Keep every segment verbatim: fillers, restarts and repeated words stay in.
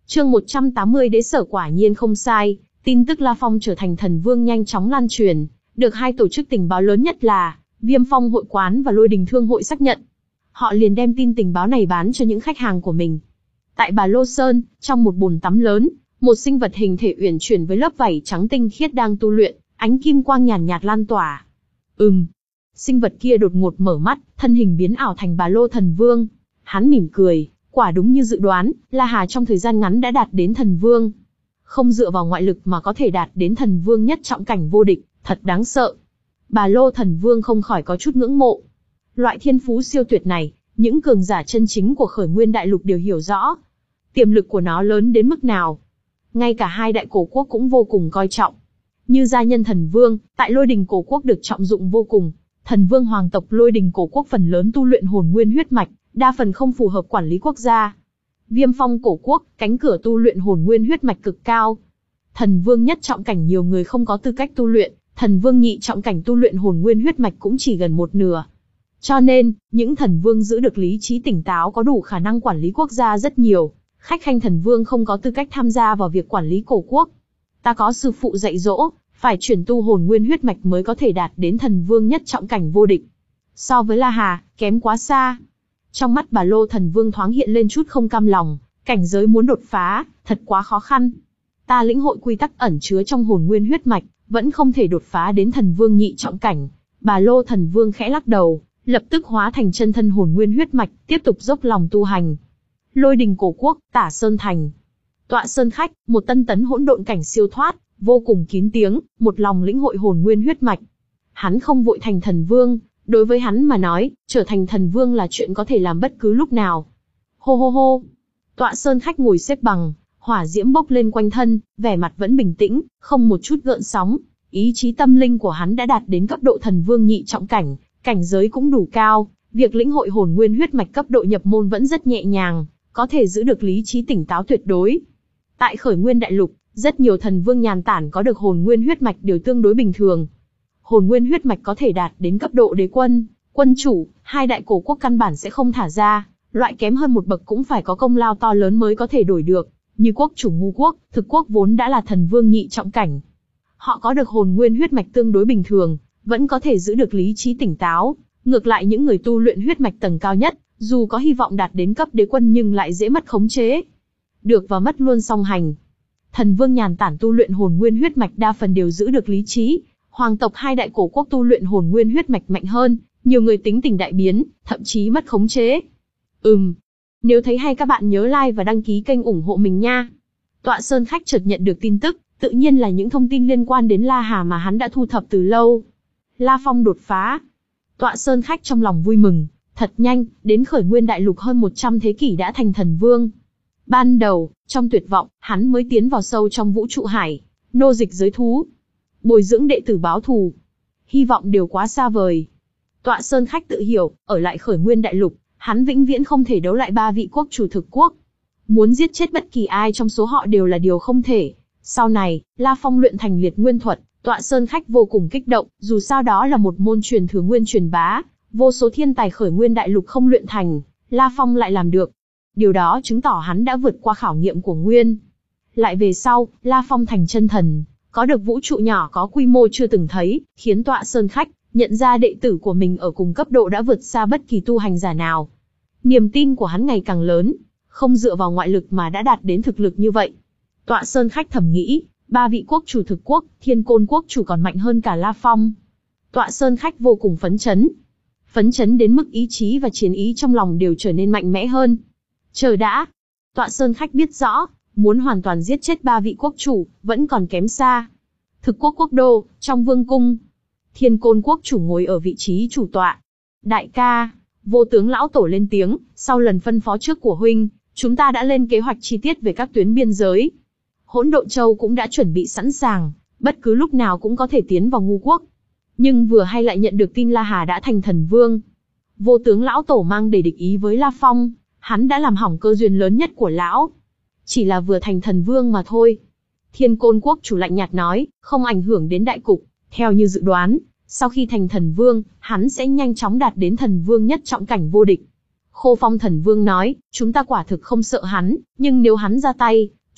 Chương một trăm tám mươi Đế sở quả nhiên không sai, tin tức La Phong trở thành thần vương nhanh chóng lan truyền, được hai tổ chức tình báo lớn nhất là Viêm Phong hội quán và Lôi Đình Thương hội xác nhận. Họ liền đem tin tình báo này bán cho những khách hàng của mình. Tại Bà Lô Sơn, trong một bồn tắm lớn, một sinh vật hình thể uyển chuyển với lớp vảy trắng tinh khiết đang tu luyện, ánh kim quang nhàn nhạt, nhạt lan tỏa. Ừm. Sinh vật kia đột ngột mở mắt, thân hình biến ảo thành Bà Lô Thần Vương. Hắn mỉm cười, quả đúng như dự đoán, La Hà trong thời gian ngắn đã đạt đến thần vương. Không dựa vào ngoại lực mà có thể đạt đến thần vương nhất trọng cảnh vô địch, thật đáng sợ. Bà Lô Thần Vương không khỏi có chút ngưỡng mộ. Loại thiên phú siêu tuyệt này, những cường giả chân chính của Khởi Nguyên Đại Lục đều hiểu rõ. Tiềm lực của nó lớn đến mức nào. Ngay cả hai đại cổ quốc cũng vô cùng coi trọng. Như gia nhân thần vương, tại Lôi Đình cổ quốc được trọng dụng vô cùng. Thần vương hoàng tộc Lôi Đình cổ quốc phần lớn tu luyện hồn nguyên huyết mạch, đa phần không phù hợp quản lý quốc gia. Viêm Phong cổ quốc, cánh cửa tu luyện hồn nguyên huyết mạch cực cao. Thần vương nhất trọng cảnh nhiều người không có tư cách tu luyện, thần vương nhị trọng cảnh tu luyện hồn nguyên huyết mạch cũng chỉ gần một nửa. Cho nên, những thần vương giữ được lý trí tỉnh táo có đủ khả năng quản lý quốc gia rất nhiều. Khách khanh thần vương không có tư cách tham gia vào việc quản lý cổ quốc. Ta có sư phụ dạy dỗ, phải chuyển tu hồn nguyên huyết mạch mới có thể đạt đến thần vương nhất trọng cảnh vô địch. So với La Hà, kém quá xa. Trong mắt Bà Lô Thần Vương thoáng hiện lên chút không cam lòng, cảnh giới muốn đột phá, thật quá khó khăn. Ta lĩnh hội quy tắc ẩn chứa trong hồn nguyên huyết mạch, vẫn không thể đột phá đến thần vương nhị trọng cảnh. Bà Lô Thần Vương khẽ lắc đầu, lập tức hóa thành chân thân hồn nguyên huyết mạch, tiếp tục dốc lòng tu hành. Lôi Đình cổ quốc, Tả Sơn thành. Tọa Sơn khách, một tân tấn hỗn độn cảnh siêu thoát, vô cùng kín tiếng, một lòng lĩnh hội hồn nguyên huyết mạch. Hắn không vội thành thần vương, đối với hắn mà nói, trở thành thần vương là chuyện có thể làm bất cứ lúc nào. Hô hô hô. Tọa Sơn khách ngồi xếp bằng, hỏa diễm bốc lên quanh thân, vẻ mặt vẫn bình tĩnh, không một chút gợn sóng. Ý chí tâm linh của hắn đã đạt đến cấp độ thần vương nhị trọng cảnh, cảnh giới cũng đủ cao, việc lĩnh hội hồn nguyên huyết mạch cấp độ nhập môn vẫn rất nhẹ nhàng, có thể giữ được lý trí tỉnh táo tuyệt đối. Tại Khởi Nguyên Đại Lục, rất nhiều thần vương nhàn tản có được hồn nguyên huyết mạch đều tương đối bình thường. Hồn nguyên huyết mạch có thể đạt đến cấp độ đế quân, quân chủ, hai đại cổ quốc căn bản sẽ không thả ra, loại kém hơn một bậc cũng phải có công lao to lớn mới có thể đổi được, như quốc chủ Ngu quốc, Thực quốc vốn đã là thần vương nhị trọng cảnh. Họ có được hồn nguyên huyết mạch tương đối bình thường, vẫn có thể giữ được lý trí tỉnh táo, ngược lại những người tu luyện huyết mạch tầng cao nhất, dù có hy vọng đạt đến cấp đế quân nhưng lại dễ mất khống chế. Được và mất luôn song hành. Thần vương nhàn tản tu luyện hồn nguyên huyết mạch đa phần đều giữ được lý trí. Hoàng tộc hai đại cổ quốc tu luyện hồn nguyên huyết mạch mạnh hơn, nhiều người tính tình đại biến, thậm chí mất khống chế. Ừm. Nếu thấy hay các bạn nhớ like và đăng ký kênh ủng hộ mình nha. Tọa Sơn khách chợt nhận được tin tức, tự nhiên là những thông tin liên quan đến La Hà mà hắn đã thu thập từ lâu. La Phong đột phá. Tọa Sơn khách trong lòng vui mừng, thật nhanh, đến Khởi Nguyên Đại Lục hơn một trăm thế kỷ đã thành thần vương. Ban đầu, trong tuyệt vọng, hắn mới tiến vào sâu trong vũ trụ hải, nô dịch giới thú, bồi dưỡng đệ tử báo thù. Hy vọng đều quá xa vời. Tọa Sơn khách tự hiểu, ở lại Khởi Nguyên Đại Lục, hắn vĩnh viễn không thể đấu lại ba vị quốc chủ Thực quốc. Muốn giết chết bất kỳ ai trong số họ đều là điều không thể. Sau này, La Phong luyện thành liệt nguyên thuật, Tọa Sơn khách vô cùng kích động, dù sao đó là một môn truyền thừa nguyên truyền bá, vô số thiên tài Khởi Nguyên Đại Lục không luyện thành, La Phong lại làm được. Điều đó chứng tỏ hắn đã vượt qua khảo nghiệm của Nguyên. Lại về sau, La Phong thành chân thần, có được vũ trụ nhỏ có quy mô chưa từng thấy, khiến Tọa Sơn khách nhận ra đệ tử của mình ở cùng cấp độ đã vượt xa bất kỳ tu hành giả nào. Niềm tin của hắn ngày càng lớn, không dựa vào ngoại lực mà đã đạt đến thực lực như vậy. Tọa Sơn khách thầm nghĩ, ba vị quốc chủ Thực quốc, Thiên Côn quốc chủ còn mạnh hơn cả La Phong. Tọa Sơn khách vô cùng phấn chấn. Phấn chấn đến mức ý chí và chiến ý trong lòng đều trở nên mạnh mẽ hơn. Chờ đã. Tọa Sơn khách biết rõ, muốn hoàn toàn giết chết ba vị quốc chủ, vẫn còn kém xa. Thực quốc quốc đô, trong vương cung. Thiên Côn quốc chủ ngồi ở vị trí chủ tọa. Đại ca, Vô tướng lão tổ lên tiếng, sau lần phân phó trước của huynh, chúng ta đã lên kế hoạch chi tiết về các tuyến biên giới. Hỗn Độn Châu cũng đã chuẩn bị sẵn sàng, bất cứ lúc nào cũng có thể tiến vào Ngu quốc. Nhưng vừa hay lại nhận được tin La Hà đã thành thần vương. Vô tướng lão tổ mang đầy địch ý với La Phong, hắn đã làm hỏng cơ duyên lớn nhất của lão. Chỉ là vừa thành thần vương mà thôi. Thiên Côn quốc chủ lạnh nhạt nói, không ảnh hưởng đến đại cục. Theo như dự đoán, sau khi thành thần vương, hắn sẽ nhanh chóng đạt đến thần vương nhất trọng cảnh vô địch. Khô Phong thần vương nói, chúng ta quả thực không sợ hắn, nhưng nếu hắn ra tay,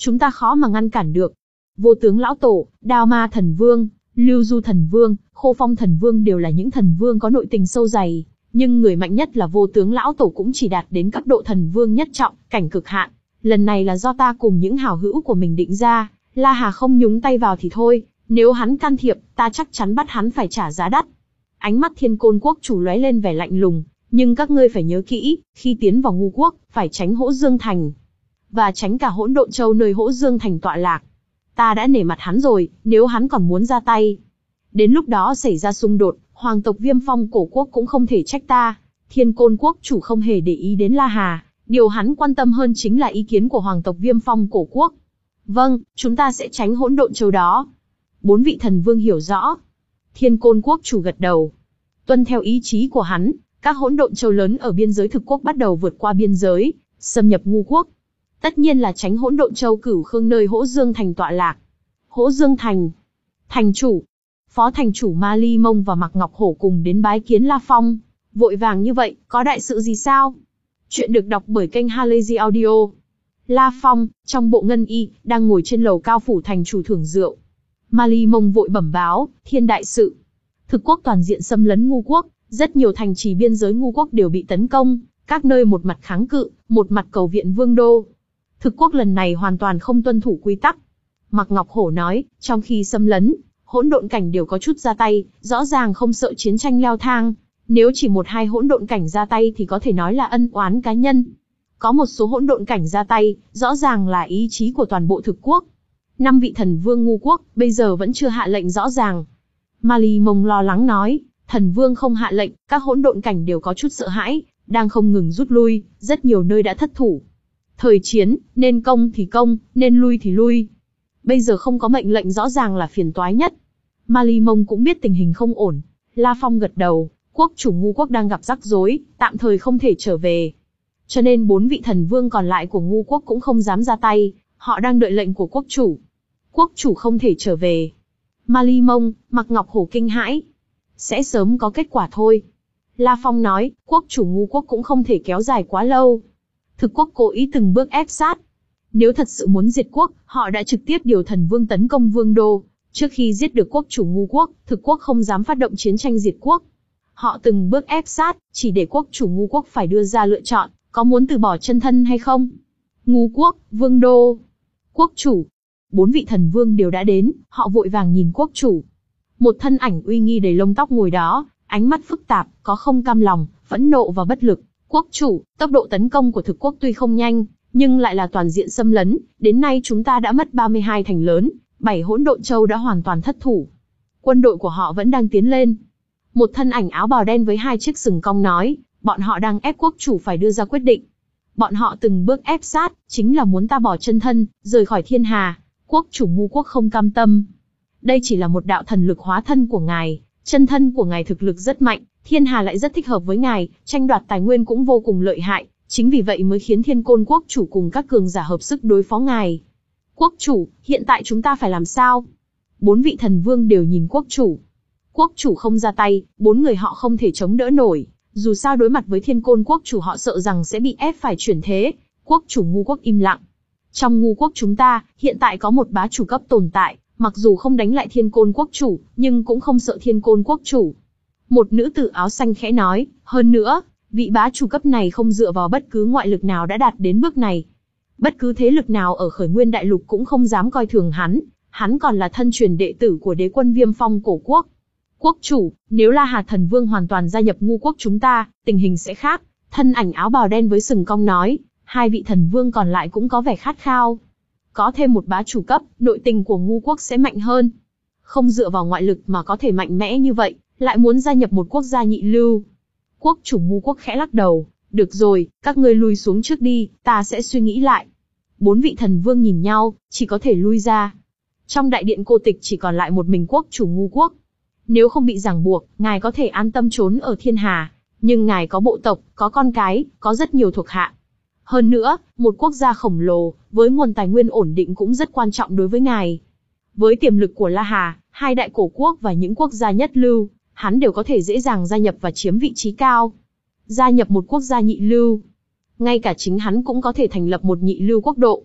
chúng ta khó mà ngăn cản được. Vô tướng lão tổ, Đao Ma thần vương, Lưu Du thần vương, Khô Phong thần vương đều là những thần vương có nội tình sâu dày, nhưng người mạnh nhất là vô tướng lão tổ cũng chỉ đạt đến cấp độ thần vương nhất trọng, cảnh cực hạn. Lần này là do ta cùng những hảo hữu của mình định ra, La Hà không nhúng tay vào thì thôi, nếu hắn can thiệp, ta chắc chắn bắt hắn phải trả giá đắt. Ánh mắt Thiên Côn quốc chủ lóe lên vẻ lạnh lùng, nhưng các ngươi phải nhớ kỹ, khi tiến vào Ngu quốc, phải tránh Hỗn Dương Thành, và tránh cả Hỗn Độn Châu nơi Hỗn Dương Thành tọa lạc. Ta đã nể mặt hắn rồi, nếu hắn còn muốn ra tay, đến lúc đó xảy ra xung đột, hoàng tộc Viêm Phong cổ quốc cũng không thể trách ta. Thiên Côn quốc chủ không hề để ý đến La Hà, điều hắn quan tâm hơn chính là ý kiến của hoàng tộc Viêm Phong cổ quốc. Vâng, chúng ta sẽ tránh Hỗn Độn Châu đó. Bốn vị thần vương hiểu rõ. Thiên Côn quốc chủ gật đầu. Tuân theo ý chí của hắn, các Hỗn Độn Châu lớn ở biên giới thực quốc bắt đầu vượt qua biên giới, xâm nhập Ngu quốc. Tất nhiên là tránh Hỗn Độn Châu Cửu Khương nơi Hỗ Dương Thành tọa lạc. Hỗ Dương Thành. Thành chủ. Phó thành chủ Ma Ly Mông và Mạc Ngọc Hổ cùng đến bái kiến La Phong. Vội vàng như vậy, có đại sự gì sao? Chuyện được đọc bởi kênh Halazy Audio. La Phong, trong bộ ngân y, đang ngồi trên lầu cao phủ thành chủ thưởng rượu. Ma Ly Mông vội bẩm báo, thiên đại sự. Thực quốc toàn diện xâm lấn Ngu quốc, rất nhiều thành trì biên giới Ngu quốc đều bị tấn công, các nơi một mặt kháng cự, một mặt cầu viện vương đô. Thực quốc lần này hoàn toàn không tuân thủ quy tắc. Mạc Ngọc Hổ nói, trong khi xâm lấn, hỗn độn cảnh đều có chút ra tay, rõ ràng không sợ chiến tranh leo thang. Nếu chỉ một hai hỗn độn cảnh ra tay thì có thể nói là ân oán cá nhân. Có một số hỗn độn cảnh ra tay, rõ ràng là ý chí của toàn bộ thực quốc. Năm vị thần vương Ngu quốc, bây giờ vẫn chưa hạ lệnh rõ ràng. Ma Ly Mông lo lắng nói, thần vương không hạ lệnh, các hỗn độn cảnh đều có chút sợ hãi, đang không ngừng rút lui, rất nhiều nơi đã thất thủ. Thời chiến, nên công thì công, nên lui thì lui. Bây giờ không có mệnh lệnh rõ ràng là phiền toái nhất. Ma Ly Mông cũng biết tình hình không ổn. La Phong gật đầu, quốc chủ Ngu quốc đang gặp rắc rối, tạm thời không thể trở về. Cho nên bốn vị thần vương còn lại của Ngu quốc cũng không dám ra tay, họ đang đợi lệnh của quốc chủ. Quốc chủ không thể trở về. Ma Ly Mông, Mạc Ngọc Hổ kinh hãi. Sẽ sớm có kết quả thôi. La Phong nói, quốc chủ Ngu quốc cũng không thể kéo dài quá lâu. Thực quốc cố ý từng bước ép sát. Nếu thật sự muốn diệt quốc, họ đã trực tiếp điều thần vương tấn công vương đô. Trước khi giết được quốc chủ Ngu quốc, thực quốc không dám phát động chiến tranh diệt quốc. Họ từng bước ép sát, chỉ để quốc chủ Ngu quốc phải đưa ra lựa chọn, có muốn từ bỏ chân thân hay không. Ngu quốc, vương đô, quốc chủ. Bốn vị thần vương đều đã đến, họ vội vàng nhìn quốc chủ. Một thân ảnh uy nghi đầy lông tóc ngồi đó, ánh mắt phức tạp, có không cam lòng, phẫn nộ và bất lực. Quốc chủ, tốc độ tấn công của thực quốc tuy không nhanh, nhưng lại là toàn diện xâm lấn, đến nay chúng ta đã mất ba mươi hai thành lớn, bảy hỗn độn châu đã hoàn toàn thất thủ. Quân đội của họ vẫn đang tiến lên. Một thân ảnh áo bào đen với hai chiếc sừng cong nói, bọn họ đang ép quốc chủ phải đưa ra quyết định. Bọn họ từng bước ép sát, chính là muốn ta bỏ chân thân, rời khỏi thiên hà. Quốc chủ Ngu quốc không cam tâm. Đây chỉ là một đạo thần lực hóa thân của ngài, chân thân của ngài thực lực rất mạnh, thiên hà lại rất thích hợp với ngài, tranh đoạt tài nguyên cũng vô cùng lợi hại, chính vì vậy mới khiến Thiên Côn quốc chủ cùng các cường giả hợp sức đối phó ngài. Quốc chủ, hiện tại chúng ta phải làm sao? Bốn vị thần vương đều nhìn quốc chủ. Quốc chủ không ra tay, bốn người họ không thể chống đỡ nổi, dù sao đối mặt với Thiên Côn quốc chủ họ sợ rằng sẽ bị ép phải chuyển thế. Quốc chủ Ngu quốc im lặng. Trong Ngu quốc chúng ta, hiện tại có một bá chủ cấp tồn tại, mặc dù không đánh lại Thiên Côn quốc chủ, nhưng cũng không sợ Thiên Côn quốc chủ. Một nữ tử áo xanh khẽ nói, hơn nữa, vị bá chủ cấp này không dựa vào bất cứ ngoại lực nào đã đạt đến bước này. Bất cứ thế lực nào ở Khởi Nguyên Đại Lục cũng không dám coi thường hắn, hắn còn là thân truyền đệ tử của đế quân Viêm Phong cổ quốc. Quốc chủ, nếu La Hà thần vương hoàn toàn gia nhập Ngu quốc chúng ta, tình hình sẽ khác. Thân ảnh áo bào đen với sừng cong nói, hai vị thần vương còn lại cũng có vẻ khát khao. Có thêm một bá chủ cấp, nội tình của Ngu quốc sẽ mạnh hơn. Không dựa vào ngoại lực mà có thể mạnh mẽ như vậy, lại muốn gia nhập một quốc gia nhị lưu. Quốc chủ Ngu quốc khẽ lắc đầu, được rồi, các ngươi lui xuống trước đi, ta sẽ suy nghĩ lại. Bốn vị thần vương nhìn nhau, chỉ có thể lui ra. Trong đại điện cô tịch chỉ còn lại một mình quốc chủ Ngu quốc. Nếu không bị ràng buộc, ngài có thể an tâm trốn ở thiên hà, nhưng ngài có bộ tộc, có con cái, có rất nhiều thuộc hạ. Hơn nữa, một quốc gia khổng lồ, với nguồn tài nguyên ổn định cũng rất quan trọng đối với ngài. Với tiềm lực của La Hà, hai đại cổ quốc và những quốc gia nhất lưu, hắn đều có thể dễ dàng gia nhập và chiếm vị trí cao. Gia nhập một quốc gia nhị lưu. Ngay cả chính hắn cũng có thể thành lập một nhị lưu quốc độ.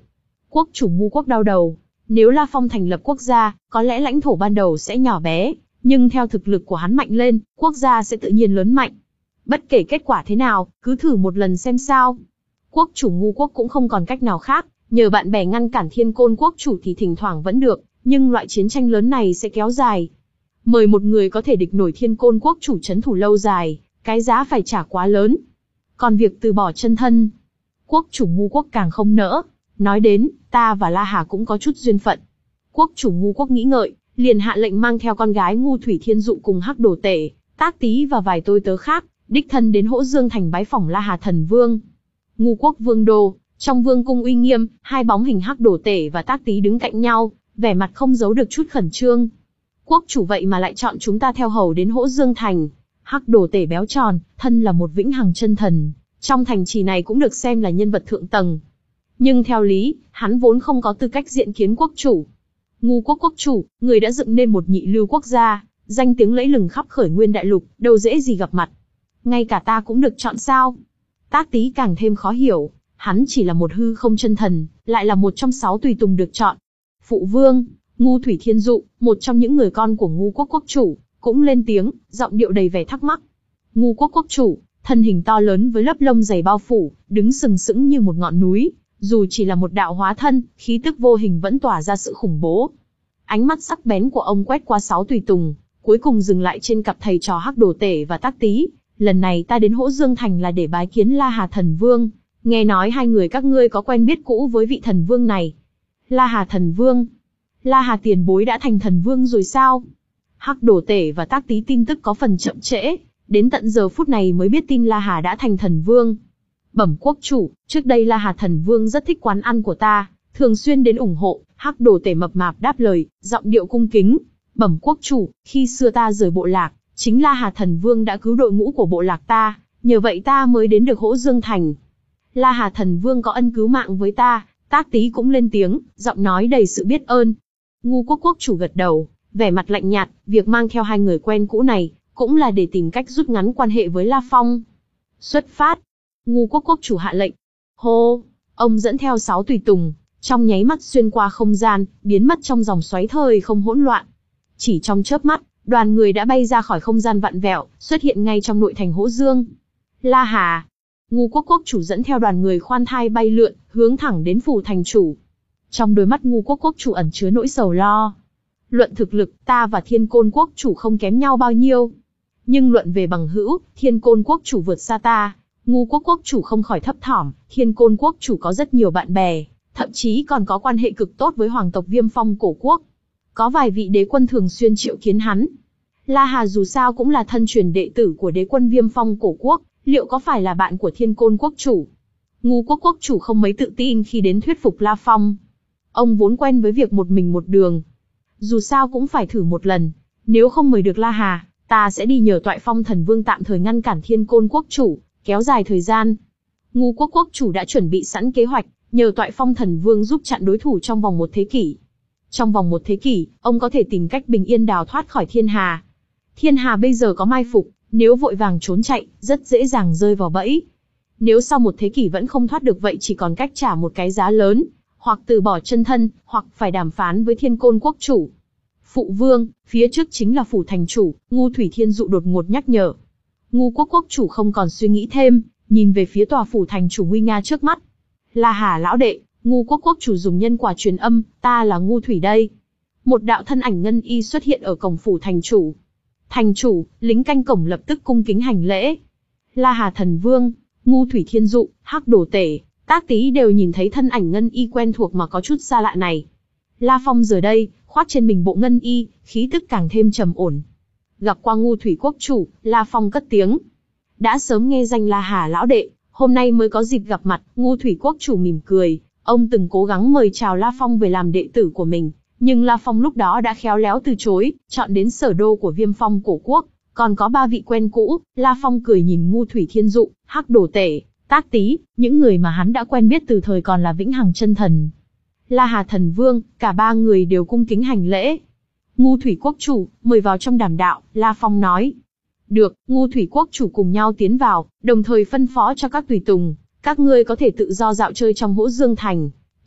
Quốc chủ ngu quốc đau đầu. Nếu La Phong thành lập quốc gia, có lẽ lãnh thổ ban đầu sẽ nhỏ bé, nhưng theo thực lực của hắn mạnh lên, quốc gia sẽ tự nhiên lớn mạnh. Bất kể kết quả thế nào, cứ thử một lần xem sao. Quốc chủ ngu quốc cũng không còn cách nào khác, nhờ bạn bè ngăn cản Thiên Côn quốc chủ thì thỉnh thoảng vẫn được, nhưng loại chiến tranh lớn này sẽ kéo dài. Mời một người có thể địch nổi Thiên Côn quốc chủ trấn thủ lâu dài, cái giá phải trả quá lớn. Còn việc từ bỏ chân thân, quốc chủ ngu quốc càng không nỡ. Nói đến, ta và La Hà cũng có chút duyên phận. Quốc chủ ngu quốc nghĩ ngợi, liền hạ lệnh mang theo con gái Ngu Thủy Thiên Dụ cùng Hắc Đồ Tể, Tác Tý và vài tôi tớ khác, đích thân đến Hỗ Dương thành bái phỏng La Hà thần vương. Ngu quốc vương đô, trong vương cung uy nghiêm, hai bóng hình Hắc Đồ Tể và Tác Tý đứng cạnh nhau, vẻ mặt không giấu được chút khẩn trương. Quốc chủ vậy mà lại chọn chúng ta theo hầu đến Hỗ Dương thành. Hắc Đồ Tể béo tròn, thân là một vĩnh hằng chân thần, trong thành trì này cũng được xem là nhân vật thượng tầng. Nhưng theo lý, hắn vốn không có tư cách diện kiến quốc chủ. Ngu quốc quốc chủ, người đã dựng nên một nhị lưu quốc gia, danh tiếng lẫy lừng khắp khởi nguyên đại lục, đâu dễ gì gặp mặt. Ngay cả ta cũng được chọn sao? Tác Tý càng thêm khó hiểu, hắn chỉ là một hư không chân thần, lại là một trong sáu tùy tùng được chọn. Phụ vương, Ngu Thủy Thiên Dụ, một trong những người con của Ngu quốc quốc chủ, cũng lên tiếng, giọng điệu đầy vẻ thắc mắc. Ngu quốc quốc chủ, thân hình to lớn với lớp lông dày bao phủ, đứng sừng sững như một ngọn núi. Dù chỉ là một đạo hóa thân, khí tức vô hình vẫn tỏa ra sự khủng bố. Ánh mắt sắc bén của ông quét qua sáu tùy tùng, cuối cùng dừng lại trên cặp thầy trò Hắc Đồ Tể và Tác Tý. Lần này ta đến Hỗ Dương thành là để bái kiến La Hà thần vương. Nghe nói hai người các ngươi có quen biết cũ với vị thần vương này. La Hà thần vương? La Hà tiền bối đã thành thần vương rồi sao? Hắc Đồ Tể và Tác Tý tin tức có phần chậm trễ, đến tận giờ phút này mới biết tin La Hà đã thành thần vương. Bẩm quốc chủ, trước đây La Hà thần vương rất thích quán ăn của ta, thường xuyên đến ủng hộ. Hắc Đồ Tể mập mạp đáp lời, giọng điệu cung kính. Bẩm quốc chủ, khi xưa ta rời bộ lạc, chính La Hà thần vương đã cứu đội ngũ của bộ lạc ta, nhờ vậy ta mới đến được Hỗ Dương thành. La Hà thần vương có ân cứu mạng với ta. Tác Tý cũng lên tiếng, giọng nói đầy sự biết ơn. Ngu quốc quốc chủ gật đầu, vẻ mặt lạnh nhạt. Việc mang theo hai người quen cũ này, cũng là để tìm cách rút ngắn quan hệ với La Phong. Xuất phát. Ngu quốc quốc chủ hạ lệnh. Hô, ông dẫn theo sáu tùy tùng, trong nháy mắt xuyên qua không gian, biến mất trong dòng xoáy thời không hỗn loạn. Chỉ trong chớp mắt, đoàn người đã bay ra khỏi không gian vặn vẹo, xuất hiện ngay trong nội thành Hỗ Dương. La Hà. Ngu quốc quốc chủ dẫn theo đoàn người khoan thai bay lượn, hướng thẳng đến phủ thành chủ. Trong đôi mắt Ngu quốc quốc chủ ẩn chứa nỗi sầu lo. Luận thực lực, ta và Thiên Côn quốc chủ không kém nhau bao nhiêu. Nhưng luận về bằng hữu, Thiên Côn quốc chủ vượt xa ta. Ngu quốc quốc chủ không khỏi thấp thỏm, Thiên Côn quốc chủ có rất nhiều bạn bè, thậm chí còn có quan hệ cực tốt với hoàng tộc Viêm Phong cổ quốc. Có vài vị đế quân thường xuyên triệu kiến hắn. La Hà dù sao cũng là thân truyền đệ tử của đế quân Viêm Phong cổ quốc, liệu có phải là bạn của Thiên Côn quốc chủ? Ngu quốc quốc chủ không mấy tự tin khi đến thuyết phục La Phong. Ông vốn quen với việc một mình một đường. Dù sao cũng phải thử một lần, nếu không mời được La Hà, ta sẽ đi nhờ Toại Phong thần vương tạm thời ngăn cản Thiên Côn quốc chủ, kéo dài thời gian. Ngu quốc quốc chủ đã chuẩn bị sẵn kế hoạch, nhờ Toại Phong thần vương giúp chặn đối thủ trong vòng một thế kỷ. Trong vòng một thế kỷ, ông có thể tìm cách bình yên đào thoát khỏi Thiên Hà. Thiên Hà bây giờ có mai phục, nếu vội vàng trốn chạy, rất dễ dàng rơi vào bẫy. Nếu sau một thế kỷ vẫn không thoát được vậy chỉ còn cách trả một cái giá lớn, hoặc từ bỏ chân thân, hoặc phải đàm phán với Thiên Côn quốc chủ. Phụ vương, phía trước chính là phủ thành chủ, Ngu Thủy Thiên Dụ đột ngột nhắc nhở. Ngu quốc quốc chủ không còn suy nghĩ thêm, nhìn về phía tòa phủ thành chủ nguy nga trước mắt. La Hà lão đệ, Ngu quốc quốc chủ dùng nhân quả truyền âm, ta là Ngu Thủy đây. Một đạo thân ảnh ngân y xuất hiện ở cổng phủ thành chủ. Thành chủ, lính canh cổng lập tức cung kính hành lễ. La Hà thần vương, Ngu Thủy Thiên Dụ, Hắc Đồ Tể, Tác Tý đều nhìn thấy thân ảnh ngân y quen thuộc mà có chút xa lạ này. La Phong giờ đây, khoác trên mình bộ ngân y, khí tức càng thêm trầm ổn. Gặp qua Ngu Thủy quốc chủ, La Phong cất tiếng. Đã sớm nghe danh La Hà lão đệ, hôm nay mới có dịp gặp mặt. Ngu Thủy quốc chủ mỉm cười, ông từng cố gắng mời chào La Phong về làm đệ tử của mình, nhưng La Phong lúc đó đã khéo léo từ chối, chọn đến sở đô của Viêm Phong cổ quốc, còn có ba vị quen cũ. La Phong cười nhìn Ngu Thủy Thiên Dụ, Hắc Đồ Tể, Tác Tý, những người mà hắn đã quen biết từ thời còn là vĩnh hằng chân thần. La Hà thần vương, cả ba người đều cung kính hành lễ. Ngu Thủy quốc chủ, mời vào trong đàm đạo, La Phong nói. Được, Ngu Thủy quốc chủ cùng nhau tiến vào, đồng thời phân phó cho các tùy tùng, các ngươi có thể tự do dạo chơi trong Hỗ Dương thành.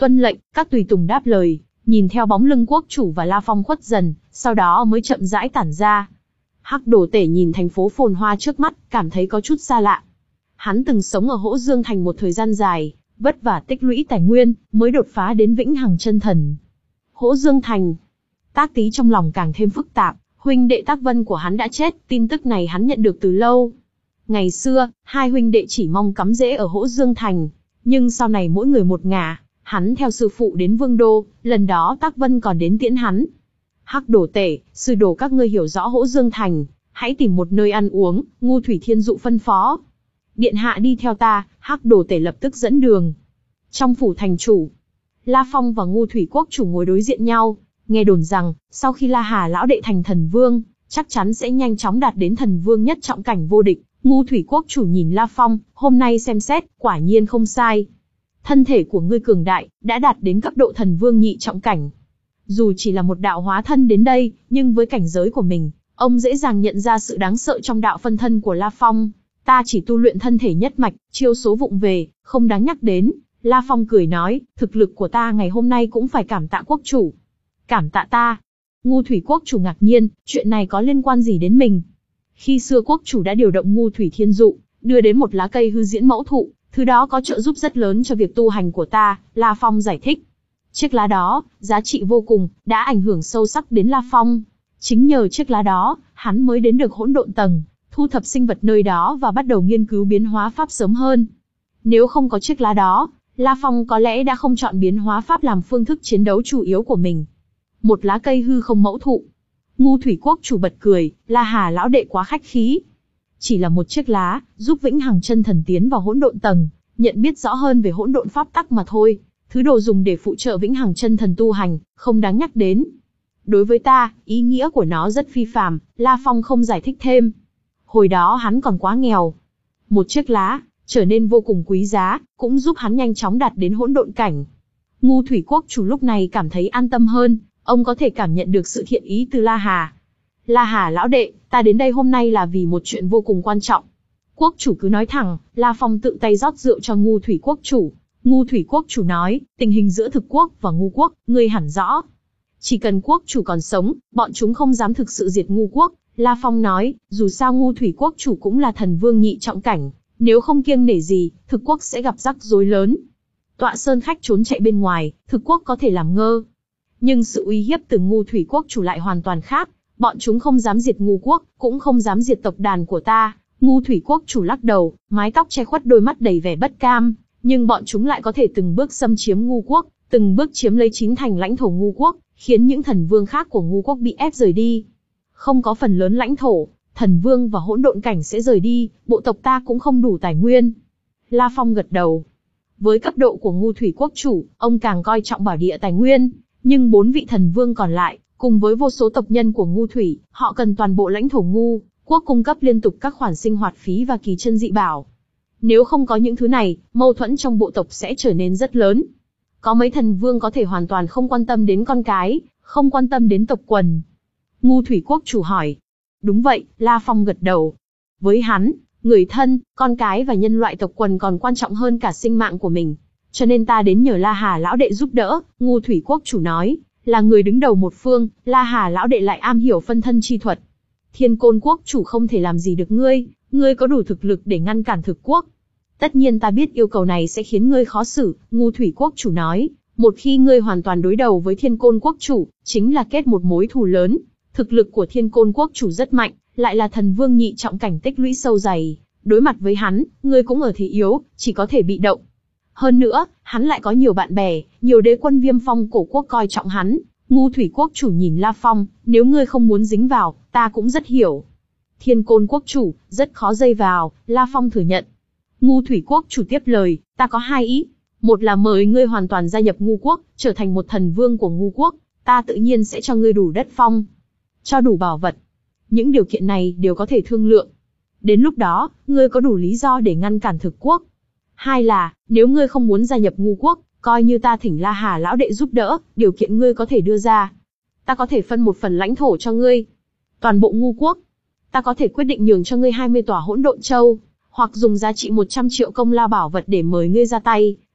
Tuân lệnh, các tùy tùng đáp lời, nhìn theo bóng lưng quốc chủ và La Phong khuất dần, sau đó mới chậm rãi tản ra. Hắc Đồ Tể nhìn thành phố phồn hoa trước mắt, cảm thấy có chút xa lạ. Hắn từng sống ở Hỗ Dương Thành một thời gian dài, vất vả tích lũy tài nguyên, mới đột phá đến Vĩnh Hằng Chân Thần. Hỗ Dương Thành. Tác Tý trong lòng càng thêm phức tạp, huynh đệ Tác Vân của hắn đã chết, tin tức này hắn nhận được từ lâu. Ngày xưa, hai huynh đệ chỉ mong cắm rễ ở Hỗ Dương Thành, nhưng sau này mỗi người một ngả, hắn theo sư phụ đến Vương Đô, lần đó Tác Vân còn đến tiễn hắn. Hắc Đồ Tể, sư đồ các ngươi hiểu rõ Hỗ Dương Thành, hãy tìm một nơi ăn uống, Ngu Thủy Thiên Dụ phân phó. Điện hạ đi theo ta, Hắc Đồ Tể lập tức dẫn đường. Trong phủ thành chủ, La Phong và Ngu Thủy Quốc chủ ngồi đối diện nhau, nghe đồn rằng, sau khi La Hà lão đệ thành thần vương, chắc chắn sẽ nhanh chóng đạt đến thần vương nhất trọng cảnh vô địch. Ngu Thủy Quốc chủ nhìn La Phong, hôm nay xem xét, quả nhiên không sai. Thân thể của ngươi cường đại, đã đạt đến cấp độ thần vương nhị trọng cảnh. Dù chỉ là một đạo hóa thân đến đây, nhưng với cảnh giới của mình, ông dễ dàng nhận ra sự đáng sợ trong đạo phân thân của La Phong. Ta chỉ tu luyện thân thể nhất mạch, chiêu số vụng về, không đáng nhắc đến. La Phong cười nói, thực lực của ta ngày hôm nay cũng phải cảm tạ quốc chủ. Cảm tạ ta? Ngu Thủy Quốc chủ ngạc nhiên, chuyện này có liên quan gì đến mình? Khi xưa quốc chủ đã điều động Ngu Thủy Thiên Dụ, đưa đến một lá cây hư diễn mẫu thụ, thứ đó có trợ giúp rất lớn cho việc tu hành của ta, La Phong giải thích. Chiếc lá đó, giá trị vô cùng, đã ảnh hưởng sâu sắc đến La Phong. Chính nhờ chiếc lá đó, hắn mới đến được hỗn độn tầng, thu thập sinh vật nơi đó và bắt đầu nghiên cứu biến hóa pháp sớm hơn. Nếu không có chiếc lá đó, La Phong có lẽ đã không chọn biến hóa pháp làm phương thức chiến đấu chủ yếu của mình. Một lá cây hư không mẫu thụ. Ngu Thủy Quốc chủ bật cười, La Hà lão đệ quá khách khí. Chỉ là một chiếc lá, giúp Vĩnh Hằng Chân Thần tiến vào hỗn độn tầng, nhận biết rõ hơn về hỗn độn pháp tắc mà thôi. Thứ đồ dùng để phụ trợ Vĩnh Hằng Chân Thần tu hành, không đáng nhắc đến. Đối với ta, ý nghĩa của nó rất phi phàm, La Phong không giải thích thêm. Hồi đó hắn còn quá nghèo. Một chiếc lá, trở nên vô cùng quý giá, cũng giúp hắn nhanh chóng đạt đến hỗn độn cảnh. Ngu Thủy Quốc chủ lúc này cảm thấy an tâm hơn, ông có thể cảm nhận được sự thiện ý từ La Hà. La Hà lão đệ, ta đến đây hôm nay là vì một chuyện vô cùng quan trọng. Quốc chủ cứ nói thẳng, La Phong tự tay rót rượu cho Ngu Thủy Quốc chủ. Ngu Thủy Quốc chủ nói, tình hình giữa thực quốc và ngu quốc, ngươi hẳn rõ. Chỉ cần quốc chủ còn sống, bọn chúng không dám thực sự diệt ngu quốc. La Phong nói, dù sao Ngu Thủy Quốc chủ cũng là thần vương nhị trọng cảnh, nếu không kiêng nể gì, thực quốc sẽ gặp rắc rối lớn. Tọa sơn khách trốn chạy bên ngoài, thực quốc có thể làm ngơ. Nhưng sự uy hiếp từ Ngu Thủy Quốc chủ lại hoàn toàn khác, bọn chúng không dám diệt ngu quốc, cũng không dám diệt tộc đàn của ta. Ngu Thủy Quốc chủ lắc đầu, mái tóc che khuất đôi mắt đầy vẻ bất cam, nhưng bọn chúng lại có thể từng bước xâm chiếm ngu quốc, từng bước chiếm lấy chín thành lãnh thổ ngu quốc, khiến những thần vương khác của ngu quốc bị ép rời đi. Không có phần lớn lãnh thổ, thần vương và hỗn độn cảnh sẽ rời đi, bộ tộc ta cũng không đủ tài nguyên. La Phong gật đầu. Với cấp độ của Ngu Thủy Quốc chủ, ông càng coi trọng bảo địa tài nguyên, nhưng bốn vị thần vương còn lại, cùng với vô số tộc nhân của Ngu Thủy, họ cần toàn bộ lãnh thổ ngu quốc cung cấp liên tục các khoản sinh hoạt phí và kỳ chân dị bảo. Nếu không có những thứ này, mâu thuẫn trong bộ tộc sẽ trở nên rất lớn. Có mấy thần vương có thể hoàn toàn không quan tâm đến con cái, không quan tâm đến tộc quần. Ngu Thủy Quốc chủ hỏi. Đúng vậy, La Phong gật đầu. Với hắn, người thân, con cái và nhân loại tộc quần còn quan trọng hơn cả sinh mạng của mình. Cho nên ta đến nhờ La Hà lão đệ giúp đỡ, Ngu Thủy Quốc chủ nói. Là người đứng đầu một phương, La Hà lão đệ lại am hiểu phân thân chi thuật. Thiên Côn Quốc chủ không thể làm gì được ngươi, ngươi có đủ thực lực để ngăn cản thực quốc. Tất nhiên ta biết yêu cầu này sẽ khiến ngươi khó xử, Ngu Thủy Quốc chủ nói. Một khi ngươi hoàn toàn đối đầu với Thiên Côn Quốc chủ, chính là kết một mối thù lớn. Thực lực của Thiên Côn Quốc chủ rất mạnh, lại là thần vương nhị trọng cảnh tích lũy sâu dày. Đối mặt với hắn, ngươi cũng ở thế yếu, chỉ có thể bị động. Hơn nữa, hắn lại có nhiều bạn bè, nhiều đế quân Viêm Phong cổ quốc coi trọng hắn. Ngu Thủy Quốc chủ nhìn La Phong, nếu ngươi không muốn dính vào, ta cũng rất hiểu. Thiên Côn Quốc chủ, rất khó dây vào, La Phong thừa nhận. Ngu Thủy Quốc chủ tiếp lời, ta có hai ý. Một là mời ngươi hoàn toàn gia nhập ngu quốc, trở thành một thần vương của ngu quốc, ta tự nhiên sẽ cho ngươi đủ đất phong, cho đủ bảo vật. Những điều kiện này đều có thể thương lượng. Đến lúc đó, ngươi có đủ lý do để ngăn cản thực quốc. Hai là, nếu ngươi không muốn gia nhập ngu quốc, coi như ta thỉnh La Hà lão đệ giúp đỡ, điều kiện ngươi có thể đưa ra. Ta có thể phân một phần lãnh thổ cho ngươi. Toàn bộ ngu quốc. Ta có thể quyết định nhường cho ngươi hai mươi tòa hỗn độn châu, hoặc dùng giá trị một trăm triệu công lao bảo vật để mời ngươi ra tay,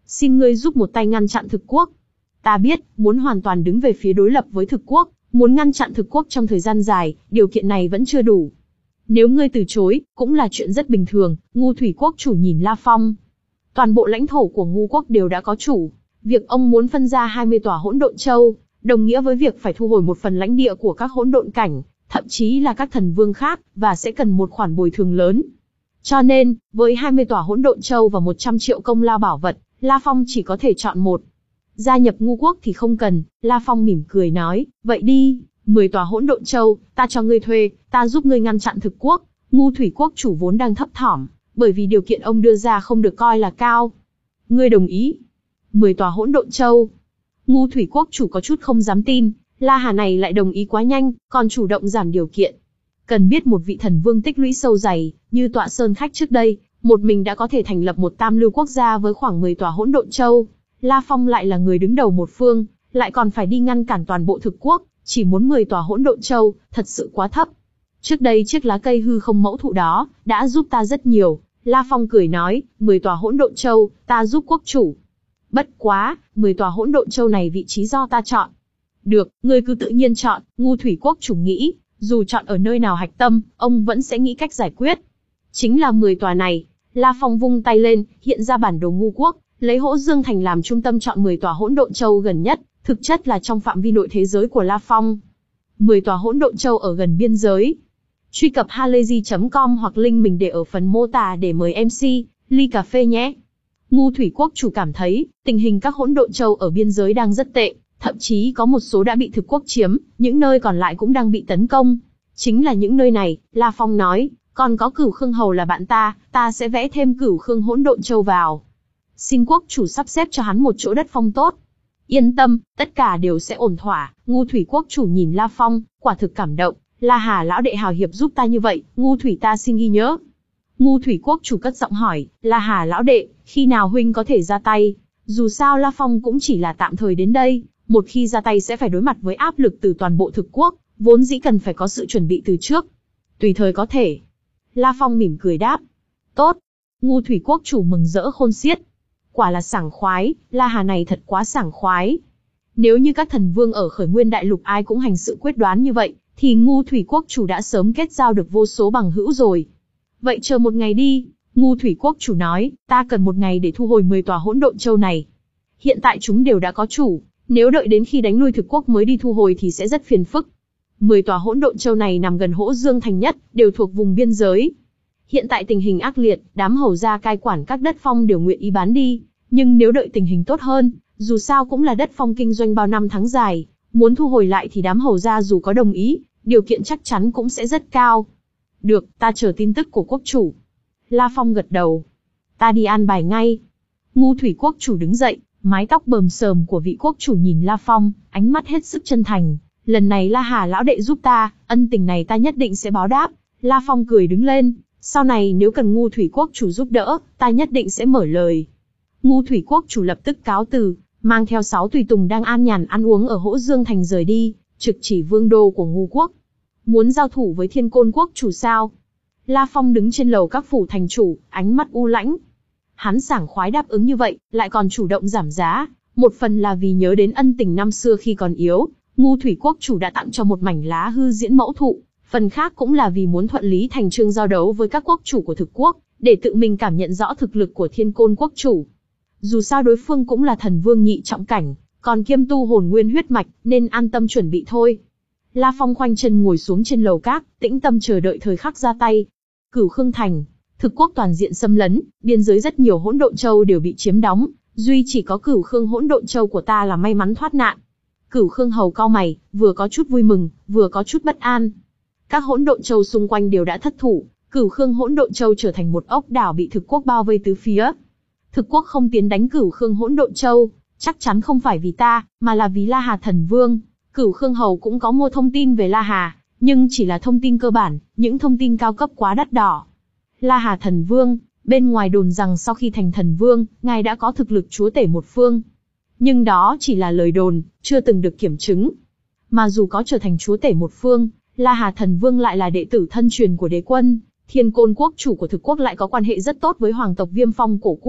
Xin ngươi giúp một tay ngăn chặn thực quốc. Ta biết, muốn hoàn toàn đứng về phía đối lập với thực quốc, muốn ngăn chặn thực quốc trong thời gian dài, điều kiện này vẫn chưa đủ. Nếu ngươi từ chối, cũng là chuyện rất bình thường. Ngu thủy quốc chủ nhìn La Phong. Toàn bộ lãnh thổ của ngu quốc đều đã có chủ. Việc ông muốn phân ra hai mươi tòa hỗn độn châu, đồng nghĩa với việc phải thu hồi một phần lãnh địa của các hỗn độn cảnh, thậm chí là các thần vương khác, và sẽ cần một khoản bồi thường lớn. Cho nên, với hai mươi tòa hỗn độn châu và một trăm triệu công lao bảo vật, La Phong chỉ có thể chọn một. Gia nhập ngu quốc thì không cần, La Phong mỉm cười nói, vậy đi, mười tòa hỗn độn châu, ta cho ngươi thuê, ta giúp ngươi ngăn chặn thực quốc. Ngu thủy quốc chủ vốn đang thấp thỏm, bởi vì điều kiện ông đưa ra không được coi là cao. Ngươi đồng ý? mười tòa hỗn độn châu. Ngu thủy quốc chủ có chút không dám tin, La Hà này lại đồng ý quá nhanh, còn chủ động giảm điều kiện. Cần biết một vị thần vương tích lũy sâu dày, như Tọa Sơn Khách trước đây, một mình đã có thể thành lập một tam lưu quốc gia với khoảng mười tòa hỗn độn châu. La Phong lại là người đứng đầu một phương, lại còn phải đi ngăn cản toàn bộ thực quốc, chỉ muốn mười tòa hỗn độn châu, thật sự quá thấp. Trước đây chiếc lá cây hư không mẫu thụ đó, đã giúp ta rất nhiều. La Phong cười nói, mười tòa hỗn độn châu, ta giúp quốc chủ. Bất quá, mười tòa hỗn độn châu này vị trí do ta chọn. Được, ngươi cứ tự nhiên chọn. Ngu thủy quốc chủ nghĩ, dù chọn ở nơi nào hạch tâm, ông vẫn sẽ nghĩ cách giải quyết. Chính là mười tòa này. La Phong vung tay lên, hiện ra bản đồ ngu quốc, lấy Hỗ Dương Thành làm trung tâm chọn mười tòa hỗn độn châu gần nhất, thực chất là trong phạm vi nội thế giới của La Phong. mười tòa hỗn độn châu ở gần biên giới. Truy cập halayzi chấm com hoặc link mình để ở phần mô tả để mời em xê, ly cà phê nhé. Ngu thủy quốc chủ cảm thấy, tình hình các hỗn độn châu ở biên giới đang rất tệ, thậm chí có một số đã bị thực quốc chiếm, những nơi còn lại cũng đang bị tấn công. Chính là những nơi này, La Phong nói, còn có Cửu Khương Hầu là bạn ta, ta sẽ vẽ thêm Cửu Khương hỗn độn châu vào. Xin quốc chủ sắp xếp cho hắn một chỗ đất phong tốt. Yên tâm, tất cả đều sẽ ổn thỏa. Ngu thủy quốc chủ nhìn La Phong, quả thực cảm động. La Hà lão đệ hào hiệp giúp ta như vậy, ngu thủy ta xin ghi nhớ. Ngu thủy quốc chủ cất giọng hỏi, La Hà lão đệ, khi nào huynh có thể ra tay? Dù sao La Phong cũng chỉ là tạm thời đến đây, một khi ra tay sẽ phải đối mặt với áp lực từ toàn bộ thực quốc, vốn dĩ cần phải có sự chuẩn bị từ trước. Tùy thời có thể. La Phong mỉm cười đáp. Tốt. Ngu thủy quốc chủ mừng rỡ khôn xiết. Quả là sảng khoái, La Hà này thật quá sảng khoái. Nếu như các thần vương ở Khởi Nguyên Đại Lục ai cũng hành sự quyết đoán như vậy, thì ngu thủy quốc chủ đã sớm kết giao được vô số bằng hữu rồi. Vậy chờ một ngày đi, ngu thủy quốc chủ nói, ta cần một ngày để thu hồi mười tòa hỗn độn châu này. Hiện tại chúng đều đã có chủ, nếu đợi đến khi đánh lui thực quốc mới đi thu hồi thì sẽ rất phiền phức. mười tòa hỗn độn châu này nằm gần Hỗ Dương Thành nhất, đều thuộc vùng biên giới. Hiện tại tình hình ác liệt, đám hầu gia cai quản các đất phong đều nguyện ý bán đi, nhưng nếu đợi tình hình tốt hơn, dù sao cũng là đất phong kinh doanh bao năm tháng dài, muốn thu hồi lại thì đám hầu gia dù có đồng ý, điều kiện chắc chắn cũng sẽ rất cao. Được, ta chờ tin tức của quốc chủ. La Phong gật đầu. Ta đi an bài ngay. Ngu thủy quốc chủ đứng dậy, mái tóc bờm sờm của vị quốc chủ nhìn La Phong, ánh mắt hết sức chân thành. Lần này La Hà lão đệ giúp ta, ân tình này ta nhất định sẽ báo đáp. La Phong cười đứng lên. Sau này nếu cần ngu thủy quốc chủ giúp đỡ, ta nhất định sẽ mở lời. Ngu thủy quốc chủ lập tức cáo từ, mang theo sáu tùy tùng đang an nhàn ăn uống ở Hỗ Dương Thành rời đi, trực chỉ vương đô của ngu quốc. Muốn giao thủ với Thiên Côn quốc chủ sao? La Phong đứng trên lầu các phủ thành chủ, ánh mắt u lãnh. Hắn sảng khoái đáp ứng như vậy, lại còn chủ động giảm giá, một phần là vì nhớ đến ân tình năm xưa khi còn yếu, ngu thủy quốc chủ đã tặng cho một mảnh lá hư diễn mẫu thụ, phần khác cũng là vì muốn thuận lý thành chương giao đấu với các quốc chủ của thực quốc, để tự mình cảm nhận rõ thực lực của Thiên Côn quốc chủ. Dù sao đối phương cũng là thần vương nhị trọng cảnh, còn kiêm tu hồn nguyên huyết mạch, nên an tâm chuẩn bị thôi. La Phong khoanh chân ngồi xuống trên lầu các, tĩnh tâm chờ đợi thời khắc ra tay. Cửu Khương Thành, thực quốc toàn diện xâm lấn, biên giới rất nhiều hỗn độn châu đều bị chiếm đóng, duy chỉ có Cửu Khương hỗn độn châu của ta là may mắn thoát nạn. Cửu Khương hầu cau mày, vừa có chút vui mừng, vừa có chút bất an. Các hỗn độn châu xung quanh đều đã thất thủ, Cửu Khương hỗn độn châu trở thành một ốc đảo bị thực quốc bao vây tứ phía. Thực quốc không tiến đánh Cửu Khương hỗn độn châu, chắc chắn không phải vì ta, mà là vì La Hà thần vương. Cửu Khương hầu cũng có mua thông tin về La Hà, nhưng chỉ là thông tin cơ bản, những thông tin cao cấp quá đắt đỏ. La Hà thần vương, bên ngoài đồn rằng sau khi thành thần vương, ngài đã có thực lực chúa tể một phương. Nhưng đó chỉ là lời đồn, chưa từng được kiểm chứng. Mà dù có trở thành chúa tể một phương, La Hà thần vương lại là đệ tử thân truyền của đế quân, Thiên Côn quốc chủ của thực quốc lại có quan hệ rất tốt với hoàng tộc Viêm Phong cổ quốc,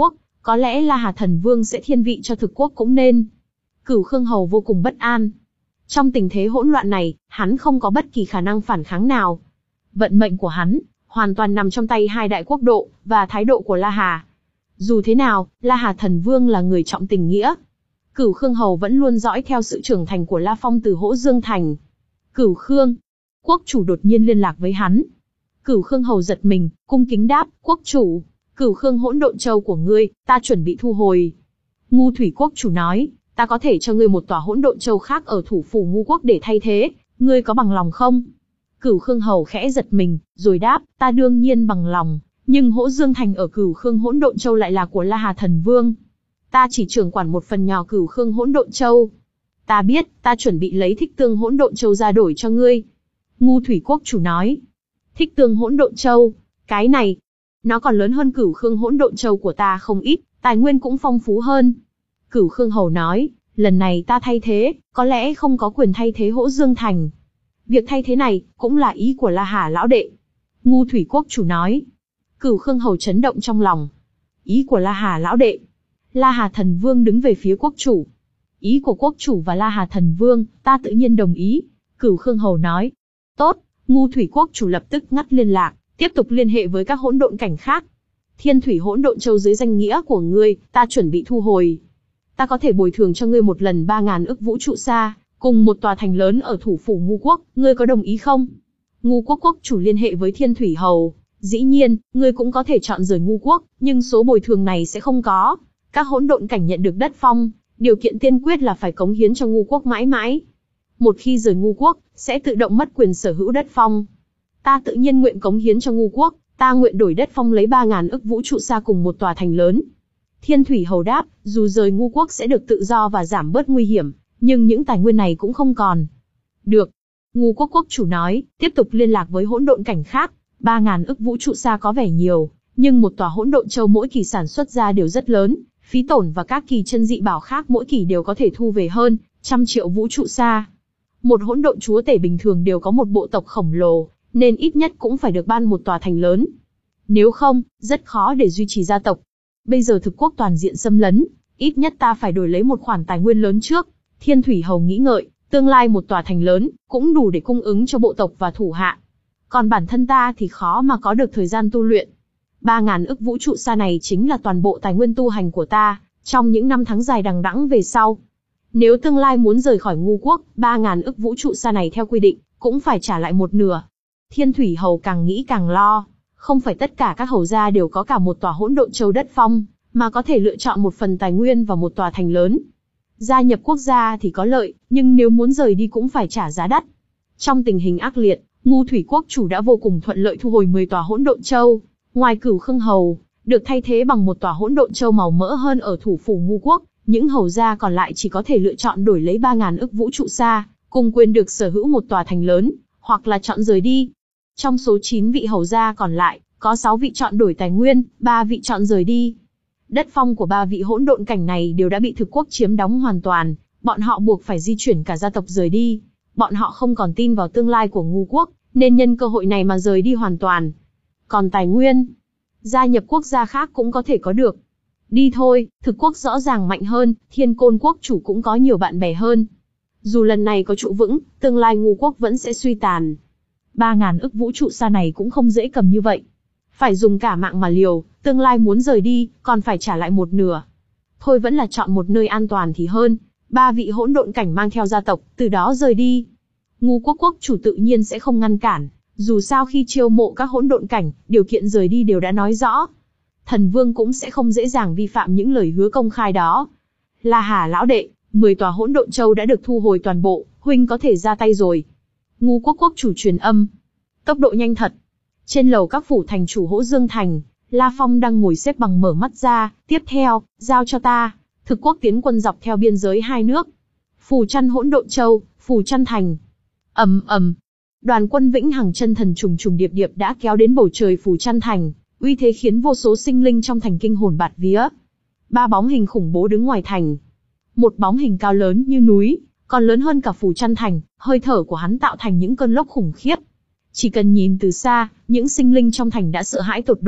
có lẽ La Hà Thần Vương sẽ thiên vị cho thực quốc cũng nên. Cửu Khương Hầu vô cùng bất an. Trong tình thế hỗn loạn này, hắn không có bất kỳ khả năng phản kháng nào. Vận mệnh của hắn, hoàn toàn nằm trong tay hai đại quốc độ, và thái độ của La Hà. Dù thế nào, La Hà Thần Vương là người trọng tình nghĩa. Cửu Khương Hầu vẫn luôn dõi theo sự trưởng thành của La Phong từ Hỗ Dương Thành. Cửu Khương, quốc chủ đột nhiên liên lạc với hắn. Cửu Khương Hầu giật mình, cung kính đáp, quốc chủ, Cửu Khương hỗn độn châu của ngươi, ta chuẩn bị thu hồi. Ngu Thủy quốc chủ nói, ta có thể cho ngươi một tòa hỗn độn châu khác ở thủ phủ Ngu quốc để thay thế, ngươi có bằng lòng không? Cửu Khương Hầu khẽ giật mình, rồi đáp, ta đương nhiên bằng lòng, nhưng Hỗ Dương Thành ở Cửu Khương hỗn độn châu lại là của La Hà Thần Vương. Ta chỉ trưởng quản một phần nhỏ Cửu Khương hỗn độn châu. Ta biết, ta chuẩn bị lấy Thích Tương hỗn độn châu ra đổi cho ngươi. Ngu Thủy quốc chủ nói, Thích Tương hỗn độn châu, cái này, nó còn lớn hơn Cửu Khương hỗn độn châu của ta không ít, tài nguyên cũng phong phú hơn. Cửu Khương Hầu nói, lần này ta thay thế, có lẽ không có quyền thay thế Hỗ Dương Thành. Việc thay thế này, cũng là ý của La Hà lão đệ. Ngu Thủy quốc chủ nói. Cửu Khương Hầu chấn động trong lòng. Ý của La Hà lão đệ. La Hà Thần Vương đứng về phía quốc chủ. Ý của quốc chủ và La Hà Thần Vương, ta tự nhiên đồng ý. Cửu Khương Hầu nói. Tốt, Ngu Thủy quốc chủ lập tức ngắt liên lạc, tiếp tục liên hệ với các hỗn độn cảnh khác. Thiên Thủy hỗn độn châu dưới danh nghĩa của ngươi, ta chuẩn bị thu hồi. Ta có thể bồi thường cho ngươi một lần ba ngàn ức vũ trụ xa, cùng một tòa thành lớn ở thủ phủ Ngu quốc, ngươi có đồng ý không? Ngu quốc quốc chủ liên hệ với Thiên Thủy Hầu. Dĩ nhiên, ngươi cũng có thể chọn rời Ngu quốc, nhưng số bồi thường này sẽ không có. Các hỗn độn cảnh nhận được đất phong, điều kiện tiên quyết là phải cống hiến cho Ngu quốc mãi mãi. Một khi rời Ngu quốc, sẽ tự động mất quyền sở hữu đất phong. Ta tự nhiên nguyện cống hiến cho Ngu quốc, ta nguyện đổi đất phong lấy ba ngàn ức vũ trụ xa cùng một tòa thành lớn. Thiên Thủy Hầu đáp, dù rời Ngu quốc sẽ được tự do và giảm bớt nguy hiểm, nhưng những tài nguyên này cũng không còn. Được. Ngu quốc quốc chủ nói, tiếp tục liên lạc với hỗn độn cảnh khác. ba ngàn ức vũ trụ xa có vẻ nhiều, nhưng một tòa hỗn độn châu mỗi kỳ sản xuất ra đều rất lớn, phí tổn và các kỳ chân dị bảo khác mỗi kỳ đều có thể thu về hơn trăm triệu vũ trụ xa. Một hỗn độn chúa tể bình thường đều có một bộ tộc khổng lồ, nên ít nhất cũng phải được ban một tòa thành lớn. Nếu không, rất khó để duy trì gia tộc. Bây giờ thực quốc toàn diện xâm lấn, ít nhất ta phải đổi lấy một khoản tài nguyên lớn trước. Thiên Thủy Hầu nghĩ ngợi, tương lai một tòa thành lớn, cũng đủ để cung ứng cho bộ tộc và thủ hạ. Còn bản thân ta thì khó mà có được thời gian tu luyện. Ba ngàn ức vũ trụ xa này chính là toàn bộ tài nguyên tu hành của ta, trong những năm tháng dài đằng đẵng về sau. Nếu tương lai muốn rời khỏi Ngu quốc, ba ngàn ức vũ trụ xa này theo quy định, cũng phải trả lại một nửa. Thiên Thủy Hầu càng nghĩ càng lo. Không phải tất cả các hầu gia đều có cả một tòa hỗn độn châu đất phong, mà có thể lựa chọn một phần tài nguyên và một tòa thành lớn. Gia nhập quốc gia thì có lợi, nhưng nếu muốn rời đi cũng phải trả giá đắt. Trong tình hình ác liệt, Ngu Thủy quốc chủ đã vô cùng thuận lợi thu hồi mười tòa hỗn độn châu. Ngoài Cửu Khương Hầu, được thay thế bằng một tòa hỗn độn châu màu mỡ hơn ở thủ phủ Ngu quốc, những hầu gia còn lại chỉ có thể lựa chọn đổi lấy ba ngàn ức vũ trụ xa, cùng quyền được sở hữu một tòa thành lớn, hoặc là chọn rời đi. Trong số chín vị hầu gia còn lại, có sáu vị chọn đổi tài nguyên, ba vị chọn rời đi. Đất phong của ba vị hỗn độn cảnh này đều đã bị thực quốc chiếm đóng hoàn toàn, bọn họ buộc phải di chuyển cả gia tộc rời đi. Bọn họ không còn tin vào tương lai của Ngu quốc, nên nhân cơ hội này mà rời đi hoàn toàn. Còn tài nguyên, gia nhập quốc gia khác cũng có thể có được. Đi thôi, thực quốc rõ ràng mạnh hơn, Thiên Côn quốc chủ cũng có nhiều bạn bè hơn. Dù lần này có trụ vững, tương lai Ngu quốc vẫn sẽ suy tàn. Ba ngàn ức vũ trụ xa này cũng không dễ cầm như vậy. Phải dùng cả mạng mà liều, tương lai muốn rời đi, còn phải trả lại một nửa. Thôi vẫn là chọn một nơi an toàn thì hơn. Ba vị hỗn độn cảnh mang theo gia tộc, từ đó rời đi. Ngu quốc quốc chủ tự nhiên sẽ không ngăn cản. Dù sao khi chiêu mộ các hỗn độn cảnh, điều kiện rời đi đều đã nói rõ. Thần Vương cũng sẽ không dễ dàng vi phạm những lời hứa công khai đó. La Hà lão đệ, mười tòa hỗn độn châu đã được thu hồi toàn bộ, huynh có thể ra tay rồi. Ngu quốc quốc chủ truyền âm. Tốc độ nhanh thật. Trên lầu các phủ thành chủ Hỗ Dương Thành, La Phong đang ngồi xếp bằng mở mắt ra. Tiếp theo, giao cho ta. Thực quốc tiến quân dọc theo biên giới hai nước. Phù Trăn hỗn độn châu, Phù Trăn thành. Ầm ầm. Đoàn quân Vĩnh Hằng chân thần trùng trùng điệp điệp đã kéo đến bầu trời Phù Trăn thành, uy thế khiến vô số sinh linh trong thành kinh hồn bạt vía. Ba bóng hình khủng bố đứng ngoài thành. Một bóng hình cao lớn như núi, còn lớn hơn cả Phù Trăn thành, hơi thở của hắn tạo thành những cơn lốc khủng khiếp. Chỉ cần nhìn từ xa, những sinh linh trong thành đã sợ hãi tột độ.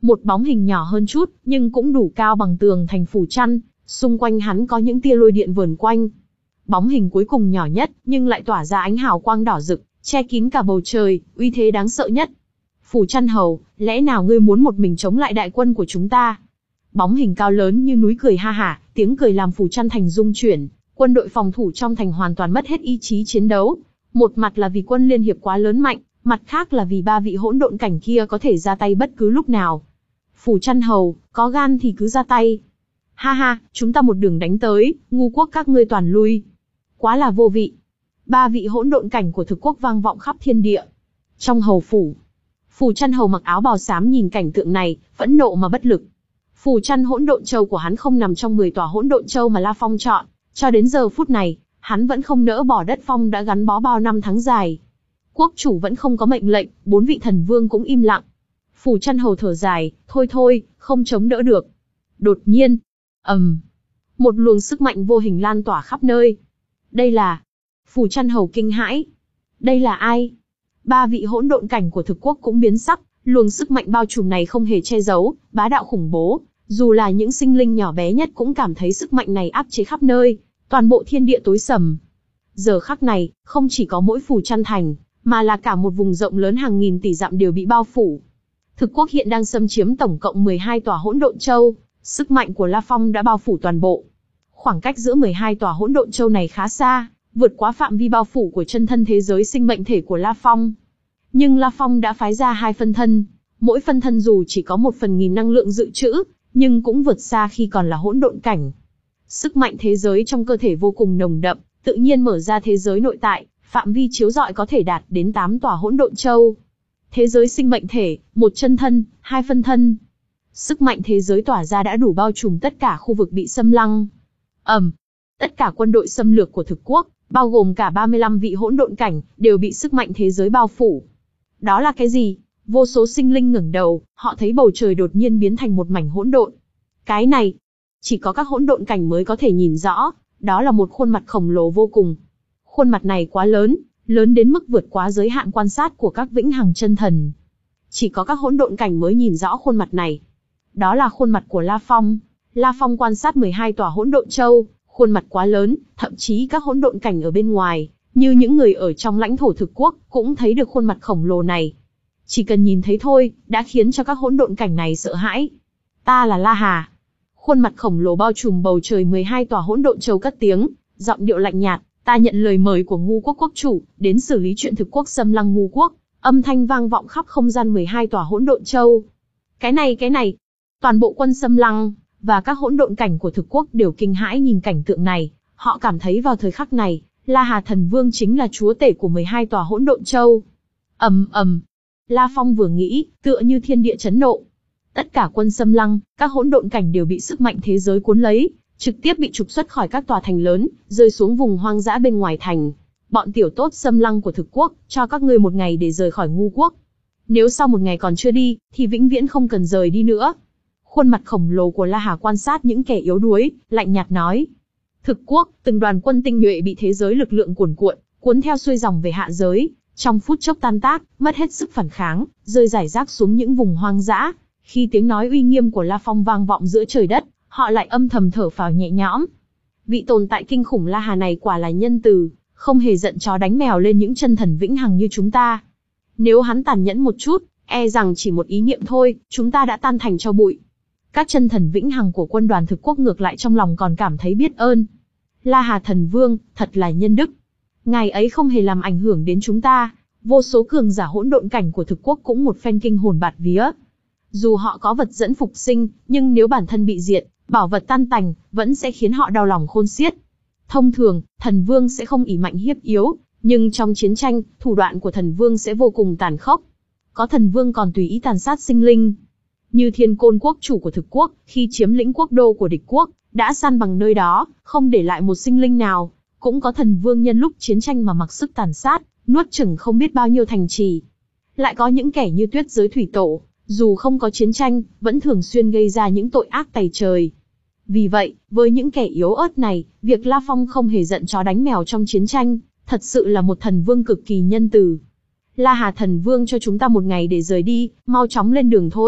Một bóng hình nhỏ hơn chút, nhưng cũng đủ cao bằng tường thành phủ chăn, xung quanh hắn có những tia lôi điện vờn quanh. Bóng hình cuối cùng nhỏ nhất, nhưng lại tỏa ra ánh hào quang đỏ rực, che kín cả bầu trời, uy thế đáng sợ nhất. Phủ Chăn Hầu, lẽ nào ngươi muốn một mình chống lại đại quân của chúng ta? Bóng hình cao lớn như núi cười ha hả, tiếng cười làm Phủ Chăn thành rung chuyển, quân đội phòng thủ trong thành hoàn toàn mất hết ý chí chiến đấu. Một mặt là vì quân liên hiệp quá lớn mạnh, mặt khác là vì ba vị hỗn độn cảnh kia có thể ra tay bất cứ lúc nào. Phủ Chăn Hầu, có gan thì cứ ra tay. Ha ha, chúng ta một đường đánh tới, ngu quốc các ngươi toàn lui. Quá là vô vị. Ba vị hỗn độn cảnh của thực quốc vang vọng khắp thiên địa. Trong hầu phủ, Phủ Chăn Hầu mặc áo bào xám nhìn cảnh tượng này, phẫn nộ mà bất lực. Phủ Chăn hỗn độn châu của hắn không nằm trong mười tòa hỗn độn châu mà La Phong chọn, cho đến giờ phút này, hắn vẫn không nỡ bỏ đất phong đã gắn bó bao năm tháng dài. Quốc chủ vẫn không có mệnh lệnh, bốn vị thần vương cũng im lặng. Phủ Chăn Hầu thở dài, thôi thôi, không chống đỡ được. Đột nhiên, ầm, một luồng sức mạnh vô hình lan tỏa khắp nơi. Đây là... Phủ Chăn Hầu kinh hãi. Đây là ai? Ba vị hỗn độn cảnh của thực quốc cũng biến sắc, luồng sức mạnh bao trùm này không hề che giấu, bá đạo khủng bố, dù là những sinh linh nhỏ bé nhất cũng cảm thấy sức mạnh này áp chế khắp nơi, toàn bộ thiên địa tối sầm. Giờ khắc này, không chỉ có mỗi Phủ Chăn thành, mà là cả một vùng rộng lớn hàng nghìn tỷ dặm đều bị bao phủ. Thực quốc hiện đang xâm chiếm tổng cộng mười hai tòa hỗn độn châu, sức mạnh của La Phong đã bao phủ toàn bộ. Khoảng cách giữa mười hai tòa hỗn độn châu này khá xa, vượt quá phạm vi bao phủ của chân thân thế giới sinh mệnh thể của La Phong. Nhưng La Phong đã phái ra hai phân thân, mỗi phân thân dù chỉ có một phần nghìn năng lượng dự trữ, nhưng cũng vượt xa khi còn là hỗn độn cảnh. Sức mạnh thế giới trong cơ thể vô cùng nồng đậm, tự nhiên mở ra thế giới nội tại, phạm vi chiếu rọi có thể đạt đến tám tòa hỗn độn châu. Thế giới sinh mệnh thể, một chân thân, hai phân thân. Sức mạnh thế giới tỏa ra đã đủ bao trùm tất cả khu vực bị xâm lăng. ầm, um, tất cả quân đội xâm lược của thực quốc, bao gồm cả ba mươi lăm vị hỗn độn cảnh, đều bị sức mạnh thế giới bao phủ. Đó là cái gì? Vô số sinh linh ngẩng đầu, họ thấy bầu trời đột nhiên biến thành một mảnh hỗn độn. Cái này, chỉ có các hỗn độn cảnh mới có thể nhìn rõ, đó là một khuôn mặt khổng lồ vô cùng. Khuôn mặt này quá lớn, lớn đến mức vượt quá giới hạn quan sát của các vĩnh hằng chân thần. Chỉ có các hỗn độn cảnh mới nhìn rõ khuôn mặt này. Đó là khuôn mặt của La Phong. La Phong quan sát mười hai tòa hỗn độn châu, khuôn mặt quá lớn, thậm chí các hỗn độn cảnh ở bên ngoài, như những người ở trong lãnh thổ thực quốc, cũng thấy được khuôn mặt khổng lồ này. Chỉ cần nhìn thấy thôi, đã khiến cho các hỗn độn cảnh này sợ hãi. Ta là La Hà. Khuôn mặt khổng lồ bao trùm bầu trời mười hai tòa hỗn độn châu cất tiếng, giọng điệu lạnh nhạt, ta nhận lời mời của ngu quốc quốc chủ, đến xử lý chuyện thực quốc xâm lăng ngu quốc. Âm thanh vang vọng khắp không gian mười hai tòa hỗn độn châu. Cái này cái này, toàn bộ quân xâm lăng, và các hỗn độn cảnh của thực quốc đều kinh hãi nhìn cảnh tượng này, họ cảm thấy vào thời khắc này, La Hà Thần Vương chính là chúa tể của mười hai tòa hỗn độn châu. Ầm ầm, La Phong vừa nghĩ, tựa như thiên địa chấn nộ. Tất cả quân xâm lăng, các hỗn độn cảnh đều bị sức mạnh thế giới cuốn lấy, trực tiếp bị trục xuất khỏi các tòa thành lớn, rơi xuống vùng hoang dã bên ngoài thành. Bọn tiểu tốt xâm lăng của thực quốc, cho các ngươi một ngày để rời khỏi ngu quốc. Nếu sau một ngày còn chưa đi, thì vĩnh viễn không cần rời đi nữa. Khuôn mặt khổng lồ của La Hà quan sát những kẻ yếu đuối, lạnh nhạt nói. Thực quốc, từng đoàn quân tinh nhuệ bị thế giới lực lượng cuồn cuộn, cuốn theo xuôi dòng về hạ giới, trong phút chốc tan tác, mất hết sức phản kháng, rơi rải rác xuống những vùng hoang dã. Khi tiếng nói uy nghiêm của La Phong vang vọng giữa trời đất, họ lại âm thầm thở phào nhẹ nhõm. Vị tồn tại kinh khủng La Hà này quả là nhân từ, không hề giận chó đánh mèo lên những chân thần vĩnh hằng như chúng ta. Nếu hắn tàn nhẫn một chút, e rằng chỉ một ý niệm thôi, chúng ta đã tan thành tro bụi. Các chân thần vĩnh hằng của quân đoàn thực quốc ngược lại trong lòng còn cảm thấy biết ơn. La Hà Thần Vương, thật là nhân đức. Ngài ấy không hề làm ảnh hưởng đến chúng ta, vô số cường giả hỗn độn cảnh của thực quốc cũng một phen kinh hồn bạt vía. Dù họ có vật dẫn phục sinh, nhưng nếu bản thân bị diệt, bảo vật tan tành, vẫn sẽ khiến họ đau lòng khôn xiết. Thông thường, thần vương sẽ không ỷ mạnh hiếp yếu, nhưng trong chiến tranh, thủ đoạn của thần vương sẽ vô cùng tàn khốc. Có thần vương còn tùy ý tàn sát sinh linh. Như Thiên Côn quốc chủ của thực quốc, khi chiếm lĩnh quốc đô của địch quốc, đã san bằng nơi đó, không để lại một sinh linh nào. Cũng có thần vương nhân lúc chiến tranh mà mặc sức tàn sát, nuốt chửng không biết bao nhiêu thành trì. Lại có những kẻ như Tuyết Giới Thủy Tổ, dù không có chiến tranh, vẫn thường xuyên gây ra những tội ác tày trời. Vì vậy, với những kẻ yếu ớt này, việc La Phong không hề giận chó đánh mèo trong chiến tranh, thật sự là một thần vương cực kỳ nhân từ. La Hà Thần Vương cho chúng ta một ngày để rời đi, mau chóng lên đường thôi.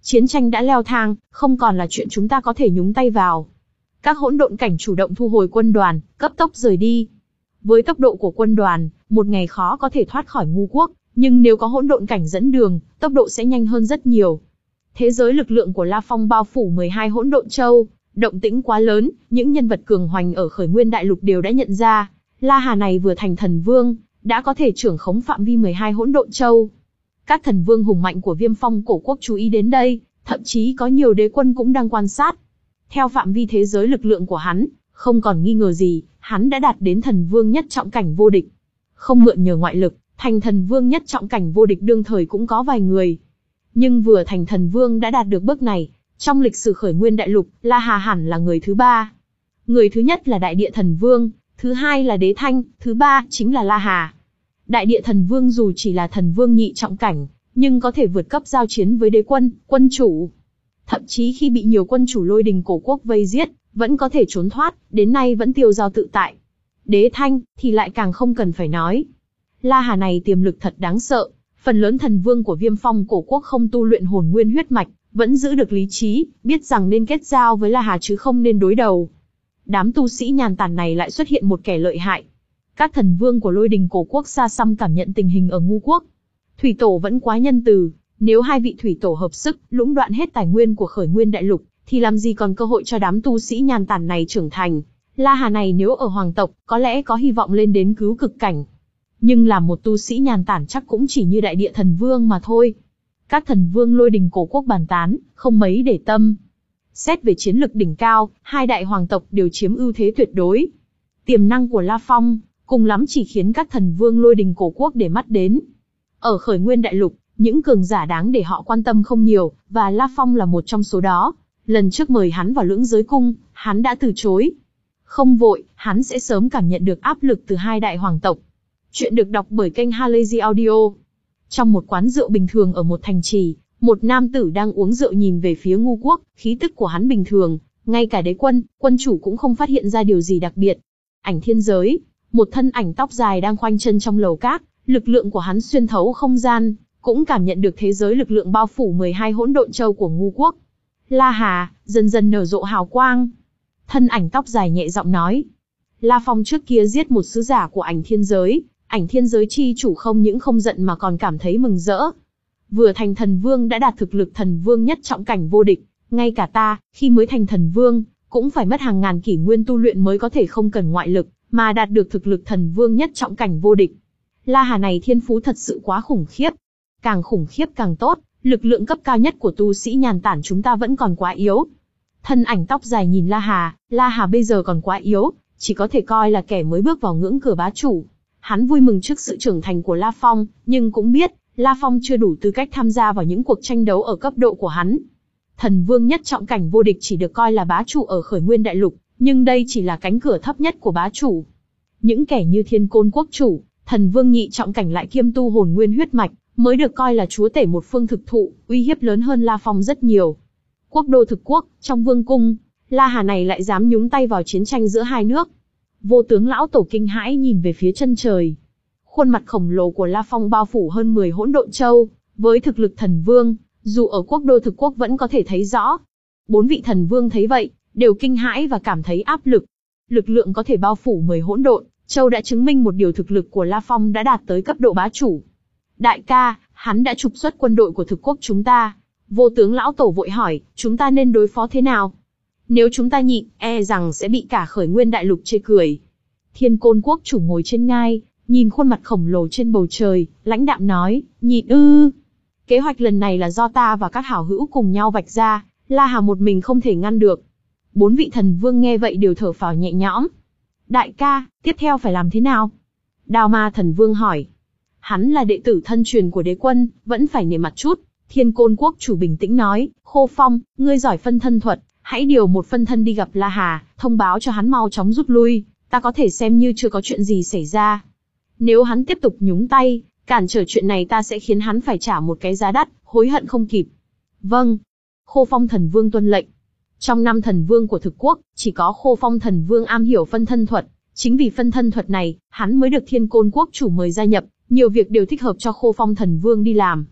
Chiến tranh đã leo thang, không còn là chuyện chúng ta có thể nhúng tay vào. Các hỗn độn cảnh chủ động thu hồi quân đoàn, cấp tốc rời đi. Với tốc độ của quân đoàn, một ngày khó có thể thoát khỏi ngu quốc, nhưng nếu có hỗn độn cảnh dẫn đường, tốc độ sẽ nhanh hơn rất nhiều. Thế giới lực lượng của La Phong bao phủ mười hai hỗn độn châu, động tĩnh quá lớn, những nhân vật cường hoành ở Khởi Nguyên Đại Lục đều đã nhận ra, La Hà này vừa thành thần vương, đã có thể trưởng khống phạm vi mười hai hỗn độn châu. Các thần vương hùng mạnh của Viêm Phong cổ quốc chú ý đến đây, thậm chí có nhiều đế quân cũng đang quan sát. Theo phạm vi thế giới lực lượng của hắn, không còn nghi ngờ gì, hắn đã đạt đến thần vương nhất trọng cảnh vô địch. Không mượn nhờ ngoại lực, thành thần vương nhất trọng cảnh vô địch đương thời cũng có vài người. Nhưng vừa thành thần vương đã đạt được bước này, trong lịch sử Khởi Nguyên Đại Lục, La Hà hẳn là người thứ ba. Người thứ nhất là Đại Địa Thần Vương, thứ hai là Đế Thanh, thứ ba chính là La Hà. Đại Địa Thần Vương dù chỉ là thần vương nhị trọng cảnh, nhưng có thể vượt cấp giao chiến với đế quân, quân chủ. Thậm chí khi bị nhiều quân chủ Lôi Đình cổ quốc vây giết, vẫn có thể trốn thoát, đến nay vẫn tiêu dao tự tại. Đế Thanh thì lại càng không cần phải nói. La Hà này tiềm lực thật đáng sợ, phần lớn thần vương của Viêm Phong cổ quốc không tu luyện hồn nguyên huyết mạch, vẫn giữ được lý trí, biết rằng nên kết giao với La Hà chứ không nên đối đầu. Đám tu sĩ nhàn tản này lại xuất hiện một kẻ lợi hại. Các thần vương của Lôi Đình cổ quốc xa xăm cảm nhận tình hình ở ngu quốc. Thủy tổ vẫn quá nhân từ, nếu hai vị thủy tổ hợp sức, lũng đoạn hết tài nguyên của Khởi Nguyên Đại Lục, thì làm gì còn cơ hội cho đám tu sĩ nhàn tản này trưởng thành. La Hà này nếu ở hoàng tộc, có lẽ có hy vọng lên đến cứu cực cảnh. Nhưng làm một tu sĩ nhàn tản chắc cũng chỉ như Đại Địa Thần Vương mà thôi. Các thần vương Lôi Đình cổ quốc bàn tán, không mấy để tâm. Xét về chiến lực đỉnh cao, hai đại hoàng tộc đều chiếm ưu thế tuyệt đối. Tiềm năng của La Phong, cùng lắm chỉ khiến các thần vương Lôi Đình cổ quốc để mắt đến. Ở Khởi Nguyên Đại Lục, những cường giả đáng để họ quan tâm không nhiều, và La Phong là một trong số đó. Lần trước mời hắn vào Lưỡng Giới Cung, hắn đã từ chối. Không vội, hắn sẽ sớm cảm nhận được áp lực từ hai đại hoàng tộc. Chuyện được đọc bởi kênh Halazy Audio. Trong một quán rượu bình thường ở một thành trì, một nam tử đang uống rượu nhìn về phía ngu quốc, khí tức của hắn bình thường, ngay cả đế quân, quân chủ cũng không phát hiện ra điều gì đặc biệt. Ảnh thiên giới, một thân ảnh tóc dài đang khoanh chân trong lầu cát, lực lượng của hắn xuyên thấu không gian, cũng cảm nhận được thế giới lực lượng bao phủ mười hai hỗn độn châu của ngu quốc. La Hà, dần dần nở rộ hào quang. Thân ảnh tóc dài nhẹ giọng nói. La Phong trước kia giết một sứ giả của ảnh thiên giới, ảnh thiên giới chi chủ không những không giận mà còn cảm thấy mừng rỡ. Vừa thành thần vương đã đạt thực lực thần vương nhất trọng cảnh vô địch, ngay cả ta, khi mới thành thần vương, cũng phải mất hàng ngàn kỷ nguyên tu luyện mới có thể không cần ngoại lực, mà đạt được thực lực thần vương nhất trọng cảnh vô địch. La Hà này thiên phú thật sự quá khủng khiếp. Càng khủng khiếp càng tốt, lực lượng cấp cao nhất của tu sĩ nhàn tản chúng ta vẫn còn quá yếu. Thân ảnh tóc dài nhìn La Hà, La Hà bây giờ còn quá yếu, chỉ có thể coi là kẻ mới bước vào ngưỡng cửa bá chủ. Hắn vui mừng trước sự trưởng thành của La Phong, nhưng cũng biết, La Phong chưa đủ tư cách tham gia vào những cuộc tranh đấu ở cấp độ của hắn. Thần vương nhất trọng cảnh vô địch chỉ được coi là bá chủ ở Khởi Nguyên Đại Lục, nhưng đây chỉ là cánh cửa thấp nhất của bá chủ. Những kẻ như Thiên Côn quốc chủ, thần vương nhị trọng cảnh lại kiêm tu hồn nguyên huyết mạch, mới được coi là chúa tể một phương thực thụ, uy hiếp lớn hơn La Phong rất nhiều. Quốc đô thực quốc, trong vương cung, La Hà này lại dám nhúng tay vào chiến tranh giữa hai nước. Vô tướng lão tổ kinh hãi nhìn về phía chân trời. Khuôn mặt khổng lồ của La Phong bao phủ hơn mười hỗn độn châu, với thực lực thần vương, dù ở quốc đô thực quốc vẫn có thể thấy rõ. Bốn vị thần vương thấy vậy, đều kinh hãi và cảm thấy áp lực. Lực lượng có thể bao phủ mười hỗn độn châu đã chứng minh một điều, thực lực của La Phong đã đạt tới cấp độ bá chủ. Đại ca, hắn đã trục xuất quân đội của thực quốc chúng ta. Vô tướng lão tổ vội hỏi, chúng ta nên đối phó thế nào? Nếu chúng ta nhịn, e rằng sẽ bị cả Khởi Nguyên Đại Lục chê cười. Thiên Côn quốc chủ ngồi trên ngai, nhìn khuôn mặt khổng lồ trên bầu trời, lãnh đạm nói, nhịn ư. Kế hoạch lần này là do ta và các hảo hữu cùng nhau vạch ra, La Hà một mình không thể ngăn được. Bốn vị thần vương nghe vậy đều thở phào nhẹ nhõm. Đại ca, tiếp theo phải làm thế nào? Đao Ma thần vương hỏi. Hắn là đệ tử thân truyền của đế quân, vẫn phải nể mặt chút. Thiên Côn quốc chủ bình tĩnh nói, Khô Phong, ngươi giỏi phân thân thuật, hãy điều một phân thân đi gặp La Hà, thông báo cho hắn mau chóng rút lui, ta có thể xem như chưa có chuyện gì xảy ra. Nếu hắn tiếp tục nhúng tay, cản trở chuyện này ta sẽ khiến hắn phải trả một cái giá đắt, hối hận không kịp. Vâng. Khô Phong thần vương tuân lệnh. Trong năm thần vương của thực quốc, chỉ có Khô Phong thần vương am hiểu phân thân thuật, chính vì phân thân thuật này, hắn mới được Thiên Côn quốc chủ mời gia nhập, nhiều việc đều thích hợp cho Khô Phong thần vương đi làm.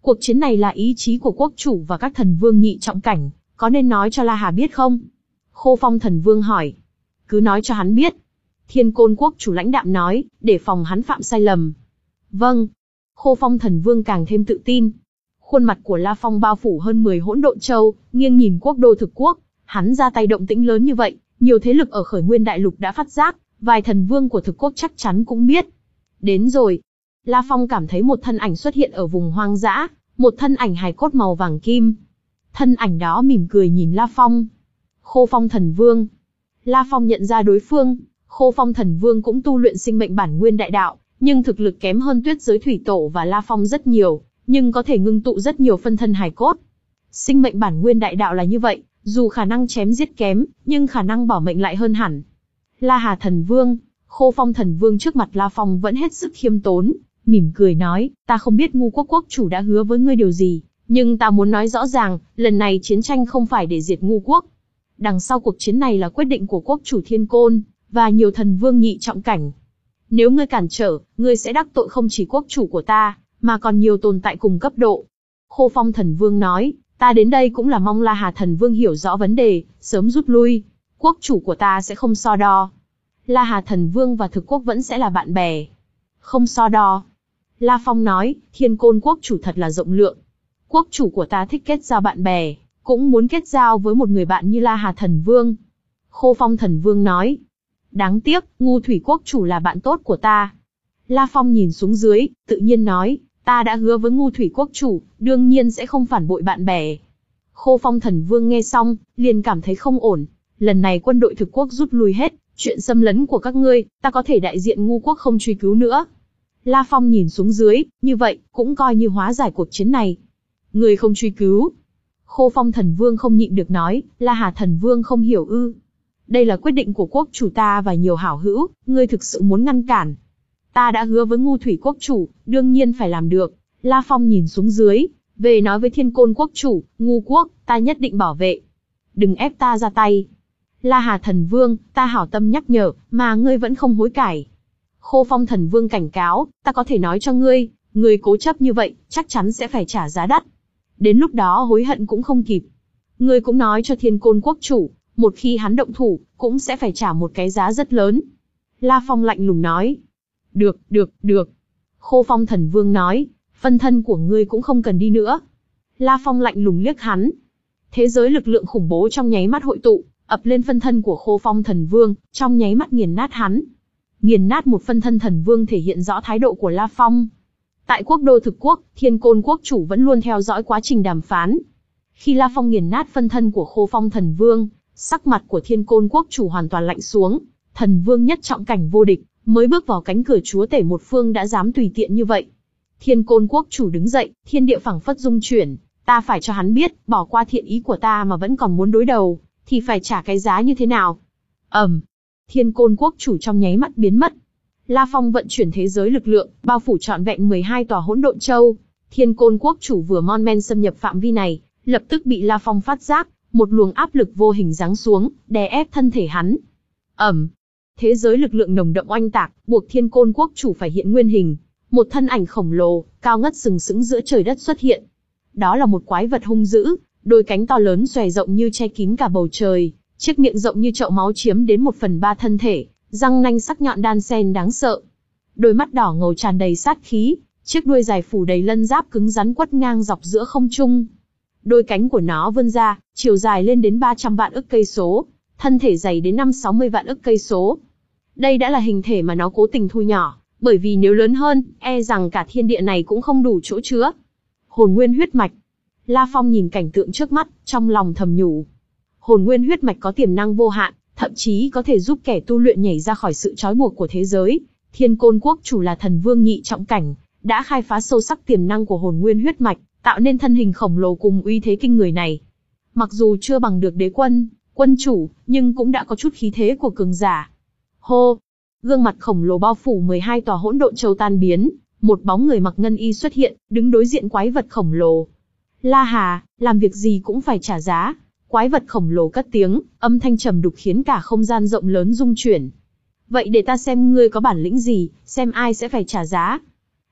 Cuộc chiến này là ý chí của quốc chủ và các thần vương nhị trọng cảnh, có nên nói cho La Hà biết không? Khô Phong thần vương hỏi. Cứ nói cho hắn biết. Thiên Côn quốc chủ lãnh đạm nói, để phòng hắn phạm sai lầm. Vâng. Khô Phong thần vương càng thêm tự tin. Khuôn mặt của La Phong bao phủ hơn mười hỗn độn châu, nghiêng nhìn quốc đô thực quốc. Hắn ra tay động tĩnh lớn như vậy, nhiều thế lực ở khởi nguyên đại lục đã phát giác, vài thần vương của thực quốc chắc chắn cũng biết. Đến rồi. La Phong cảm thấy một thân ảnh xuất hiện ở vùng hoang dã, một thân ảnh hài cốt màu vàng kim. Thân ảnh đó mỉm cười nhìn La Phong. Khô Phong thần vương. La Phong nhận ra đối phương, Khô Phong thần vương cũng tu luyện sinh mệnh bản nguyên đại đạo, nhưng thực lực kém hơn Tuyết giới thủy tổ và La Phong rất nhiều, nhưng có thể ngưng tụ rất nhiều phân thân hài cốt. Sinh mệnh bản nguyên đại đạo là như vậy, dù khả năng chém giết kém, nhưng khả năng bỏ mệnh lại hơn hẳn. La Hà thần vương, Khô Phong thần vương trước mặt La Phong vẫn hết sức khiêm tốn, mỉm cười nói, ta không biết Ngu quốc quốc chủ đã hứa với ngươi điều gì, nhưng ta muốn nói rõ ràng, lần này chiến tranh không phải để diệt Ngu quốc. Đằng sau cuộc chiến này là quyết định của quốc chủ Thiên Côn, và nhiều thần vương nhị trọng cảnh. Nếu ngươi cản trở, ngươi sẽ đắc tội không chỉ quốc chủ của ta, mà còn nhiều tồn tại cùng cấp độ. Khô Phong thần vương nói, ta đến đây cũng là mong La Hà thần vương hiểu rõ vấn đề, sớm rút lui. Quốc chủ của ta sẽ không so đo. La Hà thần vương và thực quốc vẫn sẽ là bạn bè. Không so đo. La Phong nói, Thiên Côn quốc chủ thật là rộng lượng. Quốc chủ của ta thích kết giao bạn bè, cũng muốn kết giao với một người bạn như La Hà thần vương. Khô Phong thần vương nói, đáng tiếc, Ngu thủy quốc chủ là bạn tốt của ta. La Phong nhìn xuống dưới, tự nhiên nói, ta đã hứa với Ngu thủy quốc chủ, đương nhiên sẽ không phản bội bạn bè. Khô Phong thần vương nghe xong, liền cảm thấy không ổn. Lần này quân đội thực quốc rút lui hết, chuyện xâm lấn của các ngươi, ta có thể đại diện Ngu quốc không truy cứu nữa. La Phong nhìn xuống dưới, như vậy, cũng coi như hóa giải cuộc chiến này. Người không truy cứu. Khô Phong thần vương không nhịn được nói, La Hà thần vương không hiểu ư. Đây là quyết định của quốc chủ ta và nhiều hảo hữu, ngươi thực sự muốn ngăn cản. Ta đã hứa với Ngu thủy quốc chủ, đương nhiên phải làm được. La Phong nhìn xuống dưới, về nói với Thiên Côn quốc chủ, Ngu quốc, ta nhất định bảo vệ. Đừng ép ta ra tay. La Hà thần vương, ta hảo tâm nhắc nhở, mà ngươi vẫn không hối cải. Khô Phong thần vương cảnh cáo, ta có thể nói cho ngươi, ngươi cố chấp như vậy, chắc chắn sẽ phải trả giá đắt. Đến lúc đó hối hận cũng không kịp. Ngươi cũng nói cho Thiên Côn quốc chủ, một khi hắn động thủ, cũng sẽ phải trả một cái giá rất lớn. La Phong lạnh lùng nói. Được, được, được. Khô Phong thần vương nói, phân thân của ngươi cũng không cần đi nữa. La Phong lạnh lùng liếc hắn. Thế giới lực lượng khủng bố trong nháy mắt hội tụ, ập lên phân thân của Khô Phong thần vương, trong nháy mắt nghiền nát hắn. Nghiền nát một phân thân thần vương thể hiện rõ thái độ của La Phong. Tại quốc đô thực quốc, Thiên Côn quốc chủ vẫn luôn theo dõi quá trình đàm phán. Khi La Phong nghiền nát phân thân của Khô Phong thần vương, sắc mặt của Thiên Côn quốc chủ hoàn toàn lạnh xuống. Thần vương nhất trọng cảnh vô địch, mới bước vào cánh cửa chúa tể một phương đã dám tùy tiện như vậy. Thiên Côn quốc chủ đứng dậy, thiên địa phảng phất rung chuyển. Ta phải cho hắn biết, bỏ qua thiện ý của ta mà vẫn còn muốn đối đầu, thì phải trả cái giá như thế nào. ầm, Thiên Côn quốc chủ trong nháy mắt biến mất. La Phong vận chuyển thế giới lực lượng, bao phủ trọn vẹn mười hai tòa hỗn độn châu. Thiên Côn quốc chủ vừa mon men xâm nhập phạm vi này, lập tức bị La Phong phát giác, một luồng áp lực vô hình giáng xuống, đè ép thân thể hắn. ầm, thế giới lực lượng nồng đậm oanh tạc, buộc Thiên Côn quốc chủ phải hiện nguyên hình. Một thân ảnh khổng lồ, cao ngất sừng sững giữa trời đất xuất hiện. Đó là một quái vật hung dữ, đôi cánh to lớn xòe rộng như che kín cả bầu trời, chiếc miệng rộng như chậu máu chiếm đến một phần ba thân thể, răng nanh sắc nhọn đan xen đáng sợ. Đôi mắt đỏ ngầu tràn đầy sát khí, chiếc đuôi dài phủ đầy lân giáp cứng rắn quất ngang dọc giữa không trung. Đôi cánh của nó vươn ra, chiều dài lên đến ba trăm vạn ức cây số, thân thể dày đến năm sáu mươi vạn ức cây số. Đây đã là hình thể mà nó cố tình thu nhỏ, bởi vì nếu lớn hơn, e rằng cả thiên địa này cũng không đủ chỗ chứa. Hồn nguyên huyết mạch. La Phong nhìn cảnh tượng trước mắt, trong lòng thầm nhủ. Hồn nguyên huyết mạch có tiềm năng vô hạn, thậm chí có thể giúp kẻ tu luyện nhảy ra khỏi sự trói buộc của thế giới. Thiên Côn quốc chủ là thần vương nhị trọng cảnh, đã khai phá sâu sắc tiềm năng của hồn nguyên huyết mạch, tạo nên thân hình khổng lồ cùng uy thế kinh người này. Mặc dù chưa bằng được đế quân, quân chủ, nhưng cũng đã có chút khí thế của cường giả. Hô! Gương mặt khổng lồ bao phủ mười hai tòa hỗn độn châu tan biến, một bóng người mặc ngân y xuất hiện, đứng đối diện quái vật khổng lồ. La Hà, làm việc gì cũng phải trả giá. Quái vật khổng lồ cất tiếng, âm thanh trầm đục khiến cả không gian rộng lớn rung chuyển. Vậy để ta xem ngươi có bản lĩnh gì, xem ai sẽ phải trả giá.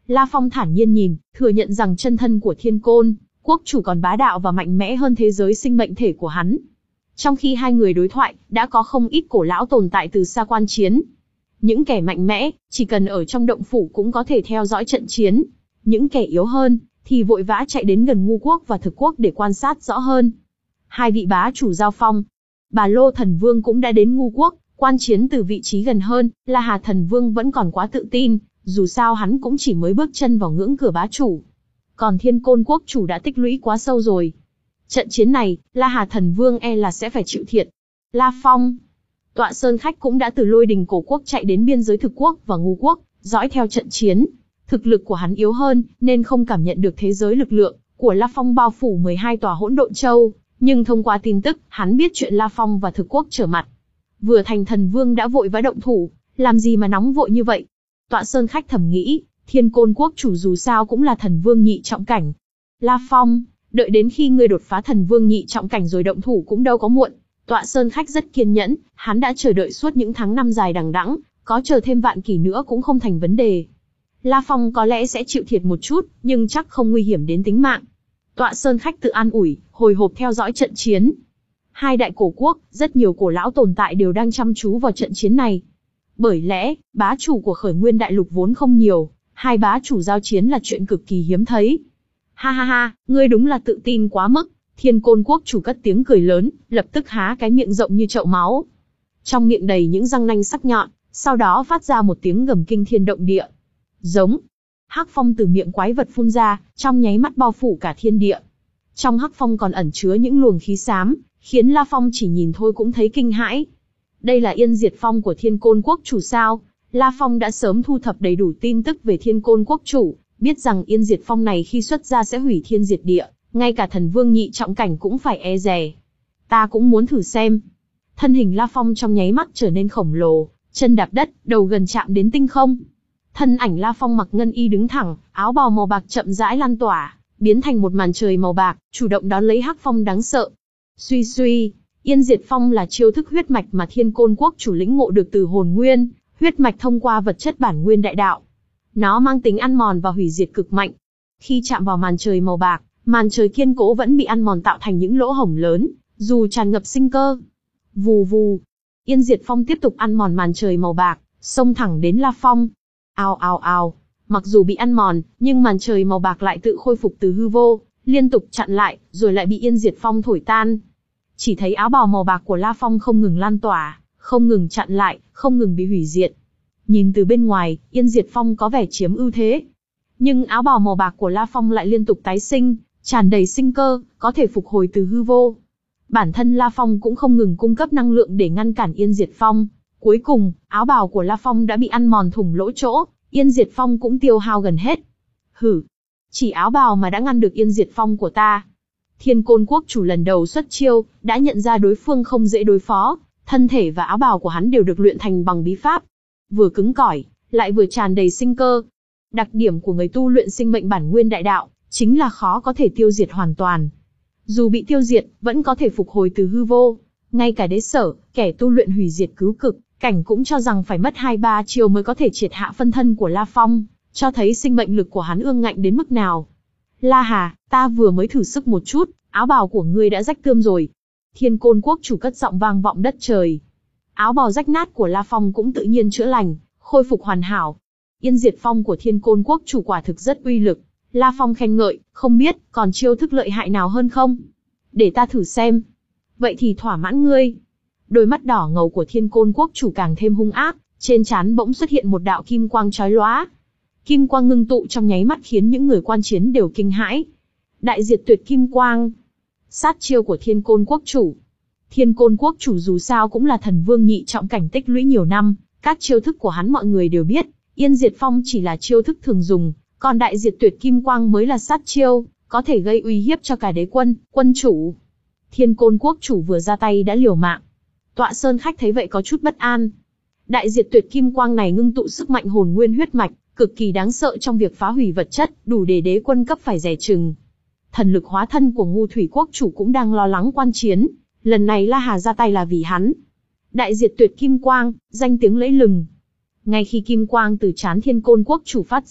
La Phong thản nhiên nhìn, thừa nhận rằng chân thân của Thiên Côn Quốc chủ còn bá đạo và mạnh mẽ hơn thế giới sinh mệnh thể của hắn. Trong khi hai người đối thoại, đã có không ít cổ lão tồn tại từ xa quan chiến. Những kẻ mạnh mẽ, chỉ cần ở trong động phủ cũng có thể theo dõi trận chiến. Những kẻ yếu hơn, thì vội vã chạy đến gần Ngu Quốc và Thực Quốc để quan sát rõ hơn. Hai vị bá chủ giao phong. Bà Lô Thần Vương cũng đã đến Ngu Quốc, quan chiến từ vị trí gần hơn. La Hà Thần Vương vẫn còn quá tự tin, dù sao hắn cũng chỉ mới bước chân vào ngưỡng cửa bá chủ. Còn Thiên Côn Quốc chủ đã tích lũy quá sâu rồi. Trận chiến này, La Hà Thần Vương e là sẽ phải chịu thiệt. La Phong. Tọa Sơn Khách cũng đã từ Lôi Đình Cổ Quốc chạy đến biên giới Thực Quốc và Ngu Quốc, dõi theo trận chiến. Thực lực của hắn yếu hơn, nên không cảm nhận được thế giới lực lượng của La Phong bao phủ mười hai tòa hỗn độn châu. Nhưng thông qua tin tức, hắn biết chuyện La Phong và Thực Quốc trở mặt. Vừa thành thần vương đã vội vã động thủ, làm gì mà nóng vội như vậy? Tọa Sơn Khách thầm nghĩ, Thiên Côn Quốc chủ dù sao cũng là thần vương nhị trọng cảnh. La Phong, đợi đến khi ngươi đột phá thần vương nhị trọng cảnh rồi động thủ cũng đâu có muộn. Tọa Sơn Khách rất kiên nhẫn, hắn đã chờ đợi suốt những tháng năm dài đằng đẵng, có chờ thêm vạn kỷ nữa cũng không thành vấn đề. La Phong có lẽ sẽ chịu thiệt một chút, nhưng chắc không nguy hiểm đến tính mạng. Tọa Sơn Khách tự an ủi, hồi hộp theo dõi trận chiến. Hai đại cổ quốc, rất nhiều cổ lão tồn tại đều đang chăm chú vào trận chiến này. Bởi lẽ, bá chủ của Khởi Nguyên Đại Lục vốn không nhiều, hai bá chủ giao chiến là chuyện cực kỳ hiếm thấy. Ha ha ha, ngươi đúng là tự tin quá mức. Thiên Côn Quốc chủ cất tiếng cười lớn, lập tức há cái miệng rộng như chậu máu. Trong miệng đầy những răng nanh sắc nhọn, sau đó phát ra một tiếng gầm kinh thiên động địa. Giống. Hắc phong từ miệng quái vật phun ra, trong nháy mắt bao phủ cả thiên địa. Trong hắc phong còn ẩn chứa những luồng khí xám, khiến La Phong chỉ nhìn thôi cũng thấy kinh hãi. Đây là Yên Diệt Phong của Thiên Côn Quốc chủ sao? La Phong đã sớm thu thập đầy đủ tin tức về Thiên Côn Quốc chủ, biết rằng Yên Diệt Phong này khi xuất ra sẽ hủy thiên diệt địa, ngay cả thần vương nhị trọng cảnh cũng phải e dè. Ta cũng muốn thử xem. Thân hình La Phong trong nháy mắt trở nên khổng lồ, chân đạp đất, đầu gần chạm đến tinh không. Thân ảnh La Phong mặc ngân y đứng thẳng, áo bào màu bạc chậm rãi lan tỏa, biến thành một màn trời màu bạc, chủ động đón lấy hắc phong đáng sợ. Suy suy, Yên Diệt Phong là chiêu thức huyết mạch mà Thiên Côn Quốc chủ lĩnh ngộ được từ hồn nguyên, huyết mạch thông qua vật chất bản nguyên đại đạo. Nó mang tính ăn mòn và hủy diệt cực mạnh. Khi chạm vào màn trời màu bạc, màn trời kiên cố vẫn bị ăn mòn tạo thành những lỗ hổng lớn, dù tràn ngập sinh cơ. Vù vù, Yên Diệt Phong tiếp tục ăn mòn màn trời màu bạc, xông thẳng đến La Phong. Ào ào ào, mặc dù bị ăn mòn, nhưng màn trời màu bạc lại tự khôi phục từ hư vô, liên tục chặn lại, rồi lại bị Yên Diệt Phong thổi tan. Chỉ thấy áo bào màu bạc của La Phong không ngừng lan tỏa, không ngừng chặn lại, không ngừng bị hủy diệt. Nhìn từ bên ngoài, Yên Diệt Phong có vẻ chiếm ưu thế. Nhưng áo bào màu bạc của La Phong lại liên tục tái sinh, tràn đầy sinh cơ, có thể phục hồi từ hư vô. Bản thân La Phong cũng không ngừng cung cấp năng lượng để ngăn cản Yên Diệt Phong. Cuối cùng, áo bào của La Phong đã bị ăn mòn thủng lỗ chỗ, Yên Diệt Phong cũng tiêu hao gần hết. Hử! Chỉ áo bào mà đã ngăn được Yên Diệt Phong của ta. Thiên Côn Quốc chủ lần đầu xuất chiêu, đã nhận ra đối phương không dễ đối phó, thân thể và áo bào của hắn đều được luyện thành bằng bí pháp. Vừa cứng cỏi, lại vừa tràn đầy sinh cơ. Đặc điểm của người tu luyện sinh mệnh bản nguyên đại đạo, chính là khó có thể tiêu diệt hoàn toàn. Dù bị tiêu diệt, vẫn có thể phục hồi từ hư vô. Ngay cả đế sở, kẻ tu luyện hủy diệt cứu cực, cảnh cũng cho rằng phải mất hai ba chiều mới có thể triệt hạ phân thân của La Phong, cho thấy sinh mệnh lực của hắn ương ngạnh đến mức nào. La Hà, ta vừa mới thử sức một chút, áo bào của ngươi đã rách tươm rồi. Thiên Côn Quốc chủ cất giọng vang vọng đất trời. Áo bào rách nát của La Phong cũng tự nhiên chữa lành, khôi phục hoàn hảo. Yên Diệt Phong của Thiên Côn Quốc chủ quả thực rất uy lực. La Phong khen ngợi, không biết còn chiêu thức lợi hại nào hơn không? Để ta thử xem. Vậy thì thỏa mãn ngươi. Đôi mắt đỏ ngầu của Thiên Côn Quốc chủ càng thêm hung ác, trên trán bỗng xuất hiện một đạo kim quang chói lóa. Kim quang ngưng tụ trong nháy mắt khiến những người quan chiến đều kinh hãi. Đại diệt tuyệt kim quang. Sát chiêu của Thiên Côn Quốc chủ. Thiên Côn Quốc chủ dù sao cũng là thần vương nhị trọng cảnh tích lũy nhiều năm, các chiêu thức của hắn mọi người đều biết. Yên Diệt Phong chỉ là chiêu thức thường dùng, còn đại diệt tuyệt kim quang mới là sát chiêu, có thể gây uy hiếp cho cả đế quân, quân chủ. Thiên Côn Quốc chủ vừa ra tay đã liều mạng. Tọa Sơn Khách thấy vậy có chút bất an. Đại diệt tuyệt kim quang này ngưng tụ sức mạnh hồn nguyên huyết mạch, cực kỳ đáng sợ trong việc phá hủy vật chất, đủ để đế quân cấp phải dè chừng. Thần lực hóa thân của Ngu Thủy Quốc chủ cũng đang lo lắng quan chiến, lần này La Hà ra tay là vì hắn. Đại diệt tuyệt kim quang, danh tiếng lẫy lừng. Ngay khi kim quang từ trán Thiên Côn Quốc chủ phát ra,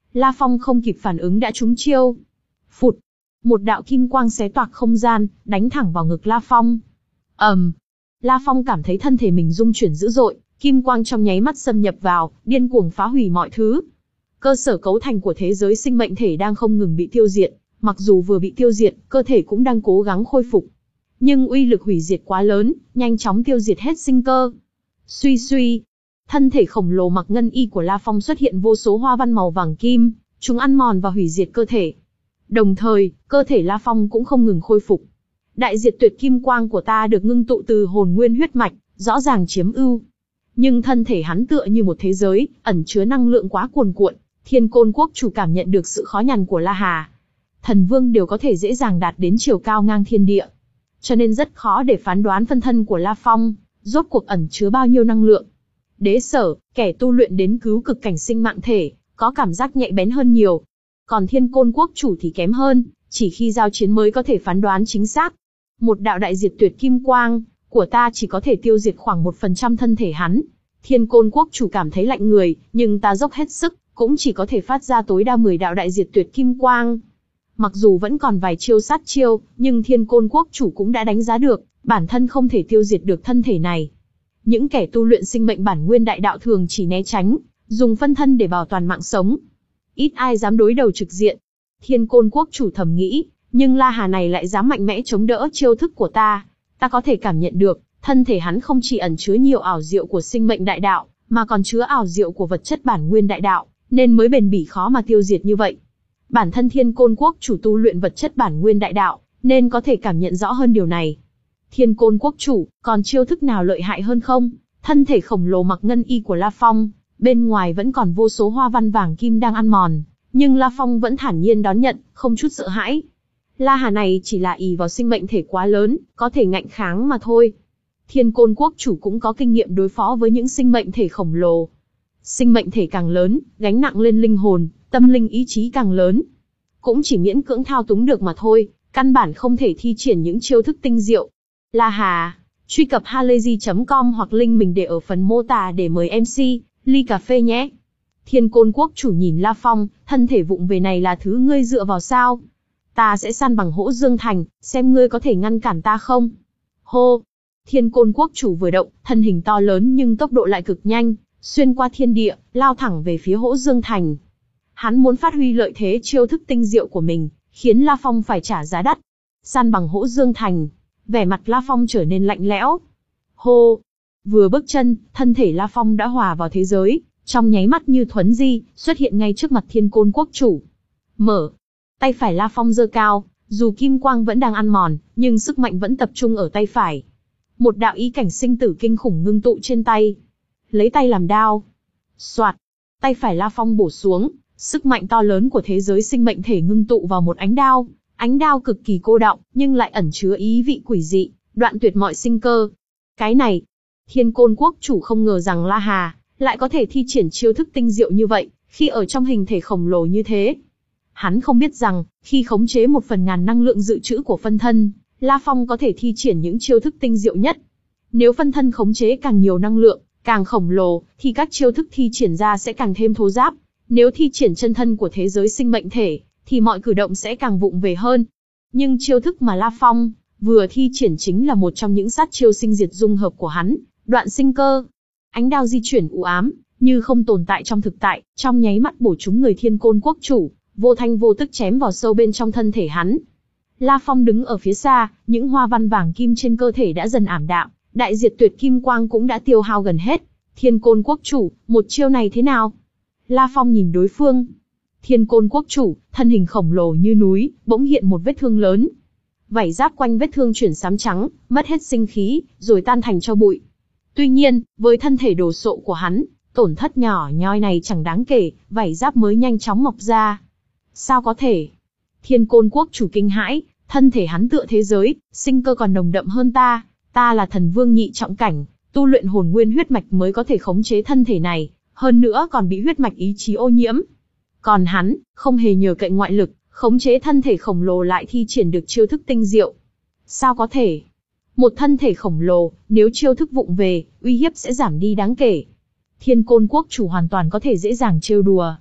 La Phong không kịp phản ứng đã trúng chiêu. Phụt, một đạo kim quang xé toạc không gian, đánh thẳng vào ngực La Phong. ầm, um, La Phong cảm thấy thân thể mình rung chuyển dữ dội, kim quang trong nháy mắt xâm nhập vào, điên cuồng phá hủy mọi thứ. Cơ sở cấu thành của thế giới sinh mệnh thể đang không ngừng bị tiêu diệt, mặc dù vừa bị tiêu diệt, cơ thể cũng đang cố gắng khôi phục. Nhưng uy lực hủy diệt quá lớn, nhanh chóng tiêu diệt hết sinh cơ. Suy suy, thân thể khổng lồ mặc ngân y của La Phong xuất hiện vô số hoa văn màu vàng kim, chúng ăn mòn và hủy diệt cơ thể. Đồng thời, cơ thể La Phong cũng không ngừng khôi phục. Đại diệt tuyệt kim quang của ta được ngưng tụ từ hồn nguyên huyết mạch, rõ ràng chiếm ưu. Nhưng thân thể hắn tựa như một thế giới, ẩn chứa năng lượng quá cuồn cuộn. Thiên Côn Quốc chủ cảm nhận được sự khó nhằn của La Hà. Thần vương đều có thể dễ dàng đạt đến chiều cao ngang thiên địa. Cho nên rất khó để phán đoán phân thân của La Phong, rốt cuộc ẩn chứa bao nhiêu năng lượng. Đế Sở, kẻ tu luyện đến cứu cực cảnh sinh mạng thể, có cảm giác nhạy bén hơn nhiều. Còn Thiên Côn Quốc chủ thì kém hơn, chỉ khi giao chiến mới có thể phán đoán chính xác. Một đạo đại diệt tuyệt kim quang của ta chỉ có thể tiêu diệt khoảng một phần trăm thân thể hắn. Thiên Côn Quốc chủ cảm thấy lạnh người, nhưng ta dốc hết sức, cũng chỉ có thể phát ra tối đa mười đạo đại diệt tuyệt kim quang. Mặc dù vẫn còn vài chiêu sát chiêu, nhưng Thiên Côn Quốc chủ cũng đã đánh giá được, bản thân không thể tiêu diệt được thân thể này. Những kẻ tu luyện sinh mệnh bản nguyên đại đạo thường chỉ né tránh, dùng phân thân để bảo toàn mạng sống. Ít ai dám đối đầu trực diện. Thiên Côn Quốc chủ thầm nghĩ, nhưng La Hà này lại dám mạnh mẽ chống đỡ chiêu thức của ta. Ta có thể cảm nhận được, thân thể hắn không chỉ ẩn chứa nhiều ảo diệu của sinh mệnh đại đạo, mà còn chứa ảo diệu của vật chất bản nguyên đại đạo, nên mới bền bỉ khó mà tiêu diệt như vậy. Bản thân Thiên Côn Quốc chủ tu luyện vật chất bản nguyên đại đạo, nên có thể cảm nhận rõ hơn điều này. Thiên Côn Quốc chủ, còn chiêu thức nào lợi hại hơn không? Thân thể khổng lồ mặc ngân y của La Phong, bên ngoài vẫn còn vô số hoa văn vàng kim đang ăn mòn, nhưng La Phong vẫn thản nhiên đón nhận, không chút sợ hãi. La Hà này chỉ là ỷ vào sinh mệnh thể quá lớn, có thể ngạnh kháng mà thôi. Thiên Côn Quốc chủ cũng có kinh nghiệm đối phó với những sinh mệnh thể khổng lồ. Sinh mệnh thể càng lớn, gánh nặng lên linh hồn, tâm linh ý chí càng lớn. Cũng chỉ miễn cưỡng thao túng được mà thôi, căn bản không thể thi triển những chiêu thức tinh diệu. La Hà, truy cập halayzi chấm com hoặc link mình để ở phần mô tả để mời em xê, ly cà phê nhé. Thiên Côn Quốc chủ nhìn La Phong, thân thể vụng về này là thứ ngươi dựa vào sao? Ta sẽ san bằng Hỗ Dương Thành, xem ngươi có thể ngăn cản ta không? Hô! Thiên Côn Quốc chủ vừa động, thân hình to lớn nhưng tốc độ lại cực nhanh, xuyên qua thiên địa, lao thẳng về phía Hỗ Dương Thành. Hắn muốn phát huy lợi thế chiêu thức tinh diệu của mình, khiến La Phong phải trả giá đắt. San bằng Hỗ Dương Thành, vẻ mặt La Phong trở nên lạnh lẽo. Hô! Vừa bước chân, thân thể La Phong đã hòa vào thế giới, trong nháy mắt như thuấn di, xuất hiện ngay trước mặt Thiên Côn Quốc chủ. Mở! Tay phải La Phong giơ cao, dù kim quang vẫn đang ăn mòn, nhưng sức mạnh vẫn tập trung ở tay phải. Một đạo ý cảnh sinh tử kinh khủng ngưng tụ trên tay. Lấy tay làm đao. Soạt! Tay phải La Phong bổ xuống, sức mạnh to lớn của thế giới sinh mệnh thể ngưng tụ vào một ánh đao. Ánh đao cực kỳ cô đọng, nhưng lại ẩn chứa ý vị quỷ dị, đoạn tuyệt mọi sinh cơ. Cái này, Thiên Côn Quốc chủ không ngờ rằng La Hà lại có thể thi triển chiêu thức tinh diệu như vậy, khi ở trong hình thể khổng lồ như thế. Hắn không biết rằng, khi khống chế một phần ngàn năng lượng dự trữ của phân thân, La Phong có thể thi triển những chiêu thức tinh diệu nhất. Nếu phân thân khống chế càng nhiều năng lượng, càng khổng lồ, thì các chiêu thức thi triển ra sẽ càng thêm thô ráp. Nếu thi triển chân thân của thế giới sinh mệnh thể, thì mọi cử động sẽ càng vụng về hơn. Nhưng chiêu thức mà La Phong vừa thi triển chính là một trong những sát chiêu sinh diệt dung hợp của hắn, đoạn sinh cơ. Ánh đao di chuyển u ám, như không tồn tại trong thực tại, trong nháy mắt bổ trúng người Thiên Côn Quốc chủ, vô thanh vô tức chém vào sâu bên trong thân thể hắn. La Phong đứng ở phía xa, những hoa văn vàng kim trên cơ thể đã dần ảm đạm, đại diệt tuyệt kim quang cũng đã tiêu hao gần hết. Thiên Côn Quốc chủ, một chiêu này thế nào? La Phong nhìn đối phương. Thiên Côn Quốc chủ, thân hình khổng lồ như núi, bỗng hiện một vết thương lớn. Vảy giáp quanh vết thương chuyển xám trắng, mất hết sinh khí, rồi tan thành tro bụi. Tuy nhiên, với thân thể đồ sộ của hắn, tổn thất nhỏ nhoi này chẳng đáng kể, vảy giáp mới nhanh chóng mọc ra. Sao có thể? Thiên Côn Quốc chủ kinh hãi, thân thể hắn tựa thế giới, sinh cơ còn nồng đậm hơn ta. Ta là thần vương nhị trọng cảnh, tu luyện hồn nguyên huyết mạch mới có thể khống chế thân thể này, hơn nữa còn bị huyết mạch ý chí ô nhiễm. Còn hắn, không hề nhờ cậy ngoại lực, khống chế thân thể khổng lồ lại thi triển được chiêu thức tinh diệu. Sao có thể? Một thân thể khổng lồ, nếu chiêu thức vụng về, uy hiếp sẽ giảm đi đáng kể. Thiên Côn Quốc chủ hoàn toàn có thể dễ dàng trêu đùa.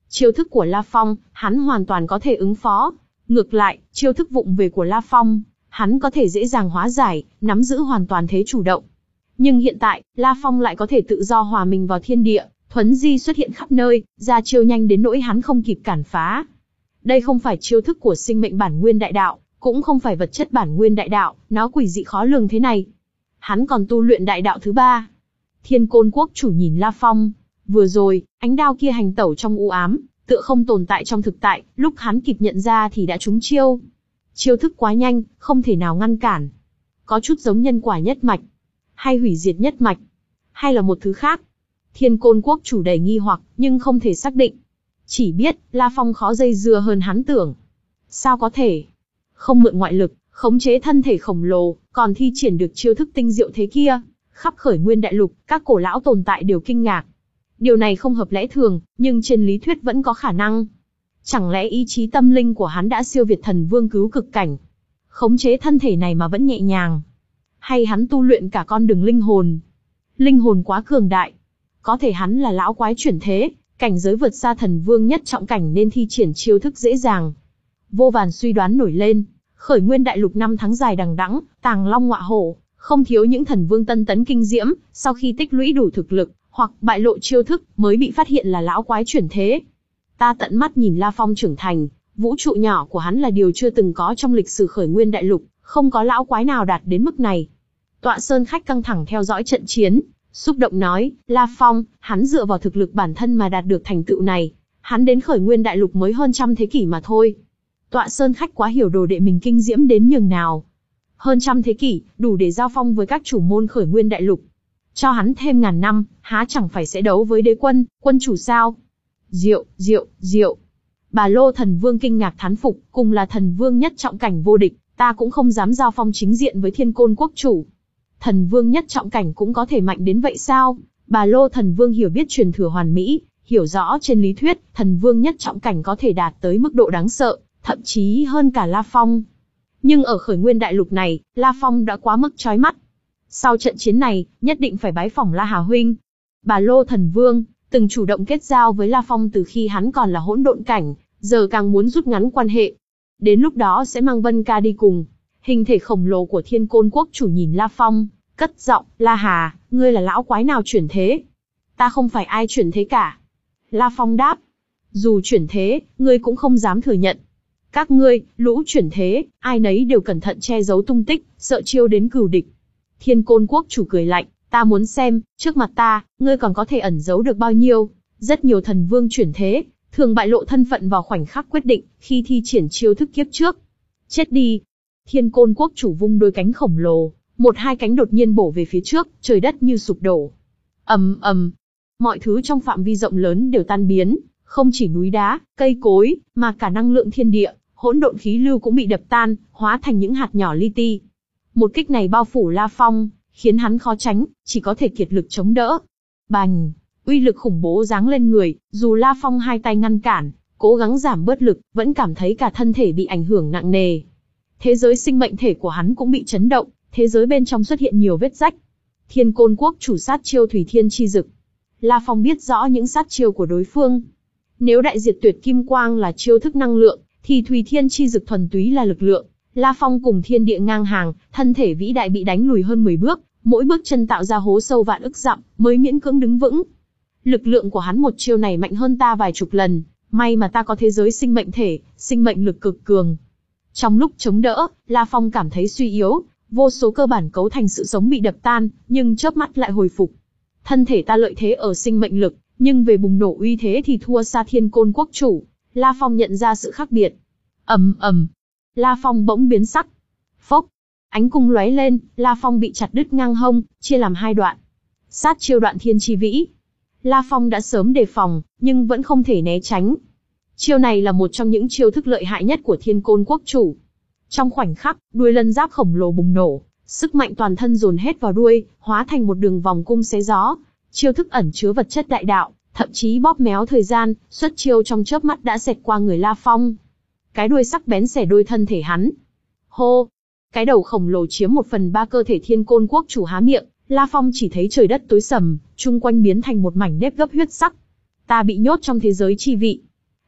Chiêu thức của La Phong, hắn hoàn toàn có thể ứng phó. Ngược lại, chiêu thức vụng về của La Phong, hắn có thể dễ dàng hóa giải, nắm giữ hoàn toàn thế chủ động. Nhưng hiện tại, La Phong lại có thể tự do hòa mình vào thiên địa, thuấn di xuất hiện khắp nơi, ra chiêu nhanh đến nỗi hắn không kịp cản phá. Đây không phải chiêu thức của sinh mệnh bản nguyên đại đạo, cũng không phải vật chất bản nguyên đại đạo, nó quỷ dị khó lường thế này. Hắn còn tu luyện đại đạo thứ ba. Thiên Côn Quốc chủ nhìn La Phong. Vừa rồi, ánh đao kia hành tẩu trong u ám, tựa không tồn tại trong thực tại, lúc hắn kịp nhận ra thì đã trúng chiêu. Chiêu thức quá nhanh, không thể nào ngăn cản. Có chút giống nhân quả nhất mạch, hay hủy diệt nhất mạch, hay là một thứ khác. Thiên Côn Quốc chủ đầy nghi hoặc, nhưng không thể xác định. Chỉ biết, La Phong khó dây dưa hơn hắn tưởng. Sao có thể? Không mượn ngoại lực, khống chế thân thể khổng lồ, còn thi triển được chiêu thức tinh diệu thế kia. Khắp khởi nguyên đại lục, các cổ lão tồn tại đều kinh ngạc. Điều này không hợp lẽ thường, nhưng trên lý thuyết vẫn có khả năng. Chẳng lẽ ý chí tâm linh của hắn đã siêu việt thần vương cứu cực cảnh? Khống chế thân thể này mà vẫn nhẹ nhàng. Hay hắn tu luyện cả con đường linh hồn? Linh hồn quá cường đại. Có thể hắn là lão quái chuyển thế, cảnh giới vượt xa thần vương nhất trọng cảnh nên thi triển chiêu thức dễ dàng. Vô vàn suy đoán nổi lên. Khởi nguyên đại lục năm tháng dài đằng đẵng, tàng long ngọa hổ, không thiếu những thần vương tân tấn kinh diễm, sau khi tích lũy đủ thực lực, hoặc bại lộ chiêu thức, mới bị phát hiện là lão quái chuyển thế. Ta tận mắt nhìn La Phong trưởng thành, vũ trụ nhỏ của hắn là điều chưa từng có trong lịch sử khởi nguyên đại lục, không có lão quái nào đạt đến mức này. Tọa Sơn khách căng thẳng theo dõi trận chiến, xúc động nói, La Phong, hắn dựa vào thực lực bản thân mà đạt được thành tựu này, hắn đến khởi nguyên đại lục mới hơn trăm thế kỷ mà thôi. Tọa Sơn khách quá hiểu đồ đệ mình kinh diễm đến nhường nào. Hơn trăm thế kỷ, đủ để giao phong với các chủ môn khởi nguyên đại lục. Cho hắn thêm ngàn năm, há chẳng phải sẽ đấu với đế quân, quân chủ sao? Diệu, diệu, diệu. Bà Lô thần vương kinh ngạc thán phục, cùng là thần vương nhất trọng cảnh vô địch, ta cũng không dám giao phong chính diện với Thiên Côn Quốc chủ. Thần vương nhất trọng cảnh cũng có thể mạnh đến vậy sao? Bà Lô thần vương hiểu biết truyền thừa hoàn mỹ, hiểu rõ trên lý thuyết, thần vương nhất trọng cảnh có thể đạt tới mức độ đáng sợ, thậm chí hơn cả La Phong. Nhưng ở khởi nguyên đại lục này, La Phong đã quá mức chói mắt. Sau trận chiến này, nhất định phải bái phỏng La Hà huynh. Bà Lô thần vương từng chủ động kết giao với La Phong từ khi hắn còn là hỗn độn cảnh, giờ càng muốn rút ngắn quan hệ. Đến lúc đó sẽ mang Vân Ca đi cùng. Hình thể khổng lồ của Thiên Côn Quốc chủ nhìn La Phong, cất giọng, La Hà, ngươi là lão quái nào chuyển thế? Ta không phải ai chuyển thế cả. La Phong đáp, dù chuyển thế, ngươi cũng không dám thừa nhận. Các ngươi, lũ chuyển thế, ai nấy đều cẩn thận che giấu tung tích, sợ chiêu đến cừu địch. Thiên Côn Quốc chủ cười lạnh, ta muốn xem, trước mặt ta, ngươi còn có thể ẩn giấu được bao nhiêu? Rất nhiều thần vương chuyển thế, thường bại lộ thân phận vào khoảnh khắc quyết định, khi thi triển chiêu thức kiếp trước. Chết đi! Thiên Côn Quốc chủ vung đôi cánh khổng lồ, một hai cánh đột nhiên bổ về phía trước, trời đất như sụp đổ. Ầm ầm, mọi thứ trong phạm vi rộng lớn đều tan biến, không chỉ núi đá, cây cối, mà cả năng lượng thiên địa, hỗn độn khí lưu cũng bị đập tan, hóa thành những hạt nhỏ li ti. Một kích này bao phủ La Phong, khiến hắn khó tránh, chỉ có thể kiệt lực chống đỡ. Bành, uy lực khủng bố giáng lên người, dù La Phong hai tay ngăn cản, cố gắng giảm bớt lực, vẫn cảm thấy cả thân thể bị ảnh hưởng nặng nề. Thế giới sinh mệnh thể của hắn cũng bị chấn động, thế giới bên trong xuất hiện nhiều vết rách. Thiên Côn Quốc chủ sát chiêu Thủy Thiên Chi Dực. La Phong biết rõ những sát chiêu của đối phương. Nếu đại diệt tuyệt kim quang là chiêu thức năng lượng, thì Thủy Thiên Chi Dực thuần túy là lực lượng. La Phong cùng thiên địa ngang hàng, thân thể vĩ đại bị đánh lùi hơn mười bước, mỗi bước chân tạo ra hố sâu vạn ức dặm, mới miễn cưỡng đứng vững. Lực lượng của hắn một chiêu này mạnh hơn ta vài chục lần, may mà ta có thế giới sinh mệnh thể, sinh mệnh lực cực cường. Trong lúc chống đỡ, La Phong cảm thấy suy yếu, vô số cơ bản cấu thành sự sống bị đập tan, nhưng chớp mắt lại hồi phục. Thân thể ta lợi thế ở sinh mệnh lực, nhưng về bùng nổ uy thế thì thua xa Thiên Côn Quốc chủ. La Phong nhận ra sự khác biệt. Ầm ầm, La Phong bỗng biến sắc. Phốc, ánh cung lóe lên, La Phong bị chặt đứt ngang hông, chia làm hai đoạn. Sát chiêu Đoạn Thiên Chi Vĩ. La Phong đã sớm đề phòng, nhưng vẫn không thể né tránh. Chiêu này là một trong những chiêu thức lợi hại nhất của Thiên Côn Quốc chủ. Trong khoảnh khắc, đuôi lân giáp khổng lồ bùng nổ, sức mạnh toàn thân dồn hết vào đuôi, hóa thành một đường vòng cung xé gió. Chiêu thức ẩn chứa vật chất đại đạo, thậm chí bóp méo thời gian, xuất chiêu trong chớp mắt đã xẹt qua người La Phong. Cái đuôi sắc bén xẻ đôi thân thể hắn. Hô! Cái đầu khổng lồ chiếm một phần ba cơ thể Thiên Côn Quốc chủ há miệng, La Phong chỉ thấy trời đất tối sầm, chung quanh biến thành một mảnh nếp gấp huyết sắc. Ta bị nhốt trong thế giới chi vị.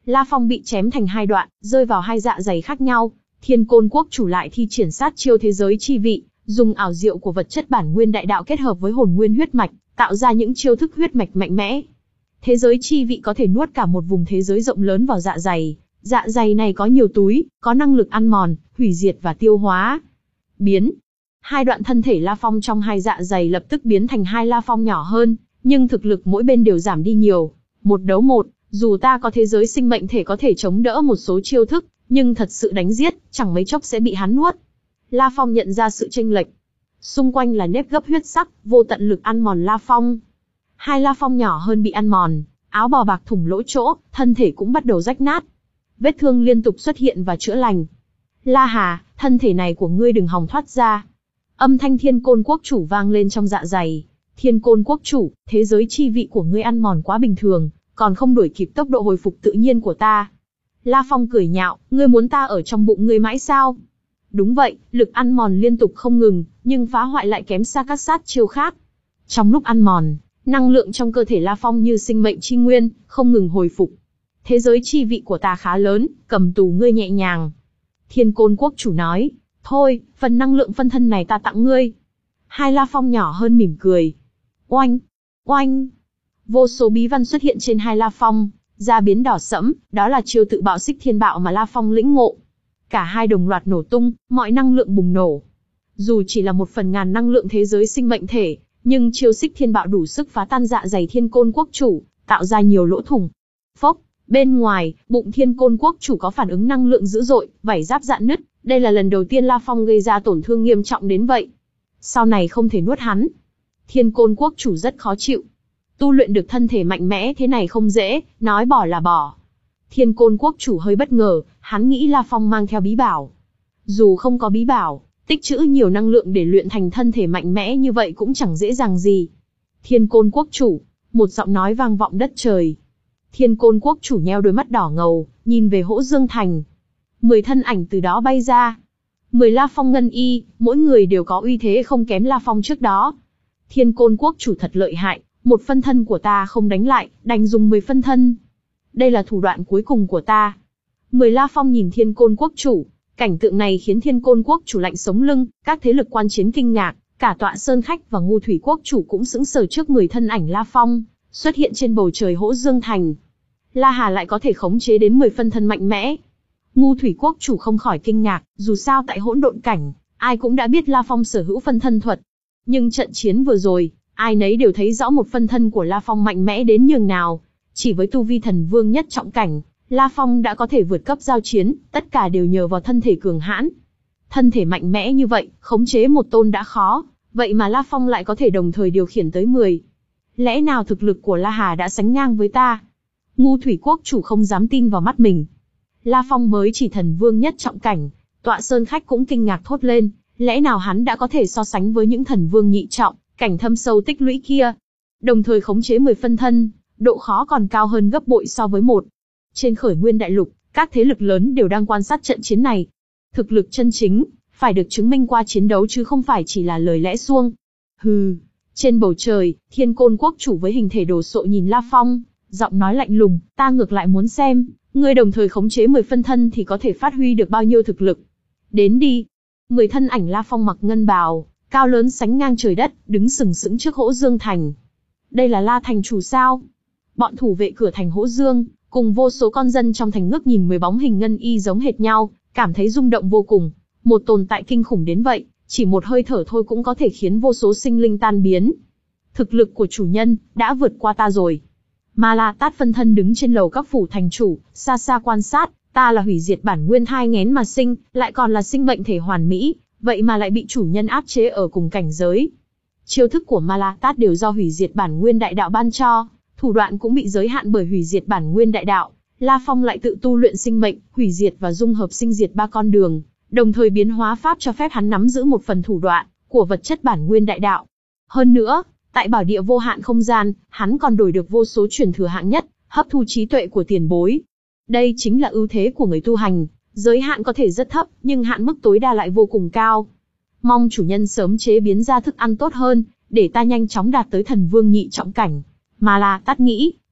La Phong bị chém thành hai đoạn, rơi vào hai dạ dày khác nhau. Thiên Côn Quốc chủ lại thi triển sát chiêu thế giới chi vị, dùng ảo diệu của vật chất bản nguyên đại đạo kết hợp với hồn nguyên huyết mạch, tạo ra những chiêu thức huyết mạch mạnh mẽ. Thế giới chi vị có thể nuốt cả một vùng thế giới rộng lớn vào dạ dày. Dạ dày này có nhiều túi, có năng lực ăn mòn, hủy diệt và tiêu hóa. Biến. Hai đoạn thân thể La Phong trong hai dạ dày lập tức biến thành hai La Phong nhỏ hơn, nhưng thực lực mỗi bên đều giảm đi nhiều. Một đấu một, dù ta có thế giới sinh mệnh thể có thể chống đỡ một số chiêu thức, nhưng thật sự đánh giết, chẳng mấy chốc sẽ bị hắn nuốt. La Phong nhận ra sự chênh lệch. Xung quanh là nếp gấp huyết sắc, vô tận lực ăn mòn La Phong. Hai La Phong nhỏ hơn bị ăn mòn, áo bào bạc thủng lỗ chỗ, thân thể cũng bắt đầu rách nát. Vết thương liên tục xuất hiện và chữa lành. La Hà, thân thể này của ngươi đừng hòng thoát ra. Âm thanh Thiên Côn Quốc chủ vang lên trong dạ dày. Thiên Côn Quốc chủ, thế giới chi vị của ngươi ăn mòn quá bình thường, còn không đuổi kịp tốc độ hồi phục tự nhiên của ta. La Phong cười nhạo, ngươi muốn ta ở trong bụng ngươi mãi sao? Đúng vậy, lực ăn mòn liên tục không ngừng, nhưng phá hoại lại kém xa các sát chiêu khác. Trong lúc ăn mòn, năng lượng trong cơ thể La Phong như sinh mệnh chi nguyên, không ngừng hồi phục. Thế giới chi vị của ta khá lớn, cầm tù ngươi nhẹ nhàng. Thiên Côn Quốc chủ nói, thôi, phần năng lượng phân thân này ta tặng ngươi. Hai La Phong nhỏ hơn mỉm cười. Oanh, oanh. Vô số bí văn xuất hiện trên hai La Phong, da biến đỏ sẫm, đó là chiêu tự bạo xích thiên bạo mà La Phong lĩnh ngộ. Cả hai đồng loạt nổ tung, mọi năng lượng bùng nổ. Dù chỉ là một phần ngàn năng lượng thế giới sinh mệnh thể, nhưng chiêu xích thiên bạo đủ sức phá tan dạ dày Thiên Côn Quốc chủ, tạo ra nhiều lỗ thủng. Phốc, bên ngoài, bụng Thiên Côn Quốc chủ có phản ứng năng lượng dữ dội, vảy giáp rạn nứt, đây là lần đầu tiên La Phong gây ra tổn thương nghiêm trọng đến vậy. Sau này không thể nuốt hắn. Thiên Côn Quốc chủ rất khó chịu. Tu luyện được thân thể mạnh mẽ thế này không dễ, nói bỏ là bỏ. Thiên Côn Quốc chủ hơi bất ngờ, hắn nghĩ La Phong mang theo bí bảo. Dù không có bí bảo, tích trữ nhiều năng lượng để luyện thành thân thể mạnh mẽ như vậy cũng chẳng dễ dàng gì. Thiên Côn Quốc chủ, một giọng nói vang vọng đất trời. Thiên Côn Quốc chủ nheo đôi mắt đỏ ngầu, nhìn về Hỗ Dương Thành. Mười thân ảnh từ đó bay ra. Mười La Phong ngân y, mỗi người đều có uy thế không kém La Phong trước đó. Thiên Côn Quốc chủ thật lợi hại, một phân thân của ta không đánh lại, đành dùng mười phân thân. Đây là thủ đoạn cuối cùng của ta. Mười La Phong nhìn Thiên Côn Quốc chủ, cảnh tượng này khiến Thiên Côn Quốc chủ lạnh sống lưng, các thế lực quan chiến kinh ngạc, cả Tọa Sơn Khách và Ngu Thủy Quốc chủ cũng sững sờ trước mười thân ảnh La Phong, xuất hiện trên bầu trời Hỗ Dương Thành. La Hà lại có thể khống chế đến mười phân thân mạnh mẽ. Ngu Thủy Quốc chủ không khỏi kinh ngạc, dù sao tại hỗn độn cảnh, ai cũng đã biết La Phong sở hữu phân thân thuật. Nhưng trận chiến vừa rồi, ai nấy đều thấy rõ một phân thân của La Phong mạnh mẽ đến nhường nào. Chỉ với tu vi thần vương nhất trọng cảnh, La Phong đã có thể vượt cấp giao chiến, tất cả đều nhờ vào thân thể cường hãn. Thân thể mạnh mẽ như vậy, khống chế một tôn đã khó, vậy mà La Phong lại có thể đồng thời điều khiển tới mười. Lẽ nào thực lực của La Hà đã sánh ngang với ta? Ngu Thủy Quốc chủ không dám tin vào mắt mình. La Phong mới chỉ thần vương nhất trọng cảnh, Tọa Sơn Khách cũng kinh ngạc thốt lên, lẽ nào hắn đã có thể so sánh với những thần vương nhị trọng, cảnh thâm sâu tích lũy kia. Đồng thời khống chế mười phân thân, độ khó còn cao hơn gấp bội so với một. Trên Khởi Nguyên Đại Lục, các thế lực lớn đều đang quan sát trận chiến này. Thực lực chân chính, phải được chứng minh qua chiến đấu chứ không phải chỉ là lời lẽ suông. Hừ, trên bầu trời, Thiên Côn Quốc chủ với hình thể đồ sộ nhìn La Phong, giọng nói lạnh lùng, ta ngược lại muốn xem, ngươi đồng thời khống chế mười phân thân thì có thể phát huy được bao nhiêu thực lực. Đến đi. Mười thân ảnh La Phong mặc ngân bào, cao lớn sánh ngang trời đất, đứng sừng sững trước Hỗ Dương Thành. Đây là La thành chủ sao? Bọn thủ vệ cửa thành Hỗ Dương, cùng vô số con dân trong thành ngước nhìn mười bóng hình ngân y giống hệt nhau, cảm thấy rung động vô cùng. Một tồn tại kinh khủng đến vậy, chỉ một hơi thở thôi cũng có thể khiến vô số sinh linh tan biến. Thực lực của chủ nhân, đã vượt qua ta rồi. Ma La Tát phân thân đứng trên lầu các phủ thành chủ, xa xa quan sát, ta là hủy diệt bản nguyên thai nghén mà sinh, lại còn là sinh mệnh thể hoàn mỹ, vậy mà lại bị chủ nhân áp chế ở cùng cảnh giới. Chiêu thức của Ma La Tát đều do hủy diệt bản nguyên đại đạo ban cho, thủ đoạn cũng bị giới hạn bởi hủy diệt bản nguyên đại đạo. La Phong lại tự tu luyện sinh mệnh, hủy diệt và dung hợp sinh diệt ba con đường, đồng thời biến hóa pháp cho phép hắn nắm giữ một phần thủ đoạn của vật chất bản nguyên đại đạo. Hơn nữa, tại bảo địa vô hạn không gian, hắn còn đổi được vô số truyền thừa hạng nhất, hấp thu trí tuệ của tiền bối. Đây chính là ưu thế của người tu hành, giới hạn có thể rất thấp, nhưng hạn mức tối đa lại vô cùng cao. Mong chủ nhân sớm chế biến ra thức ăn tốt hơn, để ta nhanh chóng đạt tới thần vương nhị trọng cảnh. Ma La Tát nghĩ,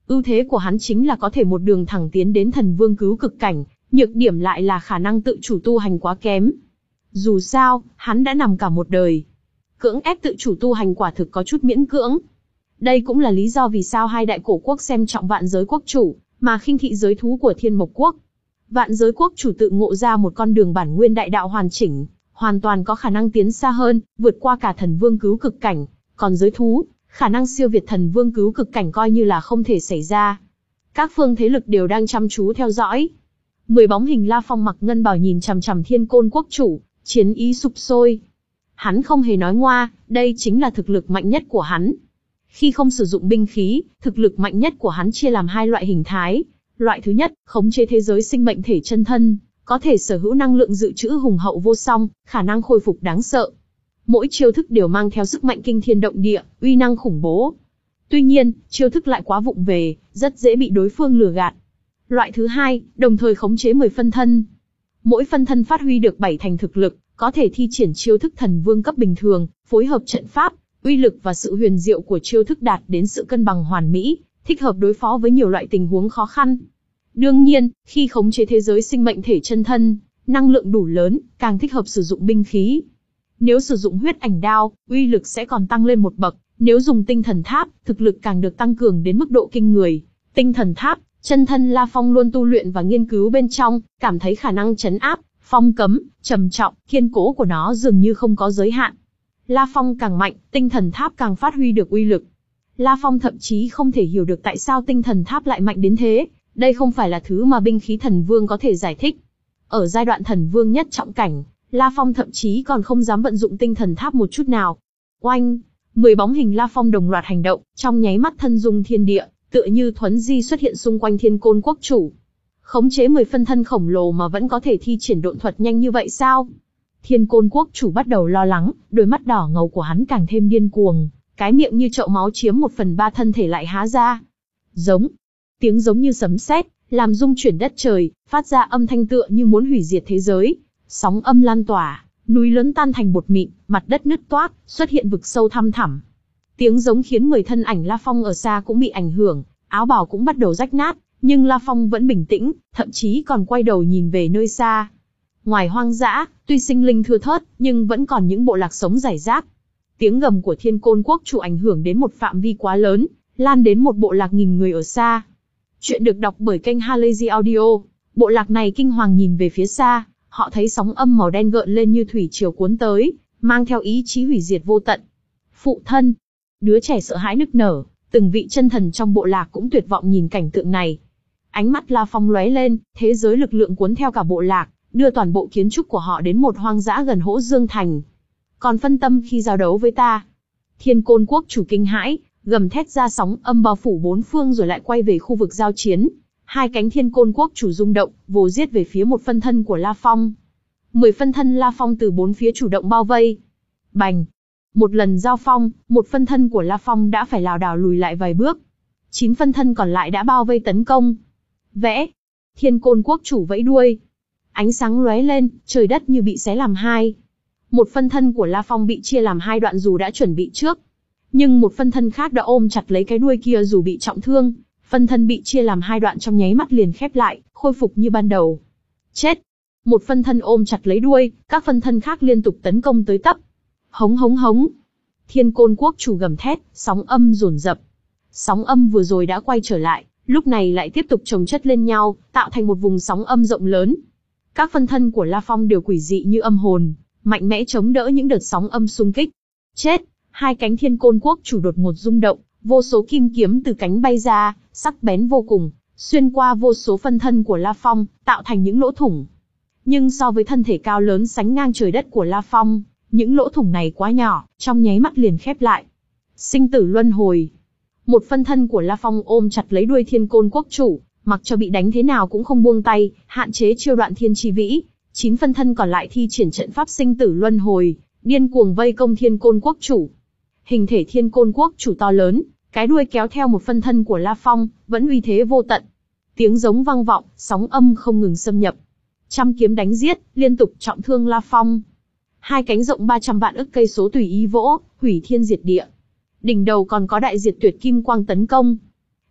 Ưu thế của hắn chính là có thể một đường thẳng tiến đến thần vương cứu cực cảnh, nhược điểm lại là khả năng tự chủ tu hành quá kém. Dù sao, hắn đã nằm cả một đời. Cưỡng ép tự chủ tu hành quả thực có chút miễn cưỡng. Đây cũng là lý do vì sao hai đại cổ quốc xem trọng vạn giới quốc chủ, mà khinh thị giới thú của Thiên Mộc quốc. Vạn giới quốc chủ tự ngộ ra một con đường bản nguyên đại đạo hoàn chỉnh, hoàn toàn có khả năng tiến xa hơn, vượt qua cả thần vương cứu cực cảnh. Còn giới thú, khả năng siêu việt thần vương cứu cực cảnh coi như là không thể xảy ra. Các phương thế lực đều đang chăm chú theo dõi. Mười bóng hình La Phong mặc ngân bào nhìn chằm chằm Thiên Côn quốc chủ, chiến ý sục sôi. Hắn không hề nói ngoa, đây chính là thực lực mạnh nhất của hắn. Khi không sử dụng binh khí, thực lực mạnh nhất của hắn chia làm hai loại hình thái. Loại thứ nhất, khống chế thế giới sinh mệnh thể chân thân, có thể sở hữu năng lượng dự trữ hùng hậu vô song, khả năng khôi phục đáng sợ. Mỗi chiêu thức đều mang theo sức mạnh kinh thiên động địa, uy năng khủng bố. Tuy nhiên, chiêu thức lại quá vụng về, rất dễ bị đối phương lừa gạt. Loại thứ hai, đồng thời khống chế mười phân thân. Mỗi phân thân phát huy được bảy thành thực lực, có thể thi triển chiêu thức thần vương cấp bình thường, phối hợp trận pháp, uy lực và sự huyền diệu của chiêu thức đạt đến sự cân bằng hoàn mỹ, thích hợp đối phó với nhiều loại tình huống khó khăn. Đương nhiên, khi khống chế thế giới sinh mệnh thể chân thân, năng lượng đủ lớn, càng thích hợp sử dụng binh khí. Nếu sử dụng huyết ảnh đao, uy lực sẽ còn tăng lên một bậc, nếu dùng tinh thần tháp, thực lực càng được tăng cường đến mức độ kinh người. Tinh thần tháp, chân thân La Phong luôn tu luyện và nghiên cứu bên trong, cảm thấy khả năng trấn áp, phong cấm, trầm trọng, kiên cố của nó dường như không có giới hạn. La Phong càng mạnh, tinh thần tháp càng phát huy được uy lực. La Phong thậm chí không thể hiểu được tại sao tinh thần tháp lại mạnh đến thế, đây không phải là thứ mà binh khí thần vương có thể giải thích. Ở giai đoạn thần vương nhất trọng cảnh, La Phong thậm chí còn không dám vận dụng tinh thần tháp một chút nào. Oanh! Mười bóng hình La Phong đồng loạt hành động, trong nháy mắt thân dung thiên địa, tựa như thuấn di xuất hiện xung quanh Thiên Côn quốc chủ. Khống chế mười phân thân khổng lồ mà vẫn có thể thi triển độn thuật nhanh như vậy sao? Thiên Côn quốc chủ bắt đầu lo lắng, đôi mắt đỏ ngầu của hắn càng thêm điên cuồng, cái miệng như chậu máu chiếm một phần ba thân thể lại há ra. Giống, tiếng giống như sấm sét, làm rung chuyển đất trời, phát ra âm thanh tựa như muốn hủy diệt thế giới. Sóng âm lan tỏa, núi lớn tan thành bột mịn, mặt đất nứt toác, xuất hiện vực sâu thăm thẳm. Tiếng giống khiến mười thân ảnh La Phong ở xa cũng bị ảnh hưởng, áo bào cũng bắt đầu rách nát, nhưng La Phong vẫn bình tĩnh, thậm chí còn quay đầu nhìn về nơi xa. Ngoài hoang dã, tuy sinh linh thưa thớt, nhưng vẫn còn những bộ lạc sống rải rác. Tiếng gầm của Thiên Côn quốc chủ ảnh hưởng đến một phạm vi quá lớn, lan đến một bộ lạc nghìn người ở xa. Chuyện được đọc bởi kênh Halazy Audio. Bộ lạc này kinh hoàng nhìn về phía xa, họ thấy sóng âm màu đen gợn lên như thủy triều cuốn tới, mang theo ý chí hủy diệt vô tận. Phụ thân, đứa trẻ sợ hãi nức nở, từng vị chân thần trong bộ lạc cũng tuyệt vọng nhìn cảnh tượng này. Ánh mắt La Phong lóe lên, thế giới lực lượng cuốn theo cả bộ lạc, đưa toàn bộ kiến trúc của họ đến một hoang dã gần Hỗ Dương Thành. Còn phân tâm khi giao đấu với ta? Thiên Côn quốc chủ kinh hãi, gầm thét ra sóng âm bao phủ bốn phương rồi lại quay về khu vực giao chiến. Hai cánh Thiên Côn quốc chủ rung động, vồ giết về phía một phân thân của La Phong. Mười phân thân La Phong từ bốn phía chủ động bao vây. Bành! Một lần giao phong, một phân thân của La Phong đã phải lảo đảo lùi lại vài bước. Chín phân thân còn lại đã bao vây tấn công. Vẽ! Thiên Côn quốc chủ vẫy đuôi. Ánh sáng lóe lên, trời đất như bị xé làm hai. Một phân thân của La Phong bị chia làm hai đoạn dù đã chuẩn bị trước. Nhưng một phân thân khác đã ôm chặt lấy cái đuôi kia dù bị trọng thương. Phân thân bị chia làm hai đoạn trong nháy mắt liền khép lại, khôi phục như ban đầu. Chết! Một phân thân ôm chặt lấy đuôi, các phân thân khác liên tục tấn công tới tấp. Hống hống hống! Thiên Côn quốc chủ gầm thét, sóng âm dồn dập. Sóng âm vừa rồi đã quay trở lại, lúc này lại tiếp tục chồng chất lên nhau, tạo thành một vùng sóng âm rộng lớn. Các phân thân của La Phong đều quỷ dị như âm hồn, mạnh mẽ chống đỡ những đợt sóng âm xung kích. Chết! Hai cánh Thiên Côn quốc chủ đột ngột rung động, vô số kim kiếm từ cánh bay ra, sắc bén vô cùng, xuyên qua vô số phân thân của La Phong, tạo thành những lỗ thủng. Nhưng so với thân thể cao lớn sánh ngang trời đất của La Phong, những lỗ thủng này quá nhỏ, trong nháy mắt liền khép lại. Sinh tử luân hồi. Một phân thân của La Phong ôm chặt lấy đuôi Thiên Côn quốc chủ, mặc cho bị đánh thế nào cũng không buông tay, hạn chế chiêu đoạn thiên chi vĩ. Chín phân thân còn lại thi triển trận pháp sinh tử luân hồi, điên cuồng vây công Thiên Côn quốc chủ. Hình thể Thiên Côn quốc chủ to lớn, cái đuôi kéo theo một phân thân của La Phong, vẫn uy thế vô tận. Tiếng giống vang vọng, sóng âm không ngừng xâm nhập. Trăm kiếm đánh giết, liên tục trọng thương La Phong. Hai cánh rộng ba trăm vạn ức cây số tùy ý vỗ, hủy thiên diệt địa. Đỉnh đầu còn có đại diệt tuyệt kim quang tấn công.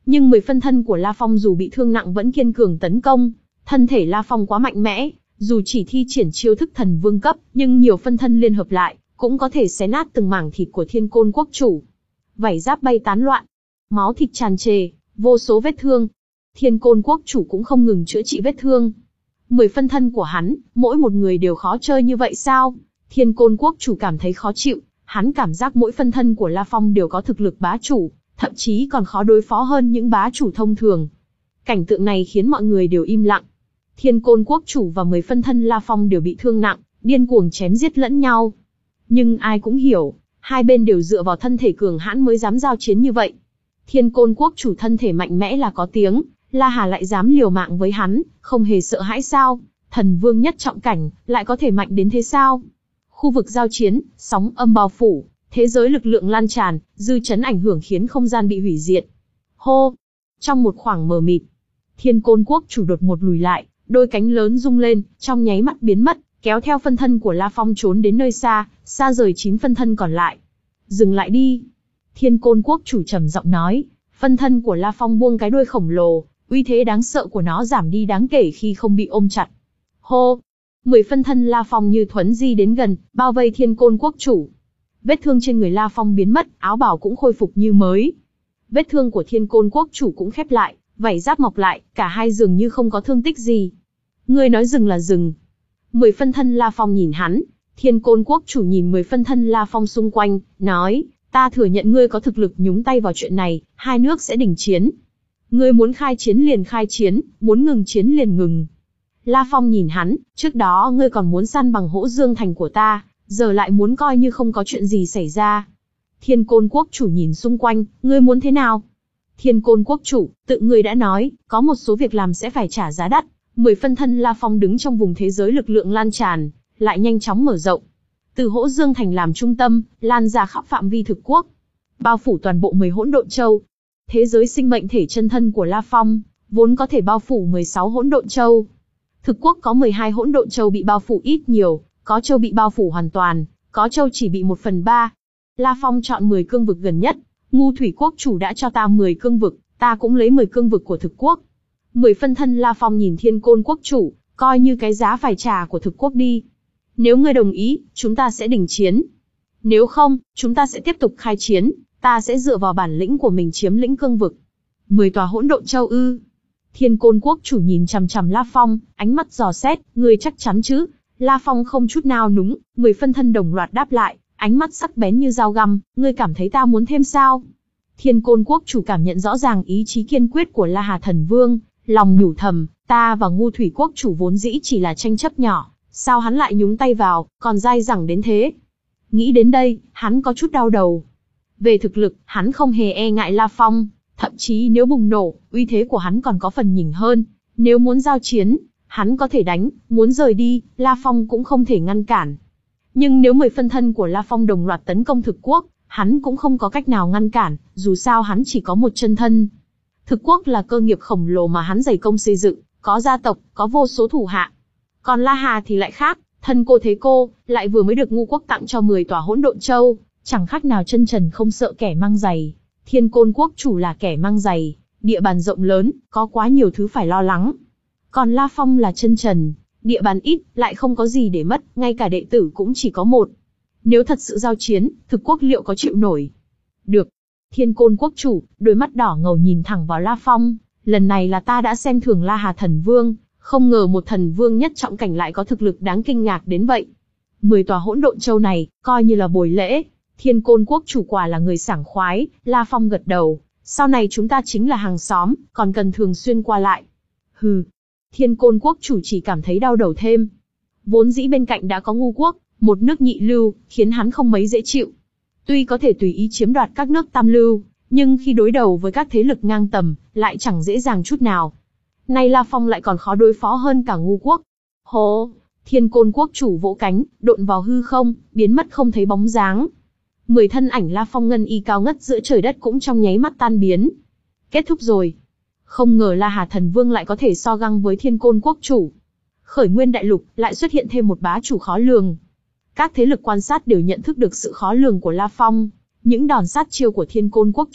Nhưng mười phân thân của La Phong dù bị thương nặng vẫn kiên cường tấn công. Thân thể La Phong quá mạnh mẽ, dù chỉ thi triển chiêu thức thần vương cấp, nhưng nhiều phân thân liên hợp lại, cũng có thể xé nát từng mảng thịt của Thiên Côn Quốc chủ. Vảy giáp bay tán loạn, máu thịt tràn trề, vô số vết thương. Thiên Côn Quốc chủ cũng không ngừng chữa trị vết thương. Mười phân thân của hắn, mỗi một người đều khó chơi như vậy sao? Thiên Côn Quốc chủ cảm thấy khó chịu, hắn cảm giác mỗi phân thân của La Phong đều có thực lực bá chủ, thậm chí còn khó đối phó hơn những bá chủ thông thường. Cảnh tượng này khiến mọi người đều im lặng. Thiên Côn Quốc chủ và mười phân thân La Phong đều bị thương nặng, điên cuồng chém giết lẫn nhau. Nhưng ai cũng hiểu, hai bên đều dựa vào thân thể cường hãn mới dám giao chiến như vậy. Thiên Côn Quốc chủ thân thể mạnh mẽ là có tiếng, La Hà lại dám liều mạng với hắn, không hề sợ hãi sao? Thần vương nhất trọng cảnh, lại có thể mạnh đến thế sao? Khu vực giao chiến, sóng âm bao phủ, thế giới lực lượng lan tràn, dư chấn ảnh hưởng khiến không gian bị hủy diệt. Hô! Trong một khoảng mờ mịt, Thiên Côn Quốc chủ đột một lùi lại, đôi cánh lớn rung lên, trong nháy mắt biến mất, kéo theo phân thân của La Phong trốn đến nơi xa, xa rời chín phân thân còn lại. Dừng lại đi! Thiên Côn Quốc chủ trầm giọng nói. Phân thân của La Phong buông cái đuôi khổng lồ, uy thế đáng sợ của nó giảm đi đáng kể khi không bị ôm chặt. Hô! Mười phân thân La Phong như thuấn di đến gần, bao vây Thiên Côn Quốc chủ. Vết thương trên người La Phong biến mất, áo bào cũng khôi phục như mới. Vết thương của Thiên Côn Quốc chủ cũng khép lại, vảy giáp mọc lại, cả hai dường như không có thương tích gì. Ngươi nói dừng là dừng. Mười phân thân La Phong nhìn hắn, Thiên Côn Quốc chủ nhìn mười phân thân La Phong xung quanh, nói, ta thừa nhận ngươi có thực lực nhúng tay vào chuyện này, hai nước sẽ đình chiến. Ngươi muốn khai chiến liền khai chiến, muốn ngừng chiến liền ngừng. La Phong nhìn hắn, trước đó ngươi còn muốn săn bằng Hỗ Dương Thành của ta, giờ lại muốn coi như không có chuyện gì xảy ra. Thiên Côn Quốc chủ nhìn xung quanh, ngươi muốn thế nào? Thiên Côn Quốc chủ, tự ngươi đã nói, có một số việc làm sẽ phải trả giá đắt. Mười phân thân La Phong đứng trong vùng thế giới lực lượng lan tràn, lại nhanh chóng mở rộng. Từ Hỗ Dương Thành làm trung tâm, lan ra khắp phạm vi thực quốc, bao phủ toàn bộ mười hỗn độn châu. Thế giới sinh mệnh thể chân thân của La Phong, vốn có thể bao phủ mười sáu hỗn độn châu. Thực quốc có mười hai hỗn độn châu bị bao phủ ít nhiều, có châu bị bao phủ hoàn toàn, có châu chỉ bị một phần ba. La Phong chọn mười cương vực gần nhất, Ngu Thủy Quốc chủ đã cho ta mười cương vực, ta cũng lấy mười cương vực của thực quốc. Mười phân thân La Phong nhìn Thiên Côn Quốc chủ, coi như cái giá phải trả của thực quốc đi. Nếu ngươi đồng ý, chúng ta sẽ đình chiến. Nếu không, chúng ta sẽ tiếp tục khai chiến, ta sẽ dựa vào bản lĩnh của mình chiếm lĩnh cương vực. Mười tòa hỗn độn châu ư? Thiên Côn Quốc chủ nhìn chằm chằm La Phong, ánh mắt dò xét, ngươi chắc chắn chứ? La Phong không chút nào núng, mười phân thân đồng loạt đáp lại, ánh mắt sắc bén như dao găm, ngươi cảm thấy ta muốn thêm sao? Thiên Côn Quốc chủ cảm nhận rõ ràng ý chí kiên quyết của La Hà Thần Vương, lòng nhủ thầm, ta và Ngu Thủy Quốc chủ vốn dĩ chỉ là tranh chấp nhỏ, sao hắn lại nhúng tay vào, còn dai dẳng đến thế? Nghĩ đến đây, hắn có chút đau đầu. Về thực lực, hắn không hề e ngại La Phong, thậm chí nếu bùng nổ, uy thế của hắn còn có phần nhỉnh hơn. Nếu muốn giao chiến, hắn có thể đánh, muốn rời đi, La Phong cũng không thể ngăn cản. Nhưng nếu mười phân thân của La Phong đồng loạt tấn công thực quốc, hắn cũng không có cách nào ngăn cản, dù sao hắn chỉ có một chân thân. Thực quốc là cơ nghiệp khổng lồ mà hắn dày công xây dựng, có gia tộc, có vô số thủ hạ. Còn La Hà thì lại khác, thân cô thế cô, lại vừa mới được Ngu Quốc tặng cho mười tòa hỗn độn châu, chẳng khác nào chân trần không sợ kẻ mang giày. Thiên Côn Quốc chủ là kẻ mang giày, địa bàn rộng lớn, có quá nhiều thứ phải lo lắng. Còn La Phong là chân trần, địa bàn ít, lại không có gì để mất, ngay cả đệ tử cũng chỉ có một. Nếu thật sự giao chiến, thực quốc liệu có chịu nổi? Được. Thiên Côn Quốc chủ, đôi mắt đỏ ngầu nhìn thẳng vào La Phong, lần này là ta đã xem thường La Hà Thần Vương, không ngờ một thần vương nhất trọng cảnh lại có thực lực đáng kinh ngạc đến vậy. Mười tòa hỗn độn châu này, coi như là bồi lễ. Thiên Côn Quốc chủ quả là người sảng khoái, La Phong gật đầu, sau này chúng ta chính là hàng xóm, còn cần thường xuyên qua lại. Hừ. Thiên Côn Quốc chủ chỉ cảm thấy đau đầu thêm. Vốn dĩ bên cạnh đã có Ngu Quốc, một nước nhị lưu, khiến hắn không mấy dễ chịu. Tuy có thể tùy ý chiếm đoạt các nước tam lưu, nhưng khi đối đầu với các thế lực ngang tầm, lại chẳng dễ dàng chút nào. Nay La Phong lại còn khó đối phó hơn cả Ngu Quốc. Hô! Thiên Côn Quốc chủ vỗ cánh, độn vào hư không, biến mất không thấy bóng dáng. Mười thân ảnh La Phong ngân y cao ngất giữa trời đất cũng trong nháy mắt tan biến. Kết thúc rồi. Không ngờ La Hà Thần Vương lại có thể so găng với Thiên Côn Quốc chủ. Khởi Nguyên Đại Lục lại xuất hiện thêm một bá chủ khó lường. Các thế lực quan sát đều nhận thức được sự khó lường của La Phong. Những đòn sát chiêu của Thiên Côn Quốc chủ,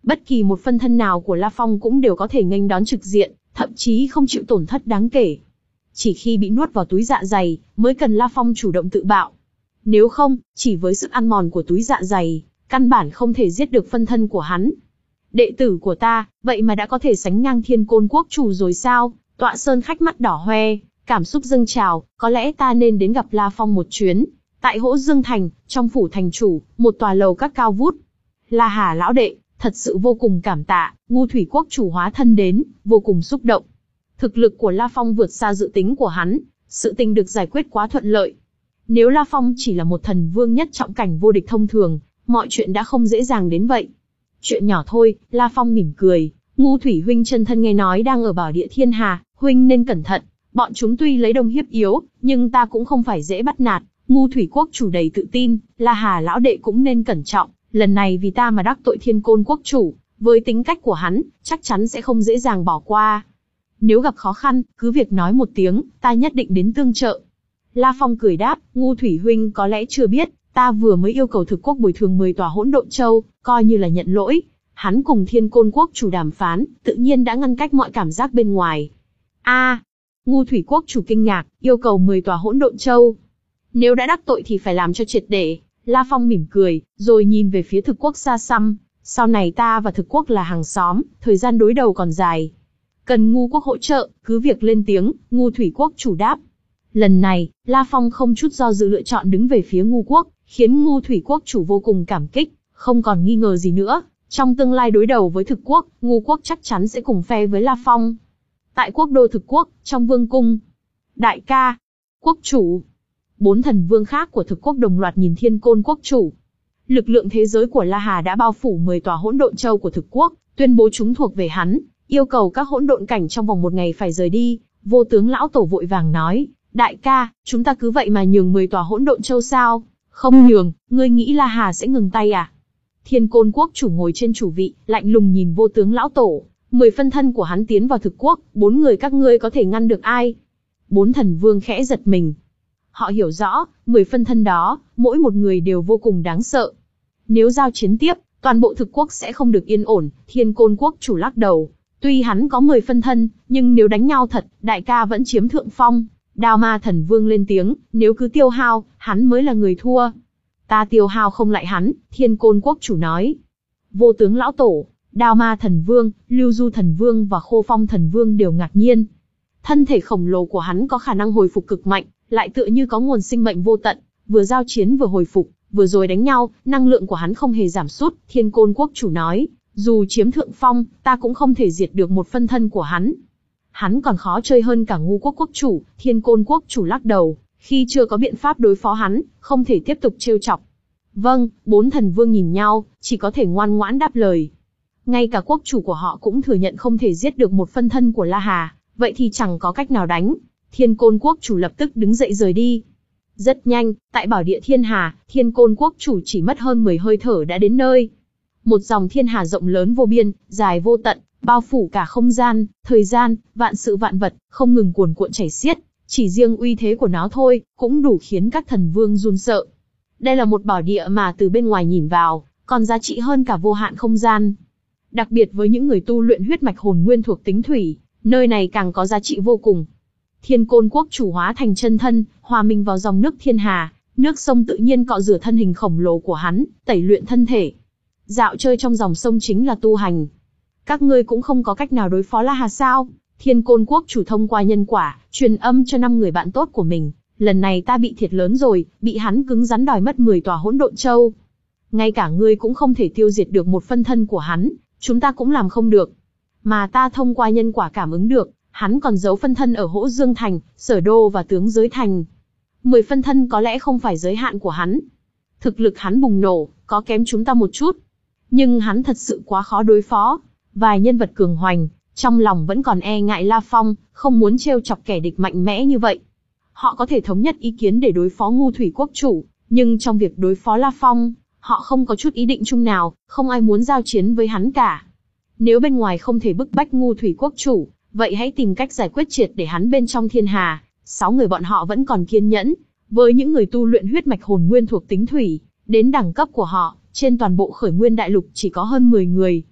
Bất kỳ một phân thân nào của La Phong cũng đều có thể nghênh đón trực diện, thậm chí không chịu tổn thất đáng kể. Chỉ khi bị nuốt vào túi dạ dày, mới cần La Phong chủ động tự bạo. Nếu không, chỉ với sức ăn mòn của túi dạ dày, căn bản không thể giết được phân thân của hắn. Đệ tử của ta, vậy mà đã có thể sánh ngang Thiên Côn Quốc chủ rồi sao? Tọa Sơn khách mắt đỏ hoe, cảm xúc dâng trào, có lẽ ta nên đến gặp La Phong một chuyến. Tại Hỗ Dương Thành, trong phủ thành chủ, một tòa lầu các cao vút. La Hà lão đệ, thật sự vô cùng cảm tạ, Ngu Thủy Quốc chủ hóa thân đến, vô cùng xúc động. Thực lực của La Phong vượt xa dự tính của hắn, sự tình được giải quyết quá thuận lợi. Nếu La Phong chỉ là một thần vương nhất trọng cảnh vô địch thông thường, mọi chuyện đã không dễ dàng đến vậy. Chuyện nhỏ thôi, La Phong mỉm cười, Ngu Thủy huynh chân thân nghe nói đang ở Bảo Địa Thiên Hà, huynh nên cẩn thận, bọn chúng tuy lấy đông hiếp yếu, nhưng ta cũng không phải dễ bắt nạt. Ngu Thủy Quốc chủ đầy tự tin, La Hà lão đệ cũng nên cẩn trọng, lần này vì ta mà đắc tội Thiên Côn Quốc chủ, với tính cách của hắn, chắc chắn sẽ không dễ dàng bỏ qua. Nếu gặp khó khăn, cứ việc nói một tiếng, ta nhất định đến tương trợ. La Phong cười đáp, Ngu Thủy huynh có lẽ chưa biết, ta vừa mới yêu cầu thực quốc bồi thường mười tòa hỗn độn châu, coi như là nhận lỗi. Hắn cùng Thiên Côn Quốc chủ đàm phán, tự nhiên đã ngăn cách mọi cảm giác bên ngoài. A, à, Ngu Thủy Quốc chủ kinh ngạc, yêu cầu mười tòa hỗn độn châu. Nếu đã đắc tội thì phải làm cho triệt để. La Phong mỉm cười, rồi nhìn về phía thực quốc xa xăm. Sau này ta và thực quốc là hàng xóm, thời gian đối đầu còn dài. Cần Ngu Quốc hỗ trợ, cứ việc lên tiếng, Ngu Thủy Quốc chủ đáp. Lần này, La Phong không chút do dự lựa chọn đứng về phía Ngu Quốc, khiến Ngu Thủy Quốc chủ vô cùng cảm kích, không còn nghi ngờ gì nữa. Trong tương lai đối đầu với thực quốc, Ngu Quốc chắc chắn sẽ cùng phe với La Phong. Tại quốc đô thực quốc, trong vương cung. Đại ca, quốc chủ. Bốn thần vương khác của thực quốc đồng loạt nhìn Thiên Côn Quốc chủ. Lực lượng thế giới của La Hà đã bao phủ mười tòa hỗn độn châu của thực quốc, tuyên bố chúng thuộc về hắn, yêu cầu các hỗn độn cảnh trong vòng một ngày phải rời đi. Vô tướng lão tổ vội vàng nói, đại ca, chúng ta cứ vậy mà nhường mười tòa hỗn độn châu sao? Không nhường, ngươi nghĩ La Hà sẽ ngừng tay à? Thiên Côn Quốc chủ ngồi trên chủ vị, lạnh lùng nhìn vô tướng lão tổ. Mười phân thân của hắn tiến vào thực quốc, bốn người các ngươi có thể ngăn được ai? Bốn thần vương khẽ giật mình. Họ hiểu rõ, mười phân thân đó, mỗi một người đều vô cùng đáng sợ. Nếu giao chiến tiếp, toàn bộ thực quốc sẽ không được yên ổn. Thiên Côn Quốc chủ lắc đầu. Tuy hắn có mười phân thân, nhưng nếu đánh nhau thật, đại ca vẫn chiếm thượng phong. Đao Ma thần vương lên tiếng, nếu cứ tiêu hao, hắn mới là người thua. Ta tiêu hao không lại hắn, Thiên Côn Quốc chủ nói. Vô tướng lão tổ, Đao Ma thần vương, Lưu Du thần vương và Khô Phong thần vương đều ngạc nhiên. Thân thể khổng lồ của hắn có khả năng hồi phục cực mạnh, lại tựa như có nguồn sinh mệnh vô tận, vừa giao chiến vừa hồi phục, vừa rồi đánh nhau, năng lượng của hắn không hề giảm sút. Thiên Côn Quốc chủ nói, dù chiếm thượng phong, ta cũng không thể diệt được một phân thân của hắn. Hắn còn khó chơi hơn cả Ngu Quốc quốc chủ. Thiên Côn Quốc chủ lắc đầu, khi chưa có biện pháp đối phó hắn, không thể tiếp tục trêu chọc. Vâng, bốn thần vương nhìn nhau, chỉ có thể ngoan ngoãn đáp lời. Ngay cả quốc chủ của họ cũng thừa nhận không thể giết được một phân thân của La Hà, vậy thì chẳng có cách nào đánh. Thiên Côn Quốc chủ lập tức đứng dậy rời đi. Rất nhanh, tại Bảo Địa Thiên Hà, Thiên Côn Quốc chủ chỉ mất hơn mười hơi thở đã đến nơi. Một dòng thiên hà rộng lớn vô biên, dài vô tận, bao phủ cả không gian, thời gian, vạn sự vạn vật, không ngừng cuồn cuộn chảy xiết. Chỉ riêng uy thế của nó thôi, cũng đủ khiến các thần vương run sợ. Đây là một bảo địa mà từ bên ngoài nhìn vào, còn giá trị hơn cả vô hạn không gian. Đặc biệt với những người tu luyện huyết mạch hồn nguyên thuộc tính thủy, nơi này càng có giá trị vô cùng. Thiên Côn Quốc chủ hóa thành chân thân, hòa mình vào dòng nước thiên hà, nước sông tự nhiên cọ rửa thân hình khổng lồ của hắn, tẩy luyện thân thể. Dạo chơi trong dòng sông chính là tu hành. Các ngươi cũng không có cách nào đối phó La Hà sao? Thiên Côn Quốc chủ thông qua nhân quả, truyền âm cho năm người bạn tốt của mình. Lần này ta bị thiệt lớn rồi, bị hắn cứng rắn đòi mất mười tòa hỗn độn châu. Ngay cả ngươi cũng không thể tiêu diệt được một phân thân của hắn, chúng ta cũng làm không được. Mà ta thông qua nhân quả cảm ứng được, hắn còn giấu phân thân ở Hỗ Dương Thành, Sở Đô và Tướng Giới Thành. Mười phân thân có lẽ không phải giới hạn của hắn. Thực lực hắn bùng nổ, có kém chúng ta một chút. Nhưng hắn thật sự quá khó đối phó. Vài nhân vật cường hoành, trong lòng vẫn còn e ngại La Phong, không muốn trêu chọc kẻ địch mạnh mẽ như vậy. Họ có thể thống nhất ý kiến để đối phó Ngu Thủy Quốc chủ, nhưng trong việc đối phó La Phong, họ không có chút ý định chung nào, không ai muốn giao chiến với hắn cả. Nếu bên ngoài không thể bức bách Ngu Thủy Quốc chủ, vậy hãy tìm cách giải quyết triệt để hắn bên trong thiên hà. Sáu người bọn họ vẫn còn kiên nhẫn. Với những người tu luyện huyết mạch hồn nguyên thuộc tính thủy, đến đẳng cấp của họ, trên toàn bộ khởi nguyên đại lục chỉ có hơn mười người.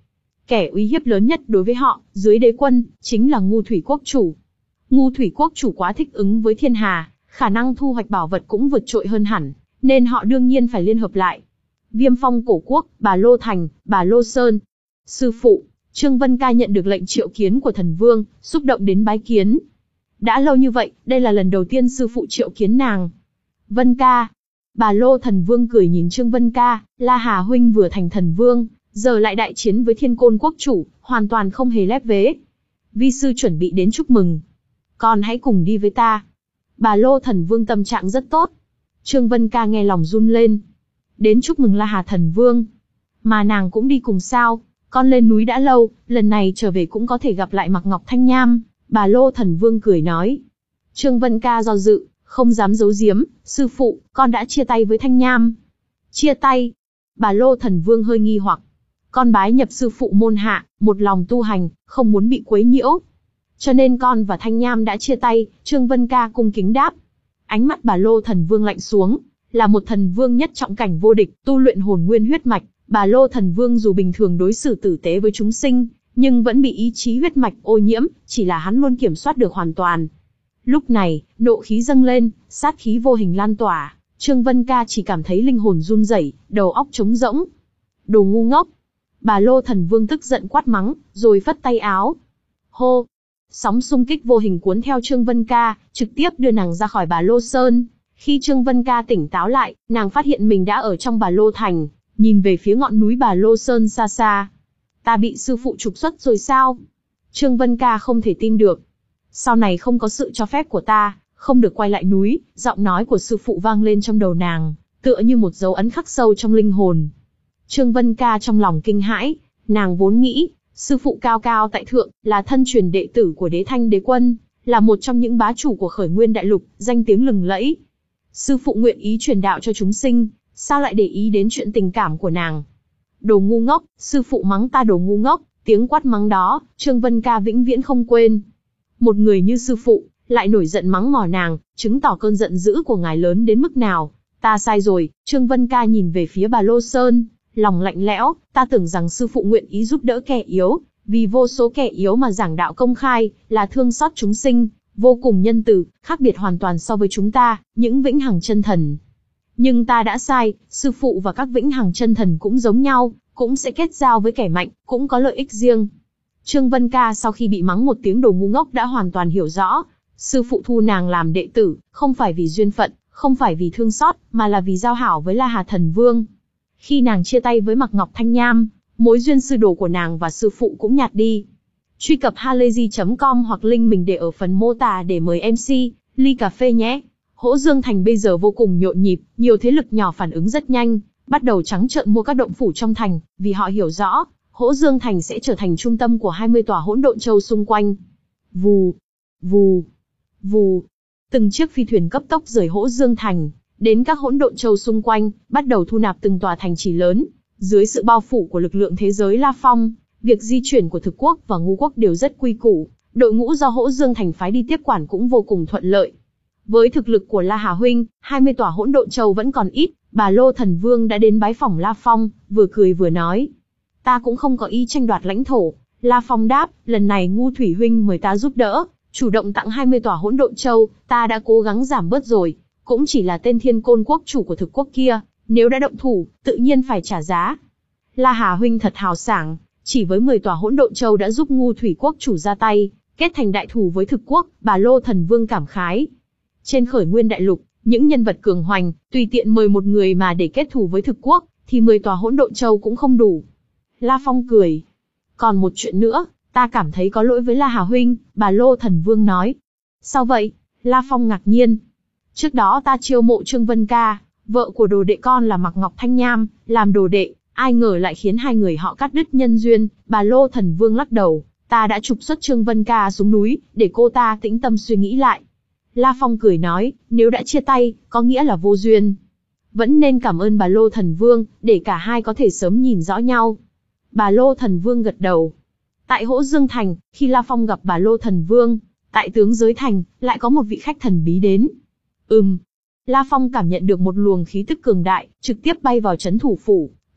Kẻ uy hiếp lớn nhất đối với họ, dưới đế quân, chính là Ngu Thủy Quốc chủ. Ngu Thủy Quốc chủ quá thích ứng với thiên hà, khả năng thu hoạch bảo vật cũng vượt trội hơn hẳn, nên họ đương nhiên phải liên hợp lại. Viêm Phong Cổ Quốc, Bà Lô Thành, Bà Lô Sơn. Sư phụ, Trương Vân Ca nhận được lệnh triệu kiến của thần vương, xúc động đến bái kiến. Đã lâu như vậy, đây là lần đầu tiên sư phụ triệu kiến nàng. Vân Ca. Bà Lô thần vương cười nhìn Trương Vân Ca, La Hà huynh vừa thành thần vương, giờ lại đại chiến với Thiên Côn Quốc chủ, hoàn toàn không hề lép vế. Vi sư chuẩn bị đến chúc mừng. Con hãy cùng đi với ta. Bà Lô thần vương tâm trạng rất tốt. Trương Vân Ca nghe lòng run lên. Đến chúc mừng La Hà thần vương. Mà nàng cũng đi cùng sao? Con lên núi đã lâu, lần này trở về cũng có thể gặp lại Mạc Ngọc Thanh Nham. Bà Lô thần vương cười nói. Trương Vân Ca do dự, không dám giấu giếm. Sư phụ, con đã chia tay với Thanh Nham. Chia tay? Bà Lô thần vương hơi nghi hoặc. Con bái nhập sư phụ môn hạ, một lòng tu hành, không muốn bị quấy nhiễu. Cho nên con và Thanh Nham đã chia tay. Trương Vân Ca cung kính đáp. Ánh mắt bà Lô thần vương lạnh xuống. Là một thần vương nhất trọng cảnh vô địch, tu luyện hồn nguyên huyết mạch, bà Lô thần vương dù bình thường đối xử tử tế với chúng sinh, nhưng vẫn bị ý chí huyết mạch ô nhiễm, chỉ là hắn luôn kiểm soát được hoàn toàn. Lúc này, nộ khí dâng lên, sát khí vô hình lan tỏa, Trương Vân Ca chỉ cảm thấy linh hồn run rẩy, đầu óc trống rỗng. Đồ ngu ngốc! Bà Lô thần vương tức giận quát mắng, rồi phất tay áo. Hô! Sóng xung kích vô hình cuốn theo Trương Vân Ca, trực tiếp đưa nàng ra khỏi Bà Lô Sơn. Khi Trương Vân Ca tỉnh táo lại, nàng phát hiện mình đã ở trong Bà Lô Thành, nhìn về phía ngọn núi Bà Lô Sơn xa xa. Ta bị sư phụ trục xuất rồi sao? Trương Vân Ca không thể tin được. Sau này không có sự cho phép của ta, không được quay lại núi, giọng nói của sư phụ vang lên trong đầu nàng, tựa như một dấu ấn khắc sâu trong linh hồn. Trương Vân Ca trong lòng kinh hãi, nàng vốn nghĩ, sư phụ cao cao tại thượng, là thân truyền đệ tử của Đế Thanh Đế Quân, là một trong những bá chủ của Khởi Nguyên Đại Lục, danh tiếng lừng lẫy. Sư phụ nguyện ý truyền đạo cho chúng sinh, sao lại để ý đến chuyện tình cảm của nàng? Đồ ngu ngốc, sư phụ mắng ta đồ ngu ngốc, tiếng quát mắng đó, Trương Vân Ca vĩnh viễn không quên. Một người như sư phụ, lại nổi giận mắng mỏ nàng, chứng tỏ cơn giận dữ của ngài lớn đến mức nào. Ta sai rồi. Trương Vân Ca nhìn về phía Bà Lô Sơn, lòng lạnh lẽo, ta tưởng rằng sư phụ nguyện ý giúp đỡ kẻ yếu, vì vô số kẻ yếu mà giảng đạo công khai, là thương xót chúng sinh, vô cùng nhân từ, khác biệt hoàn toàn so với chúng ta, những vĩnh hằng chân thần. Nhưng ta đã sai, sư phụ và các vĩnh hằng chân thần cũng giống nhau, cũng sẽ kết giao với kẻ mạnh, cũng có lợi ích riêng. Trương Vân Ca sau khi bị mắng một tiếng đồ ngu ngốc đã hoàn toàn hiểu rõ, sư phụ thu nàng làm đệ tử, không phải vì duyên phận, không phải vì thương xót, mà là vì giao hảo với La Hà Thần Vương. Khi nàng chia tay với Mạc Ngọc Thanh Nham, mối duyên sư đồ của nàng và sư phụ cũng nhạt đi. Truy cập halayzi chấm com hoặc link mình để ở phần mô tả để mời em xê, ly cà phê nhé. Hỗ Dương Thành bây giờ vô cùng nhộn nhịp, nhiều thế lực nhỏ phản ứng rất nhanh, bắt đầu trắng trợn mua các động phủ trong thành, vì họ hiểu rõ, Hỗ Dương Thành sẽ trở thành trung tâm của hai mươi tòa hỗn độn châu xung quanh. Vù, vù, vù. Từng chiếc phi thuyền cấp tốc rời Hỗ Dương Thành, đến các hỗn độn châu xung quanh, bắt đầu thu nạp từng tòa thành trì lớn. Dưới sự bao phủ của lực lượng thế giới La Phong, việc di chuyển của Thực Quốc và Ngu Quốc đều rất quy củ, đội ngũ do Hỗ Dương Thành phái đi tiếp quản cũng vô cùng thuận lợi. Với thực lực của La Hà huynh, hai mươi tòa hỗn độn châu vẫn còn ít, Bà Lô Thần Vương đã đến bái phỏng La Phong, vừa cười vừa nói. Ta cũng không có ý tranh đoạt lãnh thổ. La Phong đáp, lần này Ngu Thủy huynh mời ta giúp đỡ, chủ động tặng hai mươi tòa hỗn độn châu, ta đã cố gắng giảm bớt rồi, cũng chỉ là tên Thiên Côn Quốc chủ của Thực Quốc kia, nếu đã động thủ, tự nhiên phải trả giá. La Hà huynh thật hào sảng, chỉ với mười tòa hỗn độn châu đã giúp Ngu Thủy Quốc chủ ra tay, kết thành đại thù với Thực Quốc, Bà Lô Thần Vương cảm khái. Trên Khởi Nguyên Đại Lục, những nhân vật cường hoành, tùy tiện mời một người mà để kết thù với Thực Quốc, thì mười tòa hỗn độn châu cũng không đủ. La Phong cười. Còn một chuyện nữa, ta cảm thấy có lỗi với La Hà huynh, Bà Lô Thần Vương nói. Sao vậy? La Phong ngạc nhiên. Trước đó ta chiêu mộ Trương Vân Ca, vợ của đồ đệ con là Mạc Ngọc Thanh Nham, làm đồ đệ, ai ngờ lại khiến hai người họ cắt đứt nhân duyên. Bà Lô Thần Vương lắc đầu, ta đã trục xuất Trương Vân Ca xuống núi, để cô ta tĩnh tâm suy nghĩ lại. La Phong cười nói, nếu đã chia tay, có nghĩa là vô duyên. Vẫn nên cảm ơn Bà Lô Thần Vương, để cả hai có thể sớm nhìn rõ nhau. Bà Lô Thần Vương gật đầu. Tại Hỗ Dương Thành, khi La Phong gặp Bà Lô Thần Vương, tại Tướng Giới Thành, lại có một vị khách thần bí đến. Ừm. La Phong cảm nhận được một luồng khí tức cường đại, trực tiếp bay vào trấn thủ phủ,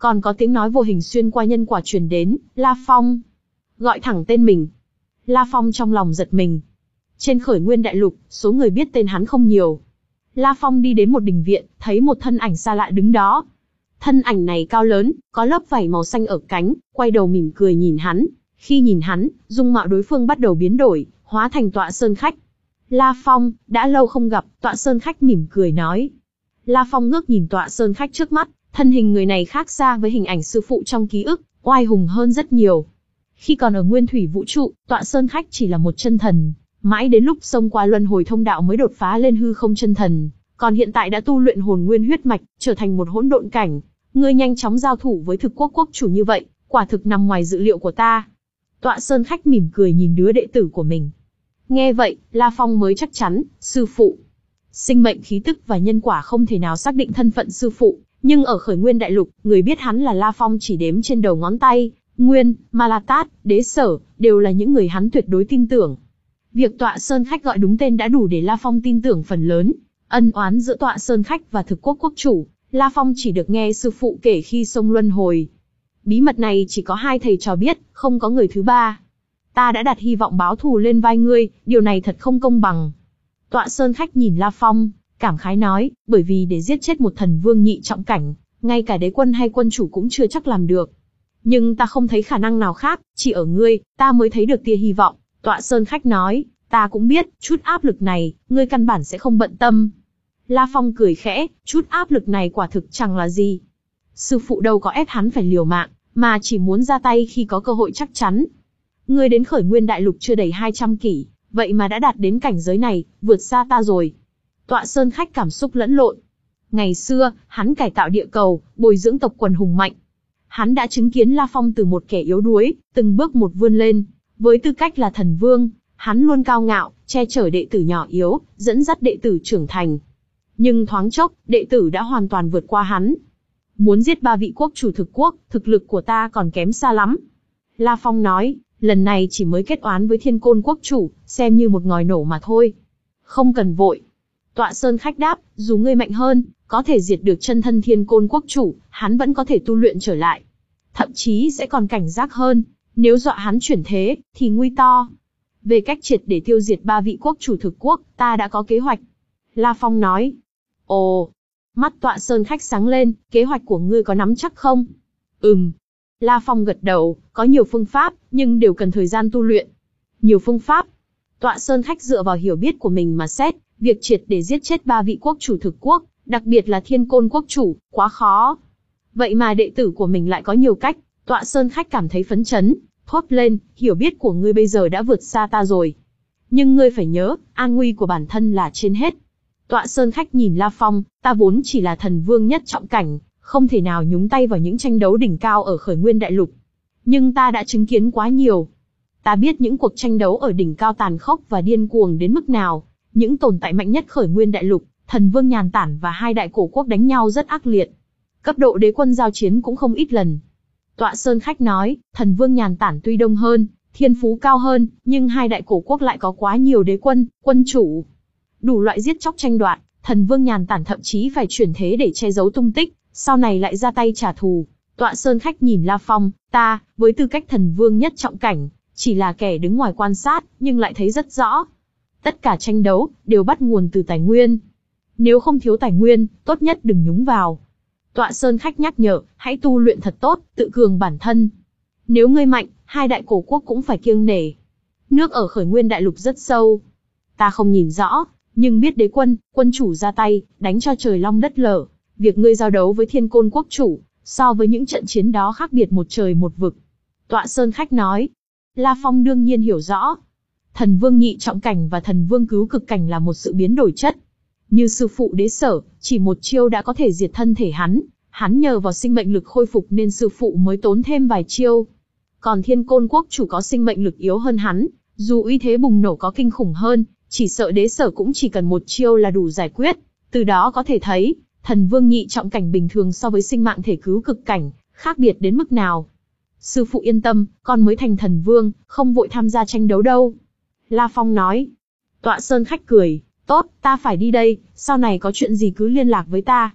Còn có tiếng nói vô hình xuyên qua nhân quả truyền đến, La Phong. Gọi thẳng tên mình. La Phong trong lòng giật mình. Trên khởi nguyên đại lục, số người biết tên hắn không nhiều. La Phong đi đến một đình viện, thấy một thân ảnh xa lạ đứng đó. Thân ảnh này cao lớn, có lớp vảy màu xanh ở cánh, quay đầu mỉm cười nhìn hắn. Khi nhìn hắn, dung mạo đối phương bắt đầu biến đổi, hóa thành Tọa Sơn Khách. La Phong, đã lâu không gặp, Tọa Sơn Khách mỉm cười nói. La Phong ngước nhìn Tọa Sơn Khách trước mắt, thân hình người này khác xa với hình ảnh sư phụ trong ký ức, oai hùng hơn rất nhiều. Khi còn ở Nguyên Thủy Vũ Trụ, Tọa Sơn Khách chỉ là một chân thần, mãi đến lúc xông qua luân hồi thông đạo mới đột phá lên hư không chân thần, còn hiện tại đã tu luyện hồn nguyên huyết mạch, trở thành một hỗn độn cảnh. Ngươi nhanh chóng giao thủ với Thực Quốc quốc chủ như vậy, quả thực nằm ngoài dự liệu của ta. Tọa Sơn Khách mỉm cười nhìn đứa đệ tử của mình. Nghe vậy, La Phong mới chắc chắn, sư phụ. Sinh mệnh khí tức và nhân quả không thể nào xác định thân phận sư phụ, nhưng ở khởi nguyên đại lục, người biết hắn là La Phong chỉ đếm trên đầu ngón tay. Nguyên, Ma La Tát, Đế Sở, đều là những người hắn tuyệt đối tin tưởng. Việc Tọa Sơn Khách gọi đúng tên đã đủ để La Phong tin tưởng phần lớn. Ân oán giữa Tọa Sơn Khách và Thực Quốc quốc chủ, La Phong chỉ được nghe sư phụ kể khi xông luân hồi. Bí mật này chỉ có hai thầy trò biết, không có người thứ ba. Ta đã đặt hy vọng báo thù lên vai ngươi, điều này thật không công bằng. Tọa Sơn Khách nhìn La Phong, cảm khái nói, bởi vì để giết chết một thần vương nhị trọng cảnh, ngay cả đế quân hay quân chủ cũng chưa chắc làm được. Nhưng ta không thấy khả năng nào khác, chỉ ở ngươi, ta mới thấy được tia hy vọng. Tọa Sơn Khách nói, ta cũng biết, chút áp lực này, ngươi căn bản sẽ không bận tâm. La Phong cười khẽ, chút áp lực này quả thực chẳng là gì. Sư phụ đâu có ép hắn phải liều mạng, mà chỉ muốn ra tay khi có cơ hội chắc chắn. Ngươi đến khởi nguyên đại lục chưa đầy hai trăm kỷ, vậy mà đã đạt đến cảnh giới này, vượt xa ta rồi. Tọa Sơn Khách cảm xúc lẫn lộn. Ngày xưa, hắn cải tạo địa cầu, bồi dưỡng tộc quần hùng mạnh. Hắn đã chứng kiến La Phong từ một kẻ yếu đuối, từng bước một vươn lên. Với tư cách là thần vương, hắn luôn cao ngạo, che chở đệ tử nhỏ yếu, dẫn dắt đệ tử trưởng thành. Nhưng thoáng chốc, đệ tử đã hoàn toàn vượt qua hắn. Muốn giết ba vị quốc chủ Thực Quốc, thực lực của ta còn kém xa lắm. La Phong nói, lần này chỉ mới kết oán với Thiên Côn quốc chủ, xem như một ngòi nổ mà thôi. Không cần vội. Tọa Sơn Khách đáp, dù ngươi mạnh hơn, có thể diệt được chân thân Thiên Côn quốc chủ, hắn vẫn có thể tu luyện trở lại. Thậm chí sẽ còn cảnh giác hơn, nếu dọa hắn chuyển thế, thì nguy to. Về cách triệt để tiêu diệt ba vị quốc chủ Thực Quốc, ta đã có kế hoạch. La Phong nói. Ồ, mắt Tọa Sơn Khách sáng lên, kế hoạch của ngươi có nắm chắc không? Ừm. La Phong gật đầu, có nhiều phương pháp, nhưng đều cần thời gian tu luyện. Nhiều phương pháp. Tọa Sơn Khách dựa vào hiểu biết của mình mà xét, việc triệt để giết chết ba vị quốc chủ Thực Quốc, đặc biệt là Thiên Côn quốc chủ, quá khó. Vậy mà đệ tử của mình lại có nhiều cách. Tọa Sơn Khách cảm thấy phấn chấn, thốt lên, hiểu biết của ngươi bây giờ đã vượt xa ta rồi. Nhưng ngươi phải nhớ, an nguy của bản thân là trên hết. Tọa Sơn Khách nhìn La Phong, ta vốn chỉ là thần vương nhất trọng cảnh, không thể nào nhúng tay vào những tranh đấu đỉnh cao ở khởi nguyên đại lục. Nhưng ta đã chứng kiến quá nhiều. Ta biết những cuộc tranh đấu ở đỉnh cao tàn khốc và điên cuồng đến mức nào. Những tồn tại mạnh nhất khởi nguyên đại lục, thần vương Nhàn Tản và hai đại cổ quốc đánh nhau rất ác liệt. Cấp độ đế quân giao chiến cũng không ít lần. Tọa Sơn Khách nói, thần vương Nhàn Tản tuy đông hơn, thiên phú cao hơn, nhưng hai đại cổ quốc lại có quá nhiều đế quân, quân chủ. Đủ loại giết chóc tranh đoạt, thần vương Nhàn Tản thậm chí phải chuyển thế để che giấu tung tích, sau này lại ra tay trả thù. Tọa Sơn Khách nhìn La Phong, ta, với tư cách thần vương nhất trọng cảnh, chỉ là kẻ đứng ngoài quan sát, nhưng lại thấy rất rõ. Tất cả tranh đấu, đều bắt nguồn từ tài nguyên. Nếu không thiếu tài nguyên, tốt nhất đừng nhúng vào. Tọa Sơn Khách nhắc nhở, hãy tu luyện thật tốt, tự cường bản thân. Nếu ngươi mạnh, hai đại cổ quốc cũng phải kiêng nể. Nước ở khởi nguyên đại lục rất sâu. Ta không nhìn rõ, nhưng biết đế quân, quân chủ ra tay, đánh cho trời long đất lở. Việc ngươi giao đấu với Thiên Côn quốc chủ, so với những trận chiến đó khác biệt một trời một vực. Tọa Sơn Khách nói. La Phong đương nhiên hiểu rõ. Thần vương nhị trọng cảnh và thần vương cứu cực cảnh là một sự biến đổi chất. Như sư phụ Đế Sở, chỉ một chiêu đã có thể diệt thân thể hắn. Hắn nhờ vào sinh mệnh lực khôi phục nên sư phụ mới tốn thêm vài chiêu. Còn Thiên Côn quốc chủ có sinh mệnh lực yếu hơn hắn, dù uy thế bùng nổ có kinh khủng hơn, chỉ sợ Đế Sở cũng chỉ cần một chiêu là đủ giải quyết. Từ đó có thể thấy, thần vương nhị trọng cảnh bình thường so với sinh mạng thể cứu cực cảnh, khác biệt đến mức nào. Sư phụ yên tâm, con mới thành thần vương, không vội tham gia tranh đấu đâu. La Phong nói. Tọa Sơn Khách cười, tốt, ta phải đi đây, sau này có chuyện gì cứ liên lạc với ta.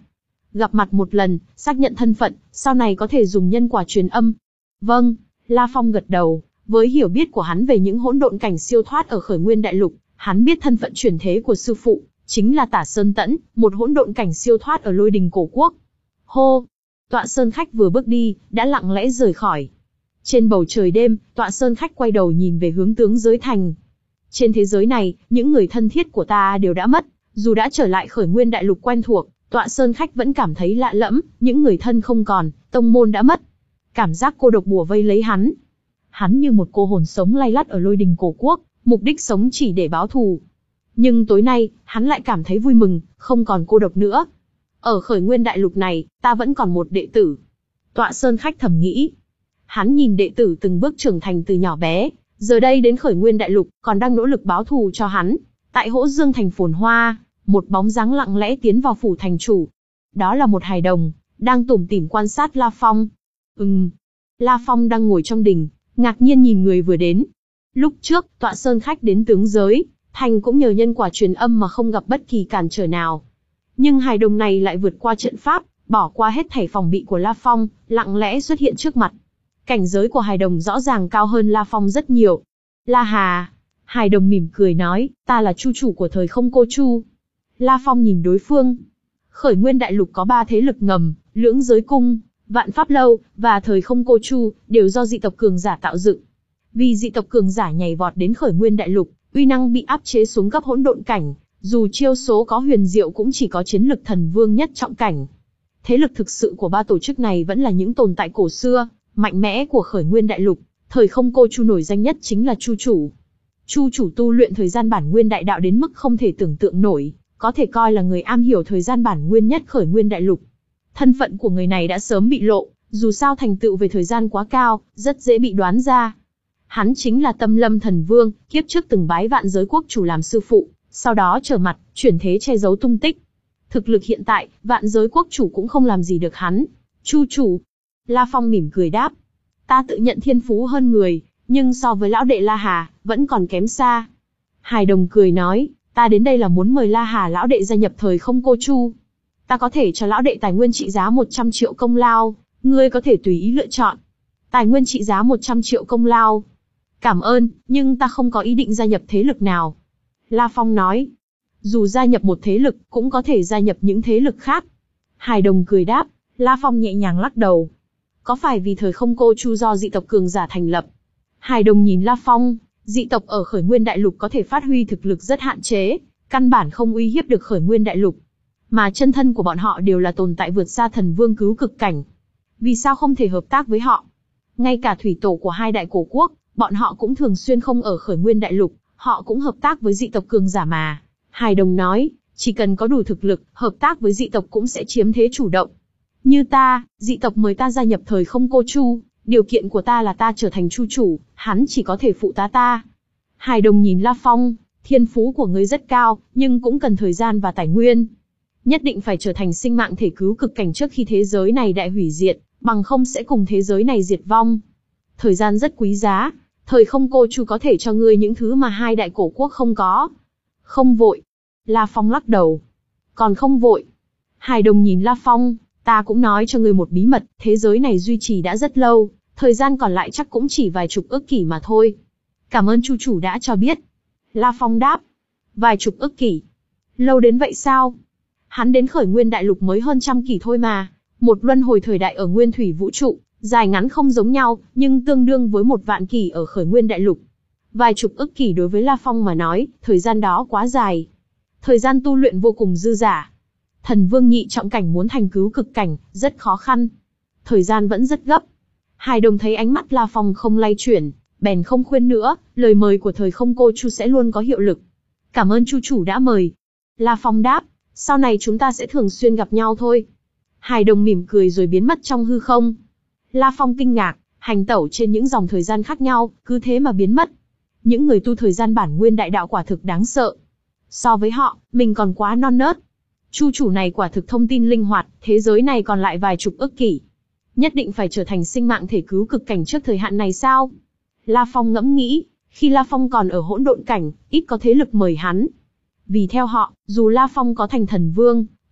Gặp mặt một lần, xác nhận thân phận, sau này có thể dùng nhân quả truyền âm. Vâng, La Phong gật đầu, với hiểu biết của hắn về những hỗn độn cảnh siêu thoát ở Khởi Nguyên Đại Lục, hắn biết thân phận chuyển thế của sư phụ, chính là Tả Sơn Tẫn, một hỗn độn cảnh siêu thoát ở Lôi Đình Cổ Quốc. Hô! Tọa Sơn Khách vừa bước đi, đã lặng lẽ rời khỏi. Trên bầu trời đêm, Tọa Sơn Khách quay đầu nhìn về hướng tướng giới thành. Trên thế giới này, những người thân thiết của ta đều đã mất, dù đã trở lại Khởi Nguyên Đại Lục quen thuộc, Tọa Sơn Khách vẫn cảm thấy lạ lẫm, những người thân không còn, tông môn đã mất. Cảm giác cô độc bủa vây lấy hắn. Hắn như một cô hồn sống lay lắt ở Lôi Đình Cổ Quốc, mục đích sống chỉ để báo thù. Nhưng tối nay, hắn lại cảm thấy vui mừng, không còn cô độc nữa. Ở Khởi Nguyên Đại Lục này, ta vẫn còn một đệ tử. Tọa Sơn Khách thầm nghĩ. Hắn nhìn đệ tử từng bước trưởng thành từ nhỏ bé, giờ đây đến Khởi Nguyên Đại Lục, còn đang nỗ lực báo thù cho hắn. Tại Hỗ Dương thành phồn hoa, một bóng dáng lặng lẽ tiến vào phủ thành chủ. Đó là một hài đồng, đang tủm tỉm quan sát La Phong. Ừm. La Phong đang ngồi trong đình, ngạc nhiên nhìn người vừa đến. Lúc trước, Tọa Sơn Khách đến tướng giới, thành cũng nhờ nhân quả truyền âm mà không gặp bất kỳ cản trở nào. Nhưng hài đồng này lại vượt qua trận pháp, bỏ qua hết thảy phòng bị của La Phong, lặng lẽ xuất hiện trước mặt. Cảnh giới của hài đồng rõ ràng cao hơn La Phong rất nhiều. La Hà. Hài đồng mỉm cười nói, ta là chu chủ của thời không cô Chu. La Phong nhìn đối phương. Khởi Nguyên Đại Lục có ba thế lực ngầm, Lưỡng Giới Cung, Vạn Pháp Lâu, và thời không cô Chu, đều do dị tộc cường giả tạo dựng. Vì dị tộc cường giả nhảy vọt đến Khởi Nguyên Đại Lục, uy năng bị áp chế xuống cấp hỗn độn cảnh, dù chiêu số có huyền diệu cũng chỉ có chiến lực thần vương nhất trọng cảnh. Thế lực thực sự của ba tổ chức này vẫn là những tồn tại cổ xưa, mạnh mẽ của Khởi Nguyên Đại Lục. Thời không cô Chu nổi danh nhất chính là Chu chủ. Chu chủ tu luyện thời gian bản nguyên đại đạo đến mức không thể tưởng tượng nổi, có thể coi là người am hiểu thời gian bản nguyên nhất Khởi Nguyên Đại Lục. Thân phận của người này đã sớm bị lộ, dù sao thành tựu về thời gian quá cao, rất dễ bị đoán ra. Hắn chính là Tâm Lâm Thần Vương, kiếp trước từng bái Vạn Giới Quốc chủ làm sư phụ, sau đó trở mặt, chuyển thế che giấu tung tích. Thực lực hiện tại, Vạn Giới Quốc chủ cũng không làm gì được hắn. Chu chủ. La Phong mỉm cười đáp. Ta tự nhận thiên phú hơn người, nhưng so với lão đệ La Hà, vẫn còn kém xa. Hài đồng cười nói, ta đến đây là muốn mời La Hà lão đệ gia nhập thời không cô Chu. Ta có thể cho lão đệ tài nguyên trị giá một trăm triệu công lao, ngươi có thể tùy ý lựa chọn. Tài nguyên trị giá một trăm triệu công lao. Cảm ơn, nhưng ta không có ý định gia nhập thế lực nào. La Phong nói, dù gia nhập một thế lực, cũng có thể gia nhập những thế lực khác. Hài đồng cười đáp, La Phong nhẹ nhàng lắc đầu. Có phải vì thời không cô Chu do dị tộc cường giả thành lập? Hài đồng nhìn La Phong, dị tộc ở Khởi Nguyên Đại Lục có thể phát huy thực lực rất hạn chế, căn bản không uy hiếp được Khởi Nguyên Đại Lục. Mà chân thân của bọn họ đều là tồn tại vượt xa thần vương cứu cực cảnh. Vì sao không thể hợp tác với họ? Ngay cả thủy tổ của hai đại cổ quốc, bọn họ cũng thường xuyên không ở Khởi Nguyên Đại Lục, họ cũng hợp tác với dị tộc cường giả mà. Hài đồng nói, chỉ cần có đủ thực lực, hợp tác với dị tộc cũng sẽ chiếm thế chủ động. Như ta, dị tộc mời ta gia nhập thời không cô Chu, điều kiện của ta là ta trở thành Chu chủ, hắn chỉ có thể phụ tá ta. Hài đồng nhìn La Phong, thiên phú của ngươi rất cao, nhưng cũng cần thời gian và tài nguyên. Nhất định phải trở thành sinh mạng thể cứu cực cảnh trước khi thế giới này đại hủy diệt, bằng không sẽ cùng thế giới này diệt vong. Thời gian rất quý giá, thời không cô Chu có thể cho ngươi những thứ mà hai đại cổ quốc không có. Không vội. La Phong lắc đầu. Còn không vội. Hài đồng nhìn La Phong, ta cũng nói cho ngươi một bí mật, thế giới này duy trì đã rất lâu, thời gian còn lại chắc cũng chỉ vài chục ức kỷ mà thôi. Cảm ơn Chu chủ đã cho biết. La Phong đáp. Vài chục ức kỷ. Lâu đến vậy sao? Hắn đến Khởi Nguyên Đại Lục mới hơn trăm kỷ thôi mà. Một luân hồi thời đại ở Nguyên Thủy Vũ trụ, dài ngắn không giống nhau, nhưng tương đương với một vạn kỷ ở Khởi Nguyên Đại Lục. Vài chục ức kỷ đối với La Phong mà nói, thời gian đó quá dài. Thời gian tu luyện vô cùng dư dả. Thần vương nhị trọng cảnh muốn thành cứu cực cảnh, rất khó khăn. Thời gian vẫn rất gấp. Hài đồng thấy ánh mắt La Phong không lay chuyển, bèn không khuyên nữa, lời mời của thời không cô Chu sẽ luôn có hiệu lực. Cảm ơn Chu chủ đã mời. La Phong đáp, sau này chúng ta sẽ thường xuyên gặp nhau thôi. Hài đồng mỉm cười rồi biến mất trong hư không. La Phong kinh ngạc, hành tẩu trên những dòng thời gian khác nhau, cứ thế mà biến mất. Những người tu thời gian bản nguyên đại đạo quả thực đáng sợ. So với họ, mình còn quá non nớt. Chu chủ này quả thực thông tin linh hoạt, thế giới này còn lại vài chục ức kỷ. Nhất định phải trở thành sinh mạng thể cứu cực cảnh trước thời hạn này sao? La Phong ngẫm nghĩ, khi La Phong còn ở hỗn độn cảnh, ít có thế lực mời hắn. Vì theo họ, dù La Phong có thành thần vương,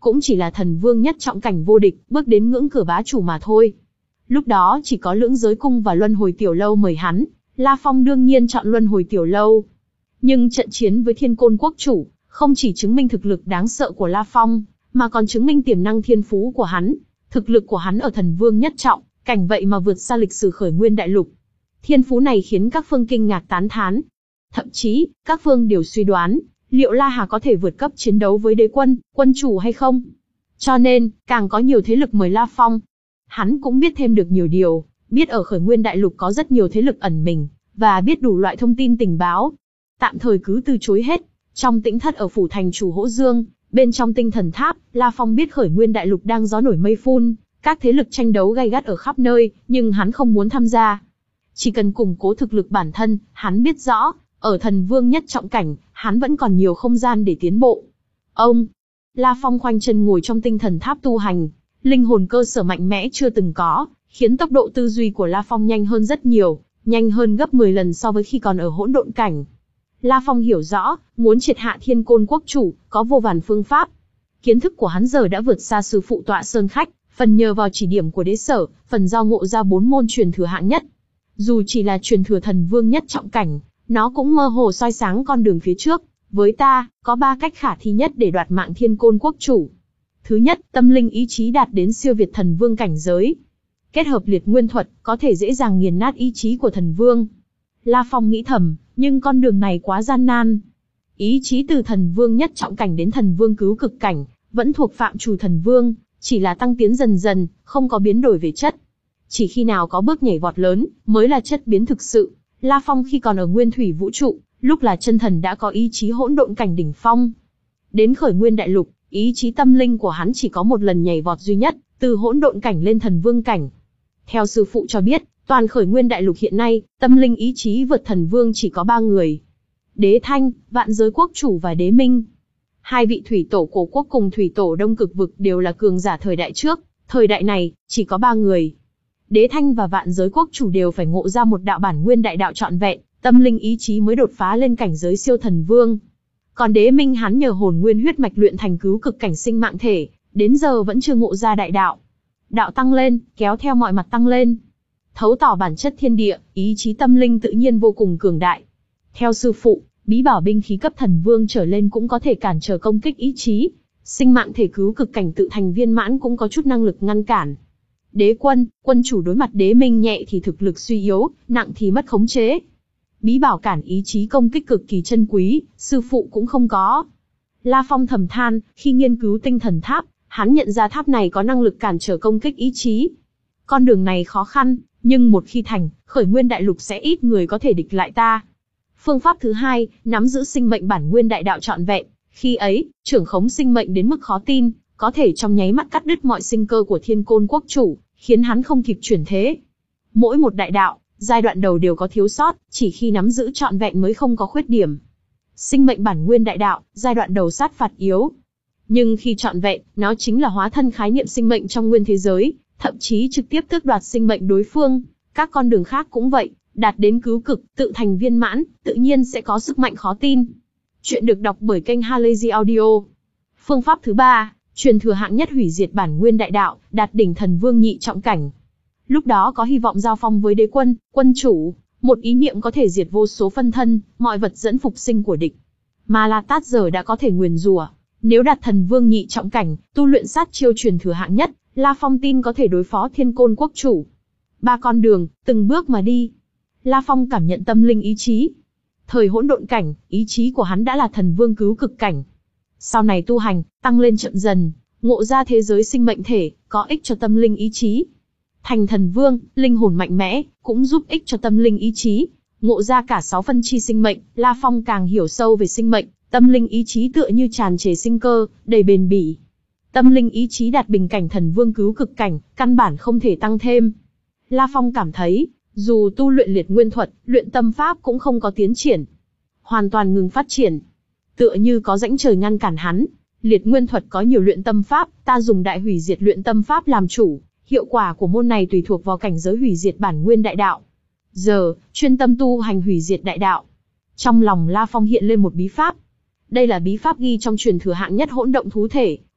cũng chỉ là thần vương nhất trọng cảnh vô địch, bước đến ngưỡng cửa bá chủ mà thôi. Lúc đó chỉ có Lưỡng Giới Cung và Luân Hồi Tiểu Lâu mời hắn, La Phong đương nhiên chọn Luân Hồi Tiểu Lâu. Nhưng trận chiến với Thiên Côn Quốc chủ, không chỉ chứng minh thực lực đáng sợ của La Phong, mà còn chứng minh tiềm năng thiên phú của hắn. Thực lực của hắn ở thần vương nhất trọng, cảnh vậy mà vượt xa lịch sử khởi nguyên đại lục. Thiên phú này khiến các phương kinh ngạc tán thán. Thậm chí, các phương đều suy đoán, liệu La Hà có thể vượt cấp chiến đấu với đế quân, quân chủ hay không? Cho nên, càng có nhiều thế lực mời La Phong. Hắn cũng biết thêm được nhiều điều, biết ở khởi nguyên đại lục có rất nhiều thế lực ẩn mình, và biết đủ loại thông tin tình báo. Tạm thời cứ từ chối hết. Trong tĩnh thất ở phủ thành chủ Hỗ Dương, bên trong tinh thần tháp, La Phong biết khởi nguyên đại lục đang gió nổi mây phun, các thế lực tranh đấu gay gắt ở khắp nơi, nhưng hắn không muốn tham gia. Chỉ cần củng cố thực lực bản thân, hắn biết rõ, ở thần vương nhất trọng cảnh, hắn vẫn còn nhiều không gian để tiến bộ. Ông, La Phong khoanh chân ngồi trong tinh thần tháp tu hành, linh hồn cơ sở mạnh mẽ chưa từng có, khiến tốc độ tư duy của La Phong nhanh hơn rất nhiều, nhanh hơn gấp mười lần so với khi còn ở hỗn độn cảnh. La Phong hiểu rõ, muốn triệt hạ Thiên Côn Quốc chủ, có vô vàn phương pháp. Kiến thức của hắn giờ đã vượt xa sư phụ tọa sơn khách, phần nhờ vào chỉ điểm của đế sở, phần do ngộ ra bốn môn truyền thừa hạng nhất. Dù chỉ là truyền thừa thần vương nhất trọng cảnh, nó cũng mơ hồ soi sáng con đường phía trước. Với ta, có ba cách khả thi nhất để đoạt mạng Thiên Côn Quốc chủ. Thứ nhất, tâm linh ý chí đạt đến siêu việt thần vương cảnh giới. Kết hợp liệt nguyên thuật, có thể dễ dàng nghiền nát ý chí của thần vương. La Phong nghĩ thầm, nhưng con đường này quá gian nan. Ý chí từ thần vương nhất trọng cảnh đến thần vương cứu cực cảnh, vẫn thuộc phạm trù thần vương, chỉ là tăng tiến dần dần, không có biến đổi về chất. Chỉ khi nào có bước nhảy vọt lớn, mới là chất biến thực sự. La Phong khi còn ở nguyên thủy vũ trụ, lúc là chân thần đã có ý chí hỗn độn cảnh đỉnh phong. Đến khởi nguyên đại lục, ý chí tâm linh của hắn chỉ có một lần nhảy vọt duy nhất, từ hỗn độn cảnh lên thần vương cảnh. Theo sư phụ cho biết, toàn khởi nguyên đại lục hiện nay, tâm linh ý chí vượt thần vương chỉ có ba người. Đế Thanh, Vạn Giới Quốc chủ và Đế Minh. Hai vị thủy tổ cổ quốc cùng thủy tổ đông cực vực đều là cường giả thời đại trước, thời đại này, chỉ có ba người. Đế Thanh và Vạn Giới Quốc chủ đều phải ngộ ra một đạo bản nguyên đại đạo trọn vẹn, tâm linh ý chí mới đột phá lên cảnh giới siêu thần vương. Còn Đế Minh hắn nhờ hồn nguyên huyết mạch luyện thành cứu cực cảnh sinh mạng thể, đến giờ vẫn chưa ngộ ra đại đạo. Đạo tăng lên, kéo theo mọi mặt tăng lên. Thấu tỏ bản chất thiên địa, ý chí tâm linh tự nhiên vô cùng cường đại. Theo sư phụ, bí bảo binh khí cấp thần vương trở lên cũng có thể cản trở công kích ý chí. Sinh mạng thể cứu cực cảnh tự thành viên mãn cũng có chút năng lực ngăn cản. Đế quân, quân chủ đối mặt Đế Minh nhẹ thì thực lực suy yếu, nặng thì mất khống chế. Bí bảo cản ý chí công kích cực kỳ chân quý, sư phụ cũng không có. La Phong thầm than, khi nghiên cứu tinh thần tháp, hắn nhận ra tháp này có năng lực cản trở công kích ý chí. Con đường này khó khăn, nhưng một khi thành, khởi nguyên đại lục sẽ ít người có thể địch lại ta. Phương pháp thứ hai, nắm giữ sinh mệnh bản nguyên đại đạo trọn vẹn. Khi ấy, trưởng khống sinh mệnh đến mức khó tin, có thể trong nháy mắt cắt đứt mọi sinh cơ của Thiên Côn Quốc chủ, khiến hắn không kịp chuyển thế. Mỗi một đại đạo, giai đoạn đầu đều có thiếu sót, chỉ khi nắm giữ trọn vẹn mới không có khuyết điểm. Sinh mệnh bản nguyên đại đạo, giai đoạn đầu sát phạt yếu. Nhưng khi trọn vẹn, nó chính là hóa thân khái niệm sinh mệnh trong nguyên thế giới, thậm chí trực tiếp tước đoạt sinh mệnh đối phương. Các con đường khác cũng vậy, đạt đến cứu cực, tự thành viên mãn, tự nhiên sẽ có sức mạnh khó tin. Chuyện được đọc bởi kênh Halazy Audio. Phương pháp thứ ba, truyền thừa hạng nhất hủy diệt bản nguyên đại đạo, đạt đỉnh thần vương nhị trọng cảnh. Lúc đó có hy vọng giao phong với đế quân, quân chủ, một ý niệm có thể diệt vô số phân thân, mọi vật dẫn phục sinh của địch. Mà La Tát giờ đã có thể nguyền rủa, nếu đạt thần vương nhị trọng cảnh, tu luyện sát chiêu truyền thừa hạng nhất, La Phong tin có thể đối phó Thiên Côn Quốc chủ. Ba con đường, từng bước mà đi. La Phong cảm nhận tâm linh ý chí. Thời hỗn độn cảnh, ý chí của hắn đã là thần vương cứu cực cảnh. Sau này tu hành, tăng lên chậm dần, ngộ ra thế giới sinh mệnh thể, có ích cho tâm linh ý chí. Thành thần vương, linh hồn mạnh mẽ, cũng giúp ích cho tâm linh ý chí. Ngộ ra cả sáu phân chi sinh mệnh, La Phong càng hiểu sâu về sinh mệnh, tâm linh ý chí tựa như tràn trề sinh cơ, đầy bền bỉ. Tâm linh ý chí đạt bình cảnh thần vương cứu cực cảnh, căn bản không thể tăng thêm. La Phong cảm thấy, dù tu luyện liệt nguyên thuật, luyện tâm pháp cũng không có tiến triển. Hoàn toàn ngừng phát triển. Tựa như có rãnh trời ngăn cản hắn. Liệt nguyên thuật có nhiều luyện tâm pháp, ta dùng đại hủy diệt luyện tâm pháp làm chủ. Hiệu quả của môn này tùy thuộc vào cảnh giới hủy diệt bản nguyên đại đạo. Giờ, chuyên tâm tu hành hủy diệt đại đạo. Trong lòng La Phong hiện lên một bí pháp. Đây là bí pháp ghi trong truyền thừa hạng nhất hỗn động thú thể,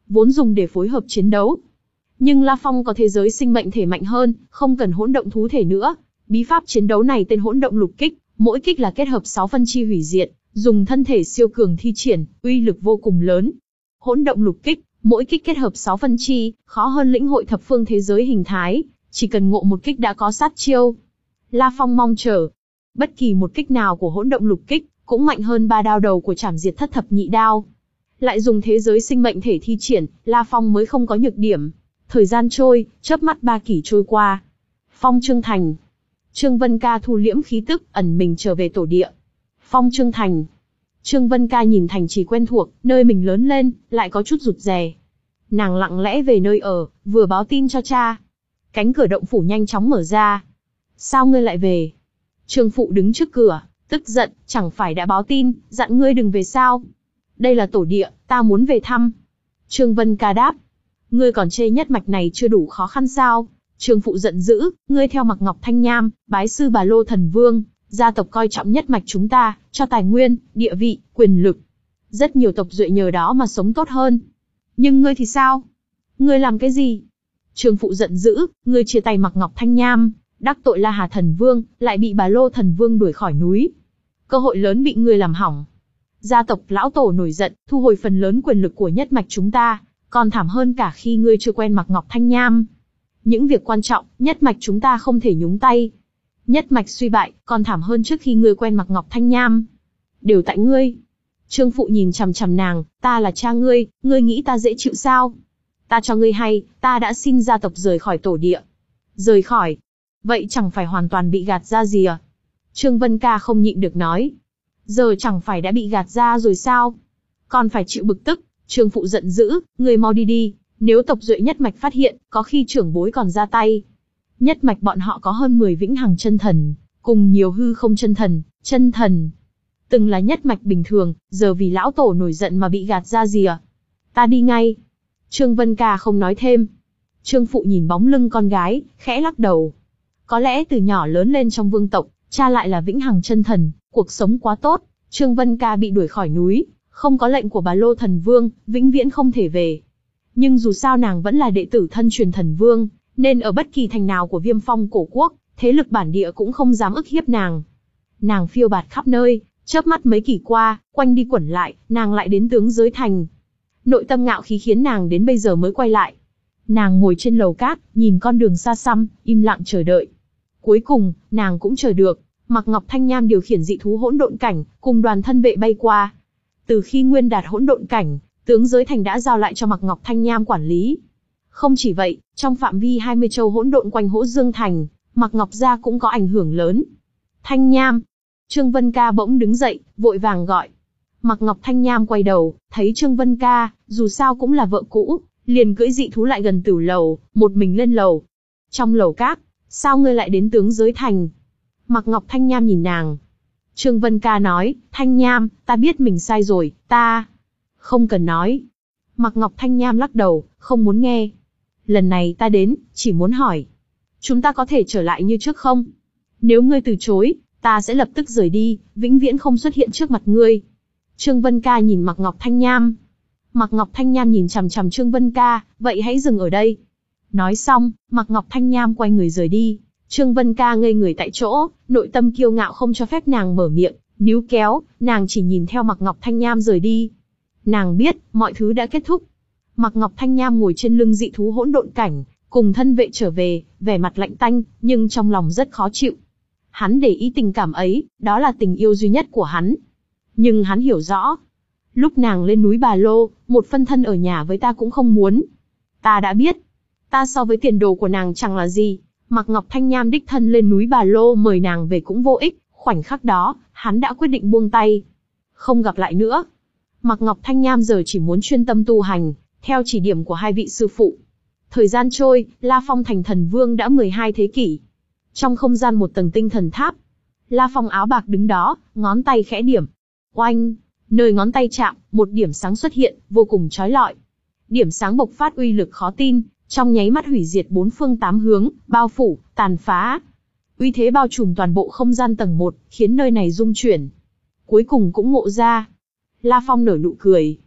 vốn dùng để phối hợp chiến đấu. Nhưng La Phong có thế giới sinh mệnh thể mạnh hơn, không cần hỗn động thú thể nữa. Bí pháp chiến đấu này tên hỗn động lục kích, mỗi kích là kết hợp sáu phân chi hủy diệt, dùng thân thể siêu cường thi triển, uy lực vô cùng lớn. Hỗn động lục kích, mỗi kích kết hợp sáu phân chi, khó hơn lĩnh hội thập phương thế giới hình thái, chỉ cần ngộ một kích đã có sát chiêu. La Phong mong chờ, bất kỳ một kích nào của hỗn động lục kích, cũng mạnh hơn ba đao đầu của trảm diệt thất thập nhị đao. Lại dùng thế giới sinh mệnh thể thi triển, La Phong mới không có nhược điểm. Thời gian trôi, chớp mắt ba kỷ trôi qua. Phong Trương Thành. Trương Vân Ca thu liễm khí tức, ẩn mình trở về tổ địa. Phong Trương Thành. Trương Vân Ca nhìn thành trì quen thuộc, nơi mình lớn lên, lại có chút rụt rè. Nàng lặng lẽ về nơi ở, vừa báo tin cho cha. Cánh cửa động phủ nhanh chóng mở ra. Sao ngươi lại về? Trương Phụ đứng trước cửa, tức giận, chẳng phải đã báo tin, dặn ngươi đừng về sao? Đây là tổ địa, ta muốn về thăm. Trương Vân Ca đáp. Ngươi còn chê nhất mạch này chưa đủ khó khăn sao? Trương Phụ giận dữ, ngươi theo Mạc Ngọc Thanh Nham, bái sư Bà Lô Thần Vương, gia tộc coi trọng nhất mạch chúng ta, cho tài nguyên, địa vị, quyền lực. Rất nhiều tộc duệ nhờ đó mà sống tốt hơn. Nhưng ngươi thì sao? Ngươi làm cái gì? Trương Phụ giận dữ, ngươi chia tay Mạc Ngọc Thanh Nham, đắc tội La Hà Thần Vương, lại bị Bà Lô Thần Vương đuổi khỏi núi. Cơ hội lớn bị ngươi làm hỏng. Gia tộc lão tổ nổi giận, thu hồi phần lớn quyền lực của nhất mạch chúng ta, còn thảm hơn cả khi ngươi chưa quen Mạc Ngọc Thanh Nham. Những việc quan trọng, nhất mạch chúng ta không thể nhúng tay. Nhất mạch suy bại, còn thảm hơn trước khi ngươi quen Mạc Ngọc Thanh Nham. Đều tại ngươi. Trương Phụ nhìn chằm chằm nàng, ta là cha ngươi, ngươi nghĩ ta dễ chịu sao? Ta cho ngươi hay, ta đã xin gia tộc rời khỏi tổ địa. Rời khỏi? Vậy chẳng phải hoàn toàn bị gạt ra gì à? Trương Vân Ca không nhịn được nói. Giờ chẳng phải đã bị gạt ra rồi sao? Còn phải chịu bực tức. Trương Phụ giận dữ, ngươi mau đi đi, nếu tộc duệ nhất mạch phát hiện, có khi trưởng bối còn ra tay. Nhất mạch bọn họ có hơn mười vĩnh hằng chân thần, cùng nhiều hư không chân thần, chân thần. Từng là nhất mạch bình thường, giờ vì lão tổ nổi giận mà bị gạt ra gì à? Ta đi ngay. Trương Vân Ca không nói thêm. Trương Phụ nhìn bóng lưng con gái, khẽ lắc đầu. Có lẽ từ nhỏ lớn lên trong vương tộc, cha lại là vĩnh hằng chân thần, cuộc sống quá tốt, Trương Vân Ca bị đuổi khỏi núi, không có lệnh của Bà Lô Thần Vương, vĩnh viễn không thể về. Nhưng dù sao nàng vẫn là đệ tử thân truyền thần vương, nên ở bất kỳ thành nào của Viêm Phong cổ quốc, thế lực bản địa cũng không dám ức hiếp nàng. Nàng phiêu bạt khắp nơi, chớp mắt mấy kỷ qua, quanh đi quẩn lại, nàng lại đến tướng giới thành. Nội tâm ngạo khí khiến nàng đến bây giờ mới quay lại. Nàng ngồi trên lầu cát, nhìn con đường xa xăm, im lặng chờ đợi. Cuối cùng, nàng cũng chờ được. Mạc Ngọc Thanh Nham điều khiển dị thú hỗn độn cảnh, cùng đoàn thân vệ bay qua. Từ khi Nguyên đạt hỗn độn cảnh, tướng giới thành đã giao lại cho Mạc Ngọc Thanh Nham quản lý. Không chỉ vậy, trong phạm vi hai mươi châu hỗn độn quanh Hỗ Dương thành, Mạc Ngọc gia cũng có ảnh hưởng lớn. Thanh Nham. Trương Vân Ca bỗng đứng dậy, vội vàng gọi. Mạc Ngọc Thanh Nham quay đầu, thấy Trương Vân Ca, dù sao cũng là vợ cũ, liền cưỡi dị thú lại gần tửu lầu, một mình lên lầu. Trong lầu các, sao ngươi lại đến tướng giới thành? Mạc Ngọc Thanh Nham nhìn nàng. Trương Vân Ca nói, Thanh Nham, ta biết mình sai rồi, ta... Không cần nói. Mạc Ngọc Thanh Nham lắc đầu, không muốn nghe. Lần này ta đến, chỉ muốn hỏi. Chúng ta có thể trở lại như trước không? Nếu ngươi từ chối, ta sẽ lập tức rời đi, vĩnh viễn không xuất hiện trước mặt ngươi. Trương Vân Ca nhìn Mạc Ngọc Thanh Nham. Mạc Ngọc Thanh Nham nhìn chằm chằm Trương Vân Ca, vậy hãy dừng ở đây. Nói xong, Mạc Ngọc Thanh Nham quay người rời đi. Trương Vân Ca ngây người tại chỗ, nội tâm kiêu ngạo không cho phép nàng mở miệng, níu kéo, nàng chỉ nhìn theo Mạc Ngọc Thanh Nham rời đi. Nàng biết, mọi thứ đã kết thúc. Mạc Ngọc Thanh Nham ngồi trên lưng dị thú hỗn độn cảnh, cùng thân vệ trở về, vẻ mặt lạnh tanh, nhưng trong lòng rất khó chịu. Hắn để ý tình cảm ấy, đó là tình yêu duy nhất của hắn. Nhưng hắn hiểu rõ, lúc nàng lên núi Bà Lô, một phân thân ở nhà với ta cũng không muốn. Ta đã biết, ta so với tiền đồ của nàng chẳng là gì. Mạc Ngọc Thanh Nham đích thân lên núi Bà Lô mời nàng về cũng vô ích, khoảnh khắc đó, hắn đã quyết định buông tay. Không gặp lại nữa. Mạc Ngọc Thanh Nham giờ chỉ muốn chuyên tâm tu hành, theo chỉ điểm của hai vị sư phụ. Thời gian trôi, La Phong thành thần vương đã mười hai thế kỷ. Trong không gian một tầng tinh thần tháp, La Phong áo bạc đứng đó, ngón tay khẽ điểm. Oanh, nơi ngón tay chạm, một điểm sáng xuất hiện, vô cùng chói lọi. Điểm sáng bộc phát uy lực khó tin, trong nháy mắt hủy diệt bốn phương tám hướng, bao phủ, tàn phá. Uy thế bao trùm toàn bộ không gian tầng một, khiến nơi này rung chuyển. Cuối cùng cũng ngộ ra. La Phong nở nụ cười.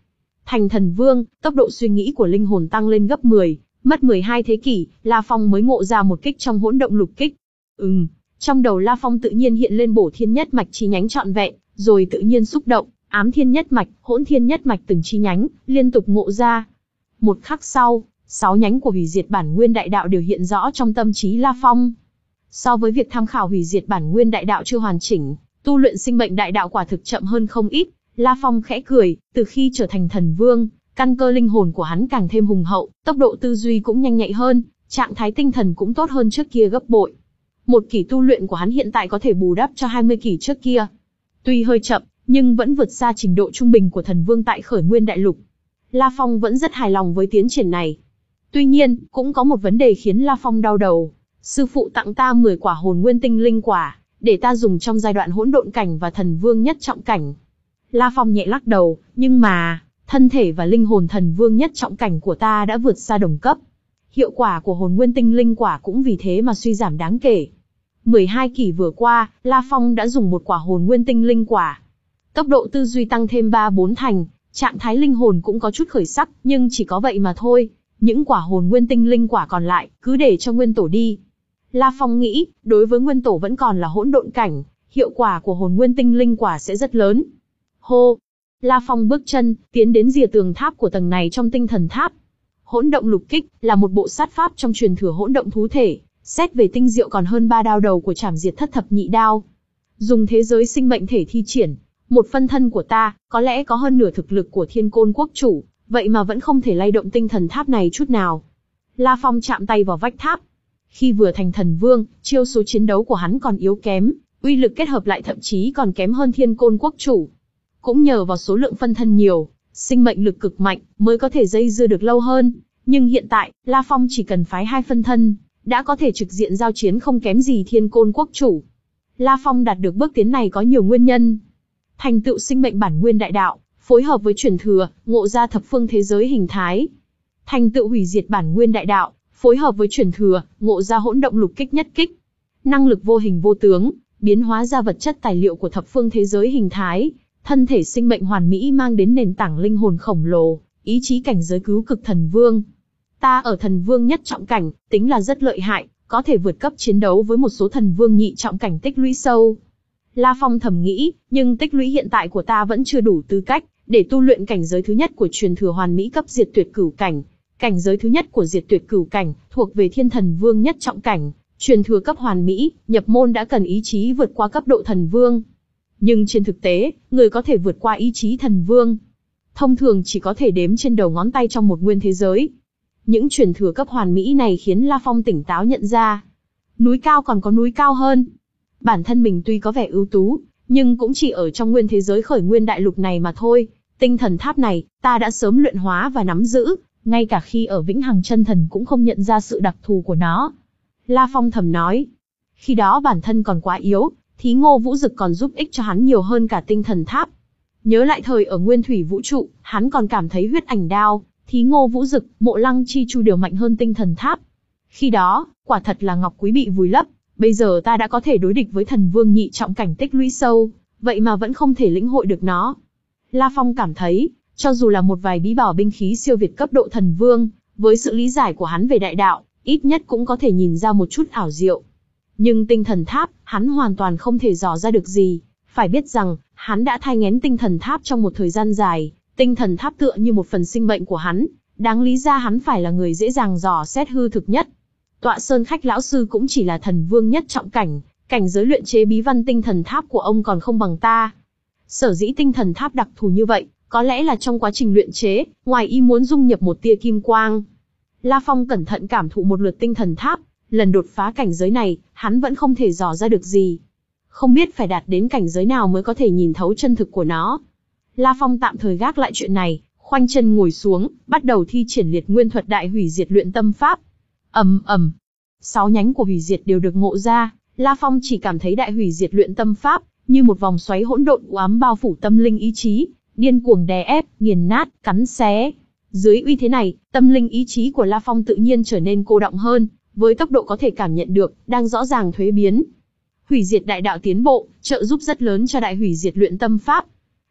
Thành thần vương, tốc độ suy nghĩ của linh hồn tăng lên gấp mười, mất mười hai thế kỷ, La Phong mới ngộ ra một kích trong hỗn động lục kích. Ừm, trong đầu La Phong tự nhiên hiện lên bổ thiên nhất mạch chi nhánh trọn vẹn, rồi tự nhiên xúc động, ám thiên nhất mạch, hỗn thiên nhất mạch từng chi nhánh, liên tục ngộ ra. Một khắc sau, sáu nhánh của hủy diệt bản nguyên đại đạo đều hiện rõ trong tâm trí La Phong. So với việc tham khảo hủy diệt bản nguyên đại đạo chưa hoàn chỉnh, tu luyện sinh mệnh đại đạo quả thực chậm hơn không ít. La Phong khẽ cười, từ khi trở thành thần vương, căn cơ linh hồn của hắn càng thêm hùng hậu, tốc độ tư duy cũng nhanh nhạy hơn, trạng thái tinh thần cũng tốt hơn trước kia gấp bội. Một kỷ tu luyện của hắn hiện tại có thể bù đắp cho hai mươi kỷ trước kia. Tuy hơi chậm, nhưng vẫn vượt xa trình độ trung bình của thần vương tại Khởi Nguyên Đại Lục. La Phong vẫn rất hài lòng với tiến triển này. Tuy nhiên, cũng có một vấn đề khiến La Phong đau đầu. Sư phụ tặng ta mười quả hồn nguyên tinh linh quả, để ta dùng trong giai đoạn hỗn độn cảnh và thần vương nhất trọng cảnh. La Phong nhẹ lắc đầu, nhưng mà, thân thể và linh hồn thần vương nhất trọng cảnh của ta đã vượt xa đồng cấp. Hiệu quả của hồn nguyên tinh linh quả cũng vì thế mà suy giảm đáng kể. mười hai kỷ vừa qua, La Phong đã dùng một quả hồn nguyên tinh linh quả. Tốc độ tư duy tăng thêm ba bốn thành, trạng thái linh hồn cũng có chút khởi sắc, nhưng chỉ có vậy mà thôi. Những quả hồn nguyên tinh linh quả còn lại, cứ để cho nguyên tổ đi. La Phong nghĩ, đối với nguyên tổ vẫn còn là hỗn độn cảnh, hiệu quả của hồn nguyên tinh linh quả sẽ rất lớn. Hô! La Phong bước chân, tiến đến rìa tường tháp của tầng này trong tinh thần tháp. Hỗn động lục kích, là một bộ sát pháp trong truyền thừa hỗn động thú thể, xét về tinh diệu còn hơn ba đao đầu của trảm diệt thất thập nhị đao. Dùng thế giới sinh mệnh thể thi triển, một phân thân của ta, có lẽ có hơn nửa thực lực của Thiên Côn Quốc Chủ, vậy mà vẫn không thể lay động tinh thần tháp này chút nào. La Phong chạm tay vào vách tháp. Khi vừa thành thần vương, chiêu số chiến đấu của hắn còn yếu kém, uy lực kết hợp lại thậm chí còn kém hơn Thiên Côn Quốc Chủ. Cũng nhờ vào số lượng phân thân nhiều, sinh mệnh lực cực mạnh, mới có thể dây dưa được lâu hơn. Nhưng hiện tại, La Phong chỉ cần phái hai phân thân, đã có thể trực diện giao chiến không kém gì Thiên Côn Quốc Chủ. La Phong đạt được bước tiến này có nhiều nguyên nhân. Thành tựu sinh mệnh bản nguyên đại đạo, phối hợp với truyền thừa, ngộ ra thập phương thế giới hình thái. Thành tựu hủy diệt bản nguyên đại đạo, phối hợp với truyền thừa, ngộ ra hỗn động lục kích nhất kích. Năng lực vô hình vô tướng, biến hóa ra vật chất tài liệu của thập phương thế giới hình thái. Thân thể sinh mệnh hoàn mỹ mang đến nền tảng linh hồn khổng lồ, ý chí cảnh giới cứu cực thần vương. Ta ở thần vương nhất trọng cảnh, tính là rất lợi hại, có thể vượt cấp chiến đấu với một số thần vương nhị trọng cảnh tích lũy sâu. La Phong thầm nghĩ, nhưng tích lũy hiện tại của ta vẫn chưa đủ tư cách, để tu luyện cảnh giới thứ nhất của truyền thừa hoàn mỹ cấp diệt tuyệt cửu cảnh. Cảnh giới thứ nhất của diệt tuyệt cửu cảnh, thuộc về thiên thần vương nhất trọng cảnh, truyền thừa cấp hoàn mỹ, nhập môn đã cần ý chí vượt qua cấp độ thần vương. Nhưng trên thực tế, người có thể vượt qua ý chí thần vương, thông thường chỉ có thể đếm trên đầu ngón tay trong một nguyên thế giới. Những truyền thừa cấp hoàn mỹ này khiến La Phong tỉnh táo nhận ra, núi cao còn có núi cao hơn. Bản thân mình tuy có vẻ ưu tú, nhưng cũng chỉ ở trong nguyên thế giới Khởi Nguyên Đại Lục này mà thôi. Tinh thần tháp này, ta đã sớm luyện hóa và nắm giữ, ngay cả khi ở Vĩnh Hằng Chân Thần cũng không nhận ra sự đặc thù của nó. La Phong thầm nói, khi đó bản thân còn quá yếu, Thí Ngô Vũ Dực còn giúp ích cho hắn nhiều hơn cả tinh thần tháp. Nhớ lại thời ở Nguyên Thủy Vũ Trụ, hắn còn cảm thấy huyết ảnh đao, Thí Ngô Vũ Dực, Mộ Lăng Chi Chu đều mạnh hơn tinh thần tháp. Khi đó, quả thật là ngọc quý bị vùi lấp, bây giờ ta đã có thể đối địch với thần vương nhị trọng cảnh tích lũy sâu, vậy mà vẫn không thể lĩnh hội được nó. La Phong cảm thấy, cho dù là một vài bí bảo binh khí siêu việt cấp độ thần vương, với sự lý giải của hắn về đại đạo, ít nhất cũng có thể nhìn ra một chút ảo diệu. Nhưng tinh thần tháp, hắn hoàn toàn không thể dò ra được gì. Phải biết rằng, hắn đã thai nghén tinh thần tháp trong một thời gian dài, tinh thần tháp tựa như một phần sinh mệnh của hắn, đáng lý ra hắn phải là người dễ dàng dò xét hư thực nhất. Tọa Sơn Khách lão sư cũng chỉ là thần vương nhất trọng cảnh, cảnh giới luyện chế bí văn tinh thần tháp của ông còn không bằng ta. Sở dĩ tinh thần tháp đặc thù như vậy, có lẽ là trong quá trình luyện chế, ngoài ý muốn dung nhập một tia kim quang. La Phong cẩn thận cảm thụ một lượt tinh thần tháp, lần đột phá cảnh giới này, hắn vẫn không thể dò ra được gì. Không biết phải đạt đến cảnh giới nào mới có thể nhìn thấu chân thực của nó. La Phong tạm thời gác lại chuyện này, khoanh chân ngồi xuống, bắt đầu thi triển liệt nguyên thuật đại hủy diệt luyện tâm pháp. ầm ầm, sáu nhánh của hủy diệt đều được ngộ ra. La Phong chỉ cảm thấy đại hủy diệt luyện tâm pháp như một vòng xoáy hỗn độn u ám bao phủ tâm linh ý chí, điên cuồng đè ép, nghiền nát, cắn xé. Dưới uy thế này, tâm linh ý chí của La Phong tự nhiên trở nên cô đọng hơn, với tốc độ có thể cảm nhận được, đang rõ ràng thuế biến. Hủy diệt đại đạo tiến bộ, trợ giúp rất lớn cho đại hủy diệt luyện tâm pháp.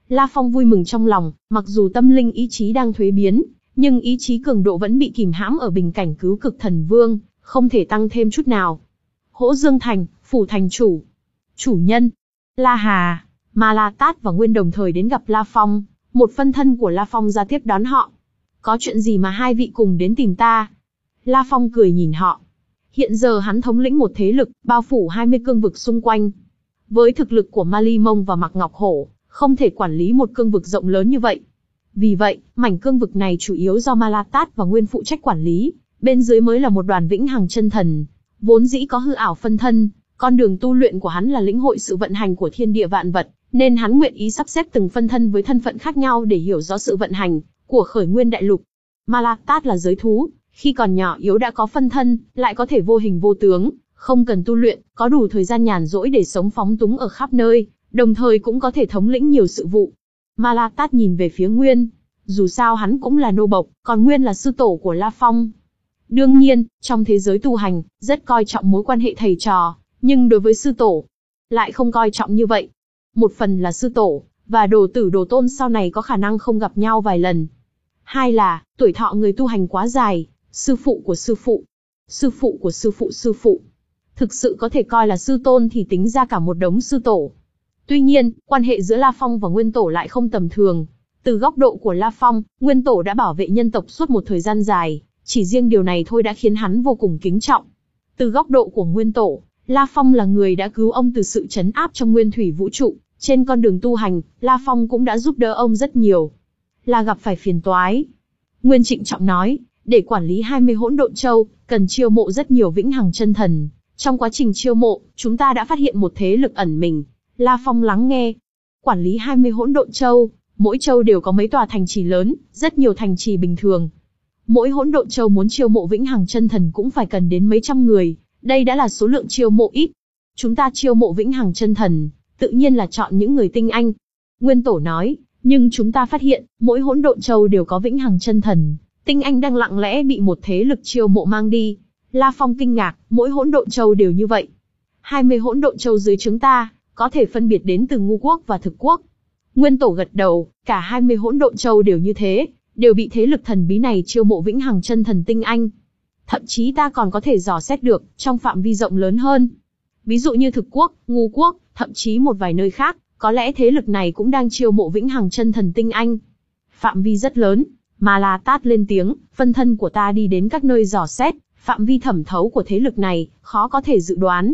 La Phong vui mừng trong lòng, mặc dù tâm linh ý chí đang thuế biến, nhưng ý chí cường độ vẫn bị kìm hãm ở bình cảnh cứu cực thần vương, không thể tăng thêm chút nào. Hỗ Dương Thành, phủ thành chủ. Chủ nhân. La Hà, Ma La Tát và Nguyên đồng thời đến gặp La Phong, một phân thân của La Phong ra tiếp đón họ. Có chuyện gì mà hai vị cùng đến tìm ta? La Phong cười nhìn họ. Hiện giờ hắn thống lĩnh một thế lực, bao phủ hai mươi cương vực xung quanh. Với thực lực của Ma Ly Mông và Mạc Ngọc Hổ, không thể quản lý một cương vực rộng lớn như vậy. Vì vậy, mảnh cương vực này chủ yếu do Ma La Tát và Nguyên phụ trách quản lý, bên dưới mới là một đoàn vĩnh hằng chân thần. Vốn dĩ có hư ảo phân thân, con đường tu luyện của hắn là lĩnh hội sự vận hành của thiên địa vạn vật, nên hắn nguyện ý sắp xếp từng phân thân với thân phận khác nhau để hiểu rõ sự vận hành của khởi nguyên đại lục. Ma La Tát là giới thú, khi còn nhỏ yếu đã có phân thân, lại có thể vô hình vô tướng, không cần tu luyện, có đủ thời gian nhàn rỗi để sống phóng túng ở khắp nơi, đồng thời cũng có thể thống lĩnh nhiều sự vụ. Ma La Tát nhìn về phía Nguyên, dù sao hắn cũng là nô bộc, còn Nguyên là sư tổ của La Phong. Đương nhiên, trong thế giới tu hành, rất coi trọng mối quan hệ thầy trò, nhưng đối với sư tổ, lại không coi trọng như vậy. Một phần là sư tổ, và đồ tử đồ tôn sau này có khả năng không gặp nhau vài lần. Hai là, tuổi thọ người tu hành quá dài, sư phụ của sư phụ, sư phụ của sư phụ sư phụ. Thực sự có thể coi là sư tôn thì tính ra cả một đống sư tổ. Tuy nhiên, quan hệ giữa La Phong và Nguyên Tổ lại không tầm thường. Từ góc độ của La Phong, Nguyên Tổ đã bảo vệ nhân tộc suốt một thời gian dài, chỉ riêng điều này thôi đã khiến hắn vô cùng kính trọng. Từ góc độ của Nguyên Tổ, La Phong là người đã cứu ông từ sự trấn áp trong nguyên thủy vũ trụ. Trên con đường tu hành, La Phong cũng đã giúp đỡ ông rất nhiều. Là gặp phải phiền toái. Nguyên trịnh trọng nói, để quản lý hai mươi hỗn độn châu, cần chiêu mộ rất nhiều vĩnh hằng chân thần. Trong quá trình chiêu mộ, chúng ta đã phát hiện một thế lực ẩn mình. La Phong lắng nghe. Quản lý hai mươi hỗn độn châu, mỗi châu đều có mấy tòa thành trì lớn, rất nhiều thành trì bình thường. Mỗi hỗn độn châu muốn chiêu mộ vĩnh hằng chân thần cũng phải cần đến mấy trăm người, đây đã là số lượng chiêu mộ ít. Chúng ta chiêu mộ vĩnh hằng chân thần, tự nhiên là chọn những người tinh anh. Nguyên Tổ nói, nhưng chúng ta phát hiện, mỗi hỗn độn châu đều có vĩnh hằng chân thần, tinh anh đang lặng lẽ bị một thế lực chiêu mộ mang đi. La Phong kinh ngạc, mỗi hỗn độn châu đều như vậy. hai mươi hỗn độn châu dưới chúng ta, có thể phân biệt đến từ ngu quốc và thực quốc. Nguyên Tổ gật đầu, cả hai mươi hỗn độn châu đều như thế, đều bị thế lực thần bí này chiêu mộ vĩnh hằng chân thần tinh anh. Thậm chí ta còn có thể dò xét được, trong phạm vi rộng lớn hơn. Ví dụ như thực quốc, ngu quốc, thậm chí một vài nơi khác, có lẽ thế lực này cũng đang chiêu mộ vĩnh hằng chân thần tinh anh. Phạm vi rất lớn, Ma La Tát lên tiếng, phân thân của ta đi đến các nơi dò xét, phạm vi thẩm thấu của thế lực này, khó có thể dự đoán.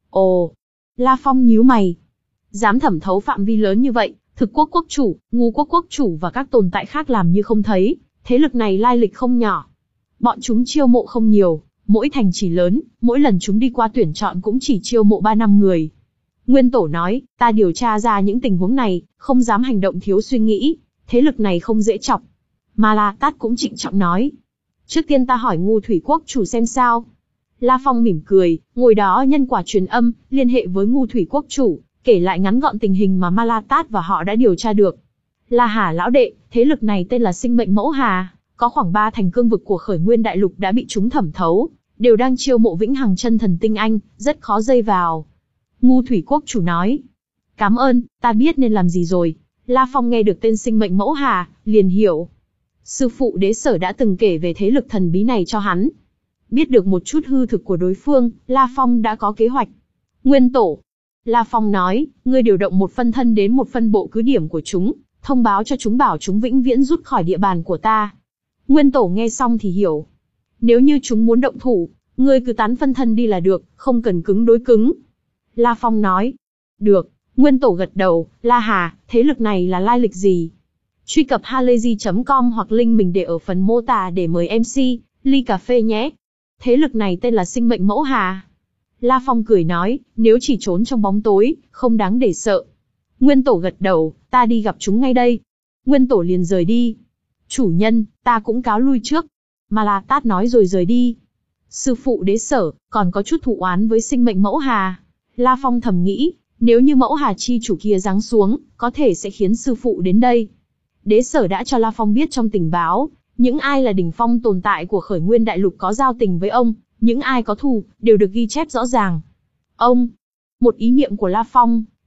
Ồ, La Phong nhíu mày. Dám thẩm thấu phạm vi lớn như vậy, thực quốc quốc chủ, ngu quốc quốc chủ và các tồn tại khác làm như không thấy, thế lực này lai lịch không nhỏ. Bọn chúng chiêu mộ không nhiều, mỗi thành chỉ lớn, mỗi lần chúng đi qua tuyển chọn cũng chỉ chiêu mộ ba năm người. Nguyên Tổ nói, ta điều tra ra những tình huống này, không dám hành động thiếu suy nghĩ, thế lực này không dễ chọc. Ma La Tát cũng trịnh trọng nói. Trước tiên ta hỏi ngu thủy quốc chủ xem sao. La Phong mỉm cười, ngồi đó nhân quả truyền âm, liên hệ với ngu thủy quốc chủ, kể lại ngắn gọn tình hình mà Ma La Tát và họ đã điều tra được. La Hà lão đệ, thế lực này tên là Sinh Mệnh Mẫu Hà, có khoảng ba thành cương vực của khởi nguyên đại lục đã bị chúng thẩm thấu, đều đang chiêu mộ vĩnh hằng chân thần tinh anh, rất khó dây vào. Ngu thủy quốc chủ nói. Cảm ơn, ta biết nên làm gì rồi. La Phong nghe được tên Sinh Mệnh Mẫu Hà, liền hiểu. Sư phụ Đế Sở đã từng kể về thế lực thần bí này cho hắn. Biết được một chút hư thực của đối phương, La Phong đã có kế hoạch. Nguyên Tổ. La Phong nói, ngươi điều động một phân thân đến một phân bộ cứ điểm của chúng, thông báo cho chúng bảo chúng vĩnh viễn rút khỏi địa bàn của ta. Nguyên Tổ nghe xong thì hiểu. Nếu như chúng muốn động thủ, ngươi cứ tán phân thân đi là được, không cần cứng đối cứng. La Phong nói. Được, Nguyên Tổ gật đầu, La Hà, thế lực này là lai lịch gì? Truy cập halayzi chấm com hoặc link mình để ở phần mô tả để mời em xê, ly cà phê nhé. Thế lực này tên là Sinh Mệnh Mẫu Hà. La Phong cười nói, nếu chỉ trốn trong bóng tối, không đáng để sợ. Nguyên Tổ gật đầu, ta đi gặp chúng ngay đây. Nguyên Tổ liền rời đi. Chủ nhân, ta cũng cáo lui trước. Ma La Tát nói rồi rời đi. Sư phụ Đế Sở, còn có chút thù oán với Sinh Mệnh Mẫu Hà. La Phong thầm nghĩ, nếu như Mẫu Hà chi chủ kia giáng xuống, có thể sẽ khiến sư phụ đến đây. Đế Sở đã cho La Phong biết trong tình báo, những ai là đỉnh phong tồn tại của khởi nguyên đại lục có giao tình với ông, những ai có thù, đều được ghi chép rõ ràng. Ông, một ý niệm của La Phong,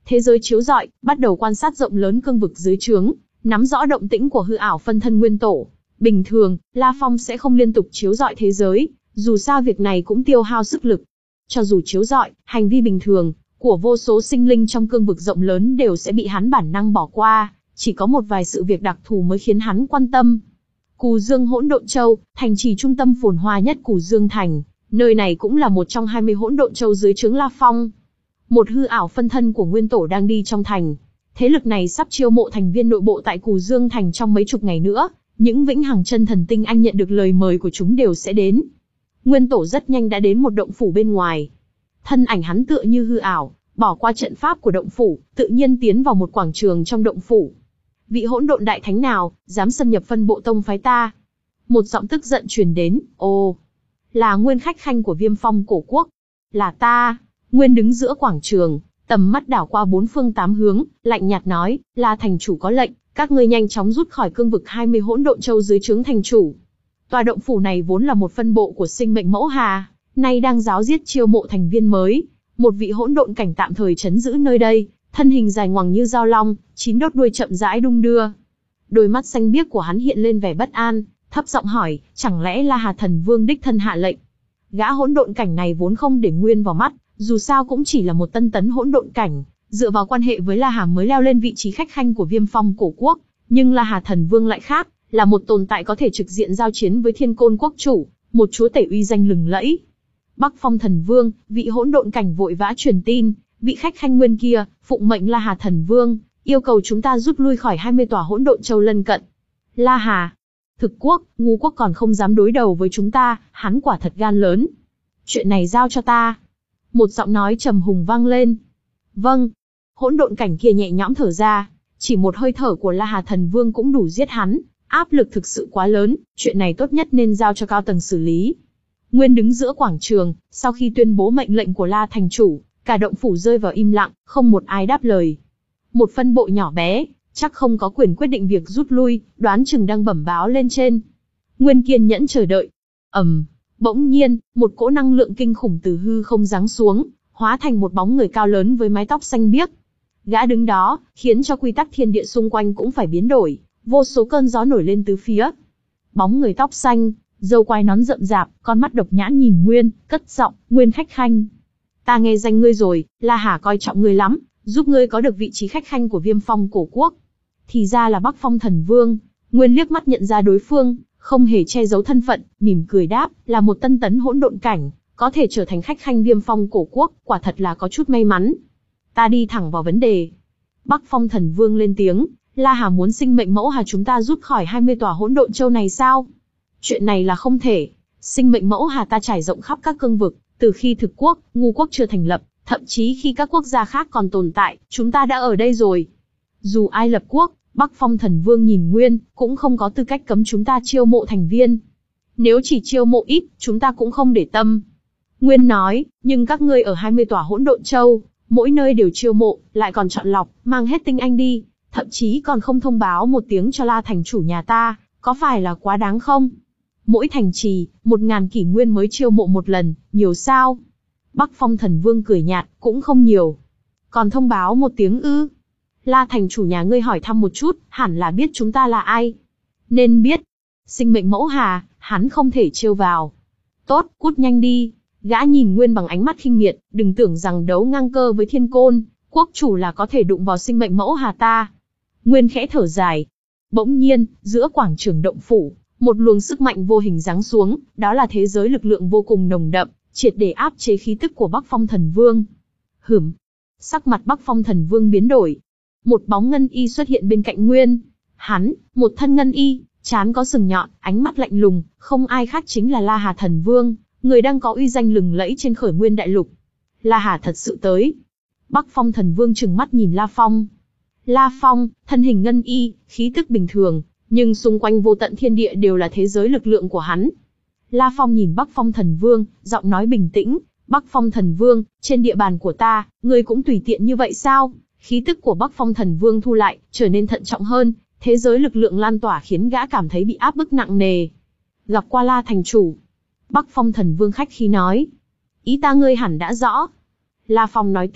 thế giới chiếu rọi, bắt đầu quan sát rộng lớn cương vực dưới trướng, nắm rõ động tĩnh của hư ảo phân thân nguyên tổ. Bình thường, La Phong sẽ không liên tục chiếu rọi thế giới, dù sao việc này cũng tiêu hao sức lực. Cho dù chiếu rọi, hành vi bình thường của vô số sinh linh trong cương vực rộng lớn đều sẽ bị hắn bản năng bỏ qua, chỉ có một vài sự việc đặc thù mới khiến hắn quan tâm. Cù Dương Hỗn Độn Châu, thành trì trung tâm phồn hoa nhất Cù Dương Thành, nơi này cũng là một trong hai mươi hỗn độn châu dưới trướng La Phong. Một hư ảo phân thân của nguyên tổ đang đi trong thành. Thế lực này sắp chiêu mộ thành viên nội bộ tại Cù Dương Thành trong mấy chục ngày nữa, những vĩnh hằng chân thần tinh anh nhận được lời mời của chúng đều sẽ đến. Nguyên tổ rất nhanh đã đến một động phủ bên ngoài. Thân ảnh hắn tựa như hư ảo, bỏ qua trận pháp của động phủ, tự nhiên tiến vào một quảng trường trong động phủ. Vị hỗn độn đại thánh nào, dám xâm nhập phân bộ tông phái ta? Một giọng tức giận truyền đến, ồ, là Nguyên khách khanh của Viêm Phong cổ quốc. Là ta. Nguyên đứng giữa quảng trường, tầm mắt đảo qua bốn phương tám hướng, lạnh nhạt nói, là thành chủ có lệnh, các ngươi nhanh chóng rút khỏi cương vực hai mươi hỗn độn châu dưới trướng thành chủ. Tòa động phủ này vốn là một phân bộ của sinh mệnh mẫu hà, nay đang giáo diết chiêu mộ thành viên mới. Một vị hỗn độn cảnh tạm thời trấn giữ nơi đây, thân hình dài ngoằng như dao long, chín đốt đuôi chậm rãi đung đưa. Đôi mắt xanh biếc của hắn hiện lên vẻ bất an, thấp giọng hỏi, chẳng lẽ là Hà Thần Vương đích thân hạ lệnh? Gã hỗn độn cảnh này vốn không để Nguyên vào mắt, dù sao cũng chỉ là một tân tấn hỗn độn cảnh, dựa vào quan hệ với La Hà mới leo lên vị trí khách khanh của Viêm Phong cổ quốc, nhưng La Hà Thần Vương lại khác, là một tồn tại có thể trực diện giao chiến với Thiên Côn quốc chủ, một chúa tể uy danh lừng lẫy. Bắc Phong Thần Vương, vị hỗn độn cảnh vội vã truyền tin, vị khách khanh Nguyên kia, phụng mệnh La Hà Thần Vương, yêu cầu chúng ta rút lui khỏi hai mươi tòa hỗn độn châu lân cận. La Hà, Thực quốc, Ngu quốc còn không dám đối đầu với chúng ta, hắn quả thật gan lớn. Chuyện này giao cho ta. Một giọng nói trầm hùng vang lên. Vâng. Hỗn độn cảnh kia nhẹ nhõm thở ra, chỉ một hơi thở của La Hà Thần Vương cũng đủ giết hắn, áp lực thực sự quá lớn, chuyện này tốt nhất nên giao cho cao tầng xử lý. Nguyên đứng giữa quảng trường, sau khi tuyên bố mệnh lệnh của La thành chủ, cả động phủ rơi vào im lặng, không một ai đáp lời. Một phân bộ nhỏ bé, chắc không có quyền quyết định việc rút lui, đoán chừng đang bẩm báo lên trên. Nguyên kiên nhẫn chờ đợi. ầm, um, bỗng nhiên, một cỗ năng lượng kinh khủng từ hư không giáng xuống, hóa thành một bóng người cao lớn với mái tóc xanh biếc. Gã đứng đó, khiến cho quy tắc thiên địa xung quanh cũng phải biến đổi, vô số cơn gió nổi lên tứ phía. Bóng người tóc xanh, râu quai nón rậm rạp, con mắt độc nhãn nhìn Nguyên, cất giọng, Nguyên khách khanh. Ta nghe danh ngươi rồi, La Hà coi trọng ngươi lắm, giúp ngươi có được vị trí khách khanh của Viêm Phong cổ quốc. Thì ra là Bắc Phong Thần Vương. Nguyên liếc mắt nhận ra đối phương, không hề che giấu thân phận, mỉm cười đáp, là một tân tấn hỗn độn cảnh, có thể trở thành khách khanh Viêm Phong cổ quốc, quả thật là có chút may mắn. Ta đi thẳng vào vấn đề. Bắc Phong Thần Vương lên tiếng, La Hà muốn sinh mệnh mẫu Hà chúng ta rút khỏi hai mươi tòa hỗn độn châu này sao? Chuyện này là không thể. Sinh mệnh mẫu Hà ta trải rộng khắp các cương vực, từ khi Thực quốc, Ngu quốc chưa thành lập, thậm chí khi các quốc gia khác còn tồn tại, chúng ta đã ở đây rồi. Dù ai lập quốc, Bắc Phong Thần Vương nhìn Nguyên, cũng không có tư cách cấm chúng ta chiêu mộ thành viên. Nếu chỉ chiêu mộ ít, chúng ta cũng không để tâm. Nguyên nói, nhưng các ngươi ở hai mươi tòa hỗn độn châu, mỗi nơi đều chiêu mộ, lại còn chọn lọc, mang hết tinh anh đi, thậm chí còn không thông báo một tiếng cho La thành chủ nhà ta, có phải là quá đáng không? Mỗi thành trì, một ngàn kỷ nguyên mới chiêu mộ một lần, nhiều sao? Bắc Phong Thần Vương cười nhạt, cũng không nhiều. Còn thông báo một tiếng ư? La thành chủ nhà ngươi hỏi thăm một chút, hẳn là biết chúng ta là ai. Nên biết. Sinh mệnh mẫu Hà, hắn không thể chiêu vào. Tốt, cút nhanh đi. Gã nhìn Nguyên bằng ánh mắt khinh miệt, đừng tưởng rằng đấu ngang cơ với Thiên Côn, quốc chủ là có thể đụng vào sinh mệnh mẫu Hà ta. Nguyên khẽ thở dài. Bỗng nhiên, giữa quảng trường động phủ, một luồng sức mạnh vô hình giáng xuống, đó là thế giới lực lượng vô cùng nồng đậm, triệt để áp chế khí tức của Bắc Phong Thần Vương. Hửm. Sắc mặt Bắc Phong Thần Vương biến đổi. Một bóng ngân y xuất hiện bên cạnh Nguyên. Hắn, một thân ngân y, trán có sừng nhọn, ánh mắt lạnh lùng, không ai khác chính là La Hà Thần Vương, người đang có uy danh lừng lẫy trên Khởi Nguyên đại lục. La Hà thật sự tới. Bắc Phong Thần Vương trừng mắt nhìn La Phong. La Phong, thân hình ngân y, khí tức bình thường, nhưng xung quanh vô tận thiên địa đều là thế giới lực lượng của hắn. La Phong nhìn Bắc Phong Thần Vương, giọng nói bình tĩnh, Bắc Phong Thần Vương, trên địa bàn của ta, ngươi cũng tùy tiện như vậy sao? Khí tức của Bắc Phong Thần Vương thu lại, trở nên thận trọng hơn, thế giới lực lượng lan tỏa khiến gã cảm thấy bị áp bức nặng nề. Gặp qua La thành chủ. Bắc Phong Thần Vương khách khí nói. Ý ta ngươi hẳn đã rõ. La Phong nói tiếp,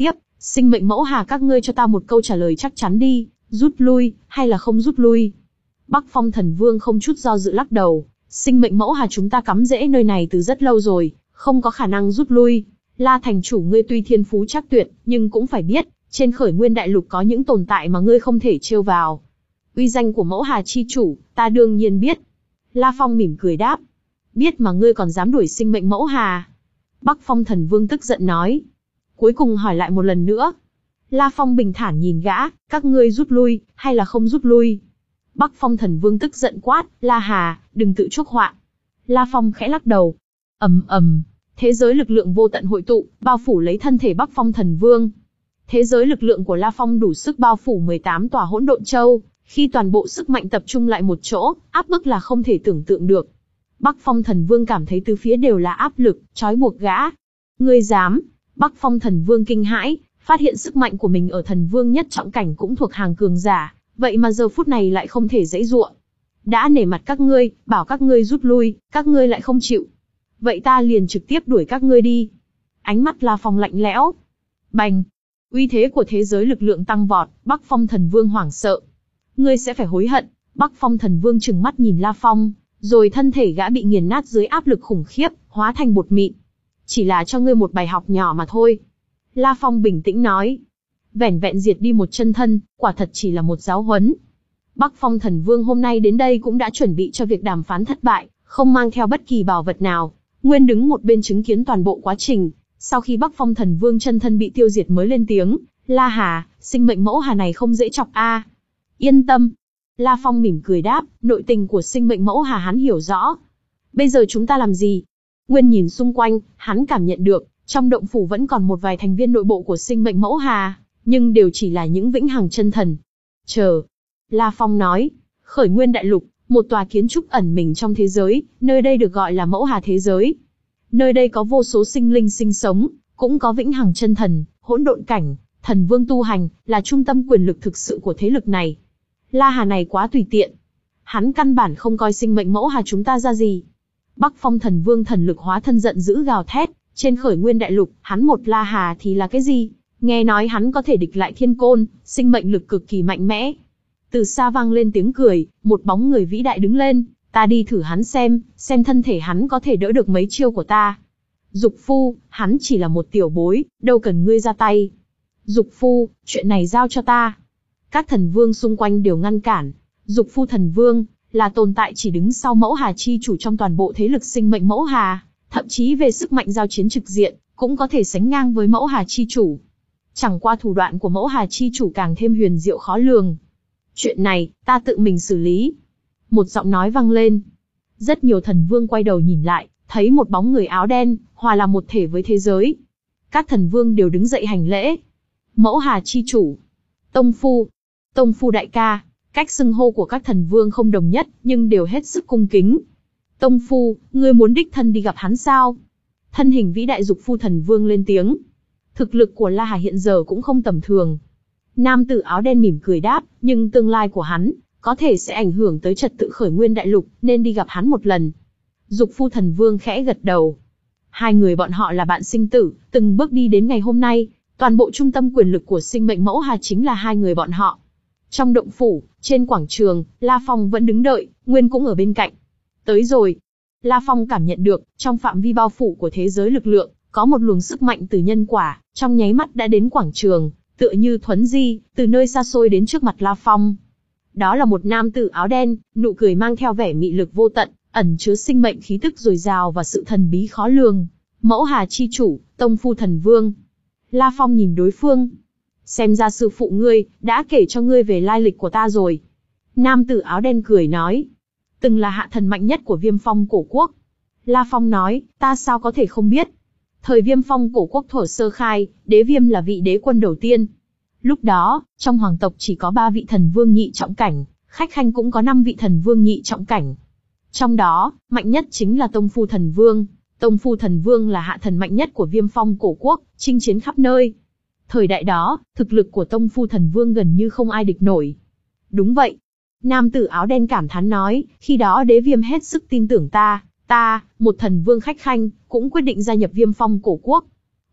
Sinh mệnh mẫu hà các ngươi cho ta một câu trả lời chắc chắn đi, rút lui, hay là không rút lui? Bắc Phong Thần Vương không chút do dự lắc đầu, sinh mệnh mẫu hà chúng ta cắm rễ nơi này từ rất lâu rồi, không có khả năng rút lui. La thành chủ ngươi tuy thiên phú chắc tuyệt, nhưng cũng phải biết, trên khởi nguyên đại lục có những tồn tại mà ngươi không thể trêu vào. Uy danh của mẫu hà chi chủ, ta đương nhiên biết. La Phong mỉm cười đáp. Biết mà ngươi còn dám đuổi sinh mệnh mẫu hà. Bắc Phong Thần Vương tức giận nói. Cuối cùng hỏi lại một lần nữa. La Phong bình thản nhìn gã, các ngươi rút lui, hay là không rút lui? Bắc Phong Thần Vương tức giận quát, La Hà, đừng tự chuốc họa. La Phong khẽ lắc đầu. Ầm ầm, thế giới lực lượng vô tận hội tụ, bao phủ lấy thân thể Bắc Phong Thần Vương. Thế giới lực lượng của La Phong đủ sức bao phủ mười tám tòa hỗn độn châu, khi toàn bộ sức mạnh tập trung lại một chỗ, áp bức là không thể tưởng tượng được. Bắc Phong Thần Vương cảm thấy tứ phía đều là áp lực, trói buộc gã. Ngươi dám? Bắc Phong Thần Vương kinh hãi, phát hiện sức mạnh của mình ở Thần Vương nhất trọng cảnh cũng thuộc hàng cường giả, vậy mà giờ phút này lại không thể giãy giụa. Đã nể mặt các ngươi, bảo các ngươi rút lui, các ngươi lại không chịu. Vậy ta liền trực tiếp đuổi các ngươi đi. Ánh mắt La Phong lạnh lẽo. Bành! Uy thế của thế giới lực lượng tăng vọt, Bắc Phong Thần Vương hoảng sợ. Ngươi sẽ phải hối hận. Bắc Phong Thần Vương trừng mắt nhìn La Phong, rồi thân thể gã bị nghiền nát dưới áp lực khủng khiếp, hóa thành bột mịn. Chỉ là cho ngươi một bài học nhỏ mà thôi. La Phong bình tĩnh nói. Vẻn vẹn diệt đi một chân thân, quả thật chỉ là một giáo huấn. Bắc Phong Thần Vương hôm nay đến đây cũng đã chuẩn bị cho việc đàm phán thất bại, không mang theo bất kỳ bảo vật nào. Nguyên đứng một bên chứng kiến toàn bộ quá trình. Sau khi Bắc Phong Thần Vương chân thân bị tiêu diệt mới lên tiếng, La Hà, sinh mệnh mẫu hà này không dễ chọc a. Yên tâm. La Phong mỉm cười đáp, nội tình của sinh mệnh mẫu hà hắn hiểu rõ. Bây giờ chúng ta làm gì? Nguyên nhìn xung quanh, hắn cảm nhận được, trong động phủ vẫn còn một vài thành viên nội bộ của sinh mệnh mẫu hà, nhưng đều chỉ là những vĩnh hằng chân thần. Chờ. La Phong nói, khởi nguyên đại lục, một tòa kiến trúc ẩn mình trong thế giới, nơi đây được gọi là mẫu hà thế giới. Nơi đây có vô số sinh linh sinh sống, cũng có vĩnh hằng chân thần, hỗn độn cảnh, thần vương tu hành, là trung tâm quyền lực thực sự của thế lực này. La Hà này quá tùy tiện. Hắn căn bản không coi sinh mệnh mẫu hà chúng ta ra gì. Bắc Phong Thần Vương thần lực hóa thân giận dữ gào thét, trên khởi nguyên đại lục, hắn một La Hà thì là cái gì? Nghe nói hắn có thể địch lại thiên côn, sinh mệnh lực cực kỳ mạnh mẽ. Từ xa vang lên tiếng cười, một bóng người vĩ đại đứng lên, ta đi thử hắn xem, xem thân thể hắn có thể đỡ được mấy chiêu của ta. Dục Phu, hắn chỉ là một tiểu bối, đâu cần ngươi ra tay. Dục Phu, chuyện này giao cho ta. Các thần vương xung quanh đều ngăn cản. Dục Phu Thần Vương là tồn tại chỉ đứng sau mẫu hà chi chủ trong toàn bộ thế lực sinh mệnh mẫu hà, thậm chí về sức mạnh giao chiến trực diện, cũng có thể sánh ngang với mẫu hà chi chủ. Chẳng qua thủ đoạn của mẫu hà chi chủ càng thêm huyền diệu khó lường. Chuyện này, ta tự mình xử lý. Một giọng nói vang lên. Rất nhiều thần vương quay đầu nhìn lại, thấy một bóng người áo đen, hòa làm một thể với thế giới. Các thần vương đều đứng dậy hành lễ. Mẫu hà chi chủ. Tông phu. Tông phu đại ca. Cách xưng hô của các thần vương không đồng nhất, nhưng đều hết sức cung kính. Tông phu, ngươi muốn đích thân đi gặp hắn sao? Thân hình vĩ đại Dục Phu Thần Vương lên tiếng. Thực lực của La Hà hiện giờ cũng không tầm thường. Nam tử áo đen mỉm cười đáp, nhưng tương lai của hắn, có thể sẽ ảnh hưởng tới trật tự khởi nguyên đại lục, nên đi gặp hắn một lần. Dục Phu Thần Vương khẽ gật đầu. Hai người bọn họ là bạn sinh tử, từng bước đi đến ngày hôm nay, toàn bộ trung tâm quyền lực của sinh mệnh mẫu hà chính là hai người bọn họ. Trong động phủ, trên quảng trường, La Phong vẫn đứng đợi, Nguyên cũng ở bên cạnh. Tới rồi. La Phong cảm nhận được, trong phạm vi bao phủ của thế giới lực lượng, có một luồng sức mạnh từ nhân quả, trong nháy mắt đã đến quảng trường, tựa như thuấn di, từ nơi xa xôi đến trước mặt La Phong. Đó là một nam tử áo đen, nụ cười mang theo vẻ mị lực vô tận, ẩn chứa sinh mệnh khí tức dồi dào và sự thần bí khó lường. Mẫu hà chi chủ, Tông Phu Thần Vương. La Phong nhìn đối phương. Xem ra sư phụ ngươi, đã kể cho ngươi về lai lịch của ta rồi. Nam tử áo đen cười nói. Từng là hạ thần mạnh nhất của Viêm Phong cổ quốc. La Phong nói, ta sao có thể không biết. Thời Viêm Phong cổ quốc thuở sơ khai, đế viêm là vị đế quân đầu tiên. Lúc đó, trong hoàng tộc chỉ có ba vị thần vương nhị trọng cảnh, khách khanh cũng có năm vị thần vương nhị trọng cảnh. Trong đó, mạnh nhất chính là Tông Phu Thần Vương. Tông Phu Thần Vương là hạ thần mạnh nhất của Viêm Phong cổ quốc, chinh chiến khắp nơi. Thời đại đó, thực lực của Tông Phu Thần Vương gần như không ai địch nổi. Đúng vậy. Nam tử áo đen cảm thán nói, khi đó đế viêm hết sức tin tưởng ta, ta, một thần vương khách khanh, cũng quyết định gia nhập Viêm Phong cổ quốc.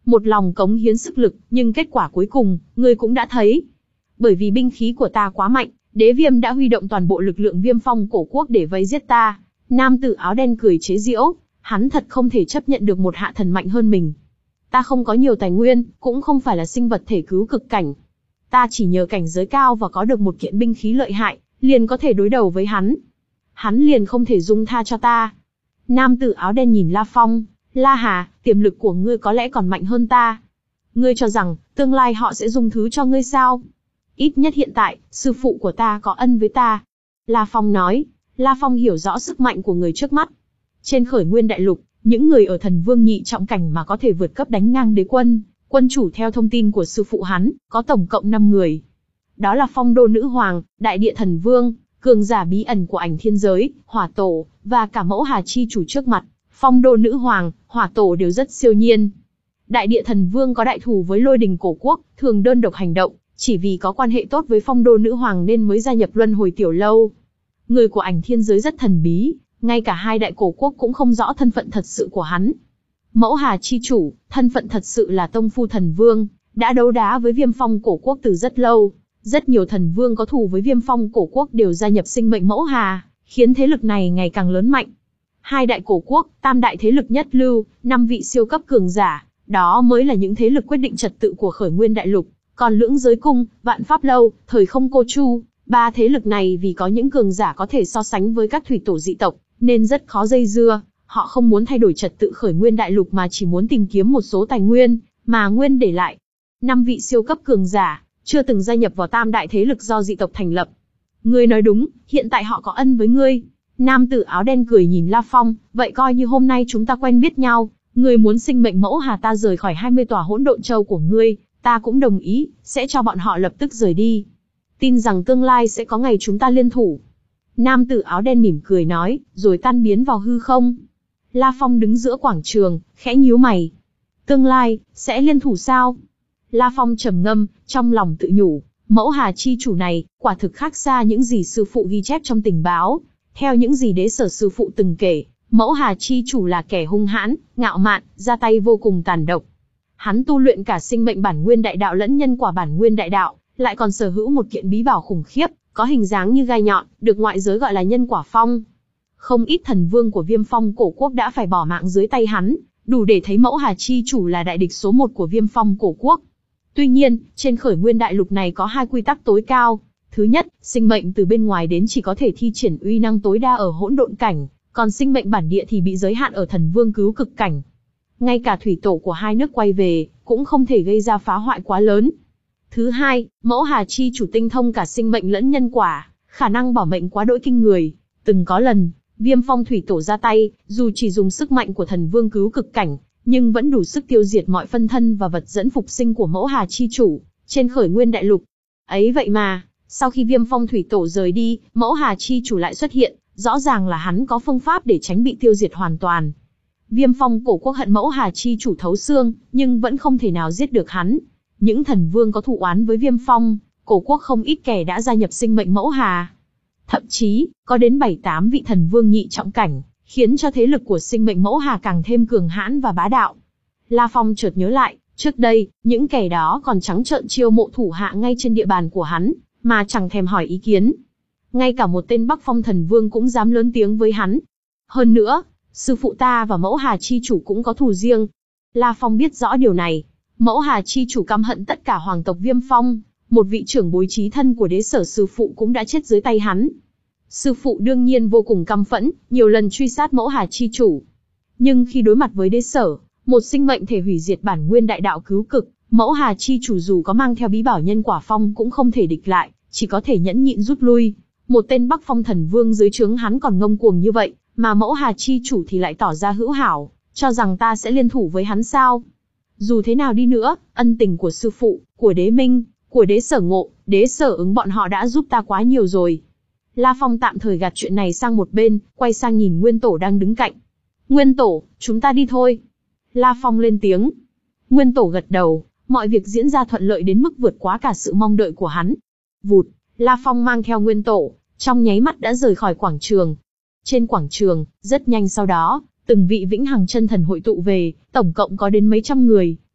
một lòng cống hiến sức lực, nhưng kết quả cuối cùng, ngươi cũng đã thấy. Bởi vì binh khí của ta quá mạnh, Đế Viêm đã huy động toàn bộ lực lượng Viêm Phong cổ quốc để vây giết ta. Nam tử áo đen cười chế giễu, hắn thật không thể chấp nhận được một hạ thần mạnh hơn mình. Ta không có nhiều tài nguyên, cũng không phải là sinh vật thể cứu cực cảnh. Ta chỉ nhờ cảnh giới cao và có được một kiện binh khí lợi hại, liền có thể đối đầu với hắn. Hắn liền không thể dung tha cho ta. Nam tử áo đen nhìn La Phong, La Hà, tiềm lực của ngươi có lẽ còn mạnh hơn ta. Ngươi cho rằng, tương lai họ sẽ dung thứ cho ngươi sao? Ít nhất hiện tại, sư phụ của ta có ân với ta. La Phong nói. La Phong hiểu rõ sức mạnh của người trước mắt. Trên khởi nguyên đại lục, những người ở thần vương nhị trọng cảnh mà có thể vượt cấp đánh ngang đế quân, quân chủ theo thông tin của sư phụ hắn, có tổng cộng năm người. Đó là Phong Đô Nữ Hoàng, Đại Địa Thần Vương, cường giả bí ẩn của Ảnh Thiên Giới, Hỏa Tổ, và cả Mẫu Hà chi chủ trước mặt. Phong Đô Nữ Hoàng, Hỏa Tổ đều rất siêu nhiên. Đại Địa Thần Vương có đại thù với Lôi Đình Cổ Quốc, thường đơn độc hành động, chỉ vì có quan hệ tốt với Phong Đô Nữ Hoàng nên mới gia nhập Luân Hồi Tiểu Lâu. Người của Ảnh Thiên Giới rất thần bí, ngay cả hai đại cổ quốc cũng không rõ thân phận thật sự của hắn. Mẫu Hà chi chủ, thân phận thật sự là Tông Phu Thần Vương, đã đấu đá với Viêm Phong cổ quốc từ rất lâu. Rất nhiều thần vương có thù với Viêm Phong cổ quốc đều gia nhập sinh mệnh Mẫu Hà, khiến thế lực này ngày càng lớn mạnh. Hai đại cổ quốc, tam đại thế lực nhất lưu, năm vị siêu cấp cường giả, đó mới là những thế lực quyết định trật tự của khởi nguyên đại lục. Còn Lưỡng Giới Cung, Vạn Pháp Lâu, Thời Không Cô Chu, ba thế lực này vì có những cường giả có thể so sánh với các thủy tổ dị tộc, nên rất khó dây dưa. Họ không muốn thay đổi trật tự khởi nguyên đại lục mà chỉ muốn tìm kiếm một số tài nguyên mà Nguyên để lại. Năm vị siêu cấp cường giả chưa từng gia nhập vào tam đại thế lực do dị tộc thành lập. Ngươi nói đúng, hiện tại họ có ân với ngươi. Nam tử áo đen cười nhìn La Phong, vậy coi như hôm nay chúng ta quen biết nhau. Ngươi muốn sinh mệnh Mẫu Hà ta rời khỏi hai mươi tòa hỗn độn châu của ngươi, ta cũng đồng ý, sẽ cho bọn họ lập tức rời đi. Tin rằng tương lai sẽ có ngày chúng ta liên thủ. Nam tử áo đen mỉm cười nói, rồi tan biến vào hư không. La Phong đứng giữa quảng trường, khẽ nhíu mày. Tương lai, sẽ liên thủ sao? La Phong trầm ngâm, trong lòng tự nhủ, Mẫu Hà chi chủ này, quả thực khác xa những gì sư phụ ghi chép trong tình báo. Theo những gì đế sở sư phụ từng kể, Mẫu Hà chi chủ là kẻ hung hãn, ngạo mạn, ra tay vô cùng tàn độc. Hắn tu luyện cả sinh mệnh bản nguyên đại đạo lẫn nhân quả bản nguyên đại đạo, lại còn sở hữu một kiện bí bảo khủng khiếp, có hình dáng như gai nhọn, được ngoại giới gọi là nhân quả phong. Không ít thần vương của Viêm Phong cổ quốc đã phải bỏ mạng dưới tay hắn, đủ để thấy Mẫu Hà chi chủ là đại địch số một của Viêm Phong cổ quốc. Tuy nhiên, trên khởi nguyên đại lục này có hai quy tắc tối cao. Thứ nhất, sinh mệnh từ bên ngoài đến chỉ có thể thi triển uy năng tối đa ở hỗn độn cảnh, còn sinh mệnh bản địa thì bị giới hạn ở thần vương cứu cực cảnh. Ngay cả thủy tổ của hai nước quay về, cũng không thể gây ra phá hoại quá lớn. Thứ hai, Mẫu Hà chi chủ tinh thông cả sinh mệnh lẫn nhân quả, khả năng bảo mệnh quá đỗi kinh người. Từng có lần, Viêm Phong thủy tổ ra tay, dù chỉ dùng sức mạnh của thần vương cứu cực cảnh, nhưng vẫn đủ sức tiêu diệt mọi phân thân và vật dẫn phục sinh của Mẫu Hà chi chủ trên khởi nguyên đại lục. Ấy vậy mà, sau khi Viêm Phong thủy tổ rời đi, Mẫu Hà chi chủ lại xuất hiện, rõ ràng là hắn có phương pháp để tránh bị tiêu diệt hoàn toàn. Viêm Phong cổ quốc hận Mẫu Hà chi chủ thấu xương, nhưng vẫn không thể nào giết được hắn. Những thần vương có thù oán với Viêm Phong cổ quốc không ít kẻ đã gia nhập sinh mệnh Mẫu Hà. Thậm chí, có đến bảy tám vị thần vương nhị trọng cảnh, khiến cho thế lực của sinh mệnh Mẫu Hà càng thêm cường hãn và bá đạo. La Phong chợt nhớ lại, trước đây, những kẻ đó còn trắng trợn chiêu mộ thủ hạ ngay trên địa bàn của hắn, mà chẳng thèm hỏi ý kiến. Ngay cả một tên Bắc Phong thần vương cũng dám lớn tiếng với hắn. Hơn nữa, sư phụ ta và Mẫu Hà chi chủ cũng có thù riêng. La Phong biết rõ điều này. Mẫu Hà chi chủ căm hận tất cả hoàng tộc Viêm Phong, một vị trưởng bối chí thân của đế sở sư phụ cũng đã chết dưới tay hắn. Sư phụ đương nhiên vô cùng căm phẫn, nhiều lần truy sát Mẫu Hà chi chủ. Nhưng khi đối mặt với đế sở, một sinh mệnh thể hủy diệt bản nguyên đại đạo cứu cực, Mẫu Hà chi chủ dù có mang theo bí bảo nhân quả phong cũng không thể địch lại, chỉ có thể nhẫn nhịn rút lui. Một tên Bắc Phong thần vương dưới trướng hắn còn ngông cuồng như vậy, mà Mẫu Hà chi chủ thì lại tỏ ra hữu hảo, cho rằng ta sẽ liên thủ với hắn sao? Dù thế nào đi nữa, ân tình của sư phụ, của đế minh, của đế sở ngộ, đế sở ứng bọn họ đã giúp ta quá nhiều rồi. La Phong tạm thời gạt chuyện này sang một bên, quay sang nhìn Nguyên Tổ đang đứng cạnh. Nguyên Tổ, chúng ta đi thôi. La Phong lên tiếng. Nguyên Tổ gật đầu, mọi việc diễn ra thuận lợi đến mức vượt quá cả sự mong đợi của hắn. Vụt, La Phong mang theo Nguyên Tổ, trong nháy mắt đã rời khỏi quảng trường. Trên quảng trường, rất nhanh sau đó, từng vị vĩnh hằng chân thần hội tụ về, tổng cộng có đến mấy trăm người,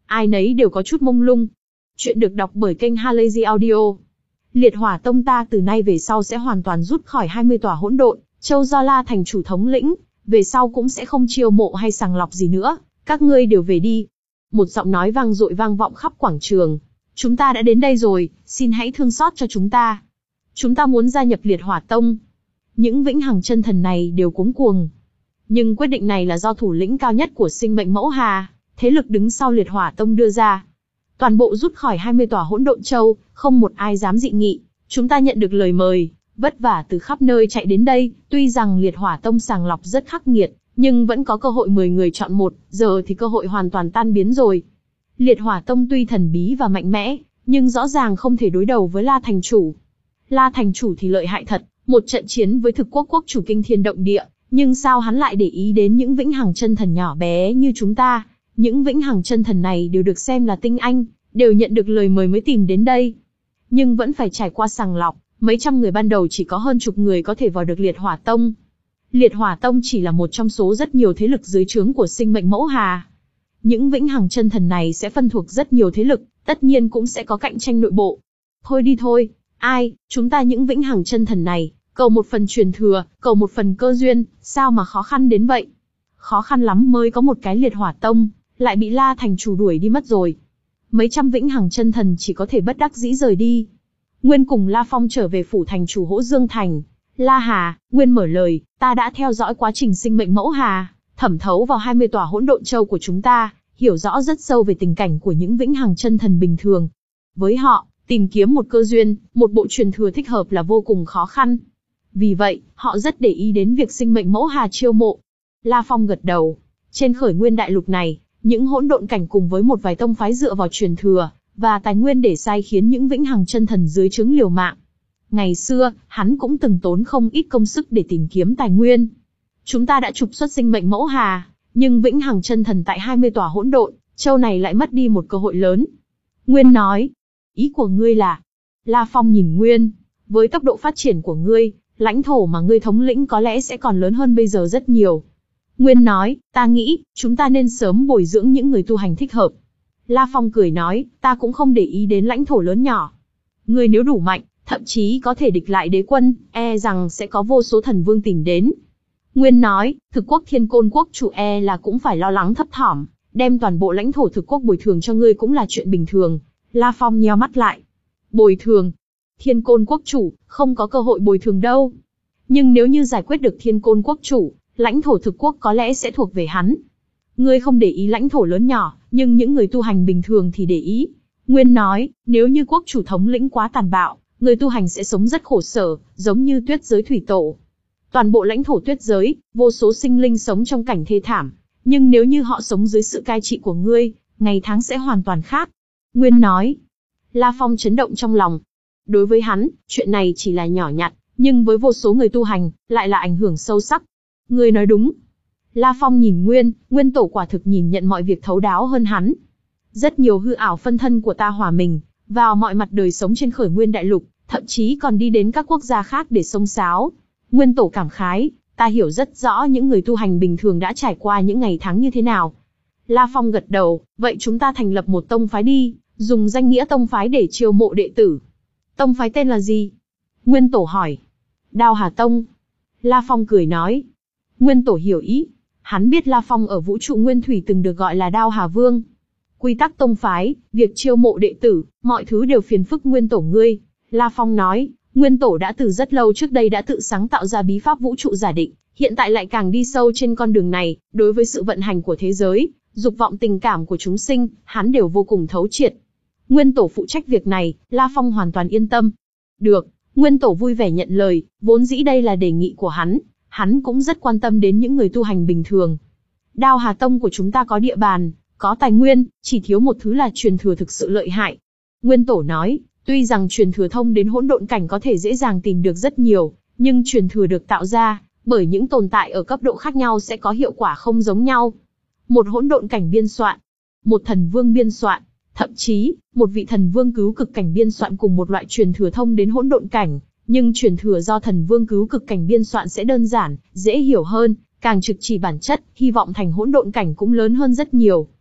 ai nấy đều có chút mông lung. Chuyện được đọc bởi kênh Halazy Audio. Liệt Hỏa Tông ta từ nay về sau sẽ hoàn toàn rút khỏi hai mươi tòa hỗn độn châu do La thành chủ thống lĩnh, về sau cũng sẽ không chiêu mộ hay sàng lọc gì nữa, các ngươi đều về đi. Một giọng nói vang dội vang vọng khắp quảng trường. Chúng ta đã đến đây rồi, xin hãy thương xót cho chúng ta. Chúng ta muốn gia nhập Liệt Hỏa Tông. Những vĩnh hằng chân thần này đều cuống cuồng. Nhưng quyết định này là do thủ lĩnh cao nhất của sinh mệnh mẫu Hà, thế lực đứng sau Liệt Hỏa Tông đưa ra. Toàn bộ rút khỏi hai mươi tòa hỗn độn châu, không một ai dám dị nghị. Chúng ta nhận được lời mời, vất vả từ khắp nơi chạy đến đây, tuy rằng Liệt Hỏa Tông sàng lọc rất khắc nghiệt, nhưng vẫn có cơ hội mười người chọn một, giờ thì cơ hội hoàn toàn tan biến rồi. Liệt Hỏa Tông tuy thần bí và mạnh mẽ, nhưng rõ ràng không thể đối đầu với La thành chủ. La thành chủ thì lợi hại thật, một trận chiến với thực quốc quốc chủ kinh thiên động địa, nhưng sao hắn lại để ý đến những vĩnh hằng chân thần nhỏ bé như chúng ta? Những vĩnh hằng chân thần này đều được xem là tinh anh, đều nhận được lời mời mới tìm đến đây. Nhưng vẫn phải trải qua sàng lọc, mấy trăm người ban đầu chỉ có hơn chục người có thể vào được Liệt Hỏa Tông. Liệt Hỏa Tông chỉ là một trong số rất nhiều thế lực dưới trướng của sinh mệnh mẫu Hà. Những vĩnh hằng chân thần này sẽ phân thuộc rất nhiều thế lực, tất nhiên cũng sẽ có cạnh tranh nội bộ. Thôi đi thôi, ai, chúng ta những vĩnh hằng chân thần này, cầu một phần truyền thừa, cầu một phần cơ duyên, sao mà khó khăn đến vậy? Khó khăn lắm mới có một cái Liệt Hỏa Tông, lại bị La thành chủ đuổi đi mất rồi. Mấy trăm vĩnh hằng chân thần chỉ có thể bất đắc dĩ rời đi. Nguyên cùng La Phong trở về phủ thành chủ Hỗ Dương Thành. La Hà, Nguyên mở lời, ta đã theo dõi quá trình sinh mệnh mẫu Hà, thẩm thấu vào hai mươi tòa hỗn độn châu của chúng ta, hiểu rõ rất sâu về tình cảnh của những vĩnh hằng chân thần bình thường. Với họ, tìm kiếm một cơ duyên, một bộ truyền thừa thích hợp là vô cùng khó khăn. Vì vậy, họ rất để ý đến việc sinh mệnh mẫu Hà chiêu mộ. La Phong gật đầu. Trên khởi nguyên đại lục này, những hỗn độn cảnh cùng với một vài tông phái dựa vào truyền thừa và tài nguyên để sai khiến những vĩnh hằng chân thần dưới trướng liều mạng. Ngày xưa, hắn cũng từng tốn không ít công sức để tìm kiếm tài nguyên. Chúng ta đã trục xuất sinh mệnh mẫu Hà, nhưng vĩnh hằng chân thần tại hai mươi tòa hỗn độn châu này lại mất đi một cơ hội lớn. Nguyên nói, ý của ngươi là? La Phong nhìn Nguyên, với tốc độ phát triển của ngươi, lãnh thổ mà ngươi thống lĩnh có lẽ sẽ còn lớn hơn bây giờ rất nhiều. Nguyên nói, ta nghĩ, chúng ta nên sớm bồi dưỡng những người tu hành thích hợp. La Phong cười nói, ta cũng không để ý đến lãnh thổ lớn nhỏ. Ngươi nếu đủ mạnh, thậm chí có thể địch lại đế quân, e rằng sẽ có vô số thần vương tìm đến. Nguyên nói, thực quốc Thiên Côn quốc chủ e là cũng phải lo lắng thấp thỏm, đem toàn bộ lãnh thổ thực quốc bồi thường cho ngươi cũng là chuyện bình thường. La Phong nheo mắt lại. Bồi thường? Thiên Côn quốc chủ, không có cơ hội bồi thường đâu. Nhưng nếu như giải quyết được Thiên Côn quốc chủ, lãnh thổ thực quốc có lẽ sẽ thuộc về hắn. Ngươi không để ý lãnh thổ lớn nhỏ, nhưng những người tu hành bình thường thì để ý. Nguyên nói, nếu như quốc chủ thống lĩnh quá tàn bạo, người tu hành sẽ sống rất khổ sở, giống như tuyết giới thủy tổ. Toàn bộ lãnh thổ tuyết giới, vô số sinh linh sống trong cảnh thê thảm. Nhưng nếu như họ sống dưới sự cai trị của ngươi, ngày tháng sẽ hoàn toàn khác. Nguyên nói. La Phong chấn động trong lòng. Đối với hắn, chuyện này chỉ là nhỏ nhặt, nhưng với vô số người tu hành, lại là ảnh hưởng sâu sắc. Ngươi nói đúng. La Phong nhìn Nguyên, Nguyên tổ quả thực nhìn nhận mọi việc thấu đáo hơn hắn. Rất nhiều hư ảo phân thân của ta hòa mình vào mọi mặt đời sống trên khởi nguyên đại lục, thậm chí còn đi đến các quốc gia khác để xông xáo. Nguyên tổ cảm khái, ta hiểu rất rõ những người tu hành bình thường đã trải qua những ngày tháng như thế nào. La Phong gật đầu, vậy chúng ta thành lập một tông phái đi, dùng danh nghĩa tông phái để chiêu mộ đệ tử. Tông phái tên là gì? Nguyên tổ hỏi. Đao Hà Tông. La Phong cười nói. Nguyên tổ hiểu ý. Hắn biết La Phong ở vũ trụ nguyên thủy từng được gọi là Đao Hà Vương. Quy tắc tông phái, việc chiêu mộ đệ tử, mọi thứ đều phiền phức Nguyên tổ ngươi. La Phong nói, Nguyên tổ đã từ rất lâu trước đây đã tự sáng tạo ra bí pháp vũ trụ giả định, hiện tại lại càng đi sâu trên con đường này, đối với sự vận hành của thế giới, dục vọng tình cảm của chúng sinh, hắn đều vô cùng thấu triệt. Nguyên tổ phụ trách việc này, La Phong hoàn toàn yên tâm. Được, Nguyên tổ vui vẻ nhận lời, vốn dĩ đây là đề nghị của hắn, hắn cũng rất quan tâm đến những người tu hành bình thường. Đao Hà Tông của chúng ta có địa bàn, có tài nguyên, chỉ thiếu một thứ là truyền thừa thực sự lợi hại. Nguyên tổ nói, tuy rằng truyền thừa thông đến hỗn độn cảnh có thể dễ dàng tìm được rất nhiều, nhưng truyền thừa được tạo ra bởi những tồn tại ở cấp độ khác nhau sẽ có hiệu quả không giống nhau. Một hỗn độn cảnh biên soạn, một thần vương biên soạn, thậm chí một vị thần vương cứu cực cảnh biên soạn cùng một loại truyền thừa thông đến hỗn độn cảnh, nhưng truyền thừa do thần vương cứu cực cảnh biên soạn sẽ đơn giản, dễ hiểu hơn, càng trực chỉ bản chất, hy vọng thành hỗn độn cảnh cũng lớn hơn rất nhiều.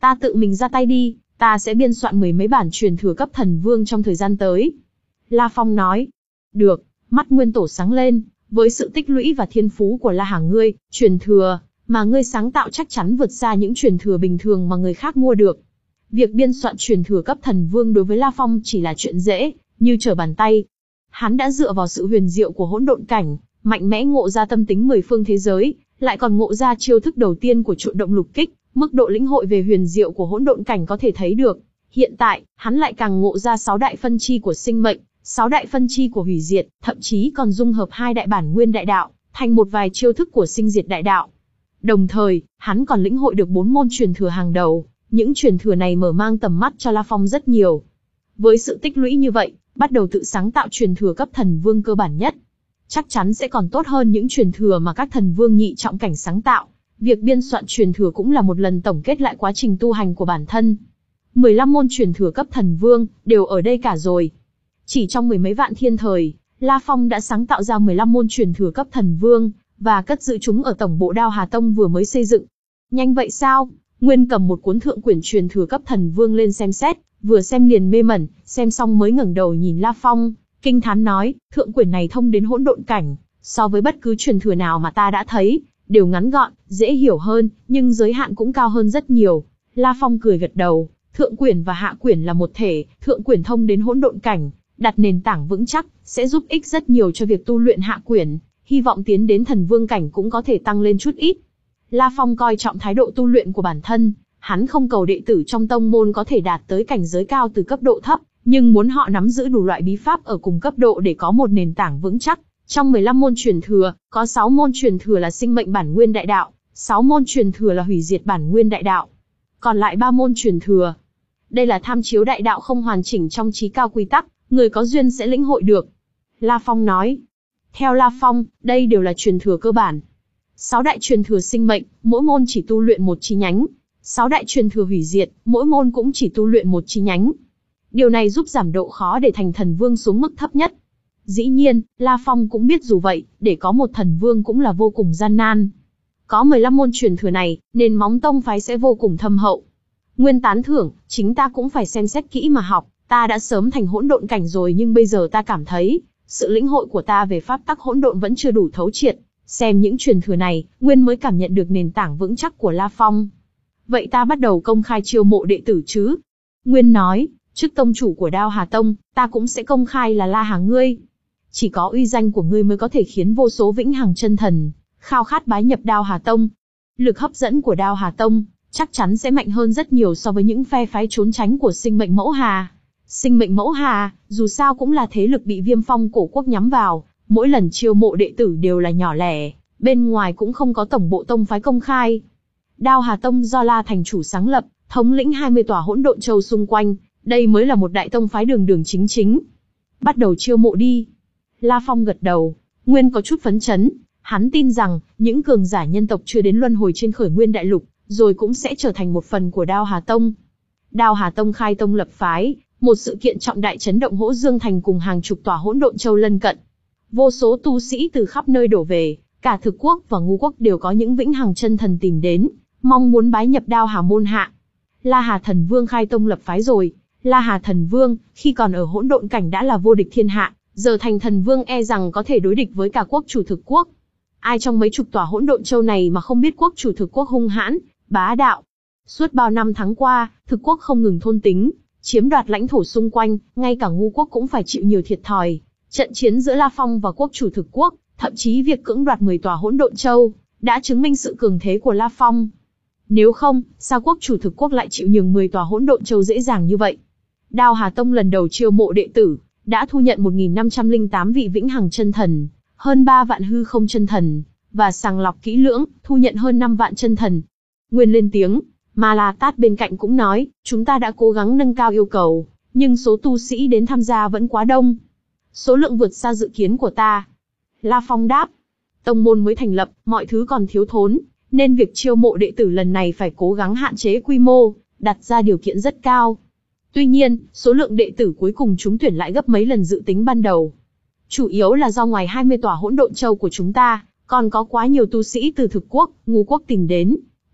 Ta tự mình ra tay đi, ta sẽ biên soạn mười mấy bản truyền thừa cấp thần vương trong thời gian tới. La Phong nói. Được, mắt Nguyên Tổ sáng lên, với sự tích lũy và thiên phú của La Hà ngươi, truyền thừa mà ngươi sáng tạo chắc chắn vượt xa những truyền thừa bình thường mà người khác mua được. Việc biên soạn truyền thừa cấp thần vương đối với La Phong chỉ là chuyện dễ, như trở bàn tay. Hắn đã dựa vào sự huyền diệu của hỗn độn cảnh, mạnh mẽ ngộ ra tâm tính mười phương thế giới, lại còn ngộ ra chiêu thức đầu tiên của trụn động lục kích, mức độ lĩnh hội về huyền diệu của hỗn độn cảnh có thể thấy được. Hiện tại, hắn lại càng ngộ ra sáu đại phân chi của sinh mệnh, sáu đại phân chi của hủy diệt, thậm chí còn dung hợp hai đại bản nguyên đại đạo, thành một vài chiêu thức của sinh diệt đại đạo. Đồng thời, hắn còn lĩnh hội được bốn môn truyền thừa hàng đầu, những truyền thừa này mở mang tầm mắt cho La Phong rất nhiều. Với sự tích lũy như vậy, bắt đầu tự sáng tạo truyền thừa cấp thần vương cơ bản nhất. Chắc chắn sẽ còn tốt hơn những truyền thừa mà các thần vương nhị trọng cảnh sáng tạo. Việc biên soạn truyền thừa cũng là một lần tổng kết lại quá trình tu hành của bản thân. mười lăm môn truyền thừa cấp thần vương, đều ở đây cả rồi. Chỉ trong mười mấy vạn thiên thời, La Phong đã sáng tạo ra mười lăm môn truyền thừa cấp thần vương, và cất giữ chúng ở tổng bộ Đao Hà Tông vừa mới xây dựng. Nhanh vậy sao? Nguyên cầm một cuốn thượng quyển truyền thừa cấp thần vương lên xem xét, vừa xem liền mê mẩn, xem xong mới ngẩng đầu nhìn La Phong, kinh thán nói, thượng quyển này thông đến hỗn độn cảnh, so với bất cứ truyền thừa nào mà ta đã thấy, đều ngắn gọn, dễ hiểu hơn, nhưng giới hạn cũng cao hơn rất nhiều. La Phong cười gật đầu, thượng quyển và hạ quyển là một thể, thượng quyển thông đến hỗn độn cảnh, đặt nền tảng vững chắc, sẽ giúp ích rất nhiều cho việc tu luyện hạ quyển, hy vọng tiến đến thần vương cảnh cũng có thể tăng lên chút ít. La Phong coi trọng thái độ tu luyện của bản thân, hắn không cầu đệ tử trong tông môn có thể đạt tới cảnh giới cao từ cấp độ thấp, nhưng muốn họ nắm giữ đủ loại bí pháp ở cùng cấp độ để có một nền tảng vững chắc. Trong mười lăm môn truyền thừa, có sáu môn truyền thừa là sinh mệnh bản nguyên đại đạo, sáu môn truyền thừa là hủy diệt bản nguyên đại đạo. Còn lại ba môn truyền thừa. Đây là tham chiếu đại đạo không hoàn chỉnh trong chí cao quy tắc, người có duyên sẽ lĩnh hội được. La Phong nói. Theo La Phong, đây đều là truyền thừa cơ bản. Sáu đại truyền thừa sinh mệnh, mỗi môn chỉ tu luyện một chi nhánh. Sáu đại truyền thừa hủy diệt, mỗi môn cũng chỉ tu luyện một chi nhánh. Điều này giúp giảm độ khó để thành thần vương xuống mức thấp nhất. Dĩ nhiên, La Phong cũng biết dù vậy, để có một thần vương cũng là vô cùng gian nan. Có mười lăm môn truyền thừa này, nền móng tông phái sẽ vô cùng thâm hậu. Nguyên tán thưởng, chính ta cũng phải xem xét kỹ mà học, ta đã sớm thành hỗn độn cảnh rồi nhưng bây giờ ta cảm thấy, sự lĩnh hội của ta về pháp tắc hỗn độn vẫn chưa đủ thấu triệt. Xem những truyền thừa này, Nguyên mới cảm nhận được nền tảng vững chắc của La Phong. Vậy ta bắt đầu công khai chiêu mộ đệ tử chứ? Nguyên nói, chức tông chủ của Đao Hà Tông, ta cũng sẽ công khai là La Hà ngươi. Chỉ có uy danh của ngươi mới có thể khiến vô số vĩnh hằng chân thần khao khát bái nhập Đao Hà Tông. Lực hấp dẫn của Đao Hà Tông chắc chắn sẽ mạnh hơn rất nhiều so với những phe phái trốn tránh của Sinh Mệnh Mẫu Hà. Sinh Mệnh Mẫu Hà, dù sao cũng là thế lực bị Viêm Phong cổ quốc nhắm vào, mỗi lần chiêu mộ đệ tử đều là nhỏ lẻ, bên ngoài cũng không có tổng bộ tông phái công khai. Đao Hà Tông do La thành chủ sáng lập, thống lĩnh hai mươi tòa hỗn độn châu xung quanh, đây mới là một đại tông phái đường đường chính chính. Bắt đầu chiêu mộ đi. La Phong gật đầu, Nguyên có chút phấn chấn, hắn tin rằng, những cường giả nhân tộc chưa đến luân hồi trên khởi nguyên đại lục, rồi cũng sẽ trở thành một phần của Đao Hà Tông. Đao Hà Tông khai tông lập phái, một sự kiện trọng đại chấn động Hỗ Dương Thành cùng hàng chục tòa hỗn độn châu lân cận. Vô số tu sĩ từ khắp nơi đổ về, cả Thực quốc và Ngu quốc đều có những vĩnh hằng chân thần tìm đến, mong muốn bái nhập Đao Hà môn hạ. La Hà Thần Vương khai tông lập phái rồi. La Hà Thần Vương, khi còn ở hỗn độn cảnh đã là vô địch thiên hạ, giờ thành thần vương e rằng có thể đối địch với cả quốc chủ Thực quốc. Ai trong mấy chục tòa hỗn độn châu này mà không biết quốc chủ Thực quốc hung hãn, bá đạo. Suốt bao năm tháng qua, Thực quốc không ngừng thôn tính, chiếm đoạt lãnh thổ xung quanh, ngay cả Ngu quốc cũng phải chịu nhiều thiệt thòi. Trận chiến giữa La Phong và quốc chủ Thực quốc, thậm chí việc cưỡng đoạt mười tòa hỗn độn châu, đã chứng minh sự cường thế của La Phong. Nếu không, sao quốc chủ Thực quốc lại chịu nhường mười tòa hỗn độn châu dễ dàng như vậy? Đao Hà Tông lần đầu chiêu mộ đệ tử, đã thu nhận một nghìn năm trăm lẻ tám vị vĩnh hằng chân thần, hơn ba vạn hư không chân thần, và sàng lọc kỹ lưỡng, thu nhận hơn năm vạn chân thần. Nguyên lên tiếng, mà La Tát bên cạnh cũng nói, chúng ta đã cố gắng nâng cao yêu cầu, nhưng số tu sĩ đến tham gia vẫn quá đông. Số lượng vượt xa dự kiến của ta. La Phong đáp, tông môn mới thành lập, mọi thứ còn thiếu thốn, nên việc chiêu mộ đệ tử lần này phải cố gắng hạn chế quy mô, đặt ra điều kiện rất cao. Tuy nhiên, số lượng đệ tử cuối cùng trúng tuyển lại gấp mấy lần dự tính ban đầu. Chủ yếu là do ngoài hai mươi tòa hỗn độn châu của chúng ta, còn có quá nhiều tu sĩ từ Thực quốc, Ngu quốc tìm đến.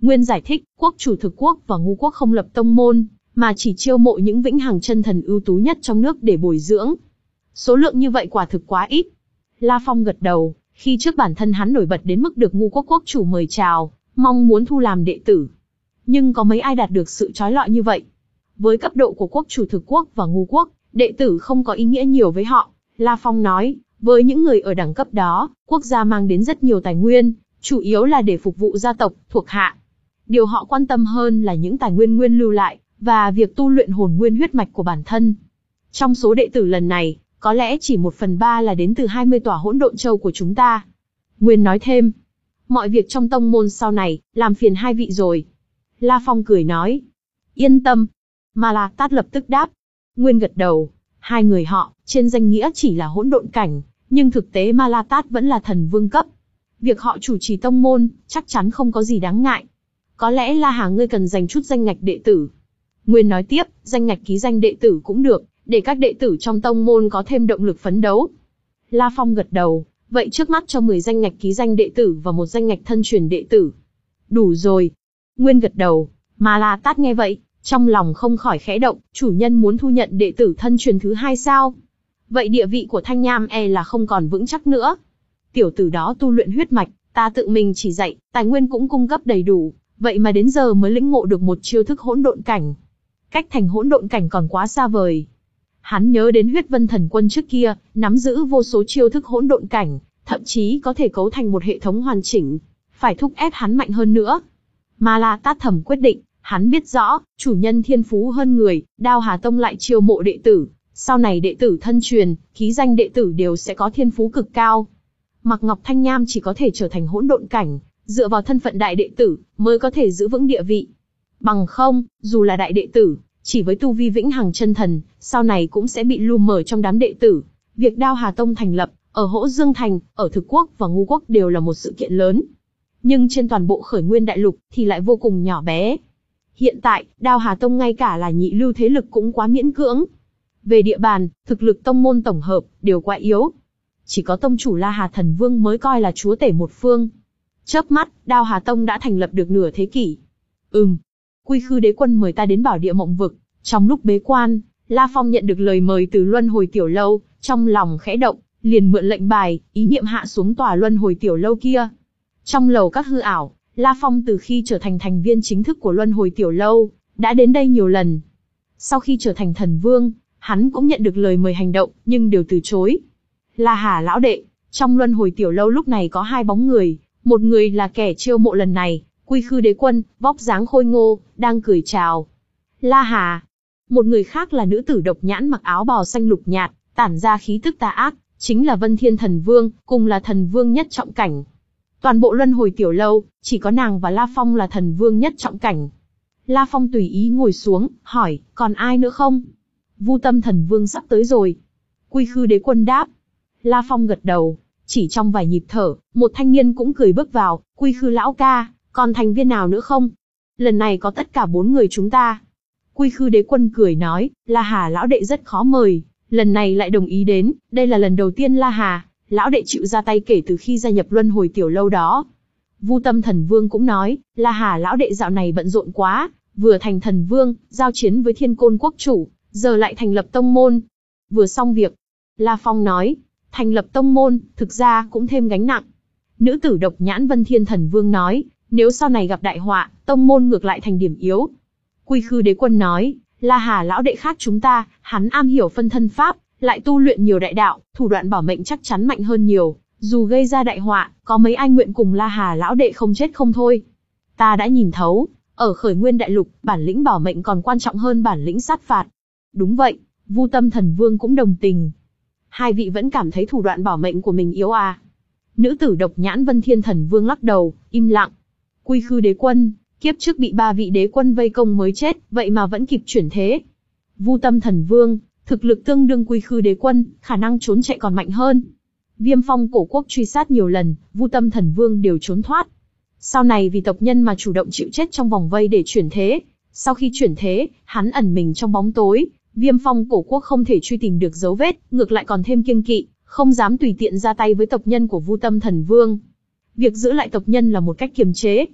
Nguyên giải thích, quốc chủ thực quốc và ngu quốc không lập tông môn, mà chỉ chiêu mộ những vĩnh hằng chân thần ưu tú nhất trong nước để bồi dưỡng. Số lượng như vậy quả thực quá ít. La Phong gật đầu, khi trước bản thân hắn nổi bật đến mức được ngu quốc quốc chủ mời chào, mong muốn thu làm đệ tử. Nhưng có mấy ai đạt được sự trói lọi như vậy? Với cấp độ của quốc chủ thực quốc và ngu quốc, đệ tử không có ý nghĩa nhiều với họ. La Phong nói, với những người ở đẳng cấp đó, quốc gia mang đến rất nhiều tài nguyên, chủ yếu là để phục vụ gia tộc, thuộc hạ. Điều họ quan tâm hơn là những tài nguyên nguyên lưu lại, và việc tu luyện hồn nguyên huyết mạch của bản thân. Trong số đệ tử lần này, có lẽ chỉ một phần ba là đến từ hai mươi tòa hỗn độn châu của chúng ta. Nguyên nói thêm, mọi việc trong tông môn sau này, làm phiền hai vị rồi. La Phong cười nói, yên tâm. Ma La Tát lập tức đáp. Nguyên gật đầu, hai người họ, trên danh nghĩa chỉ là hỗn độn cảnh, nhưng thực tế Ma La Tát vẫn là thần vương cấp. Việc họ chủ trì tông môn, chắc chắn không có gì đáng ngại. Có lẽ La Hà ngươi cần dành chút danh ngạch đệ tử. Nguyên nói tiếp, danh ngạch ký danh đệ tử cũng được, để các đệ tử trong tông môn có thêm động lực phấn đấu. La Phong gật đầu, vậy trước mắt cho mười danh ngạch ký danh đệ tử và một danh ngạch thân truyền đệ tử. Đủ rồi. Nguyên gật đầu, Ma La Tát nghe vậy, trong lòng không khỏi khẽ động, chủ nhân muốn thu nhận đệ tử thân truyền thứ hai sao? Vậy địa vị của Thanh Nham e là không còn vững chắc nữa. Tiểu tử đó tu luyện huyết mạch, ta tự mình chỉ dạy, tài nguyên cũng cung cấp đầy đủ, vậy mà đến giờ mới lĩnh ngộ được một chiêu thức hỗn độn cảnh. Cách thành hỗn độn cảnh còn quá xa vời. Hắn nhớ đến Huyết Vân Thần Quân trước kia, nắm giữ vô số chiêu thức hỗn độn cảnh, thậm chí có thể cấu thành một hệ thống hoàn chỉnh, phải thúc ép hắn mạnh hơn nữa. Ma La Tát thầm quyết định, hắn biết rõ, chủ nhân thiên phú hơn người, Đao Hà Tông lại chiêu mộ đệ tử, sau này đệ tử thân truyền, ký danh đệ tử đều sẽ có thiên phú cực cao. Mạc Ngọc Thanh Nham chỉ có thể trở thành hỗn độn cảnh, dựa vào thân phận đại đệ tử, mới có thể giữ vững địa vị. Bằng không, dù là đại đệ tử, chỉ với tu vi vĩnh hằng chân thần, sau này cũng sẽ bị lu mờ trong đám đệ tử. Việc Đao Hà Tông thành lập, ở Hỗ Dương Thành, ở Thực Quốc và Ngu Quốc đều là một sự kiện lớn. Nhưng trên toàn bộ Khởi Nguyên Đại Lục thì lại vô cùng nhỏ bé. Hiện tại, Đao Hà Tông ngay cả là nhị lưu thế lực cũng quá miễn cưỡng. Về địa bàn, thực lực tông môn tổng hợp, đều quá yếu. Chỉ có tông chủ La Hà Thần Vương mới coi là chúa tể một phương. Chớp mắt, Đao Hà Tông đã thành lập được nửa thế kỷ. Ừm. Quy Khư Đế Quân mời ta đến Bảo Địa Mộng Vực. Trong lúc bế quan, La Phong nhận được lời mời từ Luân Hồi Tiểu Lâu, trong lòng khẽ động, liền mượn lệnh bài, ý niệm hạ xuống tòa Luân Hồi Tiểu Lâu kia. Trong lầu các hư ảo, La Phong từ khi trở thành thành viên chính thức của Luân Hồi Tiểu Lâu, đã đến đây nhiều lần. Sau khi trở thành thần vương, hắn cũng nhận được lời mời hành động, nhưng đều từ chối. La Hà lão đệ, trong Luân Hồi Tiểu Lâu lúc này có hai bóng người, một người là kẻ chiêu mộ lần này, Quy Khư Đế Quân, vóc dáng khôi ngô, đang cười chào La Hà. Một người khác là nữ tử độc nhãn mặc áo bào xanh lục nhạt, tản ra khí tức tà ác, chính là Vân Thiên Thần Vương, cùng là thần vương nhất trọng cảnh. Toàn bộ Luân Hồi Tiểu Lâu, chỉ có nàng và La Phong là thần vương nhất trọng cảnh. La Phong tùy ý ngồi xuống, hỏi, còn ai nữa không? Vu Tâm Thần Vương sắp tới rồi. Quy Khư Đế Quân đáp. La Phong gật đầu, chỉ trong vài nhịp thở, một thanh niên cũng cười bước vào, Quy Khư lão ca, còn thành viên nào nữa không? Lần này có tất cả bốn người chúng ta. Quy Khư Đế Quân cười nói, La Hà lão đệ rất khó mời, lần này lại đồng ý đến, đây là lần đầu tiên La Hà lão đệ chịu ra tay kể từ khi gia nhập Luân Hồi Tiểu Lâu đó. Vu Tâm Thần Vương cũng nói, La Hà lão đệ dạo này bận rộn quá, vừa thành thần vương, giao chiến với Thiên Côn quốc chủ, giờ lại thành lập tông môn. Vừa xong việc, La Phong nói, thành lập tông môn, thực ra cũng thêm gánh nặng. Nữ tử độc nhãn Vân Thiên Thần Vương nói, nếu sau này gặp đại họa, tông môn ngược lại thành điểm yếu. Quy Khư Đế Quân nói, La Hà lão đệ khác chúng ta, hắn am hiểu phân thân pháp, lại tu luyện nhiều đại đạo, thủ đoạn bảo mệnh chắc chắn mạnh hơn nhiều, dù gây ra đại họa, có mấy ai nguyện cùng La Hà lão đệ không chết không thôi. Ta đã nhìn thấu, ở Khởi Nguyên Đại Lục, bản lĩnh bảo mệnh còn quan trọng hơn bản lĩnh sát phạt. Đúng vậy, Vu Tâm Thần Vương cũng đồng tình. Hai vị vẫn cảm thấy thủ đoạn bảo mệnh của mình yếu à? Nữ tử độc nhãn Vân Thiên Thần Vương lắc đầu, im lặng. Quy Khư Đế Quân, kiếp trước bị ba vị đế quân vây công mới chết, vậy mà vẫn kịp chuyển thế. Vu Tâm Thần Vương, thực lực tương đương Quy Khư Đế Quân, khả năng trốn chạy còn mạnh hơn. Viêm Phong cổ quốc truy sát nhiều lần, Vu Tâm Thần Vương đều trốn thoát. Sau này vì tộc nhân mà chủ động chịu chết trong vòng vây để chuyển thế. Sau khi chuyển thế, hắn ẩn mình trong bóng tối, Viêm Phong cổ quốc không thể truy tìm được dấu vết, ngược lại còn thêm kiêng kỵ, không dám tùy tiện ra tay với tộc nhân của Vu Tâm Thần Vương. Việc giữ lại tộc nhân là một cách kiềm chế.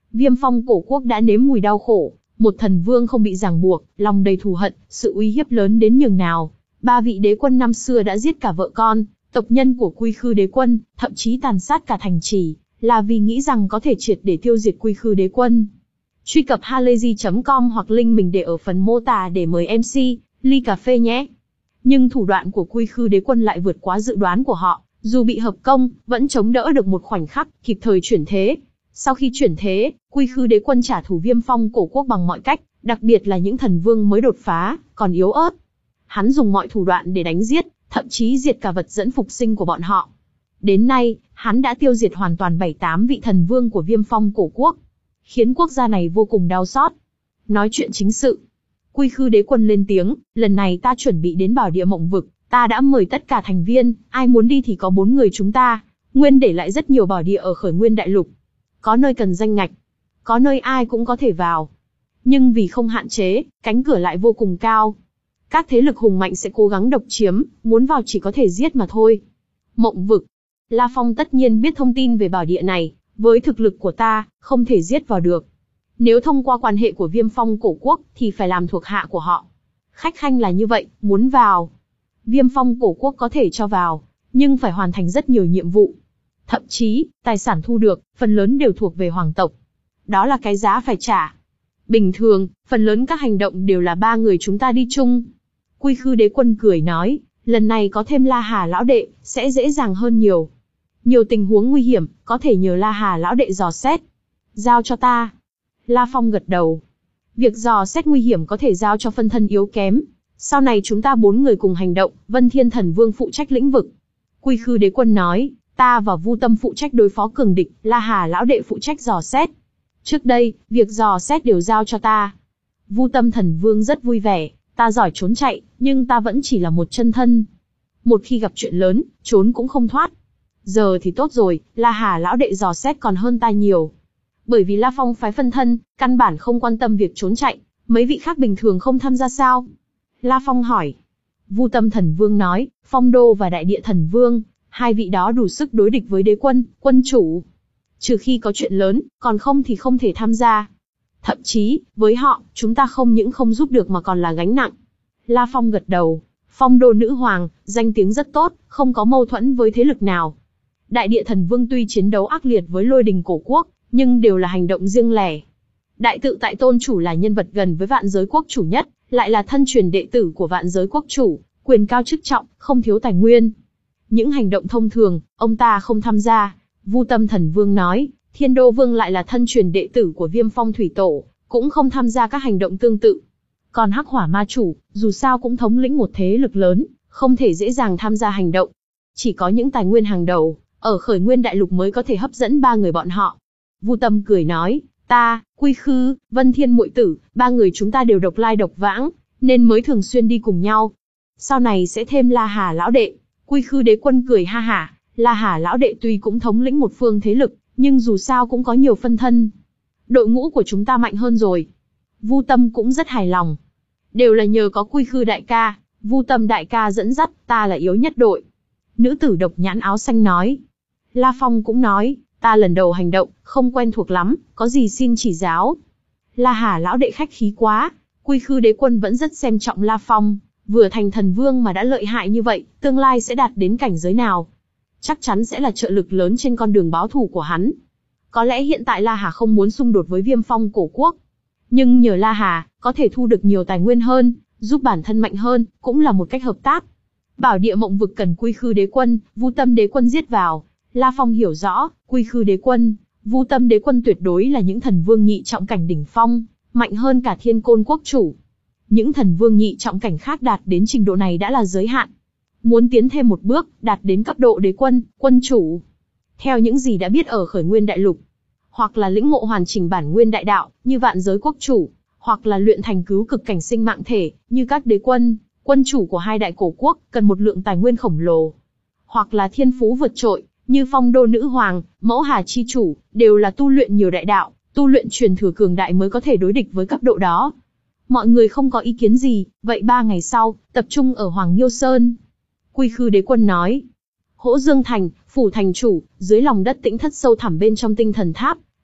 Viêm Phong cổ quốc đã nếm mùi đau khổ, một thần vương không bị ràng buộc, lòng đầy thù hận, sự uy hiếp lớn đến nhường nào. Ba vị đế quân năm xưa đã giết cả vợ con, tộc nhân của Quy Khư đế quân, thậm chí tàn sát cả thành trì, là vì nghĩ rằng có thể triệt để tiêu diệt Quy Khư đế quân. Truy cập halayzi chấm com hoặc link mình để ở phần mô tả để mời em xê, ly cà phê nhé. Nhưng thủ đoạn của Quy Khư đế quân lại vượt quá dự đoán của họ, dù bị hợp công, vẫn chống đỡ được một khoảnh khắc, kịp thời chuyển thế. Sau khi chuyển thế, Quy Khư đế quân trả thù Viêm Phong cổ quốc bằng mọi cách, đặc biệt là những thần vương mới đột phá, còn yếu ớt. Hắn dùng mọi thủ đoạn để đánh giết, thậm chí diệt cả vật dẫn phục sinh của bọn họ. Đến nay, hắn đã tiêu diệt hoàn toàn bảy tám vị thần vương của Viêm Phong cổ quốc, khiến quốc gia này vô cùng đau xót. Nói chuyện chính sự. Quy Khư đế quân lên tiếng, lần này ta chuẩn bị đến Bảo Địa Mộng Vực, ta đã mời tất cả thành viên, ai muốn đi thì có bốn người chúng ta, nguyên để lại rất nhiều bảo địa ở Khởi Nguyên Đại Lục. Có nơi cần danh ngạch, có nơi ai cũng có thể vào. Nhưng vì không hạn chế, cánh cửa lại vô cùng cao. Các thế lực hùng mạnh sẽ cố gắng độc chiếm, muốn vào chỉ có thể giết mà thôi. Mộng Vực. La Phong tất nhiên biết thông tin về bảo địa này, với thực lực của ta, không thể giết vào được. Nếu thông qua quan hệ của Viêm Phong cổ quốc, thì phải làm thuộc hạ của họ. Khách khanh là như vậy, muốn vào. Viêm Phong cổ quốc có thể cho vào, nhưng phải hoàn thành rất nhiều nhiệm vụ. Thậm chí, tài sản thu được, phần lớn đều thuộc về hoàng tộc. Đó là cái giá phải trả. Bình thường, phần lớn các hành động đều là ba người chúng ta đi chung. Quy Khư đế quân cười nói, lần này có thêm La Hà lão đệ, sẽ dễ dàng hơn nhiều. Nhiều tình huống nguy hiểm, có thể nhờ La Hà lão đệ dò xét. Giao cho ta. La Phong gật đầu. Việc dò xét nguy hiểm có thể giao cho phân thân yếu kém. Sau này chúng ta bốn người cùng hành động, Vân Thiên Thần Vương phụ trách lĩnh vực. Quy Khư đế quân nói, ta và Vu Tâm phụ trách đối phó cường địch, La Hà lão đệ phụ trách dò xét. Trước đây, việc dò xét đều giao cho ta. Vu Tâm Thần Vương rất vui vẻ, ta giỏi trốn chạy, nhưng ta vẫn chỉ là một chân thân. Một khi gặp chuyện lớn, trốn cũng không thoát. Giờ thì tốt rồi, La Hà lão đệ dò xét còn hơn ta nhiều. Bởi vì La Phong phái phân thân, căn bản không quan tâm việc trốn chạy, mấy vị khác bình thường không tham gia sao? La Phong hỏi. Vu Tâm Thần Vương nói, Phong Đô và Đại Địa Thần Vương, hai vị đó đủ sức đối địch với đế quân, quân chủ. Trừ khi có chuyện lớn, còn không thì không thể tham gia. Thậm chí, với họ, chúng ta không những không giúp được mà còn là gánh nặng. La Phong gật đầu. Phong Đô nữ hoàng, danh tiếng rất tốt, không có mâu thuẫn với thế lực nào. Đại Địa Thần Vương tuy chiến đấu ác liệt với Lôi Đình cổ quốc, nhưng đều là hành động riêng lẻ. Đại Tự Tại Tôn chủ là nhân vật gần với Vạn Giới quốc chủ nhất, lại là thân truyền đệ tử của Vạn Giới quốc chủ, quyền cao chức trọng, không thiếu tài nguyên. Những hành động thông thường, ông ta không tham gia. Vu Tâm Thần Vương nói, Thiên Đô Vương lại là thân truyền đệ tử của Viêm Phong Thủy Tổ, cũng không tham gia các hành động tương tự. Còn Hắc Hỏa Ma chủ, dù sao cũng thống lĩnh một thế lực lớn, không thể dễ dàng tham gia hành động. Chỉ có những tài nguyên hàng đầu, ở Khởi Nguyên Đại Lục mới có thể hấp dẫn ba người bọn họ. Vu Tâm cười nói, ta, Quy Khư, Vân Thiên muội tử, ba người chúng ta đều độc lai độc vãng, nên mới thường xuyên đi cùng nhau. Sau này sẽ thêm La Hà lão đệ. Quy Khư đế quân cười ha hả, La Hà lão đệ tuy cũng thống lĩnh một phương thế lực, nhưng dù sao cũng có nhiều phân thân. Đội ngũ của chúng ta mạnh hơn rồi. Vu Tâm cũng rất hài lòng. Đều là nhờ có Quy Khư đại ca, Vu Tâm đại ca dẫn dắt, ta là yếu nhất đội. Nữ tử độc nhãn áo xanh nói. La Phong cũng nói, ta lần đầu hành động, không quen thuộc lắm, có gì xin chỉ giáo. La Hà lão đệ khách khí quá. Quy Khư đế quân vẫn rất xem trọng La Phong, vừa thành thần vương mà đã lợi hại như vậy, tương lai sẽ đạt đến cảnh giới nào? Chắc chắn sẽ là trợ lực lớn trên con đường báo thù của hắn. Có lẽ hiện tại La Hà không muốn xung đột với Viêm Phong cổ quốc, nhưng nhờ La Hà, có thể thu được nhiều tài nguyên hơn, giúp bản thân mạnh hơn, cũng là một cách hợp tác. Bảo Địa Mộng Vực cần Quy Khư đế quân, Vu Tâm đế quân giết vào. La Phong hiểu rõ, Quy Khư đế quân, Vu Tâm đế quân tuyệt đối là những thần vương nhị trọng cảnh đỉnh phong, mạnh hơn cả Thiên Côn quốc chủ. Những thần vương nhị trọng cảnh khác đạt đến trình độ này đã là giới hạn. Muốn tiến thêm một bước, đạt đến cấp độ đế quân, quân chủ. Theo những gì đã biết ở Khởi Nguyên Đại Lục, hoặc là lĩnh ngộ hoàn chỉnh bản nguyên đại đạo, như Vạn Giới quốc chủ, hoặc là luyện thành cứu cực cảnh sinh mạng thể, như các đế quân, quân chủ của hai đại cổ quốc, cần một lượng tài nguyên khổng lồ. Hoặc là thiên phú vượt trội, như Phong Đô nữ hoàng, Mẫu Hà chi chủ, đều là tu luyện nhiều đại đạo, tu luyện truyền thừa cường đại mới có thể đối địch với cấp độ đó. Mọi người không có ý kiến gì, vậy ba ngày sau, tập trung ở Hoàng Nghiêu Sơn. Quy Khư đế quân nói, Hỗ Dương thành, phủ thành chủ, dưới lòng đất tĩnh thất sâu thẳm bên trong tinh thần tháp,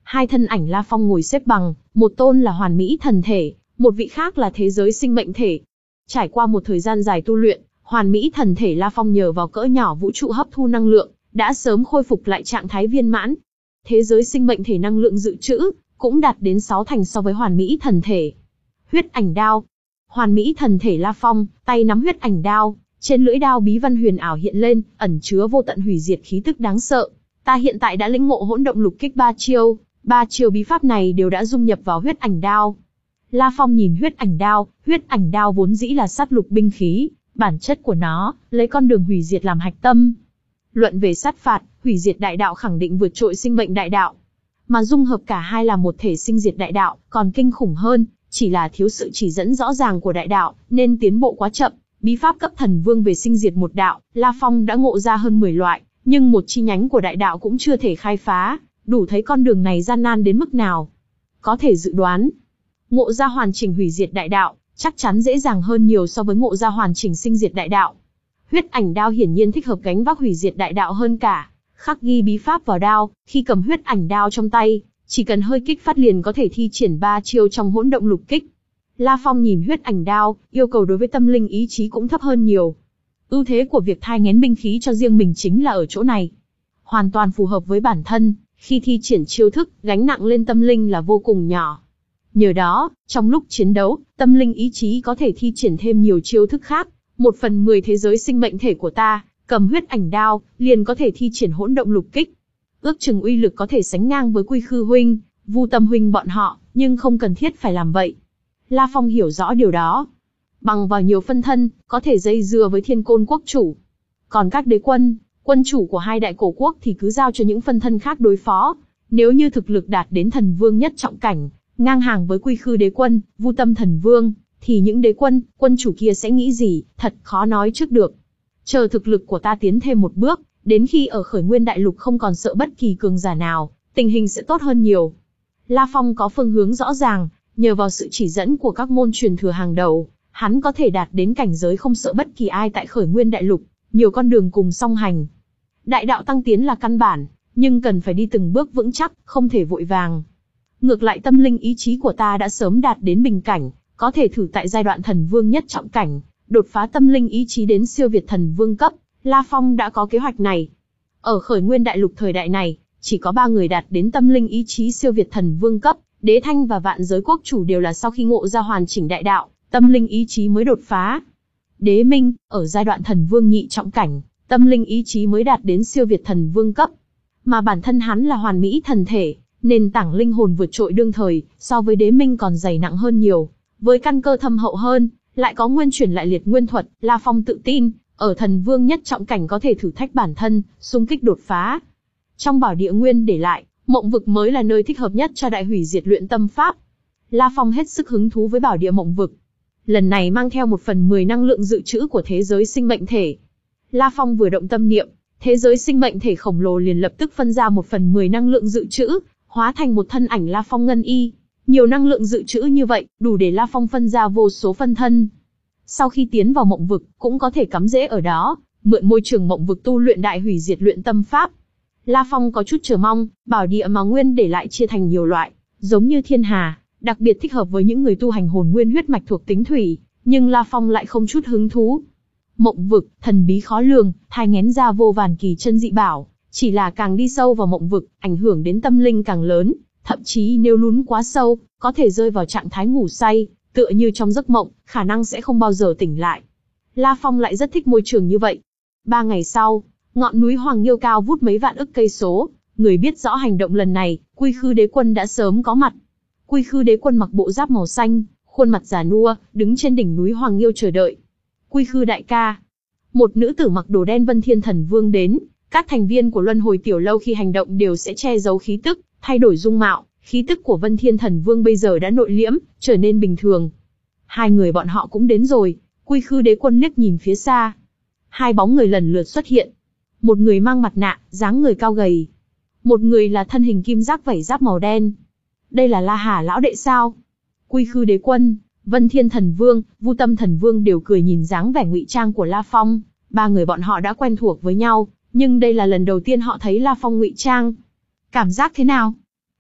Hai thân ảnh La Phong ngồi xếp bằng, một tôn là hoàn mỹ thần thể, một vị khác là thế giới sinh mệnh thể. Trải qua một thời gian dài tu luyện, hoàn mỹ thần thể La Phong nhờ vào cỡ nhỏ vũ trụ hấp thu năng lượng, đã sớm khôi phục lại trạng thái viên mãn. Thế giới sinh mệnh thể năng lượng dự trữ cũng đạt đến sáu thành so với hoàn mỹ thần thể. Huyết ảnh đao. Hoàn mỹ thần thể La Phong, tay nắm huyết ảnh đao, trên lưỡi đao bí văn huyền ảo hiện lên, ẩn chứa vô tận hủy diệt khí tức đáng sợ. Ta hiện tại đã lĩnh ngộ hỗn động lục kích ba chiêu, ba chiêu bí pháp này đều đã dung nhập vào huyết ảnh đao. La Phong nhìn huyết ảnh đao, huyết ảnh đao vốn dĩ là sát lục binh khí, bản chất của nó, lấy con đường hủy diệt làm hạch tâm. Luận về sát phạt, hủy diệt đại đạo khẳng định vượt trội sinh mệnh đại đạo. Mà dung hợp cả hai là một thể sinh diệt đại đạo, còn kinh khủng hơn, chỉ là thiếu sự chỉ dẫn rõ ràng của đại đạo, nên tiến bộ quá chậm. Bí pháp cấp thần vương về sinh diệt một đạo, La Phong đã ngộ ra hơn mười loại, nhưng một chi nhánh của đại đạo cũng chưa thể khai phá, đủ thấy con đường này gian nan đến mức nào. Có thể dự đoán, ngộ ra hoàn chỉnh hủy diệt đại đạo, chắc chắn dễ dàng hơn nhiều so với ngộ ra hoàn chỉnh sinh diệt đại đạo. Huyết ảnh đao hiển nhiên thích hợp gánh vác hủy diệt đại đạo hơn cả. Khắc ghi bí pháp vào đao, khi cầm huyết ảnh đao trong tay, chỉ cần hơi kích phát liền có thể thi triển ba chiêu trong hỗn động lục kích. La Phong nhìn huyết ảnh đao, yêu cầu đối với tâm linh ý chí cũng thấp hơn nhiều. Ưu thế của việc thai nghén binh khí cho riêng mình chính là ở chỗ này. Hoàn toàn phù hợp với bản thân, khi thi triển chiêu thức, gánh nặng lên tâm linh là vô cùng nhỏ. Nhờ đó, trong lúc chiến đấu, tâm linh ý chí có thể thi triển thêm nhiều chiêu thức khác. Một phần mười thế giới sinh mệnh thể của ta, cầm huyết ảnh đao, liền có thể thi triển hỗn động lục kích. Ước chừng uy lực có thể sánh ngang với Quy Khư huynh, Vu Tâm huynh bọn họ, nhưng không cần thiết phải làm vậy. La Phong hiểu rõ điều đó. Bằng vào nhiều phân thân, có thể dây dưa với Thiên Côn quốc chủ. Còn các đế quân, quân chủ của hai đại cổ quốc thì cứ giao cho những phân thân khác đối phó. Nếu như thực lực đạt đến thần vương nhất trọng cảnh, ngang hàng với Quy Khư đế quân, Vu Tâm thần vương, thì những đế quân, quân chủ kia sẽ nghĩ gì, thật khó nói trước được. Chờ thực lực của ta tiến thêm một bước, đến khi ở Khởi Nguyên Đại Lục không còn sợ bất kỳ cường giả nào, tình hình sẽ tốt hơn nhiều. La Phong có phương hướng rõ ràng, nhờ vào sự chỉ dẫn của các môn truyền thừa hàng đầu, hắn có thể đạt đến cảnh giới không sợ bất kỳ ai tại Khởi Nguyên Đại Lục, nhiều con đường cùng song hành. Đại đạo tăng tiến là căn bản, nhưng cần phải đi từng bước vững chắc, không thể vội vàng. Ngược lại tâm linh ý chí của ta đã sớm đạt đến bình cảnh, có thể thử tại giai đoạn thần vương nhất trọng cảnh, đột phá tâm linh ý chí đến siêu việt thần vương cấp. La Phong đã có kế hoạch này. Ở Khởi Nguyên Đại Lục thời đại này, chỉ có ba người đạt đến tâm linh ý chí siêu việt thần vương cấp, Đế Thanh và Vạn Giới Quốc chủ đều là sau khi ngộ ra hoàn chỉnh đại đạo, tâm linh ý chí mới đột phá. Đế Minh, ở giai đoạn thần vương nhị trọng cảnh, tâm linh ý chí mới đạt đến siêu việt thần vương cấp. Mà bản thân hắn là hoàn mỹ thần thể, nền tảng linh hồn vượt trội đương thời, so với Đế Minh còn dày nặng hơn nhiều. Với căn cơ thâm hậu hơn, lại có nguyên chuyển lại liệt nguyên thuật, La Phong tự tin, ở thần vương nhất trọng cảnh có thể thử thách bản thân, xung kích đột phá. Trong bảo địa nguyên để lại, mộng vực mới là nơi thích hợp nhất cho đại hủy diệt luyện tâm pháp. La Phong hết sức hứng thú với bảo địa mộng vực. Lần này mang theo một phần mười năng lượng dự trữ của thế giới sinh mệnh thể. La Phong vừa động tâm niệm, thế giới sinh mệnh thể khổng lồ liền lập tức phân ra một phần mười năng lượng dự trữ, hóa thành một thân ảnh La Phong ngân y. Nhiều năng lượng dự trữ như vậy, đủ để La Phong phân ra vô số phân thân. Sau khi tiến vào mộng vực, cũng có thể cắm rễ ở đó, mượn môi trường mộng vực tu luyện đại hủy diệt luyện tâm pháp. La Phong có chút chờ mong, bảo địa mà nguyên để lại chia thành nhiều loại, giống như thiên hà, đặc biệt thích hợp với những người tu hành hồn nguyên huyết mạch thuộc tính thủy, nhưng La Phong lại không chút hứng thú. Mộng vực, thần bí khó lường, thai nghén ra vô vàn kỳ chân dị bảo, chỉ là càng đi sâu vào mộng vực, ảnh hưởng đến tâm linh càng lớn, thậm chí nếu lún quá sâu, có thể rơi vào trạng thái ngủ say, tựa như trong giấc mộng, khả năng sẽ không bao giờ tỉnh lại. La Phong lại rất thích môi trường như vậy. Ba ngày sau, ngọn núi Hoàng Nghiêu cao vút mấy vạn ức cây số, người biết rõ hành động lần này, Quy Khư đế quân đã sớm có mặt. Quy Khư đế quân mặc bộ giáp màu xanh, khuôn mặt già nua, đứng trên đỉnh núi Hoàng Nghiêu chờ đợi. Quy Khư đại ca. Một nữ tử mặc đồ đen Vân Thiên Thần Vương đến, các thành viên của Luân Hồi Tiểu Lâu khi hành động đều sẽ che giấu khí tức, thay đổi dung mạo, khí tức của Vân Thiên Thần Vương bây giờ đã nội liễm, trở nên bình thường. Hai người bọn họ cũng đến rồi, Quy Khư đế quân liếc nhìn phía xa. Hai bóng người lần lượt xuất hiện. Một người mang mặt nạ, dáng người cao gầy. Một người là thân hình kim giác vảy giáp màu đen. Đây là La Hà lão đệ sao? Quy Khư đế quân, Vân Thiên Thần Vương, Vu Tâm Thần Vương đều cười nhìn dáng vẻ ngụy trang của La Phong. Ba người bọn họ đã quen thuộc với nhau, nhưng đây là lần đầu tiên họ thấy La Phong ngụy trang. Cảm giác thế nào?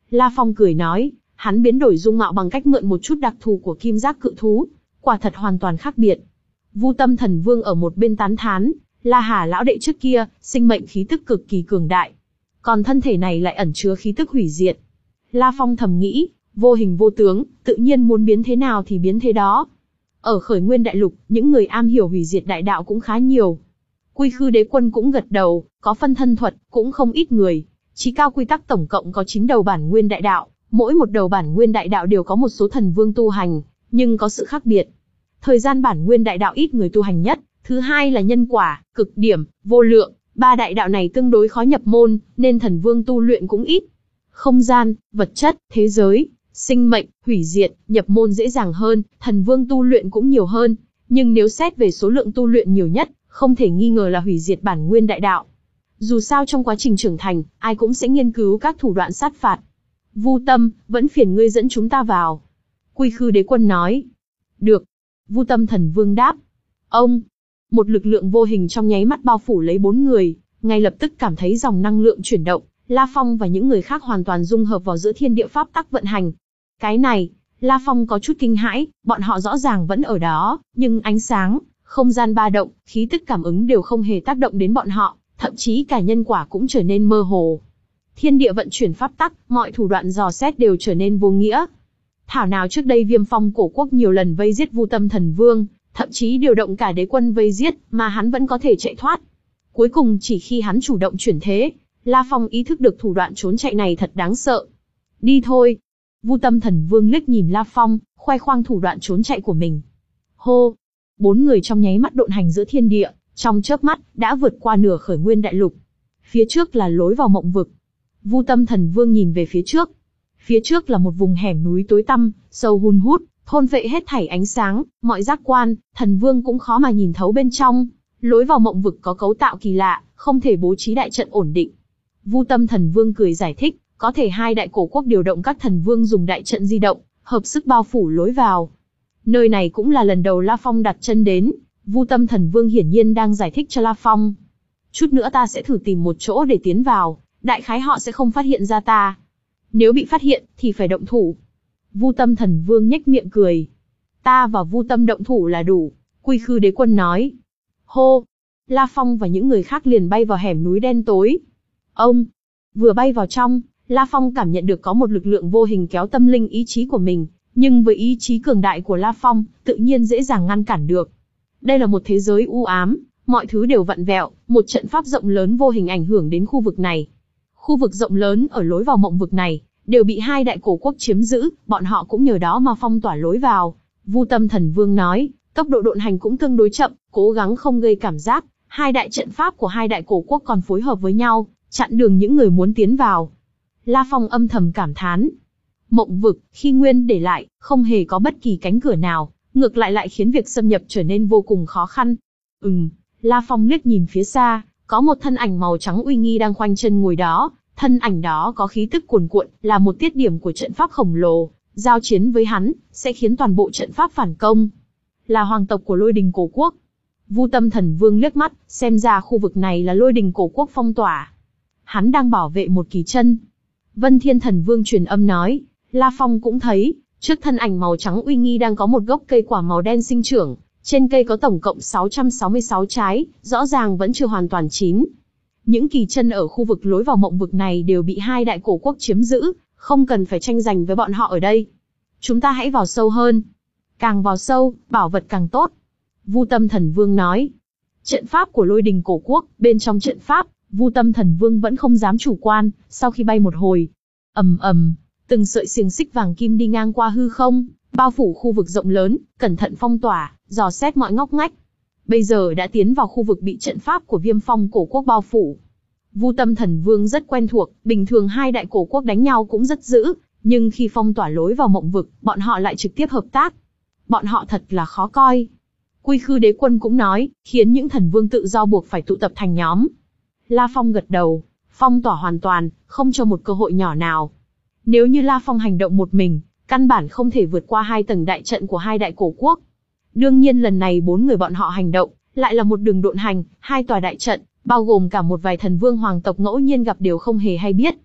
La Phong cười nói, hắn biến đổi dung mạo bằng cách mượn một chút đặc thù của kim giác cự thú, quả thật hoàn toàn khác biệt. Vu Tâm Thần Vương ở một bên tán thán, La Hà lão đệ trước kia, sinh mệnh khí tức cực kỳ cường đại. Còn thân thể này lại ẩn chứa khí tức hủy diệt. La Phong thầm nghĩ, vô hình vô tướng, tự nhiên muốn biến thế nào thì biến thế đó. Ở Khởi Nguyên Đại Lục, những người am hiểu hủy diệt đại đạo cũng khá nhiều. Quy Khư Đế Quân cũng gật đầu, có phân thân thuật, cũng không ít người. Chí cao quy tắc tổng cộng có chín đầu bản nguyên đại đạo, mỗi một đầu bản nguyên đại đạo đều có một số thần vương tu hành, nhưng có sự khác biệt. Thời gian bản nguyên đại đạo ít người tu hành nhất, thứ hai là nhân quả, cực điểm, vô lượng, ba đại đạo này tương đối khó nhập môn, nên thần vương tu luyện cũng ít. Không gian, vật chất, thế giới, sinh mệnh, hủy diệt, nhập môn dễ dàng hơn, thần vương tu luyện cũng nhiều hơn, nhưng nếu xét về số lượng tu luyện nhiều nhất, không thể nghi ngờ là hủy diệt bản nguyên đại đạo. Dù sao trong quá trình trưởng thành, ai cũng sẽ nghiên cứu các thủ đoạn sát phạt. Vu Tâm, vẫn phiền ngươi dẫn chúng ta vào. Quy Khư Đế Quân nói. Được. Vu Tâm Thần Vương đáp. Ông. Một lực lượng vô hình trong nháy mắt bao phủ lấy bốn người, ngay lập tức cảm thấy dòng năng lượng chuyển động, La Phong và những người khác hoàn toàn dung hợp vào giữa thiên địa pháp tắc vận hành. Cái này, La Phong có chút kinh hãi, bọn họ rõ ràng vẫn ở đó, nhưng ánh sáng, không gian ba động, khí tức cảm ứng đều không hề tác động đến bọn họ, thậm chí cả nhân quả cũng trở nên mơ hồ. Thiên địa vận chuyển pháp tắc, mọi thủ đoạn dò xét đều trở nên vô nghĩa. Thảo nào trước đây Viêm Phong cổ quốc nhiều lần vây giết Vu Tâm Thần Vương, thậm chí điều động cả đế quân vây giết, mà hắn vẫn có thể chạy thoát. Cuối cùng chỉ khi hắn chủ động chuyển thế, La Phong ý thức được thủ đoạn trốn chạy này thật đáng sợ. Đi thôi. Vu Tâm Thần Vương liếc nhìn La Phong, khoe khoang thủ đoạn trốn chạy của mình. Hô. Bốn người trong nháy mắt độn hành giữa thiên địa, trong chớp mắt, đã vượt qua nửa Khởi Nguyên Đại Lục. Phía trước là lối vào mộng vực. Vu Tâm Thần Vương nhìn về phía trước. Phía trước là một vùng hẻm núi tối tăm, sâu hun hút, thôn vệ hết thảy ánh sáng, mọi giác quan, thần vương cũng khó mà nhìn thấu bên trong. Lối vào mộng vực có cấu tạo kỳ lạ, không thể bố trí đại trận ổn định. Vu Tâm Thần Vương cười giải thích, có thể hai đại cổ quốc điều động các thần vương dùng đại trận di động, hợp sức bao phủ lối vào. Nơi này cũng là lần đầu La Phong đặt chân đến, Vu Tâm Thần Vương hiển nhiên đang giải thích cho La Phong. Chút nữa ta sẽ thử tìm một chỗ để tiến vào, đại khái họ sẽ không phát hiện ra ta. Nếu bị phát hiện, thì phải động thủ. Vu Tâm Thần Vương nhếch miệng cười. Ta và Vu Tâm động thủ là đủ, Quy Khư Đế Quân nói. Hô! La Phong và những người khác liền bay vào hẻm núi đen tối. Ông! Vừa bay vào trong, La Phong cảm nhận được có một lực lượng vô hình kéo tâm linh ý chí của mình, nhưng với ý chí cường đại của La Phong, tự nhiên dễ dàng ngăn cản được. Đây là một thế giới u ám, mọi thứ đều vặn vẹo, một trận pháp rộng lớn vô hình ảnh hưởng đến khu vực này. Khu vực rộng lớn ở lối vào mộng vực này, đều bị hai đại cổ quốc chiếm giữ, bọn họ cũng nhờ đó mà phong tỏa lối vào. Vu Tâm Thần Vương nói, tốc độ độn hành cũng tương đối chậm, cố gắng không gây cảm giác, hai đại trận pháp của hai đại cổ quốc còn phối hợp với nhau, chặn đường những người muốn tiến vào. La Phong âm thầm cảm thán. Mộng vực, khi nguyên để lại, không hề có bất kỳ cánh cửa nào, ngược lại lại khiến việc xâm nhập trở nên vô cùng khó khăn. Ừm, La Phong liếc nhìn phía xa, có một thân ảnh màu trắng uy nghi đang khoanh chân ngồi đó, thân ảnh đó có khí tức cuồn cuộn, là một tiết điểm của trận pháp khổng lồ, giao chiến với hắn, sẽ khiến toàn bộ trận pháp phản công. Là hoàng tộc của Lôi Đình cổ quốc. Vu Tâm Thần Vương liếc mắt, xem ra khu vực này là Lôi Đình cổ quốc phong tỏa. Hắn đang bảo vệ một kỳ chân. Vân Thiên Thần Vương truyền âm nói, La Phong cũng thấy, trước thân ảnh màu trắng uy nghi đang có một gốc cây quả màu đen sinh trưởng, trên cây có tổng cộng sáu trăm sáu mươi sáu trái, rõ ràng vẫn chưa hoàn toàn chín. Những kỳ chân ở khu vực lối vào mộng vực này đều bị hai đại cổ quốc chiếm giữ, không cần phải tranh giành với bọn họ ở đây. Chúng ta hãy vào sâu hơn. Càng vào sâu, bảo vật càng tốt. Vu Tâm Thần Vương nói. Trận pháp của Lôi Đình cổ quốc, bên trong trận pháp, Vu Tâm Thần Vương vẫn không dám chủ quan, sau khi bay một hồi. Ầm ầm, từng sợi xiềng xích vàng kim đi ngang qua hư không, bao phủ khu vực rộng lớn, cẩn thận phong tỏa, dò xét mọi ngóc ngách. Bây giờ đã tiến vào khu vực bị trận pháp của Viêm Phong cổ quốc bao phủ. Vu Tâm Thần Vương rất quen thuộc, bình thường hai đại cổ quốc đánh nhau cũng rất dữ, nhưng khi phong tỏa lối vào mộng vực, bọn họ lại trực tiếp hợp tác. Bọn họ thật là khó coi. Quy Khư Đế Quân cũng nói, khiến những thần vương tự do buộc phải tụ tập thành nhóm. La Phong gật đầu, phong tỏa hoàn toàn, không cho một cơ hội nhỏ nào. Nếu như La Phong hành động một mình, căn bản không thể vượt qua hai tầng đại trận của hai đại cổ quốc. Đương nhiên lần này bốn người bọn họ hành động, lại là một đường độn hành, hai tòa đại trận, bao gồm cả một vài thần vương hoàng tộc ngẫu nhiên gặp đều không hề hay biết.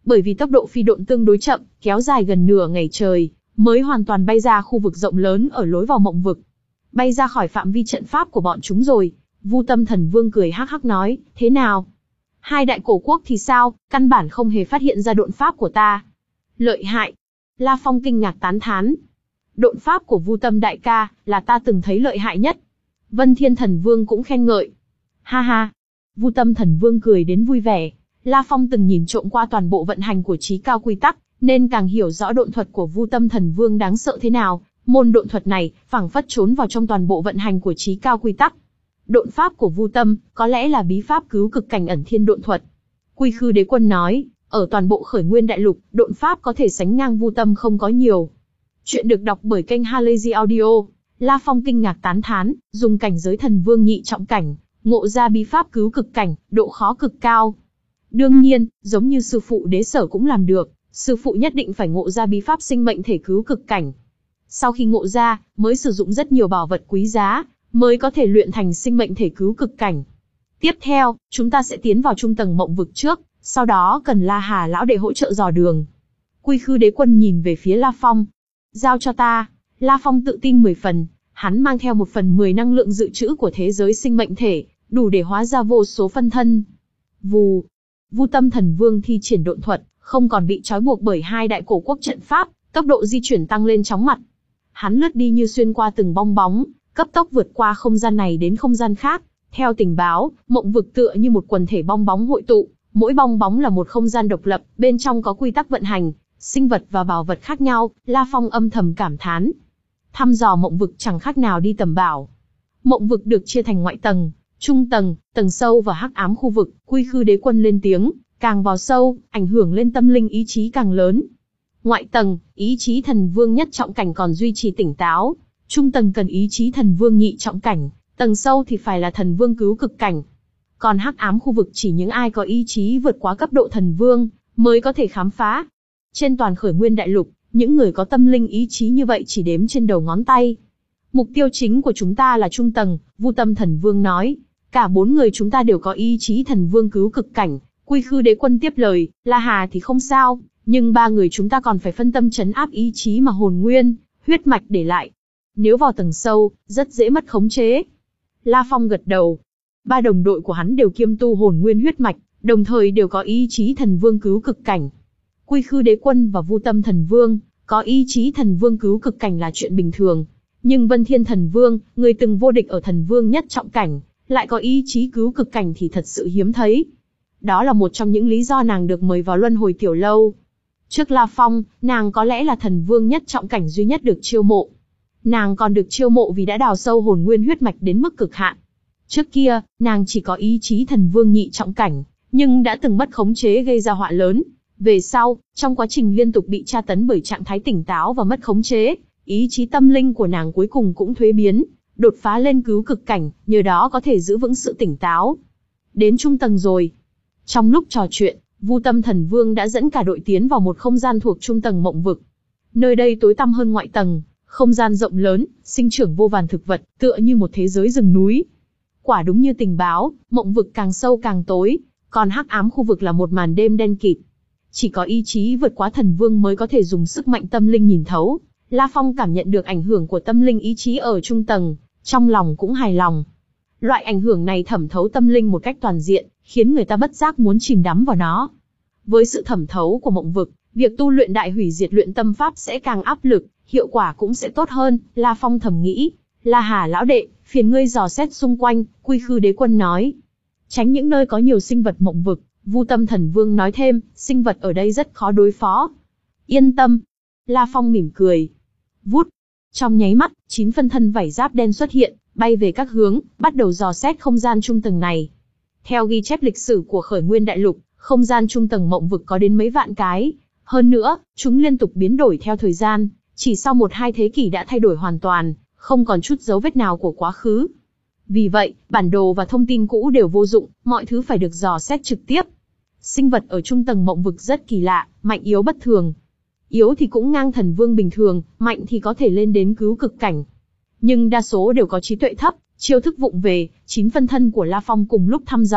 Bởi vì tốc độ phi độn tương đối chậm, kéo dài gần nửa ngày trời, mới hoàn toàn bay ra khu vực rộng lớn ở lối vào mộng vực. Bay ra khỏi phạm vi trận pháp của bọn chúng rồi. Vu Tâm Thần Vương cười hắc hắc nói, thế nào? Hai đại cổ quốc thì sao, căn bản không hề phát hiện ra độn pháp của ta. Lợi hại. La Phong kinh ngạc tán thán. Độn pháp của Vu Tâm đại ca, là ta từng thấy lợi hại nhất. Vân Thiên Thần Vương cũng khen ngợi. Ha ha. Vu Tâm Thần Vương cười đến vui vẻ. La Phong từng nhìn trộm qua toàn bộ vận hành của Chí Cao quy tắc, nên càng hiểu rõ độn thuật của Vu Tâm Thần Vương đáng sợ thế nào. Môn độn thuật này, phảng phất trốn vào trong toàn bộ vận hành của Chí Cao quy tắc. Độn pháp của Vu Tâm, có lẽ là bí pháp cứu cực cảnh ẩn thiên độn thuật. Quy Khư Đế Quân nói, ở toàn bộ Khởi Nguyên Đại Lục, độn pháp có thể sánh ngang Vu Tâm không có nhiều. Chuyện được đọc bởi kênh Halazy Audio. La Phong kinh ngạc tán thán, dùng cảnh giới thần vương nhị trọng cảnh, ngộ ra bí pháp cứu cực cảnh, độ khó cực cao. Đương nhiên, giống như sư phụ Đế Sở cũng làm được, sư phụ nhất định phải ngộ ra bí pháp sinh mệnh thể cứu cực cảnh. Sau khi ngộ ra, mới sử dụng rất nhiều bảo vật quý giá, mới có thể luyện thành sinh mệnh thể cứu cực cảnh. Tiếp theo, chúng ta sẽ tiến vào trung tầng mộng vực trước, sau đó cần La Hà lão đệ hỗ trợ dò đường. Quy Khư Đế Quân nhìn về phía La Phong. Giao cho ta. La Phong tự tin mười phần, hắn mang theo một phần mười năng lượng dự trữ của thế giới sinh mệnh thể, đủ để hóa ra vô số phân thân. Vù. Vu Tâm Thần Vương thi triển độn thuật, không còn bị trói buộc bởi hai đại cổ quốc trận pháp, tốc độ di chuyển tăng lên chóng mặt. Hắn lướt đi như xuyên qua từng bong bóng, cấp tốc vượt qua không gian này đến không gian khác. Theo tình báo, mộng vực tựa như một quần thể bong bóng hội tụ, mỗi bong bóng là một không gian độc lập, bên trong có quy tắc vận hành, sinh vật và bảo vật khác nhau. La Phong âm thầm cảm thán. Thăm dò mộng vực chẳng khác nào đi tầm bảo. Mộng vực được chia thành ngoại tầng, trung tầng, tầng sâu và hắc ám khu vực. Quy Khư Đế Quân lên tiếng, càng vào sâu, ảnh hưởng lên tâm linh ý chí càng lớn. Ngoại tầng, ý chí thần vương nhất trọng cảnh còn duy trì tỉnh táo. Trung tầng cần ý chí thần vương nhị trọng cảnh, tầng sâu thì phải là thần vương cứu cực cảnh. Còn hắc ám khu vực chỉ những ai có ý chí vượt quá cấp độ thần vương, mới có thể khám phá. Trên toàn Khởi Nguyên Đại Lục, những người có tâm linh ý chí như vậy chỉ đếm trên đầu ngón tay. Mục tiêu chính của chúng ta là trung tầng, Vu Tâm Thần Vương nói. Cả bốn người chúng ta đều có ý chí thần vương cứu cực cảnh. Quy Khư Đế Quân tiếp lời, La Hà thì không sao, nhưng ba người chúng ta còn phải phân tâm trấn áp ý chí mà hồn nguyên, huyết mạch để lại. Nếu vào tầng sâu, rất dễ mất khống chế. La Phong gật đầu. Ba đồng đội của hắn đều kiêm tu hồn nguyên huyết mạch, đồng thời đều có ý chí thần vương cứu cực cảnh. Quy Khư Đế Quân và Vu Tâm Thần Vương, có ý chí thần vương cứu cực cảnh là chuyện bình thường. Nhưng Vân Thiên Thần Vương, người từng vô địch ở thần vương nhất trọng cảnh, lại có ý chí cứu cực cảnh thì thật sự hiếm thấy. Đó là một trong những lý do nàng được mời vào luân hồi tiểu lâu. Trước La Phong, nàng có lẽ là thần vương nhất trọng cảnh duy nhất được chiêu mộ. Nàng còn được chiêu mộ vì đã đào sâu hồn nguyên huyết mạch đến mức cực hạn. Trước kia, nàng chỉ có ý chí thần vương nhị trọng cảnh, nhưng đã từng mất khống chế gây ra họa lớn. Về sau, trong quá trình liên tục bị tra tấn bởi trạng thái tỉnh táo và mất khống chế, ý chí tâm linh của nàng cuối cùng cũng thuế biến, đột phá lên cứu cực cảnh, nhờ đó có thể giữ vững sự tỉnh táo. Đến trung tầng rồi. Trong lúc trò chuyện, Vu Tâm Thần Vương đã dẫn cả đội tiến vào một không gian thuộc trung tầng mộng vực. Nơi đây tối tăm hơn ngoại tầng, không gian rộng lớn, sinh trưởng vô vàn thực vật, tựa như một thế giới rừng núi. Quả đúng như tình báo, mộng vực càng sâu càng tối, còn hắc ám khu vực là một màn đêm đen kịt. Chỉ có ý chí vượt quá thần vương mới có thể dùng sức mạnh tâm linh nhìn thấu. La Phong cảm nhận được ảnh hưởng của tâm linh ý chí ở trung tầng, trong lòng cũng hài lòng. Loại ảnh hưởng này thẩm thấu tâm linh một cách toàn diện, khiến người ta bất giác muốn chìm đắm vào nó. Với sự thẩm thấu của mộng vực, việc tu luyện đại hủy diệt luyện tâm pháp sẽ càng áp lực, hiệu quả cũng sẽ tốt hơn. La Phong thầm nghĩ. La Hà lão đệ, phiền ngươi dò xét xung quanh. Quy Khư Đế Quân nói. Tránh những nơi có nhiều sinh vật mộng vực. Vu Tâm Thần Vương nói thêm, sinh vật ở đây rất khó đối phó. Yên tâm. La Phong mỉm cười. Vút. Trong nháy mắt, chín phân thân vảy giáp đen xuất hiện, bay về các hướng, bắt đầu dò xét không gian trung tầng này. Theo ghi chép lịch sử của Khởi Nguyên Đại Lục, không gian trung tầng mộng vực có đến mấy vạn cái. Hơn nữa, chúng liên tục biến đổi theo thời gian, chỉ sau một hai thế kỷ đã thay đổi hoàn toàn, không còn chút dấu vết nào của quá khứ. Vì vậy, bản đồ và thông tin cũ đều vô dụng, mọi thứ phải được dò xét trực tiếp. Sinh vật ở trung tầng mộng vực rất kỳ lạ, mạnh yếu bất thường. Yếu thì cũng ngang thần vương bình thường, mạnh thì có thể lên đến cứu cực cảnh. Nhưng đa số đều có trí tuệ thấp, chiêu thức vụng về. Chín phân thân của La Phong cùng lúc thăm dò,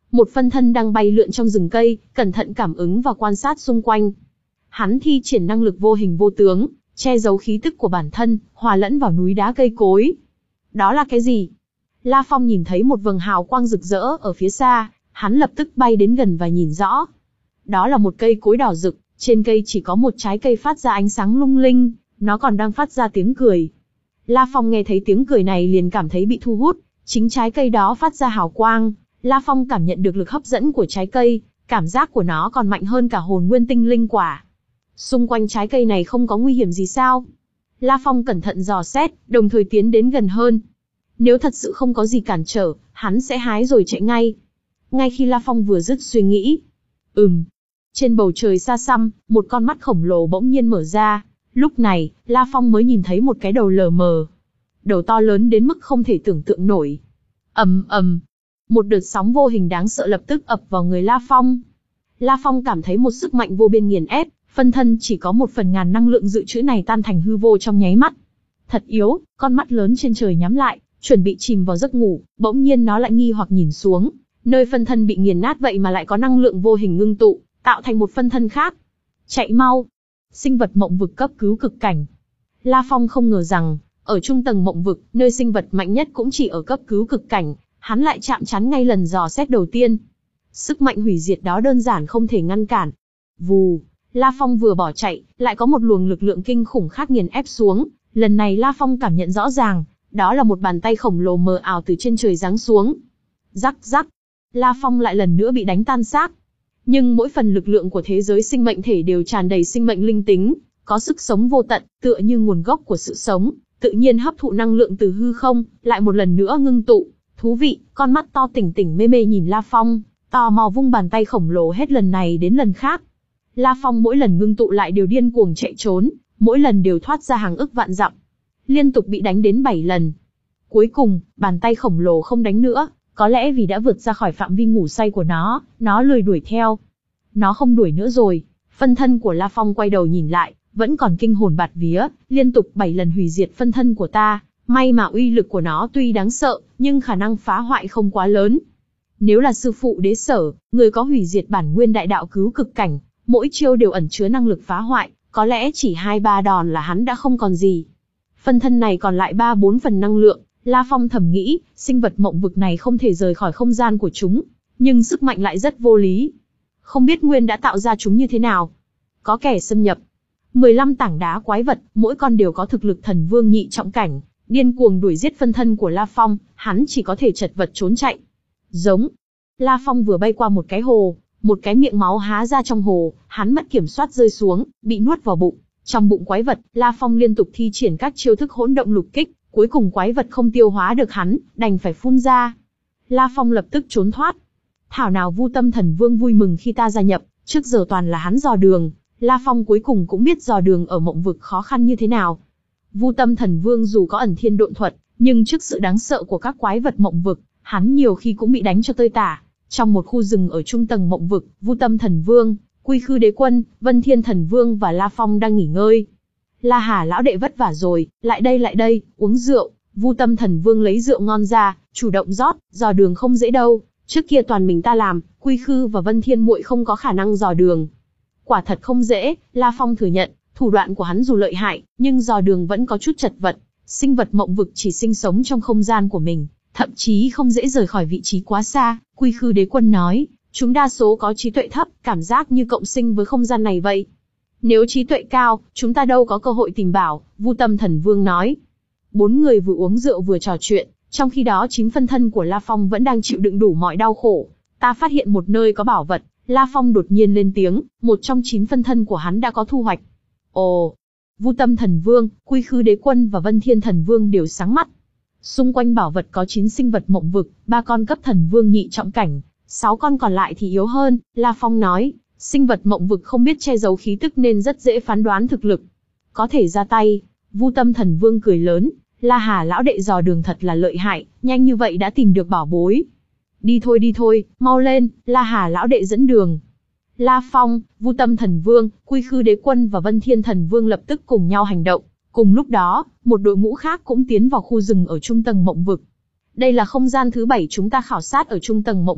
Một phân thân đang bay lượn trong rừng cây, cẩn thận cảm ứng và quan sát xung quanh. Hắn thi triển năng lực vô hình vô tướng, che giấu khí tức của bản thân, hòa lẫn vào núi đá cây cối. Đó là cái gì? La Phong nhìn thấy một vầng hào quang rực rỡ ở phía xa, hắn lập tức bay đến gần và nhìn rõ. Đó là một cây cối đỏ rực, trên cây chỉ có một trái cây phát ra ánh sáng lung linh, nó còn đang phát ra tiếng cười. La Phong nghe thấy tiếng cười này liền cảm thấy bị thu hút, chính trái cây đó phát ra hào quang, La Phong cảm nhận được lực hấp dẫn của trái cây, cảm giác của nó còn mạnh hơn cả hồn nguyên tinh linh quả. Xung quanh trái cây này không có nguy hiểm gì sao? La Phong cẩn thận dò xét, đồng thời tiến đến gần hơn. Nếu thật sự không có gì cản trở, hắn sẽ hái rồi chạy ngay. Ngay khi La Phong vừa dứt suy nghĩ, ừm, trên bầu trời xa xăm, một con mắt khổng lồ bỗng nhiên mở ra. Lúc này, La Phong mới nhìn thấy một cái đầu lờ mờ. Đầu to lớn đến mức không thể tưởng tượng nổi. Ầm ầm, một đợt sóng vô hình đáng sợ lập tức ập vào người La Phong. La Phong cảm thấy một sức mạnh vô biên nghiền ép, phân thân chỉ có một phần ngàn năng lượng dự trữ này tan thành hư vô trong nháy mắt. Thật yếu, con mắt lớn trên trời nhắm lại, chuẩn bị chìm vào giấc ngủ, bỗng nhiên nó lại nghi hoặc nhìn xuống, nơi phân thân bị nghiền nát vậy mà lại có năng lượng vô hình ngưng tụ, tạo thành một phân thân khác. Chạy mau! Sinh vật mộng vực cấp cứu cực cảnh. La Phong không ngờ rằng, ở trung tầng mộng vực, nơi sinh vật mạnh nhất cũng chỉ ở cấp cứu cực cảnh, hắn lại chạm trán ngay lần dò xét đầu tiên. Sức mạnh hủy diệt đó đơn giản không thể ngăn cản. Vù, La Phong vừa bỏ chạy, lại có một luồng lực lượng kinh khủng khác nghiền ép xuống. Lần này La Phong cảm nhận rõ ràng, đó là một bàn tay khổng lồ mờ ảo từ trên trời giáng xuống. Rắc rắc, La Phong lại lần nữa bị đánh tan xác. Nhưng mỗi phần lực lượng của thế giới sinh mệnh thể đều tràn đầy sinh mệnh linh tính, có sức sống vô tận, tựa như nguồn gốc của sự sống, tự nhiên hấp thụ năng lượng từ hư không, lại một lần nữa ngưng tụ. Thú vị, con mắt to tỉnh tỉnh mê mê nhìn La Phong, tò mò vung bàn tay khổng lồ hết lần này đến lần khác. La Phong mỗi lần ngưng tụ lại đều điên cuồng chạy trốn, mỗi lần đều thoát ra hàng ức vạn dặm. Liên tục bị đánh đến bảy lần. Cuối cùng, bàn tay khổng lồ không đánh nữa, có lẽ vì đã vượt ra khỏi phạm vi ngủ say của nó, nó lười đuổi theo. Nó không đuổi nữa rồi, phân thân của La Phong quay đầu nhìn lại, vẫn còn kinh hồn bạt vía, liên tục bảy lần hủy diệt phân thân của ta, may mà uy lực của nó tuy đáng sợ, nhưng khả năng phá hoại không quá lớn. Nếu là sư phụ đế sở, người có hủy diệt bản nguyên đại đạo cứu cực cảnh, mỗi chiêu đều ẩn chứa năng lực phá hoại, có lẽ chỉ hai ba đòn là hắn đã không còn gì. Phân thân này còn lại ba bốn phần năng lượng, La Phong thầm nghĩ, sinh vật mộng vực này không thể rời khỏi không gian của chúng, nhưng sức mạnh lại rất vô lý. Không biết Nguyên đã tạo ra chúng như thế nào. Có kẻ xâm nhập. mười lăm tảng đá quái vật, mỗi con đều có thực lực thần vương nhị trọng cảnh, điên cuồng đuổi giết phân thân của La Phong, hắn chỉ có thể chật vật trốn chạy. Giống. La Phong vừa bay qua một cái hồ, một cái miệng máu há ra trong hồ, hắn mất kiểm soát rơi xuống, bị nuốt vào bụng. Trong bụng quái vật, La Phong liên tục thi triển các chiêu thức hỗn động lục kích, cuối cùng quái vật không tiêu hóa được hắn, đành phải phun ra. La Phong lập tức trốn thoát. Thảo nào Vu Tâm Thần Vương vui mừng khi ta gia nhập, trước giờ toàn là hắn dò đường, La Phong cuối cùng cũng biết dò đường ở mộng vực khó khăn như thế nào. Vu Tâm Thần Vương dù có ẩn thiên độn thuật, nhưng trước sự đáng sợ của các quái vật mộng vực, hắn nhiều khi cũng bị đánh cho tơi tả. Trong một khu rừng ở trung tầng mộng vực, Vu Tâm Thần Vương, Quy Khư Đế Quân, Vân Thiên Thần Vương và La Phong đang nghỉ ngơi. La Hà lão đệ vất vả rồi, lại đây lại đây, uống rượu. Vu Tâm Thần Vương lấy rượu ngon ra, chủ động rót, dò đường không dễ đâu. Trước kia toàn mình ta làm, Quy Khư và Vân Thiên muội không có khả năng dò đường. Quả thật không dễ, La Phong thừa nhận, thủ đoạn của hắn dù lợi hại, nhưng dò đường vẫn có chút chật vật. Sinh vật mộng vực chỉ sinh sống trong không gian của mình, thậm chí không dễ rời khỏi vị trí quá xa. Quy Khư Đế Quân nói, chúng đa số có trí tuệ thấp, cảm giác như cộng sinh với không gian này vậy. Nếu trí tuệ cao, chúng ta đâu có cơ hội tìm bảo, Vu Tâm Thần Vương nói. Bốn người vừa uống rượu vừa trò chuyện, trong khi đó chính phân thân của La Phong vẫn đang chịu đựng đủ mọi đau khổ. Ta phát hiện một nơi có bảo vật, La Phong đột nhiên lên tiếng, một trong chín phân thân của hắn đã có thu hoạch. Ồ, Vu Tâm Thần Vương, Quy Khư Đế Quân và Vân Thiên Thần Vương đều sáng mắt. Xung quanh bảo vật có chín sinh vật mộng vực, ba con cấp thần vương nhị trọng cảnh, sáu con còn lại thì yếu hơn. La Phong nói, sinh vật mộng vực không biết che giấu khí tức nên rất dễ phán đoán thực lực. Có thể ra tay. Vu Tâm Thần Vương cười lớn, La Hà lão đệ dò đường thật là lợi hại, nhanh như vậy đã tìm được bảo bối. Đi thôi đi thôi, mau lên, La Hà lão đệ dẫn đường. La Phong, Vu Tâm Thần Vương, Quy Khư Đế Quân và Vân Thiên Thần Vương lập tức cùng nhau hành động. Cùng lúc đó, một đội ngũ khác cũng tiến vào khu rừng ở trung tầng mộng vực. Đây là không gian thứ bảy chúng ta khảo sát ở trung tầng mộng vực,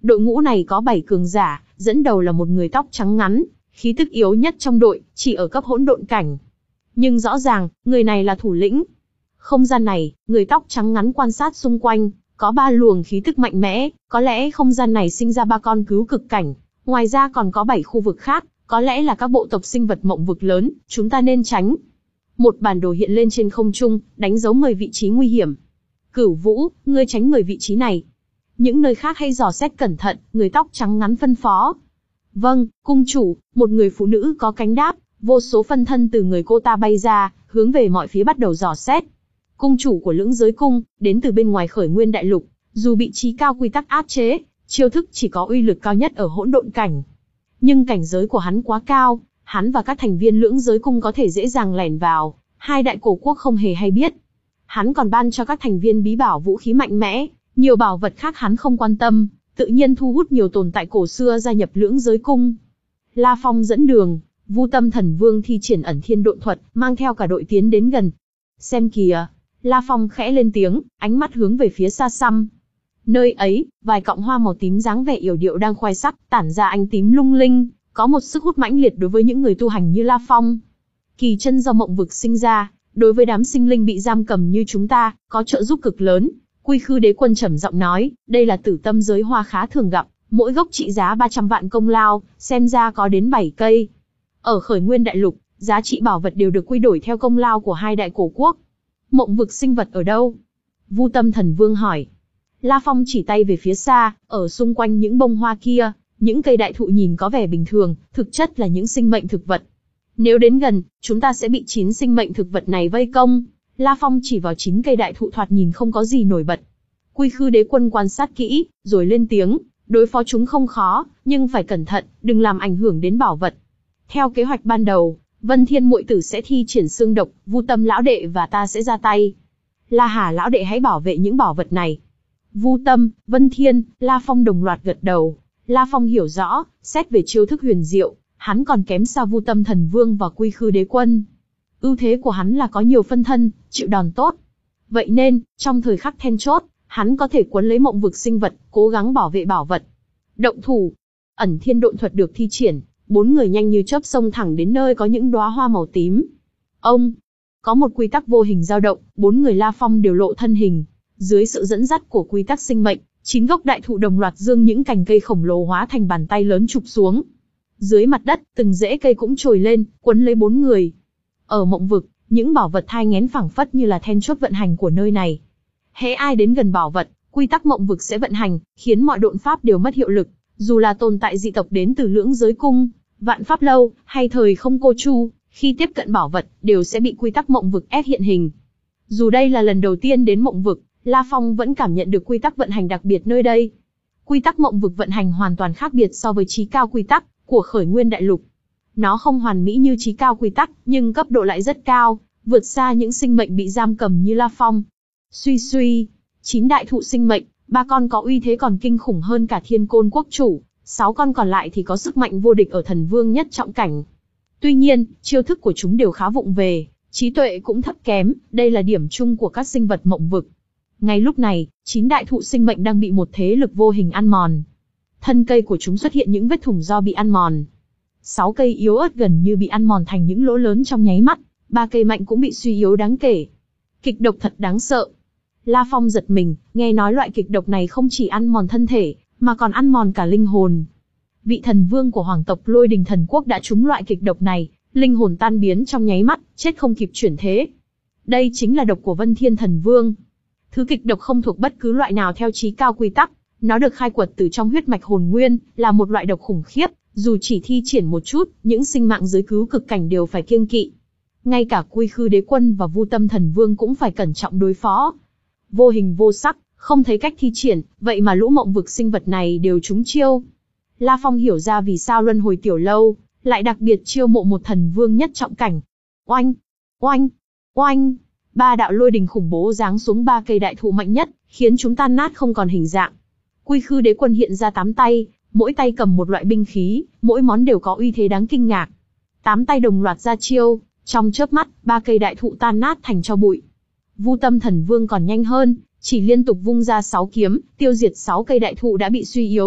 Đội ngũ này có bảy cường giả, dẫn đầu là một người tóc trắng ngắn, khí tức yếu nhất trong đội, chỉ ở cấp hỗn độn cảnh. Nhưng rõ ràng, người này là thủ lĩnh. Không gian này, người tóc trắng ngắn quan sát xung quanh, có ba luồng khí tức mạnh mẽ, có lẽ không gian này sinh ra ba con cứu cực cảnh, ngoài ra còn có bảy khu vực khác, có lẽ là các bộ tộc sinh vật mộng vực lớn, chúng ta nên tránh. Một bản đồ hiện lên trên không trung, đánh dấu mười vị trí nguy hiểm. Cửu Vũ, ngươi tránh mười vị trí này. Những nơi khác hay dò xét cẩn thận, người tóc trắng ngắn phân phó. Vâng, cung chủ, một người phụ nữ có cánh đáp, vô số phân thân từ người cô ta bay ra, hướng về mọi phía bắt đầu dò xét. Cung chủ của Lưỡng Giới Cung, đến từ bên ngoài Khởi Nguyên Đại Lục, dù bị trí cao quy tắc áp chế, chiêu thức chỉ có uy lực cao nhất ở hỗn độn cảnh. Nhưng cảnh giới của hắn quá cao, hắn và các thành viên Lưỡng Giới Cung có thể dễ dàng lẻn vào, hai đại cổ quốc không hề hay biết. Hắn còn ban cho các thành viên bí bảo vũ khí mạnh mẽ, nhiều bảo vật khác hắn không quan tâm, tự nhiên thu hút nhiều tồn tại cổ xưa gia nhập Lưỡng Giới Cung. La Phong dẫn đường, Vu Tâm Thần Vương thi triển ẩn thiên độn thuật, mang theo cả đội tiến đến gần. Xem kìa, La Phong khẽ lên tiếng, ánh mắt hướng về phía xa xăm. Nơi ấy, vài cọng hoa màu tím dáng vẻ yểu điệu đang khoe sắc, tản ra ánh tím lung linh, có một sức hút mãnh liệt đối với những người tu hành như La Phong. Kỳ chân do mộng vực sinh ra, đối với đám sinh linh bị giam cầm như chúng ta, có trợ giúp cực lớn. Quy Khư Đế Quân trầm giọng nói, đây là tử tâm giới hoa khá thường gặp, mỗi gốc trị giá ba trăm vạn công lao, xem ra có đến bảy cây. Ở Khởi Nguyên Đại Lục, giá trị bảo vật đều được quy đổi theo công lao của hai đại cổ quốc. Mộng vực sinh vật ở đâu? Vu Tâm Thần Vương hỏi. La Phong chỉ tay về phía xa, ở xung quanh những bông hoa kia, những cây đại thụ nhìn có vẻ bình thường, thực chất là những sinh mệnh thực vật. Nếu đến gần, chúng ta sẽ bị chín sinh mệnh thực vật này vây công. La Phong chỉ vào chín cây đại thụ thoạt nhìn không có gì nổi bật. Quy Khư Đế Quân quan sát kỹ, rồi lên tiếng, đối phó chúng không khó, nhưng phải cẩn thận, đừng làm ảnh hưởng đến bảo vật. Theo kế hoạch ban đầu, Vân Thiên muội tử sẽ thi triển xương độc, Vu Tâm lão đệ và ta sẽ ra tay. La Hà lão đệ hãy bảo vệ những bảo vật này. Vu Tâm, Vân Thiên, La Phong đồng loạt gật đầu. La Phong hiểu rõ, xét về chiêu thức huyền diệu, hắn còn kém xa Vu Tâm Thần Vương và Quy Khư Đế Quân. Ưu thế của hắn là có nhiều phân thân, chịu đòn tốt. Vậy nên, trong thời khắc then chốt, hắn có thể cuốn lấy mộng vực sinh vật, cố gắng bảo vệ bảo vật. Động thủ. Ẩn thiên độn thuật được thi triển, bốn người nhanh như chớp xông thẳng đến nơi có những đóa hoa màu tím. Ông, có một quy tắc vô hình dao động, bốn người La Phong đều lộ thân hình. Dưới sự dẫn dắt của quy tắc sinh mệnh, chín gốc đại thụ đồng loạt dương những cành cây khổng lồ hóa thành bàn tay lớn chụp xuống. Dưới mặt đất, từng rễ cây cũng trồi lên, quấn lấy bốn người. Ở mộng vực, những bảo vật thai nghén phảng phất như là then chốt vận hành của nơi này. Hễ ai đến gần bảo vật, quy tắc mộng vực sẽ vận hành, khiến mọi độn pháp đều mất hiệu lực. Dù là tồn tại dị tộc đến từ Lưỡng Giới Cung, Vạn Pháp Lâu, hay thời không cô chu, khi tiếp cận bảo vật, đều sẽ bị quy tắc mộng vực ép hiện hình. Dù đây là lần đầu tiên đến mộng vực, La Phong vẫn cảm nhận được quy tắc vận hành đặc biệt nơi đây. Quy tắc mộng vực vận hành hoàn toàn khác biệt so với chí cao quy tắc của Khởi Nguyên Đại Lục. Nó không hoàn mỹ như chí cao quy tắc, nhưng cấp độ lại rất cao, vượt xa những sinh mệnh bị giam cầm như La Phong. Suy suy, chín đại thụ sinh mệnh, ba con có uy thế còn kinh khủng hơn cả Thiên Côn Quốc chủ, sáu con còn lại thì có sức mạnh vô địch ở Thần Vương nhất trọng cảnh. Tuy nhiên, chiêu thức của chúng đều khá vụng về, trí tuệ cũng thấp kém, đây là điểm chung của các sinh vật mộng vực. Ngay lúc này, chín đại thụ sinh mệnh đang bị một thế lực vô hình ăn mòn. Thân cây của chúng xuất hiện những vết thủng do bị ăn mòn. Sáu cây yếu ớt gần như bị ăn mòn thành những lỗ lớn trong nháy mắt, ba cây mạnh cũng bị suy yếu đáng kể. Kịch độc thật đáng sợ. La Phong giật mình, nghe nói loại kịch độc này không chỉ ăn mòn thân thể, mà còn ăn mòn cả linh hồn. Vị thần vương của hoàng tộc Lôi Đình Thần Quốc đã trúng loại kịch độc này, linh hồn tan biến trong nháy mắt, chết không kịp chuyển thế. Đây chính là độc của Vân Thiên Thần Vương. Thứ kịch độc không thuộc bất cứ loại nào theo chí cao quy tắc, nó được khai quật từ trong huyết mạch hồn nguyên, là một loại độc khủng khiếp, dù chỉ thi triển một chút, những sinh mạng dưới cứu cực cảnh đều phải kiêng kỵ. Ngay cả Quy Khư Đế Quân và Vu Tâm Thần Vương cũng phải cẩn trọng đối phó. Vô hình vô sắc, không thấy cách thi triển, vậy mà lũ mộng vực sinh vật này đều trúng chiêu. La Phong hiểu ra vì sao Luân Hồi Tiểu Lâu lại đặc biệt chiêu mộ một thần vương nhất trọng cảnh. Oanh, oanh, oanh, ba đạo lôi đình khủng bố giáng xuống ba cây đại thụ mạnh nhất, khiến chúng tan nát không còn hình dạng. Quy Khư Đế Quân hiện ra tám tay, mỗi tay cầm một loại binh khí, mỗi món đều có uy thế đáng kinh ngạc. Tám tay đồng loạt ra chiêu, trong chớp mắt, ba cây đại thụ tan nát thành tro bụi. Vu Tâm Thần Vương còn nhanh hơn, chỉ liên tục vung ra sáu kiếm, tiêu diệt sáu cây đại thụ đã bị suy yếu,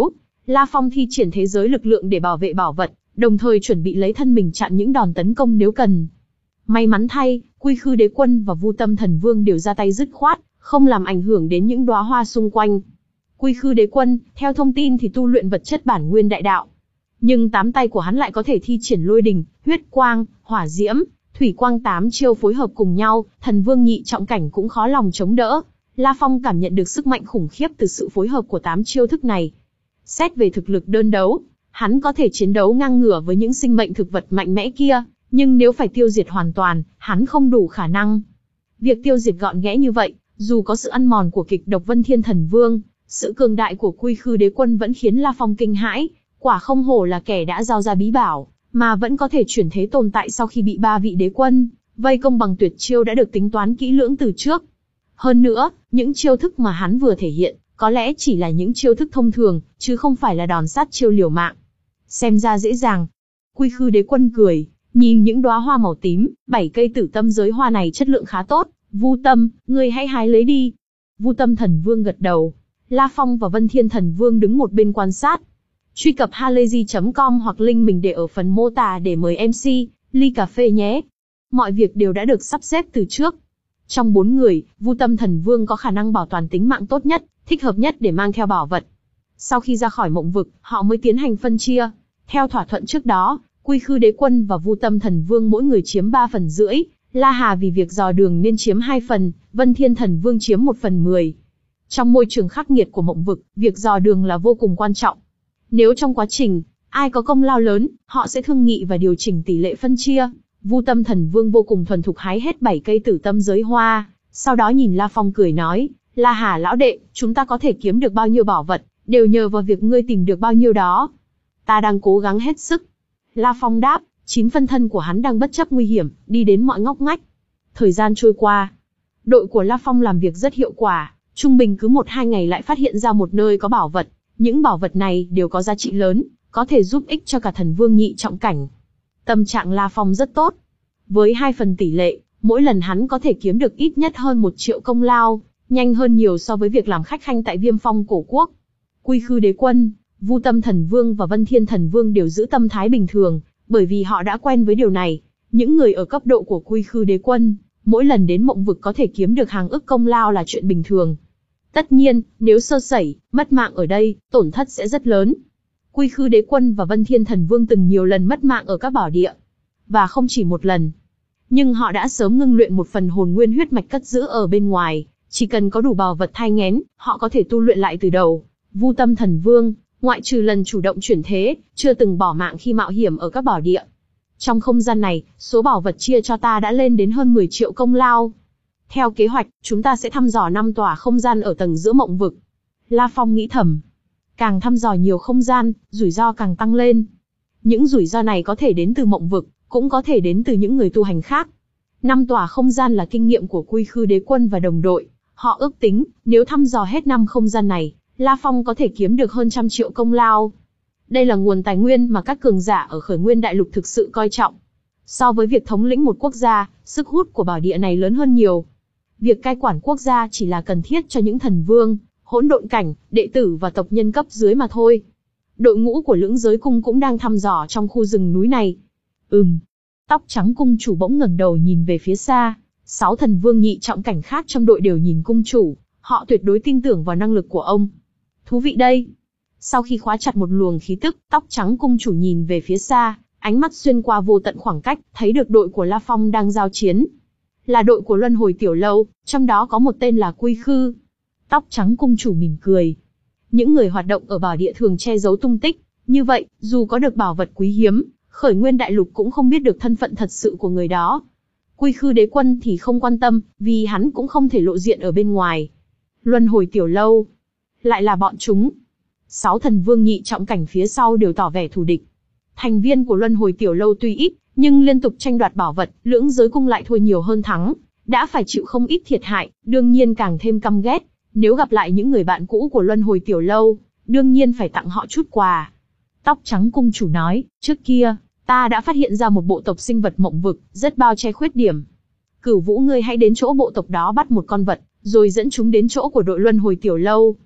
La Phong thi triển thế giới lực lượng để bảo vệ bảo vật, đồng thời chuẩn bị lấy thân mình chặn những đòn tấn công nếu cần. May mắn thay, Quy Khư Đế Quân và Vu Tâm Thần Vương đều ra tay dứt khoát, không làm ảnh hưởng đến những đóa hoa xung quanh. Quy Khư Đế Quân, theo thông tin thì tu luyện vật chất bản nguyên đại đạo, nhưng tám tay của hắn lại có thể thi triển lôi đình, huyết quang, hỏa diễm, thủy quang tám chiêu phối hợp cùng nhau, Thần Vương nhị trọng cảnh cũng khó lòng chống đỡ. La Phong cảm nhận được sức mạnh khủng khiếp từ sự phối hợp của tám chiêu thức này. Xét về thực lực đơn đấu, hắn có thể chiến đấu ngang ngửa với những sinh mệnh thực vật mạnh mẽ kia, nhưng nếu phải tiêu diệt hoàn toàn, hắn không đủ khả năng. Việc tiêu diệt gọn ghẽ như vậy, dù có sự ăn mòn của kịch độc Vân Thiên Thần Vương, sự cường đại của Quy Khư Đế Quân vẫn khiến La Phong kinh hãi, quả không hổ là kẻ đã giao ra bí bảo, mà vẫn có thể chuyển thế tồn tại sau khi bị ba vị đế quân vây công bằng tuyệt chiêu đã được tính toán kỹ lưỡng từ trước. Hơn nữa, những chiêu thức mà hắn vừa thể hiện, có lẽ chỉ là những chiêu thức thông thường, chứ không phải là đòn sát chiêu liều mạng. Xem ra dễ dàng. Quy Khư Đế Quân cười, nhìn những đóa hoa màu tím, bảy cây tử tâm giới hoa này chất lượng khá tốt, Vu Tâm, ngươi hãy hái lấy đi. Vu Tâm Thần Vương gật đầu. La Phong và Vân Thiên Thần Vương đứng một bên quan sát. Truy cập halayzi chấm com hoặc link mình để ở phần mô tả để mời em xê, ly cà phê nhé. Mọi việc đều đã được sắp xếp từ trước. Trong bốn người, Vu Tâm Thần Vương có khả năng bảo toàn tính mạng tốt nhất, thích hợp nhất để mang theo bảo vật. Sau khi ra khỏi mộng vực, họ mới tiến hành phân chia. Theo thỏa thuận trước đó, Quy Khư Đế Quân và Vu Tâm Thần Vương mỗi người chiếm ba phần rưỡi, La Hà vì việc dò đường nên chiếm hai phần, Vân Thiên Thần Vương chiếm một phần mười. Trong môi trường khắc nghiệt của mộng vực, việc dò đường là vô cùng quan trọng. Nếu trong quá trình, ai có công lao lớn, họ sẽ thương nghị và điều chỉnh tỷ lệ phân chia. Vu Tâm Thần Vương vô cùng thuần thục hái hết bảy cây tử tâm giới hoa, sau đó nhìn La Phong cười nói, La Hà lão đệ, chúng ta có thể kiếm được bao nhiêu bảo vật, đều nhờ vào việc ngươi tìm được bao nhiêu đó. Ta đang cố gắng hết sức. La Phong đáp, chín phân thân của hắn đang bất chấp nguy hiểm, đi đến mọi ngóc ngách. Thời gian trôi qua, đội của La Phong làm việc rất hiệu quả, trung bình cứ một hai ngày lại phát hiện ra một nơi có bảo vật. Những bảo vật này đều có giá trị lớn, có thể giúp ích cho cả Thần Vương nhị trọng cảnh. Tâm trạng La Phong rất tốt. Với hai phần tỷ lệ, mỗi lần hắn có thể kiếm được ít nhất hơn một triệu công lao, nhanh hơn nhiều so với việc làm khách khanh tại Viêm Phong cổ quốc. Quy Khư Đế Quân, Vu Tâm Thần Vương và Vân Thiên Thần Vương đều giữ tâm thái bình thường, bởi vì họ đã quen với điều này. Những người ở cấp độ của Quy Khư Đế Quân, mỗi lần đến mộng vực có thể kiếm được hàng ức công lao là chuyện bình thường. Tất nhiên, nếu sơ sẩy, mất mạng ở đây, tổn thất sẽ rất lớn. Quy Khư Đế Quân và Vân Thiên Thần Vương từng nhiều lần mất mạng ở các bảo địa. Và không chỉ một lần. Nhưng họ đã sớm ngưng luyện một phần hồn nguyên huyết mạch cất giữ ở bên ngoài. Chỉ cần có đủ bảo vật thai nghén, họ có thể tu luyện lại từ đầu. Vu Tâm Thần Vương, ngoại trừ lần chủ động chuyển thế, chưa từng bỏ mạng khi mạo hiểm ở các bảo địa. Trong không gian này, số bảo vật chia cho ta đã lên đến hơn mười triệu công lao. Theo kế hoạch, chúng ta sẽ thăm dò năm tòa không gian ở tầng giữa mộng vực. La Phong nghĩ thầm. Càng thăm dò nhiều không gian, rủi ro càng tăng lên. Những rủi ro này có thể đến từ mộng vực, cũng có thể đến từ những người tu hành khác. Năm tòa không gian là kinh nghiệm của Quy Khư Đế Quân và đồng đội. Họ ước tính, nếu thăm dò hết năm không gian này, La Phong có thể kiếm được hơn trăm triệu công lao. Đây là nguồn tài nguyên mà các cường giả ở Khởi Nguyên Đại Lục thực sự coi trọng. So với việc thống lĩnh một quốc gia, sức hút của bảo địa này lớn hơn nhiều. Việc cai quản quốc gia chỉ là cần thiết cho những thần vương, hỗn độn cảnh, đệ tử và tộc nhân cấp dưới mà thôi. Đội ngũ của Lưỡng Giới Cung cũng đang thăm dò trong khu rừng núi này. Ừm. Tóc trắng cung chủ bỗng ngẩng đầu nhìn về phía xa. Sáu thần vương nhị trọng cảnh khác trong đội đều nhìn cung chủ. Họ tuyệt đối tin tưởng vào năng lực của ông. Thú vị đây. Sau khi khóa chặt một luồng khí tức, tóc trắng cung chủ nhìn về phía xa, ánh mắt xuyên qua vô tận khoảng cách, thấy được đội của La Phong đang giao chiến. Là đội của Luân Hồi Tiểu Lâu, trong đó có một tên là Quy Khư. Tóc trắng cung chủ mỉm cười. Những người hoạt động ở bảo địa thường che giấu tung tích, như vậy, dù có được bảo vật quý hiếm, Khởi Nguyên Đại Lục cũng không biết được thân phận thật sự của người đó. Quy Khư Đế Quân thì không quan tâm, vì hắn cũng không thể lộ diện ở bên ngoài. Luân Hồi Tiểu Lâu, lại là bọn chúng. Sáu thần vương nhị trọng cảnh phía sau đều tỏ vẻ thù địch. Thành viên của Luân Hồi Tiểu Lâu tuy ít, nhưng liên tục tranh đoạt bảo vật, Lưỡng Giới Cung lại thua nhiều hơn thắng, đã phải chịu không ít thiệt hại, đương nhiên càng thêm căm ghét. Nếu gặp lại những người bạn cũ của Luân Hồi Tiểu Lâu, đương nhiên phải tặng họ chút quà. Tóc trắng cung chủ nói, trước kia, ta đã phát hiện ra một bộ tộc sinh vật mộng vực, rất bao che khuyết điểm. Cửu Vũ ngươi hãy đến chỗ bộ tộc đó bắt một con vật, rồi dẫn chúng đến chỗ của đội Luân Hồi Tiểu Lâu.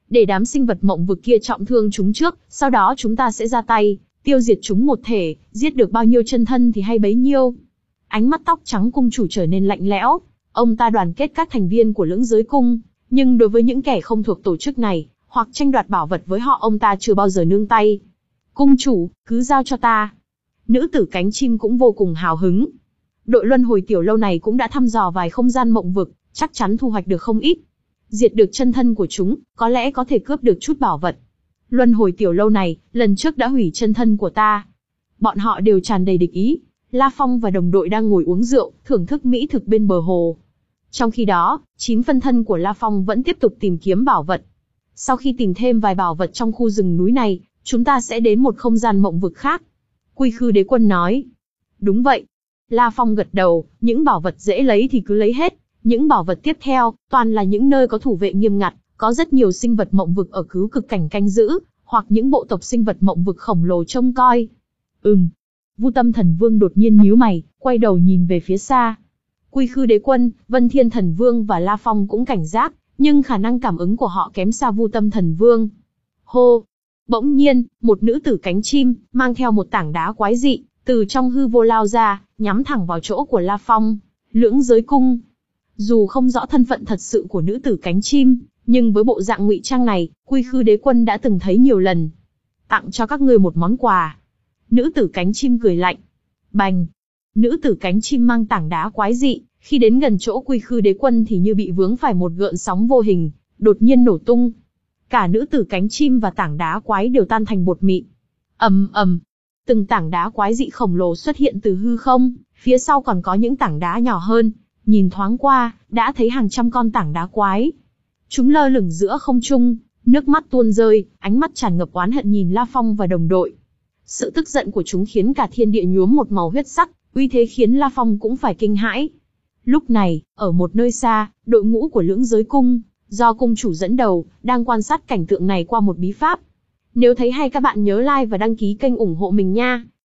Để đám sinh vật mộng vực kia trọng thương chúng trước, sau đó chúng ta sẽ ra tay, tiêu diệt chúng một thể, giết được bao nhiêu chân thân thì hay bấy nhiêu. Ánh mắt tóc trắng cung chủ trở nên lạnh lẽo, ông ta đoàn kết các thành viên của Lưỡng Giới Cung, nhưng đối với những kẻ không thuộc tổ chức này, hoặc tranh đoạt bảo vật với họ ông ta chưa bao giờ nương tay. Cung chủ, cứ giao cho ta. Nữ tử cánh chim cũng vô cùng hào hứng. Đội luân hồi tiểu lâu này cũng đã thăm dò vài không gian mộng vực, chắc chắn thu hoạch được không ít. Diệt được chân thân của chúng, có lẽ có thể cướp được chút bảo vật. Luân hồi tiểu lâu này, lần trước đã hủy chân thân của ta. Bọn họ đều tràn đầy địch ý. La Phong và đồng đội đang ngồi uống rượu, thưởng thức mỹ thực bên bờ hồ. Trong khi đó, chín phân thân của La Phong vẫn tiếp tục tìm kiếm bảo vật. Sau khi tìm thêm vài bảo vật trong khu rừng núi này, chúng ta sẽ đến một không gian mộng vực khác. Quy Khư Đế Quân nói. Đúng vậy. La Phong gật đầu, những bảo vật dễ lấy thì cứ lấy hết. Những bảo vật tiếp theo, toàn là những nơi có thủ vệ nghiêm ngặt, có rất nhiều sinh vật mộng vực ở cứu cực cảnh canh giữ, hoặc những bộ tộc sinh vật mộng vực khổng lồ trông coi. Ừm. Vu Tâm Thần Vương đột nhiên nhíu mày, quay đầu nhìn về phía xa. Quy Khư Đế Quân, Vân Thiên Thần Vương và La Phong cũng cảnh giác, nhưng khả năng cảm ứng của họ kém xa Vu Tâm Thần Vương. Hô! Bỗng nhiên, một nữ tử cánh chim, mang theo một tảng đá quái dị, từ trong hư vô lao ra, nhắm thẳng vào chỗ của La Phong. Lưỡng Giới Cung. Dù không rõ thân phận thật sự của nữ tử cánh chim, nhưng với bộ dạng ngụy trang này, Quy Khư Đế Quân đã từng thấy nhiều lần. Tặng cho các ngươi một món quà. Nữ tử cánh chim cười lạnh. Bành! Nữ tử cánh chim mang tảng đá quái dị, khi đến gần chỗ Quy Khư Đế Quân thì như bị vướng phải một gợn sóng vô hình, đột nhiên nổ tung. Cả nữ tử cánh chim và tảng đá quái đều tan thành bột mịn. Ầm ầm, từng tảng đá quái dị khổng lồ xuất hiện từ hư không, phía sau còn có những tảng đá nhỏ hơn, nhìn thoáng qua, đã thấy hàng trăm con tảng đá quái. Chúng lơ lửng giữa không trung, nước mắt tuôn rơi, ánh mắt tràn ngập oán hận nhìn La Phong và đồng đội. Sự tức giận của chúng khiến cả thiên địa nhuốm một màu huyết sắc, uy thế khiến La Phong cũng phải kinh hãi. Lúc này, ở một nơi xa, đội ngũ của Lưỡng Giới Cung, do cung chủ dẫn đầu, đang quan sát cảnh tượng này qua một bí pháp. Nếu thấy hay các bạn nhớ like và đăng ký kênh ủng hộ mình nha.